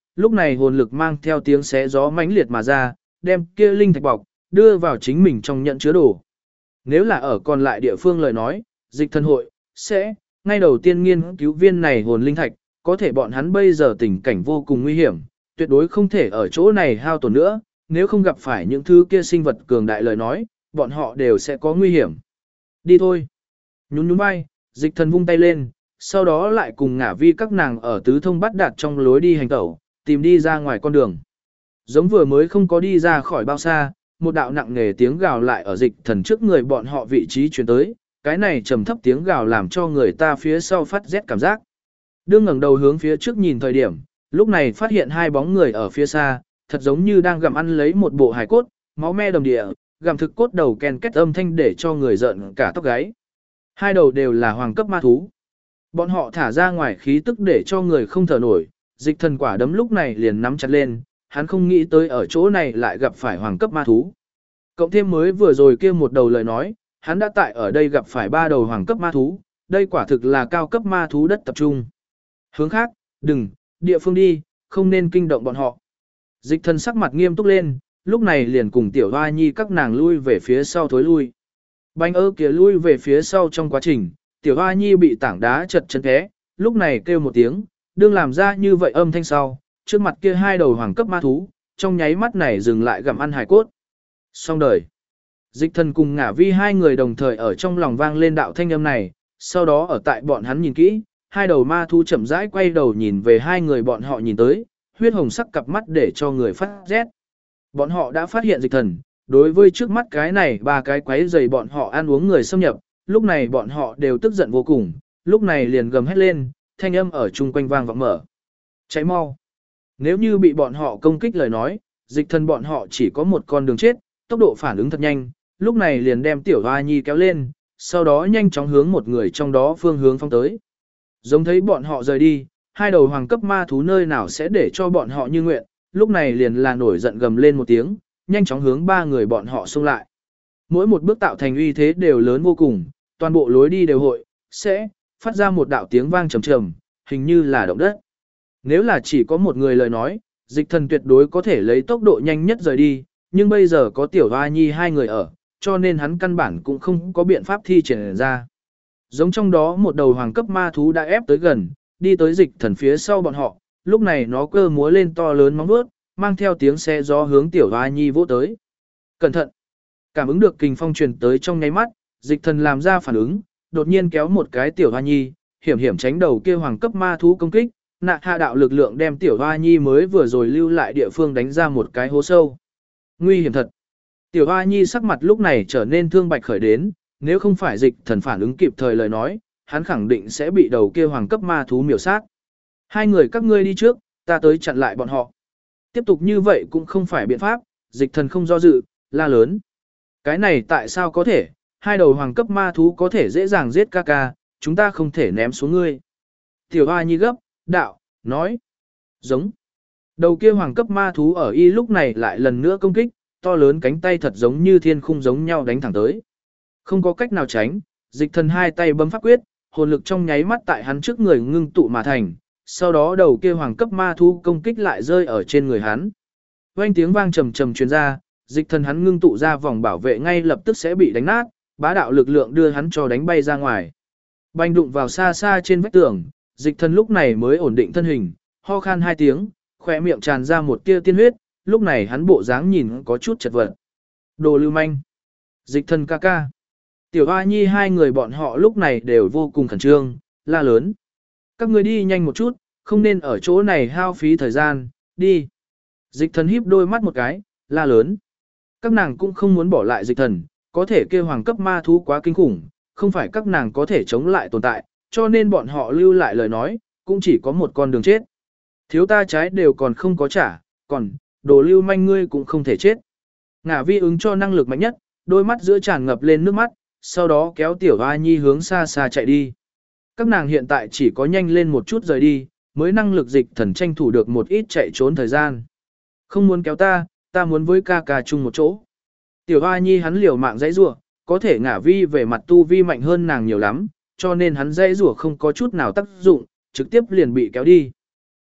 Speaker 1: lúc này hồn lực mang theo tiếng xé gió mãnh liệt mà ra, đem kia linh thạch bọc, đưa vào chính mình trong nhận chứa đồ. Nếu là ở còn lại địa phương lời nói, dịch thần hội, sẽ, ngay đầu tiên nghiên cứu viên này hồn linh thạch, có thể bọn hắn bây giờ tình cảnh vô cùng nguy hiểm, tuyệt đối không thể ở chỗ này hao tổn nữa, nếu không gặp phải những thứ kia sinh vật cường đại lời nói, bọn họ đều sẽ có nguy hiểm. Đi thôi. Nhún nhún vai, dịch thần vung tay lên, sau đó lại cùng ngả vi các nàng ở tứ thông bắt đạt trong lối đi hành tẩu, tìm đi ra ngoài con đường. Giống vừa mới không có đi ra khỏi bao xa, một đạo nặng nề tiếng gào lại ở dịch thần trước người bọn họ vị trí chuyển tới, cái này trầm thấp tiếng gào làm cho người ta phía sau phát rét cảm giác. Đương ngẩng đầu hướng phía trước nhìn thời điểm, lúc này phát hiện hai bóng người ở phía xa, thật giống như đang gặm ăn lấy một bộ hài cốt, máu me đầm địa, gặm thực cốt đầu ken kết âm thanh để cho người giận cả tóc gáy. Hai đầu đều là hoàng cấp ma thú. Bọn họ thả ra ngoài khí tức để cho người không thở nổi, dịch thần quả đấm lúc này liền nắm chặt lên, hắn không nghĩ tới ở chỗ này lại gặp phải hoàng cấp ma thú. Cộng thêm mới vừa rồi kia một đầu lời nói, hắn đã tại ở đây gặp phải ba đầu hoàng cấp ma thú, đây quả thực là cao cấp ma thú đất tập trung. Hướng khác, đừng, địa phương đi, không nên kinh động bọn họ. Dịch thần sắc mặt nghiêm túc lên, lúc này liền cùng tiểu hoa nhi các nàng lui về phía sau thối lui. Bánh ơ kia lui về phía sau trong quá trình, tiểu hoa nhi bị tảng đá chật chân té, lúc này kêu một tiếng, đương làm ra như vậy âm thanh sau, trước mặt kia hai đầu hoàng cấp ma thú, trong nháy mắt này dừng lại gặm ăn hài cốt. Xong đời. Dịch thần cùng ngả vi hai người đồng thời ở trong lòng vang lên đạo thanh âm này, sau đó ở tại bọn hắn nhìn kỹ, hai đầu ma thú chậm rãi quay đầu nhìn về hai người bọn họ nhìn tới, huyết hồng sắc cặp mắt để cho người phát rét. Bọn họ đã phát hiện dịch thần, đối với trước mắt cái này ba cái quấy rầy bọn họ ăn uống người xâm nhập, lúc này bọn họ đều tức giận vô cùng, lúc này liền gầm hét lên, thanh âm ở chung quanh vang vọng mở. Cháy mau. Nếu như bị bọn họ công kích lời nói, dịch thần bọn họ chỉ có một con đường chết, tốc độ phản ứng thật nhanh, lúc này liền đem tiểu hoa nhi kéo lên, sau đó nhanh chóng hướng một người trong đó phương hướng phong tới. Giống thấy bọn họ rời đi, hai đầu hoàng cấp ma thú nơi nào sẽ để cho bọn họ như nguyện, lúc này liền là nổi giận gầm lên một tiếng, nhanh chóng hướng ba người bọn họ xông lại. Mỗi một bước tạo thành uy thế đều lớn vô cùng, toàn bộ lối đi đều hội, sẽ phát ra một đạo tiếng vang trầm trầm, hình như là động đất. Nếu là chỉ có một người lời nói, dịch thần tuyệt đối có thể lấy tốc độ nhanh nhất rời đi, nhưng bây giờ có tiểu hoa nhi hai người ở, cho nên hắn căn bản cũng không có biện pháp thi triển ra. Giống trong đó một đầu hoàng cấp ma thú đã ép tới gần, đi tới dịch thần phía sau bọn họ, lúc này nó cơ múa lên to lớn móng vuốt, mang theo tiếng xe gió hướng tiểu hoa nhi vỗ tới. Cẩn thận! Cảm ứng được kình phong truyền tới trong nháy mắt, dịch thần làm ra phản ứng, đột nhiên kéo một cái tiểu hoa nhi, hiểm hiểm tránh đầu kia hoàng cấp ma thú công kích, nạ hạ đạo lực lượng đem tiểu hoa nhi mới vừa rồi lưu lại địa phương đánh ra một cái hố sâu. Nguy hiểm thật! Tiểu hoa nhi sắc mặt lúc này trở nên thương bạch khởi đến, nếu không phải dịch thần phản ứng kịp thời lời nói, hắn khẳng định sẽ bị đầu kia hoàng cấp ma thú miểu sát. Hai người các ngươi đi trước, ta tới chặn lại bọn họ. Tiếp tục như vậy cũng không phải biện pháp, dịch thần không do dự, la lớn. Cái này tại sao có thể, hai đầu hoàng cấp ma thú có thể dễ dàng giết ca ca, chúng ta không thể ném xuống ngươi. Tiểu hoa nhi gấp, đạo, nói. Giống. Đầu kia hoàng cấp ma thú ở y lúc này lại lần nữa công kích, to lớn cánh tay thật giống như thiên khung giống nhau đánh thẳng tới. Không có cách nào tránh, dịch thần hai tay bấm pháp quyết, hồn lực trong nháy mắt tại hắn trước người ngưng tụ mà thành, sau đó đầu kia hoàng cấp ma thú công kích lại rơi ở trên người hắn. Vang tiếng vang trầm trầm truyền ra, dịch thần hắn ngưng tụ ra vòng bảo vệ ngay lập tức sẽ bị đánh nát, bá đạo lực lượng đưa hắn cho đánh bay ra ngoài. Bành đụng vào xa xa trên vách tường, dịch thần lúc này mới ổn định thân hình, ho khan hai tiếng, khỏe miệng tràn ra một tia tiên huyết, lúc này hắn bộ dáng nhìn có chút chật vật. Đồ lưu manh. Dịch thần ca ca. Tiểu hoa nhi hai người bọn họ lúc này đều vô cùng khẩn trương, la lớn. Các người đi nhanh một chút, không nên ở chỗ này hao phí thời gian, đi. Dịch thần híp đôi mắt một cái, la lớn. Các nàng cũng không muốn bỏ lại dịch thần, có thể kêu hoàng cấp ma thú quá kinh khủng, không phải các nàng có thể chống lại tồn tại, cho nên bọn họ lưu lại lời nói, cũng chỉ có một con đường chết. Thiếu ta trái đều còn không có trả, còn, đồ lưu manh ngươi cũng không thể chết. Ngả vi ứng cho năng lực mạnh nhất, đôi mắt giữa tràn ngập lên nước mắt, sau đó kéo tiểu hoa nhi hướng xa xa chạy đi. Các nàng hiện tại chỉ có nhanh lên một chút rời đi, mới năng lực dịch thần tranh thủ được một ít chạy trốn thời gian. Không muốn kéo ta muốn với ca ca chung một chỗ. Tiểu hoa nhi hắn liều mạng dãy rủa, có thể ngả vi về mặt tu vi mạnh hơn nàng nhiều lắm, cho nên hắn dãy rủa không có chút nào tác dụng, trực tiếp liền bị kéo đi.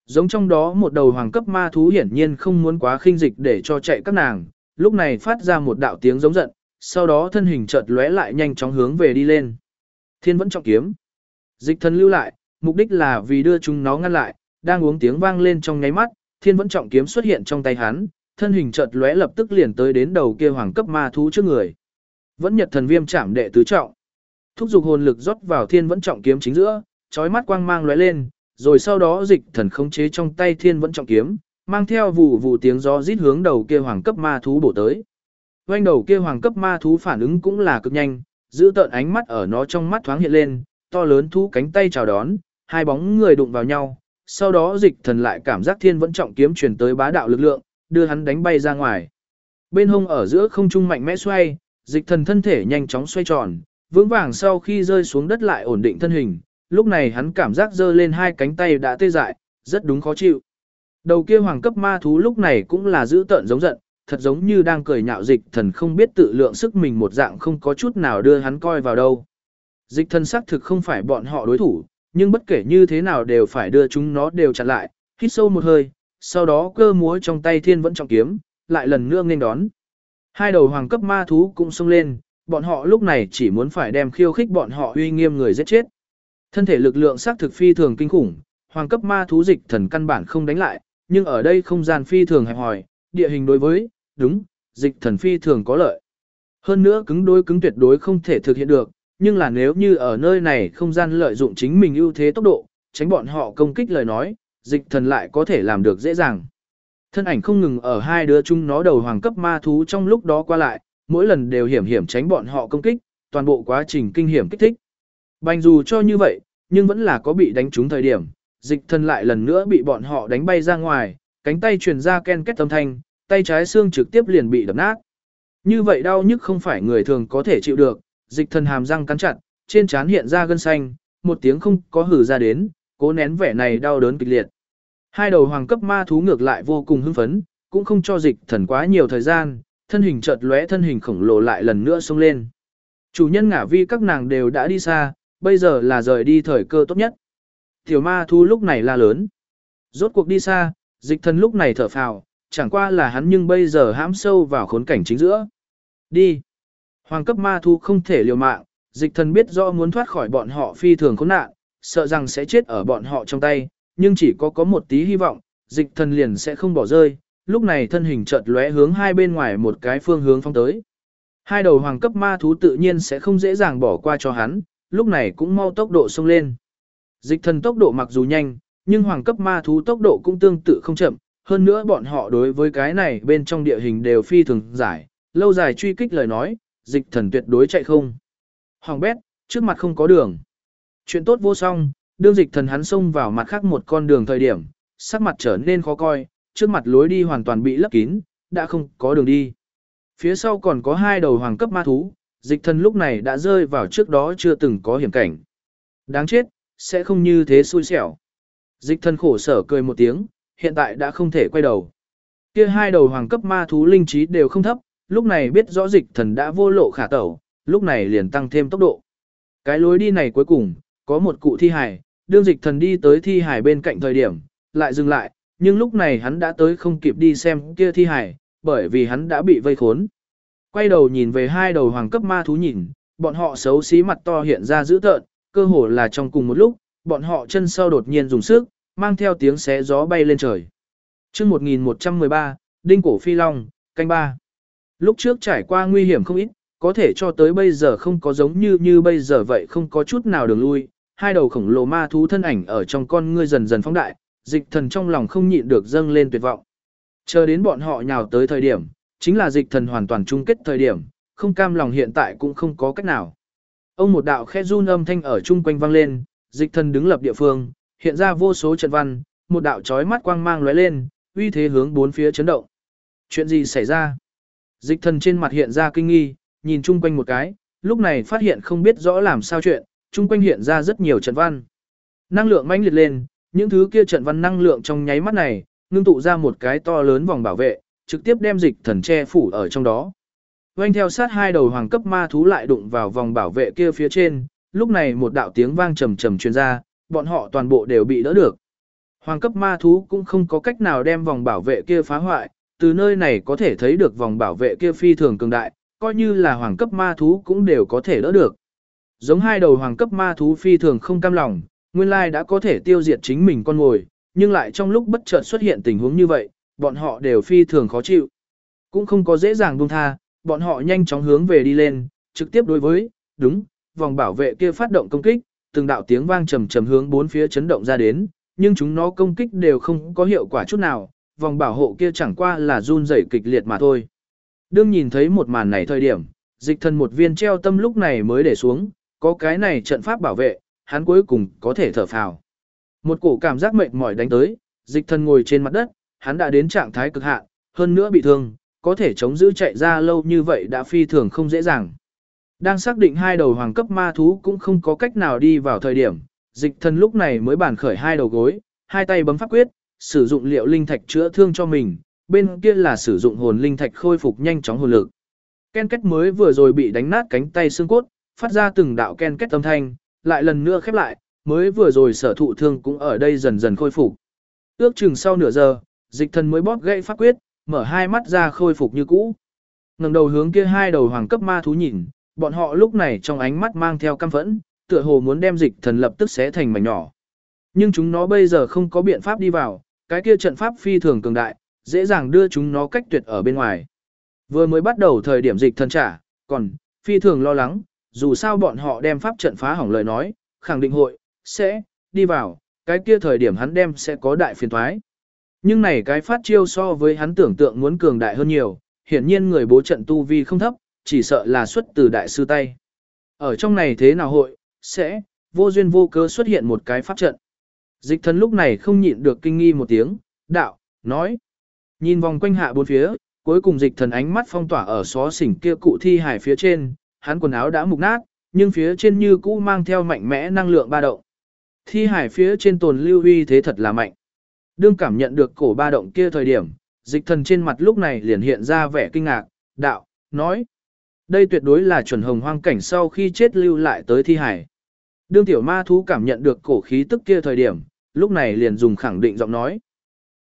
Speaker 1: Giống trong đó một đầu hoàng cấp ma thú hiển nhiên không muốn quá khinh dịch để cho chạy các nàng, lúc này phát ra một đạo tiếng giống giận, sau đó thân hình chợt lóe lại nhanh chóng hướng về đi lên. Thiên vẫn trọng kiếm. Dịch thần lưu lại, mục đích là vì đưa chúng nó ngăn lại, đang uống tiếng vang lên trong nháy mắt, thiên vẫn trọng kiếm xuất hiện trong tay hắn, thân hình chợt lóe lập tức liền tới đến đầu kia hoàng cấp ma thú trước người. Vẫn nhật thần viêm chạm đệ tứ trọng. Thúc dục hồn lực rót vào thiên vẫn trọng kiếm chính giữa, chói mắt quang mang lóe lên, rồi sau đó dịch thần khống chế trong tay thiên vẫn trọng kiếm, mang theo vụ vụ tiếng gió rít hướng đầu kia hoàng cấp ma thú bổ tới. Oanh đầu kia hoàng cấp ma thú phản ứng cũng là cực nhanh, giữ tợn ánh mắt ở nó trong mắt thoáng hiện lên, to lớn thú cánh tay chào đón, hai bóng người đụng vào nhau, sau đó dịch thần lại cảm giác thiên vẫn trọng kiếm truyền tới bá đạo lực lượng, đưa hắn đánh bay ra ngoài. Bên hông ở giữa không trung mạnh mẽ xoay, dịch thần thân thể nhanh chóng xoay tròn, vững vàng sau khi rơi xuống đất lại ổn định thân hình, lúc này hắn cảm giác giơ lên hai cánh tay đã tê dại, rất đúng khó chịu. Đầu kia hoàng cấp ma thú lúc này cũng là dữ tợn giống giận, thật giống như đang cười nhạo dịch thần không biết tự lượng sức mình một dạng không có chút nào đưa hắn coi vào đâu. Dịch thần xác thực không phải bọn họ đối thủ, nhưng bất kể như thế nào đều phải đưa chúng nó đều chặn lại, hít sâu một hơi, sau đó cơ múa trong tay thiên vẫn trọng kiếm, lại lần nữa nghênh đón. Hai đầu hoàng cấp ma thú cũng xông lên, bọn họ lúc này chỉ muốn phải đem khiêu khích bọn họ uy nghiêm người giết chết. Thân thể lực lượng xác thực phi thường kinh khủng, hoàng cấp ma thú dịch thần căn bản không đánh lại, nhưng ở đây không gian phi thường hẹp hòi, địa hình đối với, đúng, dịch thần phi thường có lợi. Hơn nữa cứng đối cứng tuyệt đối không thể thực hiện được, nhưng là nếu như ở nơi này không gian lợi dụng chính mình ưu thế tốc độ, tránh bọn họ công kích lời nói, dịch thần lại có thể làm được dễ dàng. Thân ảnh không ngừng ở hai đứa chúng nó đầu hoàng cấp ma thú trong lúc đó qua lại, mỗi lần đều hiểm hiểm tránh bọn họ công kích, toàn bộ quá trình kinh hiểm kích thích. Bành dù cho như vậy, nhưng vẫn là có bị đánh trúng thời điểm, dịch thần lại lần nữa bị bọn họ đánh bay ra ngoài, cánh tay truyền ra ken két âm thanh, tay trái xương trực tiếp liền bị đập nát. Như vậy đau nhức không phải người thường có thể chịu được, dịch thần hàm răng cắn chặt, trên trán hiện ra gân xanh, một tiếng không có hử ra đến, cố nén vẻ này đau đớn kịch liệt. Hai đầu hoàng cấp ma thú ngược lại vô cùng hưng phấn, cũng không cho dịch thần quá nhiều thời gian, thân hình chợt lóe thân hình khổng lồ lại lần nữa xông lên. Chủ nhân ngả vi các nàng đều đã đi xa, bây giờ là rời đi thời cơ tốt nhất. Tiểu ma thú lúc này la lớn. Rốt cuộc đi xa, dịch thần lúc này thở phào, chẳng qua là hắn nhưng bây giờ hãm sâu vào khốn cảnh chính giữa. Đi. Hoàng cấp ma thú không thể liều mạng, dịch thần biết rõ muốn thoát khỏi bọn họ phi thường khốn nạn, sợ rằng sẽ chết ở bọn họ trong tay, nhưng chỉ có một tí hy vọng, dịch thần liền sẽ không bỏ rơi, lúc này thân hình chợt lóe hướng hai bên ngoài một cái phương hướng phóng tới. Hai đầu hoàng cấp ma thú tự nhiên sẽ không dễ dàng bỏ qua cho hắn, lúc này cũng mau tốc độ xông lên. Dịch thần tốc độ mặc dù nhanh, nhưng hoàng cấp ma thú tốc độ cũng tương tự không chậm, hơn nữa bọn họ đối với cái này bên trong địa hình đều phi thường giải, lâu dài truy kích lời nói, dịch thần tuyệt đối chạy không. Hoàng bét, trước mặt không có đường. Chuyện tốt vô song, đương dịch thần hắn xông vào mặt khác một con đường thời điểm, sắc mặt trở nên khó coi, trước mặt lối đi hoàn toàn bị lấp kín, đã không có đường đi. Phía sau còn có hai đầu hoàng cấp ma thú, dịch thần lúc này đã rơi vào trước đó chưa từng có hiểm cảnh. Đáng chết, sẽ không như thế xui xẻo. Dịch thần khổ sở cười một tiếng, hiện tại đã không thể quay đầu. Kia hai đầu hoàng cấp ma thú linh trí đều không thấp, lúc này biết rõ dịch thần đã vô lộ khả tẩu, lúc này liền tăng thêm tốc độ. Cái lối đi này cuối cùng, có một cụ thi hài, đương dịch thần đi tới thi hài bên cạnh thời điểm, lại dừng lại, nhưng lúc này hắn đã tới không kịp đi xem kia thi hài, bởi vì hắn đã bị vây khốn. Quay đầu nhìn về hai đầu hoàng cấp ma thú nhìn, bọn họ xấu xí mặt to hiện ra dữ tợn, cơ hồ là trong cùng một lúc, bọn họ chân sau đột nhiên dùng sức, mang theo tiếng xé gió bay lên trời. Chương 1113, Đinh cổ phi long, canh ba. Lúc trước trải qua nguy hiểm không ít, có thể cho tới bây giờ không có giống như bây giờ vậy không có chút nào đường lui, hai đầu khổng lồ ma thú thân ảnh ở trong con ngươi dần dần phóng đại, dịch thần trong lòng không nhịn được dâng lên tuyệt vọng. Chờ đến bọn họ nhào tới thời điểm, chính là dịch thần hoàn toàn chung kết thời điểm, không cam lòng hiện tại cũng không có cách nào. Ông một đạo khẽ run âm thanh ở chung quanh vang lên, dịch thần đứng lập địa phương, hiện ra vô số trận văn, một đạo chói mắt quang mang lóe lên, uy thế hướng bốn phía chấn động. Chuyện gì xảy ra? Dịch thần trên mặt hiện ra kinh nghi, nhìn chung quanh một cái, lúc này phát hiện không biết rõ làm sao chuyện, chung quanh hiện ra rất nhiều trận văn. Năng lượng mãnh liệt lên, những thứ kia trận văn năng lượng trong nháy mắt này, ngưng tụ ra một cái to lớn vòng bảo vệ, trực tiếp đem dịch thần che phủ ở trong đó. Vành theo sát hai đầu hoàng cấp ma thú lại đụng vào vòng bảo vệ kia phía trên, lúc này một đạo tiếng vang trầm trầm truyền ra, bọn họ toàn bộ đều bị đỡ được. Hoàng cấp ma thú cũng không có cách nào đem vòng bảo vệ kia phá hoại, từ nơi này có thể thấy được vòng bảo vệ kia phi thường cường đại, coi như là hoàng cấp ma thú cũng đều có thể đỡ được. Giống hai đầu hoàng cấp ma thú phi thường không cam lòng, nguyên lai đã có thể tiêu diệt chính mình con ngồi, nhưng lại trong lúc bất chợt xuất hiện tình huống như vậy, bọn họ đều phi thường khó chịu. Cũng không có dễ dàng buông tha, bọn họ nhanh chóng hướng về đi lên, trực tiếp đối với, đúng, vòng bảo vệ kia phát động công kích, từng đạo tiếng vang trầm trầm hướng bốn phía chấn động ra đến, nhưng chúng nó công kích đều không có hiệu quả chút nào, vòng bảo hộ kia chẳng qua là run rẩy kịch liệt mà thôi. Đương nhìn thấy một màn này thời điểm, dịch thần một viên treo tâm lúc này mới để xuống, có cái này trận pháp bảo vệ, hắn cuối cùng có thể thở phào. Một cổ cảm giác mệt mỏi đánh tới, dịch thần ngồi trên mặt đất, hắn đã đến trạng thái cực hạn, hơn nữa bị thương, có thể chống giữ chạy ra lâu như vậy đã phi thường không dễ dàng. Đang xác định hai đầu hoàng cấp ma thú cũng không có cách nào đi vào thời điểm, dịch thần lúc này mới bàn khởi hai đầu gối, hai tay bấm pháp quyết, sử dụng liệu linh thạch chữa thương cho mình, bên kia là sử dụng hồn linh thạch khôi phục nhanh chóng hồn lực. Ken kết mới vừa rồi bị đánh nát cánh tay xương cốt, phát ra từng đạo ken kết âm thanh, lại lần nữa khép lại, mới vừa rồi sở thụ thương cũng ở đây dần dần khôi phục. Ước chừng sau nửa giờ, dịch thần mới bóp gãy pháp quyết, mở hai mắt ra khôi phục như cũ. Ngẩng đầu hướng kia hai đầu hoàng cấp ma thú nhìn, bọn họ lúc này trong ánh mắt mang theo căm phẫn, tựa hồ muốn đem dịch thần lập tức xé thành mảnh nhỏ. Nhưng chúng nó bây giờ không có biện pháp đi vào, cái kia trận pháp phi thường cường đại, dễ dàng đưa chúng nó cách tuyệt ở bên ngoài. Vừa mới bắt đầu thời điểm dịch thần trả, còn phi thường lo lắng, dù sao bọn họ đem pháp trận phá hỏng lời nói, khẳng định hội sẽ đi vào, cái kia thời điểm hắn đem sẽ có đại phiền toái. Nhưng này cái phát chiêu so với hắn tưởng tượng muốn cường đại hơn nhiều, hiển nhiên người bố trận tu vi không thấp, chỉ sợ là xuất từ đại sư tay. Ở trong này thế nào hội sẽ vô duyên vô cớ xuất hiện một cái pháp trận. Dịch thần lúc này không nhịn được kinh nghi một tiếng, đạo, nói. Nhìn vòng quanh hạ bốn phía, cuối cùng dịch thần ánh mắt phong tỏa ở xó xỉnh kia cụ thi hải phía trên, hắn quần áo đã mục nát, nhưng phía trên như cũ mang theo mạnh mẽ năng lượng ba động. Thi hải phía trên tồn lưu uy thế thật là mạnh. Đương cảm nhận được cổ ba động kia thời điểm, dịch thần trên mặt lúc này liền hiện ra vẻ kinh ngạc, đạo, nói. Đây tuyệt đối là chuẩn hồng hoang cảnh sau khi chết lưu lại tới thi hải. Đương tiểu ma thú cảm nhận được cổ khí tức kia thời điểm, lúc này liền dùng khẳng định giọng nói.